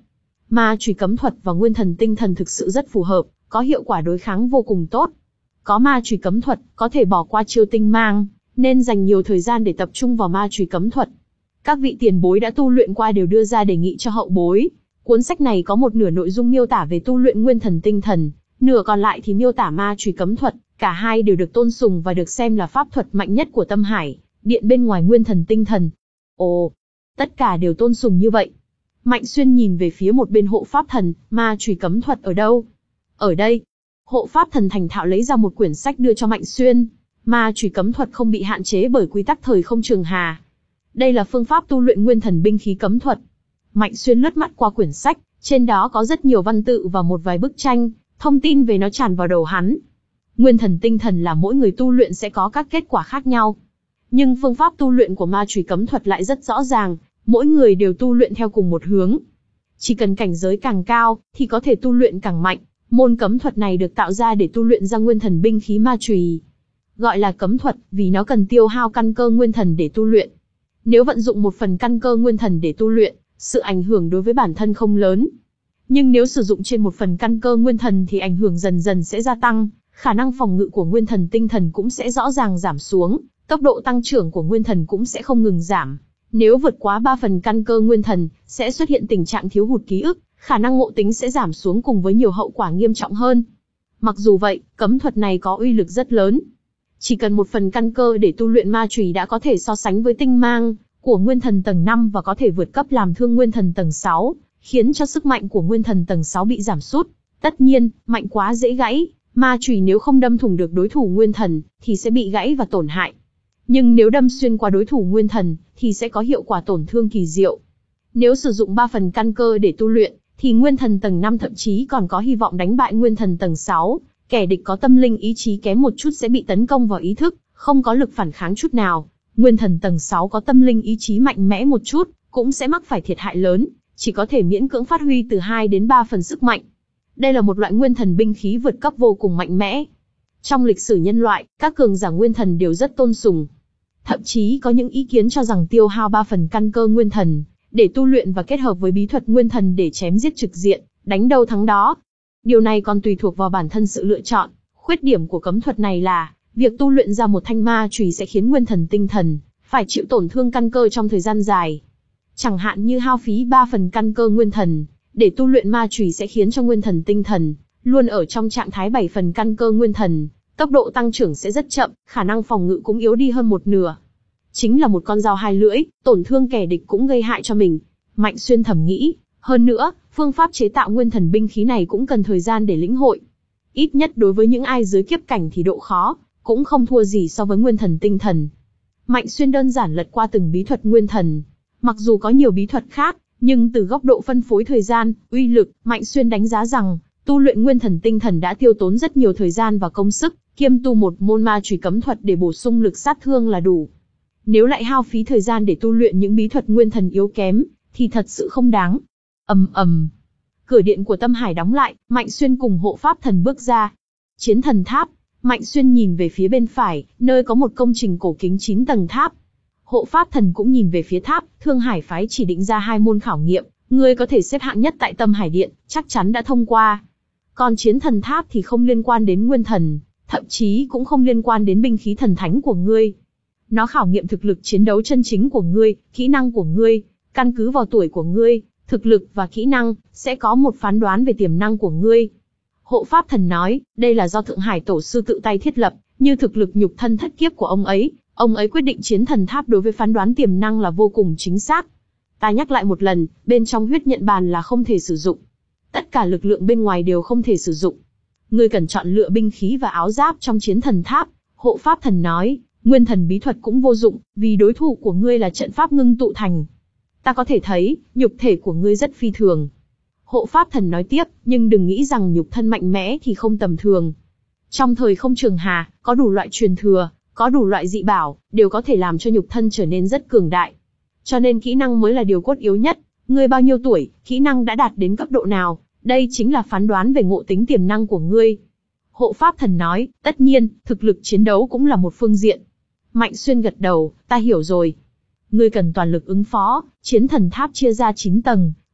Ma chùy cấm thuật và nguyên thần tinh thần thực sự rất phù hợp, có hiệu quả đối kháng vô cùng tốt. Có ma chùy cấm thuật, có thể bỏ qua chiêu tinh mang, nên dành nhiều thời gian để tập trung vào ma chùy cấm thuật. Các vị tiền bối đã tu luyện qua đều đưa ra đề nghị cho hậu bối. Cuốn sách này có một nửa nội dung miêu tả về tu luyện nguyên thần tinh thần, nửa còn lại thì miêu tả ma chùy cấm thuật, cả hai đều được tôn sùng và được xem là pháp thuật mạnh nhất của Tâm Hải Điện bên ngoài nguyên thần tinh thần. Ồ, tất cả đều tôn sùng như vậy. Mạnh Xuyên nhìn về phía một bên hộ pháp thần, ma chùy cấm thuật ở đâu? Ở đây. Hộ pháp thần thành thạo lấy ra một quyển sách đưa cho Mạnh Xuyên. Ma chùy cấm thuật không bị hạn chế bởi quy tắc thời không trường hà. Đây là phương pháp tu luyện nguyên thần binh khí cấm thuật. Mạnh Xuyên lướt mắt qua quyển sách, trên đó có rất nhiều văn tự và một vài bức tranh, thông tin về nó tràn vào đầu hắn. Nguyên thần tinh thần là mỗi người tu luyện sẽ có các kết quả khác nhau. Nhưng phương pháp tu luyện của ma chùy cấm thuật lại rất rõ ràng, mỗi người đều tu luyện theo cùng một hướng. Chỉ cần cảnh giới càng cao, thì có thể tu luyện càng mạnh. Môn cấm thuật này được tạo ra để tu luyện ra nguyên thần binh khí ma chùy. Gọi là cấm thuật, vì nó cần tiêu hao căn cơ nguyên thần để tu luyện. Nếu vận dụng một phần căn cơ nguyên thần để tu luyện, sự ảnh hưởng đối với bản thân không lớn. Nhưng nếu sử dụng trên một phần căn cơ nguyên thần thì ảnh hưởng dần dần sẽ gia tăng, khả năng phòng ngự của nguyên thần tinh thần cũng sẽ rõ ràng giảm xuống, tốc độ tăng trưởng của nguyên thần cũng sẽ không ngừng giảm. Nếu vượt quá ba phần căn cơ nguyên thần, sẽ xuất hiện tình trạng thiếu hụt ký ức, khả năng ngộ tính sẽ giảm xuống cùng với nhiều hậu quả nghiêm trọng hơn. Mặc dù vậy, cấm thuật này có uy lực rất lớn. Chỉ cần một phần căn cơ để tu luyện ma chùy đã có thể so sánh với tinh mang của nguyên thần tầng năm và có thể vượt cấp làm thương nguyên thần tầng sáu, khiến cho sức mạnh của nguyên thần tầng sáu bị giảm sút. Tất nhiên, mạnh quá dễ gãy, ma chùy nếu không đâm thủng được đối thủ nguyên thần, thì sẽ bị gãy và tổn hại. Nhưng nếu đâm xuyên qua đối thủ nguyên thần, thì sẽ có hiệu quả tổn thương kỳ diệu. Nếu sử dụng ba phần căn cơ để tu luyện, thì nguyên thần tầng năm thậm chí còn có hy vọng đánh bại nguyên thần tầng sáu. Kẻ địch có tâm linh ý chí kém một chút sẽ bị tấn công vào ý thức, không có lực phản kháng chút nào. Nguyên thần tầng sáu có tâm linh ý chí mạnh mẽ một chút, cũng sẽ mắc phải thiệt hại lớn, chỉ có thể miễn cưỡng phát huy từ hai đến ba phần sức mạnh. Đây là một loại nguyên thần binh khí vượt cấp vô cùng mạnh mẽ. Trong lịch sử nhân loại, các cường giả nguyên thần đều rất tôn sùng. Thậm chí có những ý kiến cho rằng tiêu hao ba phần căn cơ nguyên thần, để tu luyện và kết hợp với bí thuật nguyên thần để chém giết trực diện, đánh đâu thắng đó. Điều này còn tùy thuộc vào bản thân sự lựa chọn. Khuyết điểm của cấm thuật này là, việc tu luyện ra một thanh ma chùy sẽ khiến nguyên thần tinh thần phải chịu tổn thương căn cơ trong thời gian dài. Chẳng hạn như hao phí ba phần căn cơ nguyên thần, để tu luyện ma chùy sẽ khiến cho nguyên thần tinh thần luôn ở trong trạng thái bảy phần căn cơ nguyên thần, tốc độ tăng trưởng sẽ rất chậm, khả năng phòng ngự cũng yếu đi hơn một nửa. Chính là một con dao hai lưỡi, tổn thương kẻ địch cũng gây hại cho mình. Mạnh Xuyên thầm nghĩ, hơn nữa, phương pháp chế tạo nguyên thần binh khí này cũng cần thời gian để lĩnh hội. Ít nhất đối với những ai dưới kiếp cảnh thì độ khó cũng không thua gì so với nguyên thần tinh thần. Mạnh Xuyên đơn giản lật qua từng bí thuật nguyên thần. Mặc dù có nhiều bí thuật khác, nhưng từ góc độ phân phối thời gian, uy lực, Mạnh Xuyên đánh giá rằng, tu luyện nguyên thần tinh thần đã tiêu tốn rất nhiều thời gian và công sức, kiêm tu một môn ma chùy cấm thuật để bổ sung lực sát thương là đủ. Nếu lại hao phí thời gian để tu luyện những bí thuật nguyên thần yếu kém, thì thật sự không đáng. Ầm ầm. Cửa điện của Tâm Hải đóng lại, Mạnh Xuyên cùng hộ pháp thần bước ra. Chiến thần tháp. Mạnh Xuyên nhìn về phía bên phải, nơi có một công trình cổ kính chín tầng tháp. Hộ pháp thần cũng nhìn về phía tháp. Thương Hải phái chỉ định ra hai môn khảo nghiệm, ngươi có thể xếp hạng nhất tại Tâm Hải Điện, chắc chắn đã thông qua. Còn chiến thần tháp thì không liên quan đến nguyên thần, thậm chí cũng không liên quan đến binh khí thần thánh của ngươi. Nó khảo nghiệm thực lực chiến đấu chân chính của ngươi, kỹ năng của ngươi. Căn cứ vào tuổi của ngươi, thực lực và kỹ năng, sẽ có một phán đoán về tiềm năng của ngươi. Hộ pháp thần nói, đây là do Thượng Hải Tổ sư tự tay thiết lập, như thực lực nhục thân thất kiếp của ông ấy, ông ấy quyết định chiến thần tháp đối với phán đoán tiềm năng là vô cùng chính xác. Ta nhắc lại một lần, bên trong huyết nhận bàn là không thể sử dụng. Tất cả lực lượng bên ngoài đều không thể sử dụng. Ngươi cần chọn lựa binh khí và áo giáp trong chiến thần tháp. Hộ pháp thần nói, nguyên thần bí thuật cũng vô dụng, vì đối thủ của ngươi là trận pháp ngưng tụ thành. Ta có thể thấy, nhục thể của ngươi rất phi thường. Hộ pháp thần nói tiếp, nhưng đừng nghĩ rằng nhục thân mạnh mẽ thì không tầm thường. Trong thời không trường hà, có đủ loại truyền thừa, có đủ loại dị bảo, đều có thể làm cho nhục thân trở nên rất cường đại. Cho nên kỹ năng mới là điều cốt yếu nhất. Ngươi bao nhiêu tuổi, kỹ năng đã đạt đến cấp độ nào, đây chính là phán đoán về ngộ tính tiềm năng của ngươi. Hộ pháp thần nói, tất nhiên, thực lực chiến đấu cũng là một phương diện. Mạnh Xuyên gật đầu, ta hiểu rồi. Ngươi cần toàn lực ứng phó, chiến thần tháp chia ra chín tầng,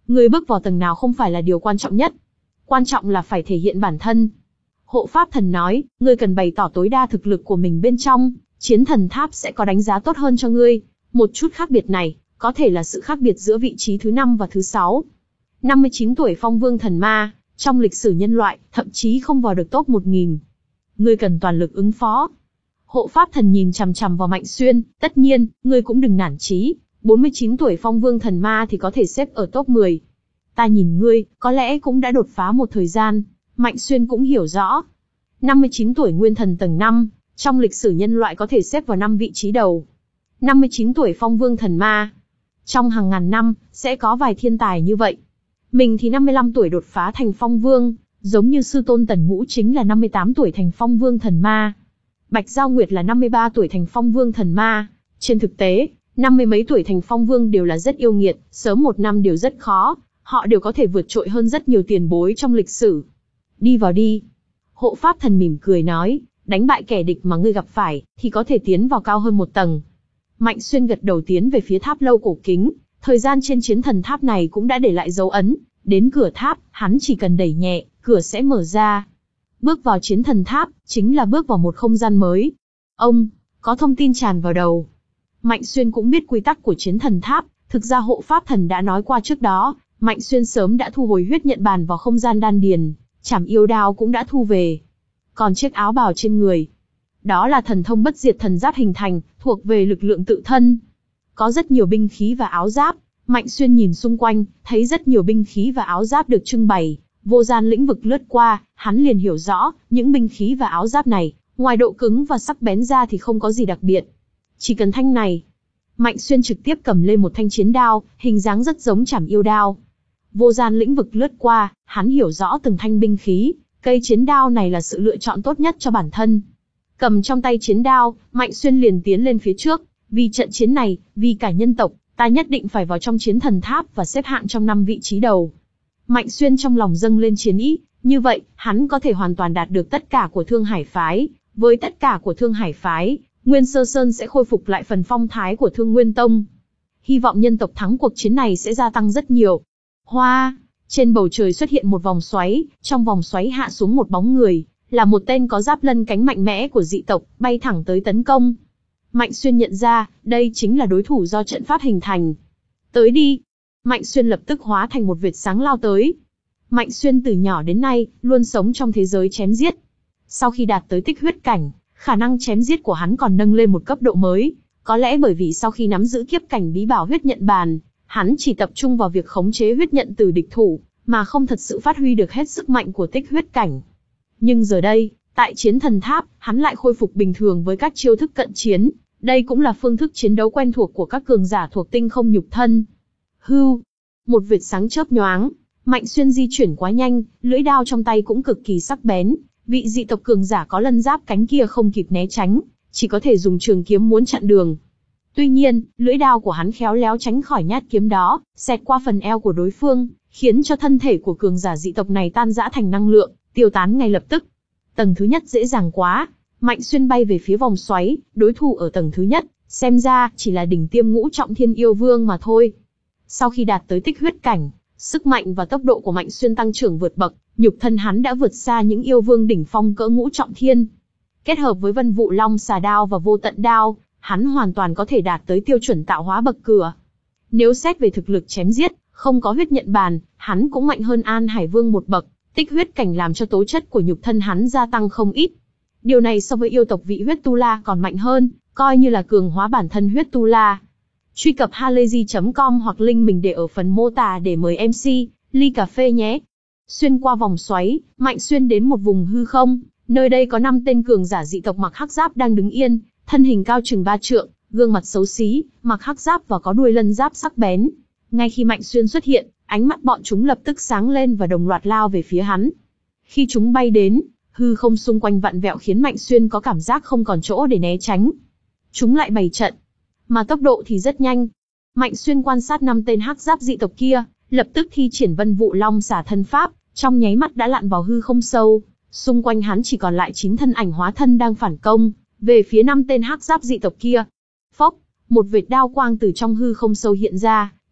Ngươi bước vào tầng nào không phải là điều quan trọng nhất. Quan trọng là phải thể hiện bản thân. Hộ pháp thần nói, ngươi cần bày tỏ tối đa thực lực của mình bên trong, chiến thần tháp sẽ có đánh giá tốt hơn cho ngươi. Một chút khác biệt này, có thể là sự khác biệt giữa vị trí thứ năm và thứ sáu. năm mươi chín tuổi phong vương thần ma, trong lịch sử nhân loại, thậm chí không vào được top một nghìn. Ngươi cần toàn lực ứng phó. Hộ pháp thần nhìn chằm chằm vào Mạnh Xuyên, tất nhiên, ngươi cũng đừng nản chí, bốn mươi chín tuổi phong vương thần ma thì có thể xếp ở top mười. Ta nhìn ngươi, có lẽ cũng đã đột phá một thời gian, Mạnh Xuyên cũng hiểu rõ. năm mươi chín tuổi nguyên thần tầng năm, trong lịch sử nhân loại có thể xếp vào năm vị trí đầu. năm mươi chín tuổi phong vương thần ma. Trong hàng ngàn năm, sẽ có vài thiên tài như vậy. Mình thì năm mươi lăm tuổi đột phá thành phong vương, giống như sư tôn Tần Ngũ chính là năm mươi tám tuổi thành phong vương thần ma. Bạch Giao Nguyệt là năm mươi ba tuổi thành phong vương thần ma. Trên thực tế, năm mươi mấy tuổi thành phong vương đều là rất yêu nghiệt, sớm một năm đều rất khó, họ đều có thể vượt trội hơn rất nhiều tiền bối trong lịch sử. Đi vào đi. Hộ pháp thần mỉm cười nói, đánh bại kẻ địch mà ngươi gặp phải, thì có thể tiến vào cao hơn một tầng. Mạnh Xuyên gật đầu tiến về phía tháp lâu cổ kính, thời gian trên chiến thần tháp này cũng đã để lại dấu ấn, đến cửa tháp, hắn chỉ cần đẩy nhẹ, cửa sẽ mở ra. Bước vào chiến thần tháp, chính là bước vào một không gian mới. Ông, có thông tin tràn vào đầu. Mạnh Xuyên cũng biết quy tắc của chiến thần tháp, thực ra hộ pháp thần đã nói qua trước đó, Mạnh Xuyên sớm đã thu hồi huyết nhận bàn vào không gian đan điền, chảm yêu đao cũng đã thu về. Còn chiếc áo bào trên người, đó là thần thông bất diệt thần giáp hình thành, thuộc về lực lượng tự thân. Có rất nhiều binh khí và áo giáp, Mạnh Xuyên nhìn xung quanh, thấy rất nhiều binh khí và áo giáp được trưng bày, vô gian lĩnh vực lướt qua, hắn liền hiểu rõ, những binh khí và áo giáp này, ngoài độ cứng và sắc bén ra thì không có gì đặc biệt. Chỉ cần thanh này. Mạnh Xuyên trực tiếp cầm lên một thanh chiến đao, hình dáng rất giống chảm yêu đao. Vô gian lĩnh vực lướt qua, hắn hiểu rõ từng thanh binh khí, cây chiến đao này là sự lựa chọn tốt nhất cho bản thân. Cầm trong tay chiến đao, Mạnh Xuyên liền tiến lên phía trước, vì trận chiến này, vì cả nhân tộc, ta nhất định phải vào trong chiến thần tháp và xếp hạng trong năm vị trí đầu. Mạnh Xuyên trong lòng dâng lên chiến ý, như vậy, hắn có thể hoàn toàn đạt được tất cả của Thương Hải Phái. Với tất cả của Thương Hải Phái, Nguyên Sơ Sơn sẽ khôi phục lại phần phong thái của Thương Nguyên Tông. Hy vọng nhân tộc thắng cuộc chiến này sẽ gia tăng rất nhiều. Hoa, trên bầu trời xuất hiện một vòng xoáy, trong vòng xoáy hạ xuống một bóng người, là một tên có giáp lân cánh mạnh mẽ của dị tộc, bay thẳng tới tấn công. Mạnh Xuyên nhận ra, đây chính là đối thủ do trận pháp hình thành. Tới đi. Mạnh Xuyên lập tức hóa thành một vệt sáng lao tới. Mạnh Xuyên từ nhỏ đến nay, luôn sống trong thế giới chém giết. Sau khi đạt tới tích huyết cảnh, khả năng chém giết của hắn còn nâng lên một cấp độ mới. Có lẽ bởi vì sau khi nắm giữ kiếp cảnh bí bảo huyết nhận bàn, hắn chỉ tập trung vào việc khống chế huyết nhận từ địch thủ, mà không thật sự phát huy được hết sức mạnh của tích huyết cảnh. Nhưng giờ đây, tại chiến thần tháp, hắn lại khôi phục bình thường với các chiêu thức cận chiến. Đây cũng là phương thức chiến đấu quen thuộc của các cường giả thuộc tinh không nhục thân. Hưu, một vệt sáng chớp nhoáng, Mạnh Xuyên di chuyển quá nhanh, lưỡi đao trong tay cũng cực kỳ sắc bén. Vị dị tộc cường giả có lân giáp cánh kia không kịp né tránh, chỉ có thể dùng trường kiếm muốn chặn đường. Tuy nhiên, lưỡi đao của hắn khéo léo tránh khỏi nhát kiếm đó, xẹt qua phần eo của đối phương, khiến cho thân thể của cường giả dị tộc này tan rã thành năng lượng, tiêu tán ngay lập tức. Tầng thứ nhất dễ dàng quá, Mạnh Xuyên bay về phía vòng xoáy, đối thủ ở tầng thứ nhất, xem ra chỉ là đỉnh tiêm ngũ trọng thiên yêu vương mà thôi. Sau khi đạt tới tích huyết cảnh, sức mạnh và tốc độ của Mạnh Xuyên tăng trưởng vượt bậc, nhục thân hắn đã vượt xa những yêu vương đỉnh phong cỡ ngũ trọng thiên. Kết hợp với Vân Vụ Long Xà Đao và Vô Tận Đao, hắn hoàn toàn có thể đạt tới tiêu chuẩn tạo hóa bậc cửa. Nếu xét về thực lực chém giết, không có huyết nhận bàn, hắn cũng mạnh hơn An Hải Vương một bậc, tích huyết cảnh làm cho tố chất của nhục thân hắn gia tăng không ít. Điều này so với yêu tộc vị huyết tu la còn mạnh hơn, coi như là cường hóa bản thân huyết tu la. Truy cập halayzi chấm com hoặc link mình để ở phần mô tả để mời em xê, ly cà phê nhé. Xuyên qua vòng xoáy, Mạnh Xuyên đến một vùng hư không, nơi đây có năm tên cường giả dị tộc mặc hắc giáp đang đứng yên, thân hình cao chừng ba trượng, gương mặt xấu xí, mặc hắc giáp và có đuôi lân giáp sắc bén. Ngay khi Mạnh Xuyên xuất hiện, ánh mắt bọn chúng lập tức sáng lên và đồng loạt lao về phía hắn. Khi chúng bay đến, hư không xung quanh vặn vẹo khiến Mạnh Xuyên có cảm giác không còn chỗ để né tránh. Chúng lại bày trận, mà tốc độ thì rất nhanh. Mạnh Xuyên quan sát năm tên hắc giáp dị tộc kia, lập tức thi triển Vân Vụ Long Xả thân pháp, trong nháy mắt đã lặn vào hư không sâu. Xung quanh hắn chỉ còn lại chín thân ảnh hóa thân đang phản công về phía năm tên hắc giáp dị tộc kia. Phốc, một vệt đao quang từ trong hư không sâu hiện ra,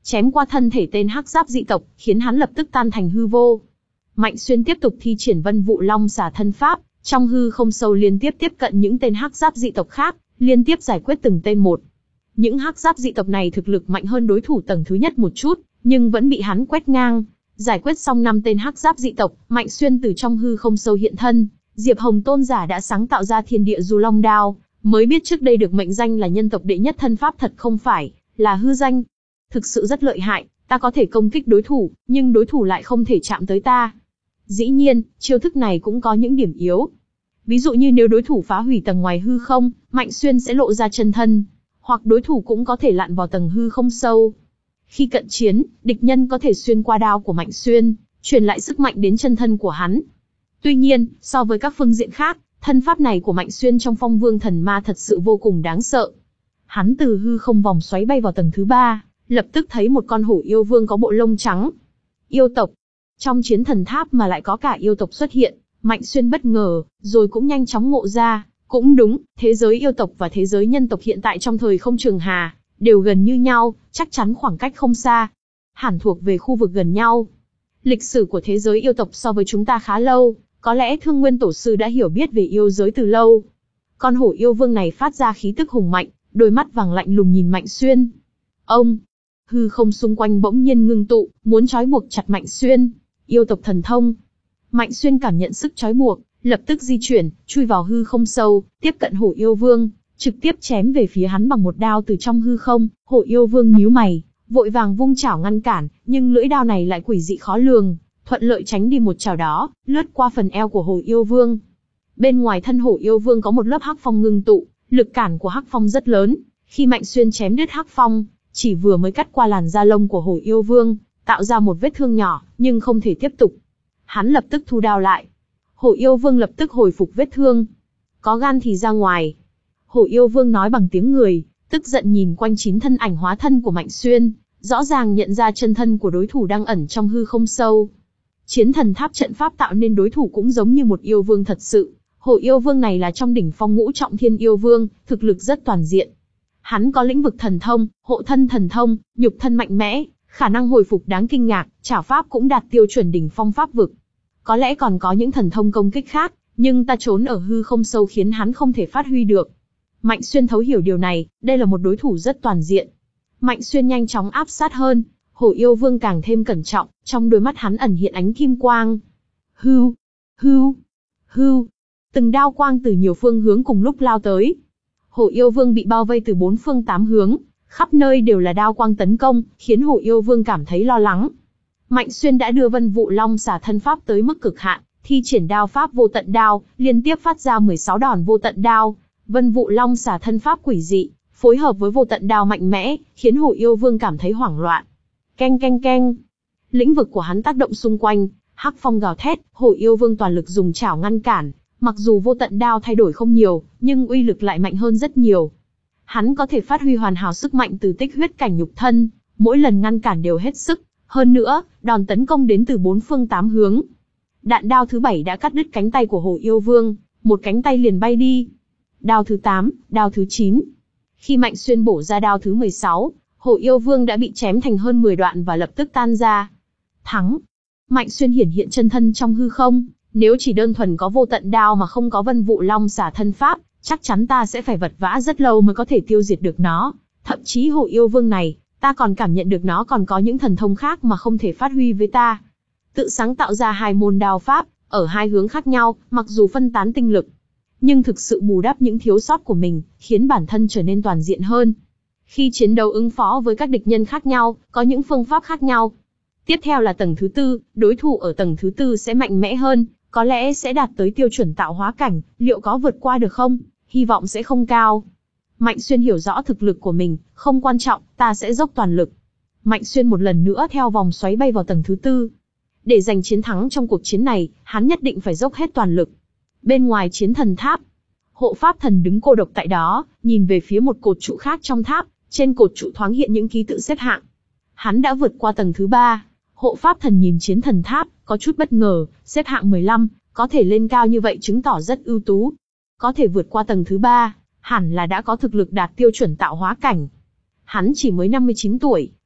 chém qua thân thể tên hắc giáp dị tộc, khiến hắn lập tức tan thành hư vô. Mạnh Xuyên tiếp tục thi triển Vân Vụ Long Xà thân pháp, trong hư không sâu liên tiếp tiếp cận những tên hắc giáp dị tộc khác, liên tiếp giải quyết từng tên một. Những hắc giáp dị tộc này thực lực mạnh hơn đối thủ tầng thứ nhất một chút, nhưng vẫn bị hắn quét ngang. Giải quyết xong năm tên hắc giáp dị tộc, Mạnh Xuyên từ trong hư không sâu hiện thân. Diệp Hồng tôn giả đã sáng tạo ra Thiên Địa Du Long Đao, mới biết trước đây được mệnh danh là nhân tộc đệ nhất thân pháp thật không phải là hư danh. Thực sự rất lợi hại, ta có thể công kích đối thủ, nhưng đối thủ lại không thể chạm tới ta. Dĩ nhiên, chiêu thức này cũng có những điểm yếu. Ví dụ như nếu đối thủ phá hủy tầng ngoài hư không, Mạnh Xuyên sẽ lộ ra chân thân, hoặc đối thủ cũng có thể lặn vào tầng hư không sâu. Khi cận chiến, địch nhân có thể xuyên qua đao của Mạnh Xuyên, truyền lại sức mạnh đến chân thân của hắn. Tuy nhiên, so với các phương diện khác, thân pháp này của Mạnh Xuyên trong Phong Vương Thần Ma thật sự vô cùng đáng sợ. Hắn từ hư không vòng xoáy bay vào tầng thứ ba, lập tức thấy một con hổ yêu vương có bộ lông trắng. Yêu tộc. Trong chiến thần tháp mà lại có cả yêu tộc xuất hiện, Mạnh Xuyên bất ngờ, rồi cũng nhanh chóng ngộ ra. Cũng đúng, thế giới yêu tộc và thế giới nhân tộc hiện tại trong thời không trường hà, đều gần như nhau, chắc chắn khoảng cách không xa. Hẳn thuộc về khu vực gần nhau. Lịch sử của thế giới yêu tộc so với chúng ta khá lâu, có lẽ Thương Nguyên Tổ Sư đã hiểu biết về yêu giới từ lâu. Con hổ yêu vương này phát ra khí tức hùng mạnh, đôi mắt vàng lạnh lùng nhìn Mạnh Xuyên. Ông, hư không xung quanh bỗng nhiên ngưng tụ, muốn trói buộc chặt Mạnh Xuyên. Yêu tộc thần thông. Mạnh Xuyên cảm nhận sức trói buộc, lập tức di chuyển, chui vào hư không sâu, tiếp cận hổ yêu vương, trực tiếp chém về phía hắn bằng một đao từ trong hư không. Hổ yêu vương nhíu mày, vội vàng vung chảo ngăn cản, nhưng lưỡi đao này lại quỷ dị khó lường, thuận lợi tránh đi một chảo đó, lướt qua phần eo của hổ yêu vương. Bên ngoài thân hổ yêu vương có một lớp hắc phong ngưng tụ, lực cản của hắc phong rất lớn. Khi Mạnh Xuyên chém đứt hắc phong, chỉ vừa mới cắt qua làn da lông của hổ yêu vương, tạo ra một vết thương nhỏ, nhưng không thể tiếp tục. Hắn lập tức thu đao lại. Hổ yêu vương lập tức hồi phục vết thương. Có gan thì ra ngoài. Hổ yêu vương nói bằng tiếng người, tức giận nhìn quanh chín thân ảnh hóa thân của Mạnh Xuyên, rõ ràng nhận ra chân thân của đối thủ đang ẩn trong hư không sâu. Chiến thần tháp trận pháp tạo nên đối thủ cũng giống như một yêu vương thật sự. Hổ yêu vương này là trong đỉnh phong ngũ trọng thiên yêu vương, thực lực rất toàn diện. Hắn có lĩnh vực thần thông, hộ thân thần thông, nhục thân mạnh mẽ, khả năng hồi phục đáng kinh ngạc, trảo pháp cũng đạt tiêu chuẩn đỉnh phong pháp vực. Có lẽ còn có những thần thông công kích khác, nhưng ta trốn ở hư không sâu khiến hắn không thể phát huy được. Mạnh Xuyên thấu hiểu điều này, đây là một đối thủ rất toàn diện. Mạnh Xuyên nhanh chóng áp sát hơn, hổ yêu vương càng thêm cẩn trọng, trong đôi mắt hắn ẩn hiện ánh kim quang. Hưu, hưu, hưu, từng đao quang từ nhiều phương hướng cùng lúc lao tới. Hổ yêu vương bị bao vây từ bốn phương tám hướng, khắp nơi đều là đao quang tấn công, khiến hổ yêu vương cảm thấy lo lắng. Mạnh Xuyên đã đưa Vân Vụ Long Xà thân pháp tới mức cực hạn, thi triển đao pháp vô tận đao, liên tiếp phát ra mười sáu đòn vô tận đao. Vân Vụ Long Xà thân pháp quỷ dị, phối hợp với vô tận đao mạnh mẽ, khiến hổ yêu vương cảm thấy hoảng loạn. Keng keng keng. Lĩnh vực của hắn tác động xung quanh, hắc phong gào thét, hổ yêu vương toàn lực dùng chảo ngăn cản. Mặc dù vô tận đao thay đổi không nhiều, nhưng uy lực lại mạnh hơn rất nhiều. Hắn có thể phát huy hoàn hảo sức mạnh từ tích huyết cảnh nhục thân, mỗi lần ngăn cản đều hết sức. Hơn nữa, đòn tấn công đến từ bốn phương tám hướng. Đạn đao thứ bảy đã cắt đứt cánh tay của hổ yêu vương, một cánh tay liền bay đi. Đao thứ tám, đao thứ chín. Khi Mạnh Xuyên bổ ra đao thứ mười sáu, hổ yêu vương đã bị chém thành hơn mười đoạn và lập tức tan ra. Thắng. Mạnh Xuyên hiển hiện chân thân trong hư không. Nếu chỉ đơn thuần có vô tận đao mà không có Vân Vụ Long Xà thân pháp, chắc chắn ta sẽ phải vật vã rất lâu mới có thể tiêu diệt được nó. Thậm chí hổ yêu vương này, ta còn cảm nhận được nó còn có những thần thông khác mà không thể phát huy với ta. Tự sáng tạo ra hai môn đao pháp, ở hai hướng khác nhau, mặc dù phân tán tinh lực, nhưng thực sự bù đắp những thiếu sót của mình, khiến bản thân trở nên toàn diện hơn. Khi chiến đấu ứng phó với các địch nhân khác nhau, có những phương pháp khác nhau. Tiếp theo là tầng thứ tư, đối thủ ở tầng thứ tư sẽ mạnh mẽ hơn, có lẽ sẽ đạt tới tiêu chuẩn tạo hóa cảnh, liệu có vượt qua được không? Hy vọng sẽ không cao. Mạnh Xuyên hiểu rõ thực lực của mình, không quan trọng, ta sẽ dốc toàn lực. Mạnh Xuyên một lần nữa theo vòng xoáy bay vào tầng thứ tư. Để giành chiến thắng trong cuộc chiến này, hắn nhất định phải dốc hết toàn lực. Bên ngoài chiến thần tháp, hộ pháp thần đứng cô độc tại đó, nhìn về phía một cột trụ khác trong tháp, trên cột trụ thoáng hiện những ký tự xếp hạng. Hắn đã vượt qua tầng thứ ba. Hộ pháp thần nhìn chiến thần tháp, có chút bất ngờ, xếp hạng mười lăm, có thể lên cao như vậy chứng tỏ rất ưu tú. Có thể vượt qua tầng thứ ba, hẳn là đã có thực lực đạt tiêu chuẩn tạo hóa cảnh. Hắn chỉ mới năm mươi chín tuổi,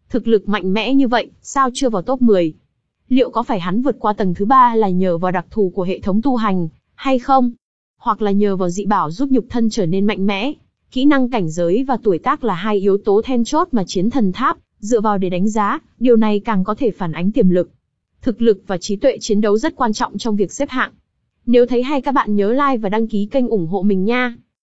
Thực lực mạnh mẽ như vậy, sao chưa vào top mười? Liệu có phải hắn vượt qua tầng thứ ba là nhờ vào đặc thù của hệ thống tu hành, hay không? Hoặc là nhờ vào dị bảo giúp nhục thân trở nên mạnh mẽ? Kỹ năng cảnh giới và tuổi tác là hai yếu tố then chốt mà chiến thần tháp dựa vào để đánh giá, điều này càng có thể phản ánh tiềm lực. Thực lực và trí tuệ chiến đấu rất quan trọng trong việc xếp hạng. Nếu thấy hay các bạn nhớ like và đăng ký kênh ủng hộ mình nha.